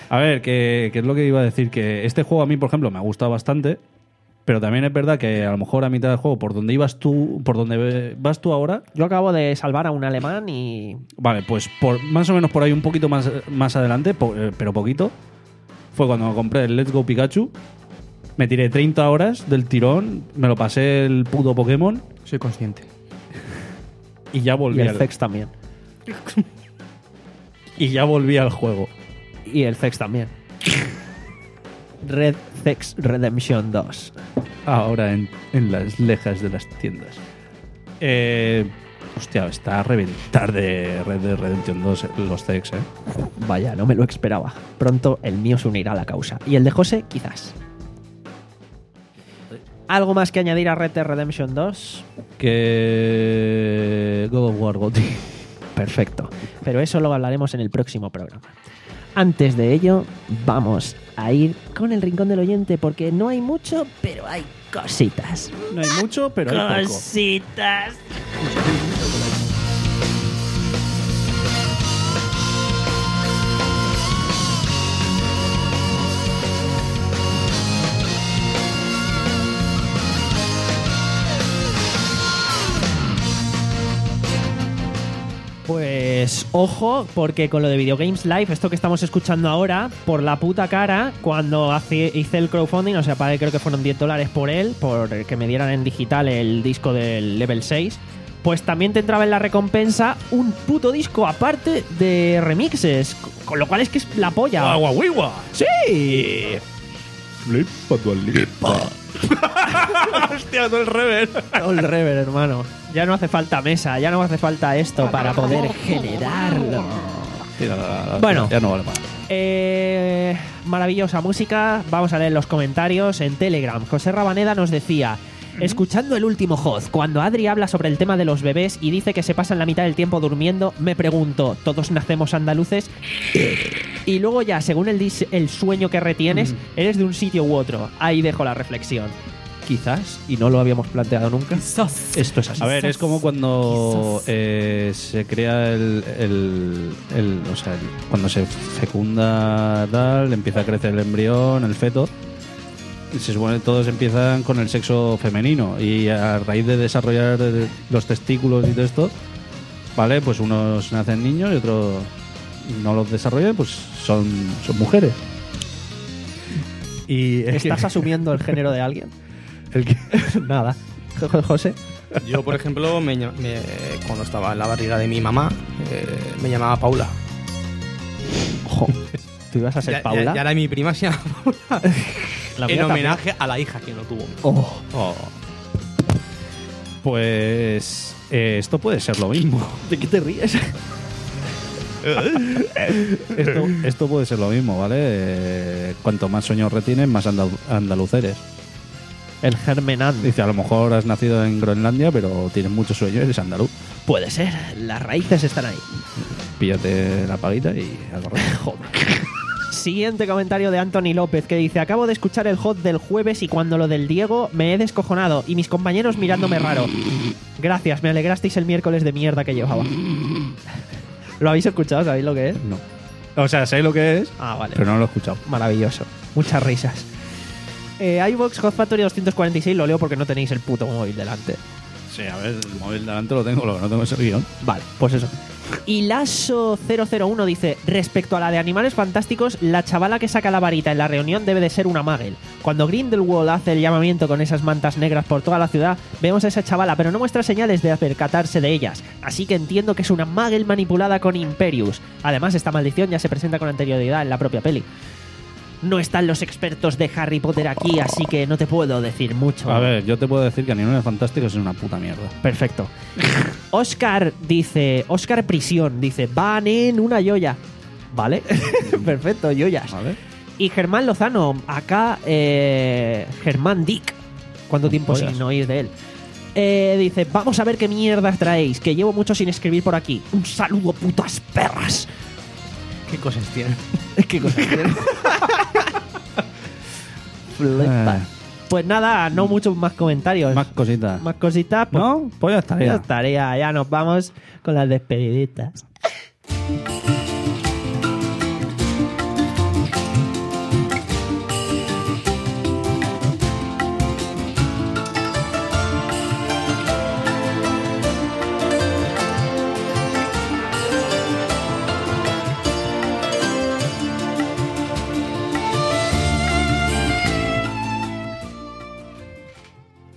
A ver, que, que es lo que iba a decir, que este juego a mí, por ejemplo, me ha gustado bastante, pero también es verdad que a lo mejor a mitad del juego, por donde ibas tú, por donde vas tú ahora, Yo acabo de salvar a un alemán y... vale, pues por más o menos por ahí un poquito más, más adelante, po- eh, pero poquito, fue cuando compré el Let's Go Pikachu, me tiré treinta horas del tirón, me lo pasé el puto Pokémon Soy consciente. y ya Y volví el al, Fex también. y ya volví al juego. Y el Fex también. Red Fex Redemption dos. Ahora en, en las lejas de las tiendas. Eh, hostia, está a reventar de Red Dead Redemption dos los C X, ¿eh? Vaya, no me lo esperaba. Pronto el mío se unirá a la causa. Y el de José, quizás. ¿Algo más que añadir a Red Dead Redemption dos? Que God of War Goti. Perfecto. Pero eso lo hablaremos en el próximo programa. Antes de ello, vamos a ir con el rincón del oyente porque no hay mucho, pero hay cositas. No hay mucho, pero hay poco. Cositas. Pues ojo, porque con lo de Video Games Live, esto que estamos escuchando ahora, por la puta cara, cuando hace- hice el crowdfunding, o sea, pagué creo que fueron diez dólares por él, por que me dieran en digital el disco del Level seis, pues también te entraba en la recompensa un puto disco aparte de remixes, con lo cual es que es la polla. ¡Agua, huigua! ¡Sí! ¡Hostia, todo el rever! Todo el rever, hermano. Ya no hace falta mesa, ya no hace falta esto para poder generarlo. Bueno. Ya no vale más. Eh, maravillosa música. Vamos a leer los comentarios en Telegram. José Rabaneda nos decía: escuchando el último Hoz, cuando Adri habla sobre el tema de los bebés y dice que se pasan la mitad del tiempo durmiendo, me pregunto, ¿todos nacemos andaluces? Y luego ya, según el, dis- el sueño que retienes, eres de un sitio u otro. Ahí dejo la reflexión. Quizás, y no lo habíamos planteado nunca. Esto es así. A ver, es como cuando eh, se crea el, el, el- o sea, el- cuando se fecunda tal, empieza a crecer el embrión, el feto. Y se supone que todos empiezan con el sexo femenino y a raíz de desarrollar los testículos y todo esto, vale, pues unos nacen niños y otros no los desarrollan, pues son, son mujeres. Y es que- ¿Estás asumiendo el género de alguien? el que- Nada. Jo- José. Yo, por ejemplo, me, ll- me- cuando estaba en la barriga de mi mamá, eh, me llamaba Paula. Ojo. ¿Tú ibas a ser Ya- Paula? Ya, ya era mi prima, se llama Paula. La mía En también. homenaje a la hija que no tuvo. Oh. Oh. Pues eh, esto puede ser lo mismo. ¿De qué te ríes? Esto, esto puede ser lo mismo, ¿vale? Eh, cuanto más sueños retienes, más andal- andaluz eres. El germenando. Dice, a lo mejor has nacido en Groenlandia, pero tienes muchos sueños y eres andaluz. Puede ser. Las raíces están ahí. Píllate la paguita y a correr. Siguiente comentario de Anthony López que dice: acabo de escuchar el hot del jueves y cuando lo del Diego me he descojonado y mis compañeros mirándome raro. Gracias, me alegrasteis el miércoles de mierda que llevaba. ¿Lo habéis escuchado? ¿Sabéis lo que es? No. O sea, sé lo que es, Ah, vale. pero no lo he escuchado. Maravilloso. Muchas risas. Eh, iVox Hot Factory doscientos cuarenta y seis lo leo porque no tenéis el puto móvil delante. Sí, a ver, el móvil delante lo tengo, lo que no tengo es el guión. Vale, pues eso. Y Lasso cero cero uno dice: respecto a la de Animales Fantásticos, la chavala que saca la varita en la reunión debe de ser una Magel. Cuando Grindelwald hace el llamamiento con esas mantas negras por toda la ciudad, vemos a esa chavala, pero no muestra señales de percatarse de ellas. Así que entiendo que es una Magel manipulada con Imperius. Además, esta maldición ya se presenta con anterioridad en la propia peli. No están los expertos de Harry Potter aquí, así que no te puedo decir mucho. A ver, yo te puedo decir que Animales Fantásticos es una puta mierda. Perfecto. Oscar dice, Oscar Prisión dice, van en una yoya. ¿Vale? Perfecto, yoyas. ¿Vale? Y Germán Lozano, acá eh, Germán Dick. ¿Cuánto tiempo Pollas. sin oír de él? Eh, dice, vamos a ver qué mierdas traéis, que llevo mucho sin escribir por aquí. Un saludo, putas perras. ¿Qué cosas tienen? ¿Qué cosa tiene? Flipa. Eh, Pues nada, no muchos más comentarios. más cositas. Más cositas. Pues ¿No? Pues ya estaría. ya estaría, ya nos vamos con las despediditas.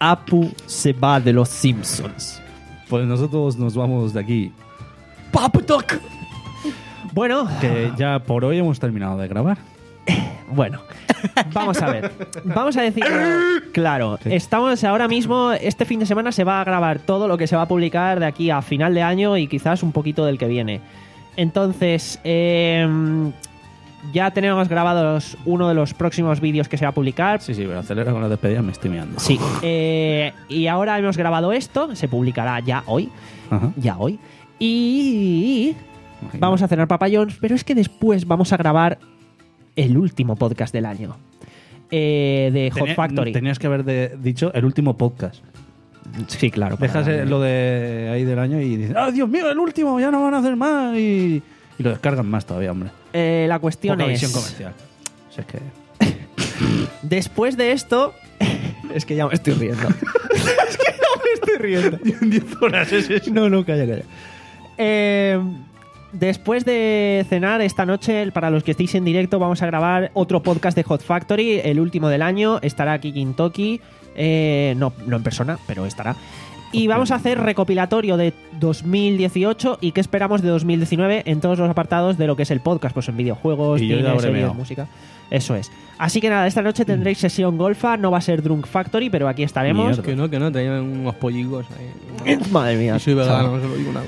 Apu se va de los Simpsons. Pues nosotros nos vamos de aquí. ¡Paputoc! Bueno, Que ya por hoy hemos terminado de grabar. bueno, vamos a ver. Vamos a decir, claro, estamos ahora mismo, este fin de semana se va a grabar todo lo que se va a publicar de aquí a final de año y quizás un poquito del que viene. Entonces, eh, ya tenemos grabados uno de los próximos vídeos que se va a publicar. Sí, sí, pero acelera con la despedida, me estoy mirando. Sí, eh, y ahora hemos grabado esto, se publicará ya hoy, Ajá. ya hoy, y vamos a cenar papayons, pero es que después vamos a grabar el último podcast del año, eh, de Hot Tenía- Factory. Tenías que haber de- dicho el último podcast. Sí, claro. para- Dejas eh, lo de ahí del año y dices, ¡ah, Dios mío, el último! Ya no van a hacer más. Y, y lo descargan más todavía, hombre. Eh, la cuestión Poca es, visión comercial. O sea, es que... después de esto, es que ya me estoy riendo. es que ya me estoy riendo. diez horas es eso. No, no, calla, calla. Eh, después de cenar esta noche, para los que estéis en directo, vamos a grabar otro podcast de Hot Factory, el último del año. Estará aquí Kintoki, eh, no, no en persona, pero estará. Y vamos a hacer recopilatorio de dos mil dieciocho y qué esperamos de dos mil diecinueve en todos los apartados de lo que es el podcast, pues en videojuegos, Y yo ya cine, habré series, meado. música. Eso es. Así que nada, esta noche tendréis sesión golfa, no va a ser Drunk Factory, pero aquí estaremos. Mierda. Que no, que no, traían unos pollicos ahí. Madre mía. Y soy vegano, chaval. solo digo una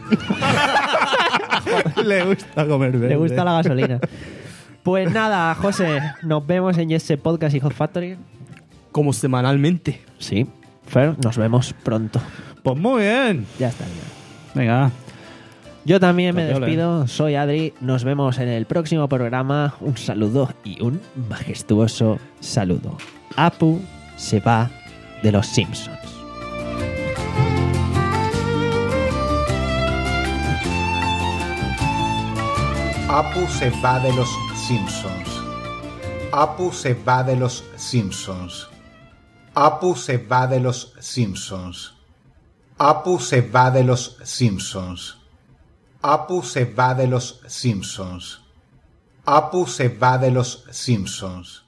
cosa. Le gusta comer verde. Le gusta la gasolina. Pues nada, José, nos vemos en Jet Set Podcast y Hot Factory. Como semanalmente. Sí. Fer, nos vemos pronto. Pues muy bien. Ya está bien. Venga. Yo también me Campeón, despido, soy Adri, nos vemos en el próximo programa. Un saludo y un majestuoso saludo. Apu se va de los Simpsons. Apu se va de los Simpsons. Apu se va de los Simpsons. Apu se va de los Simpsons. Apu se va de los Simpsons. Apu se va de los Simpsons. Apu se va de los Simpsons.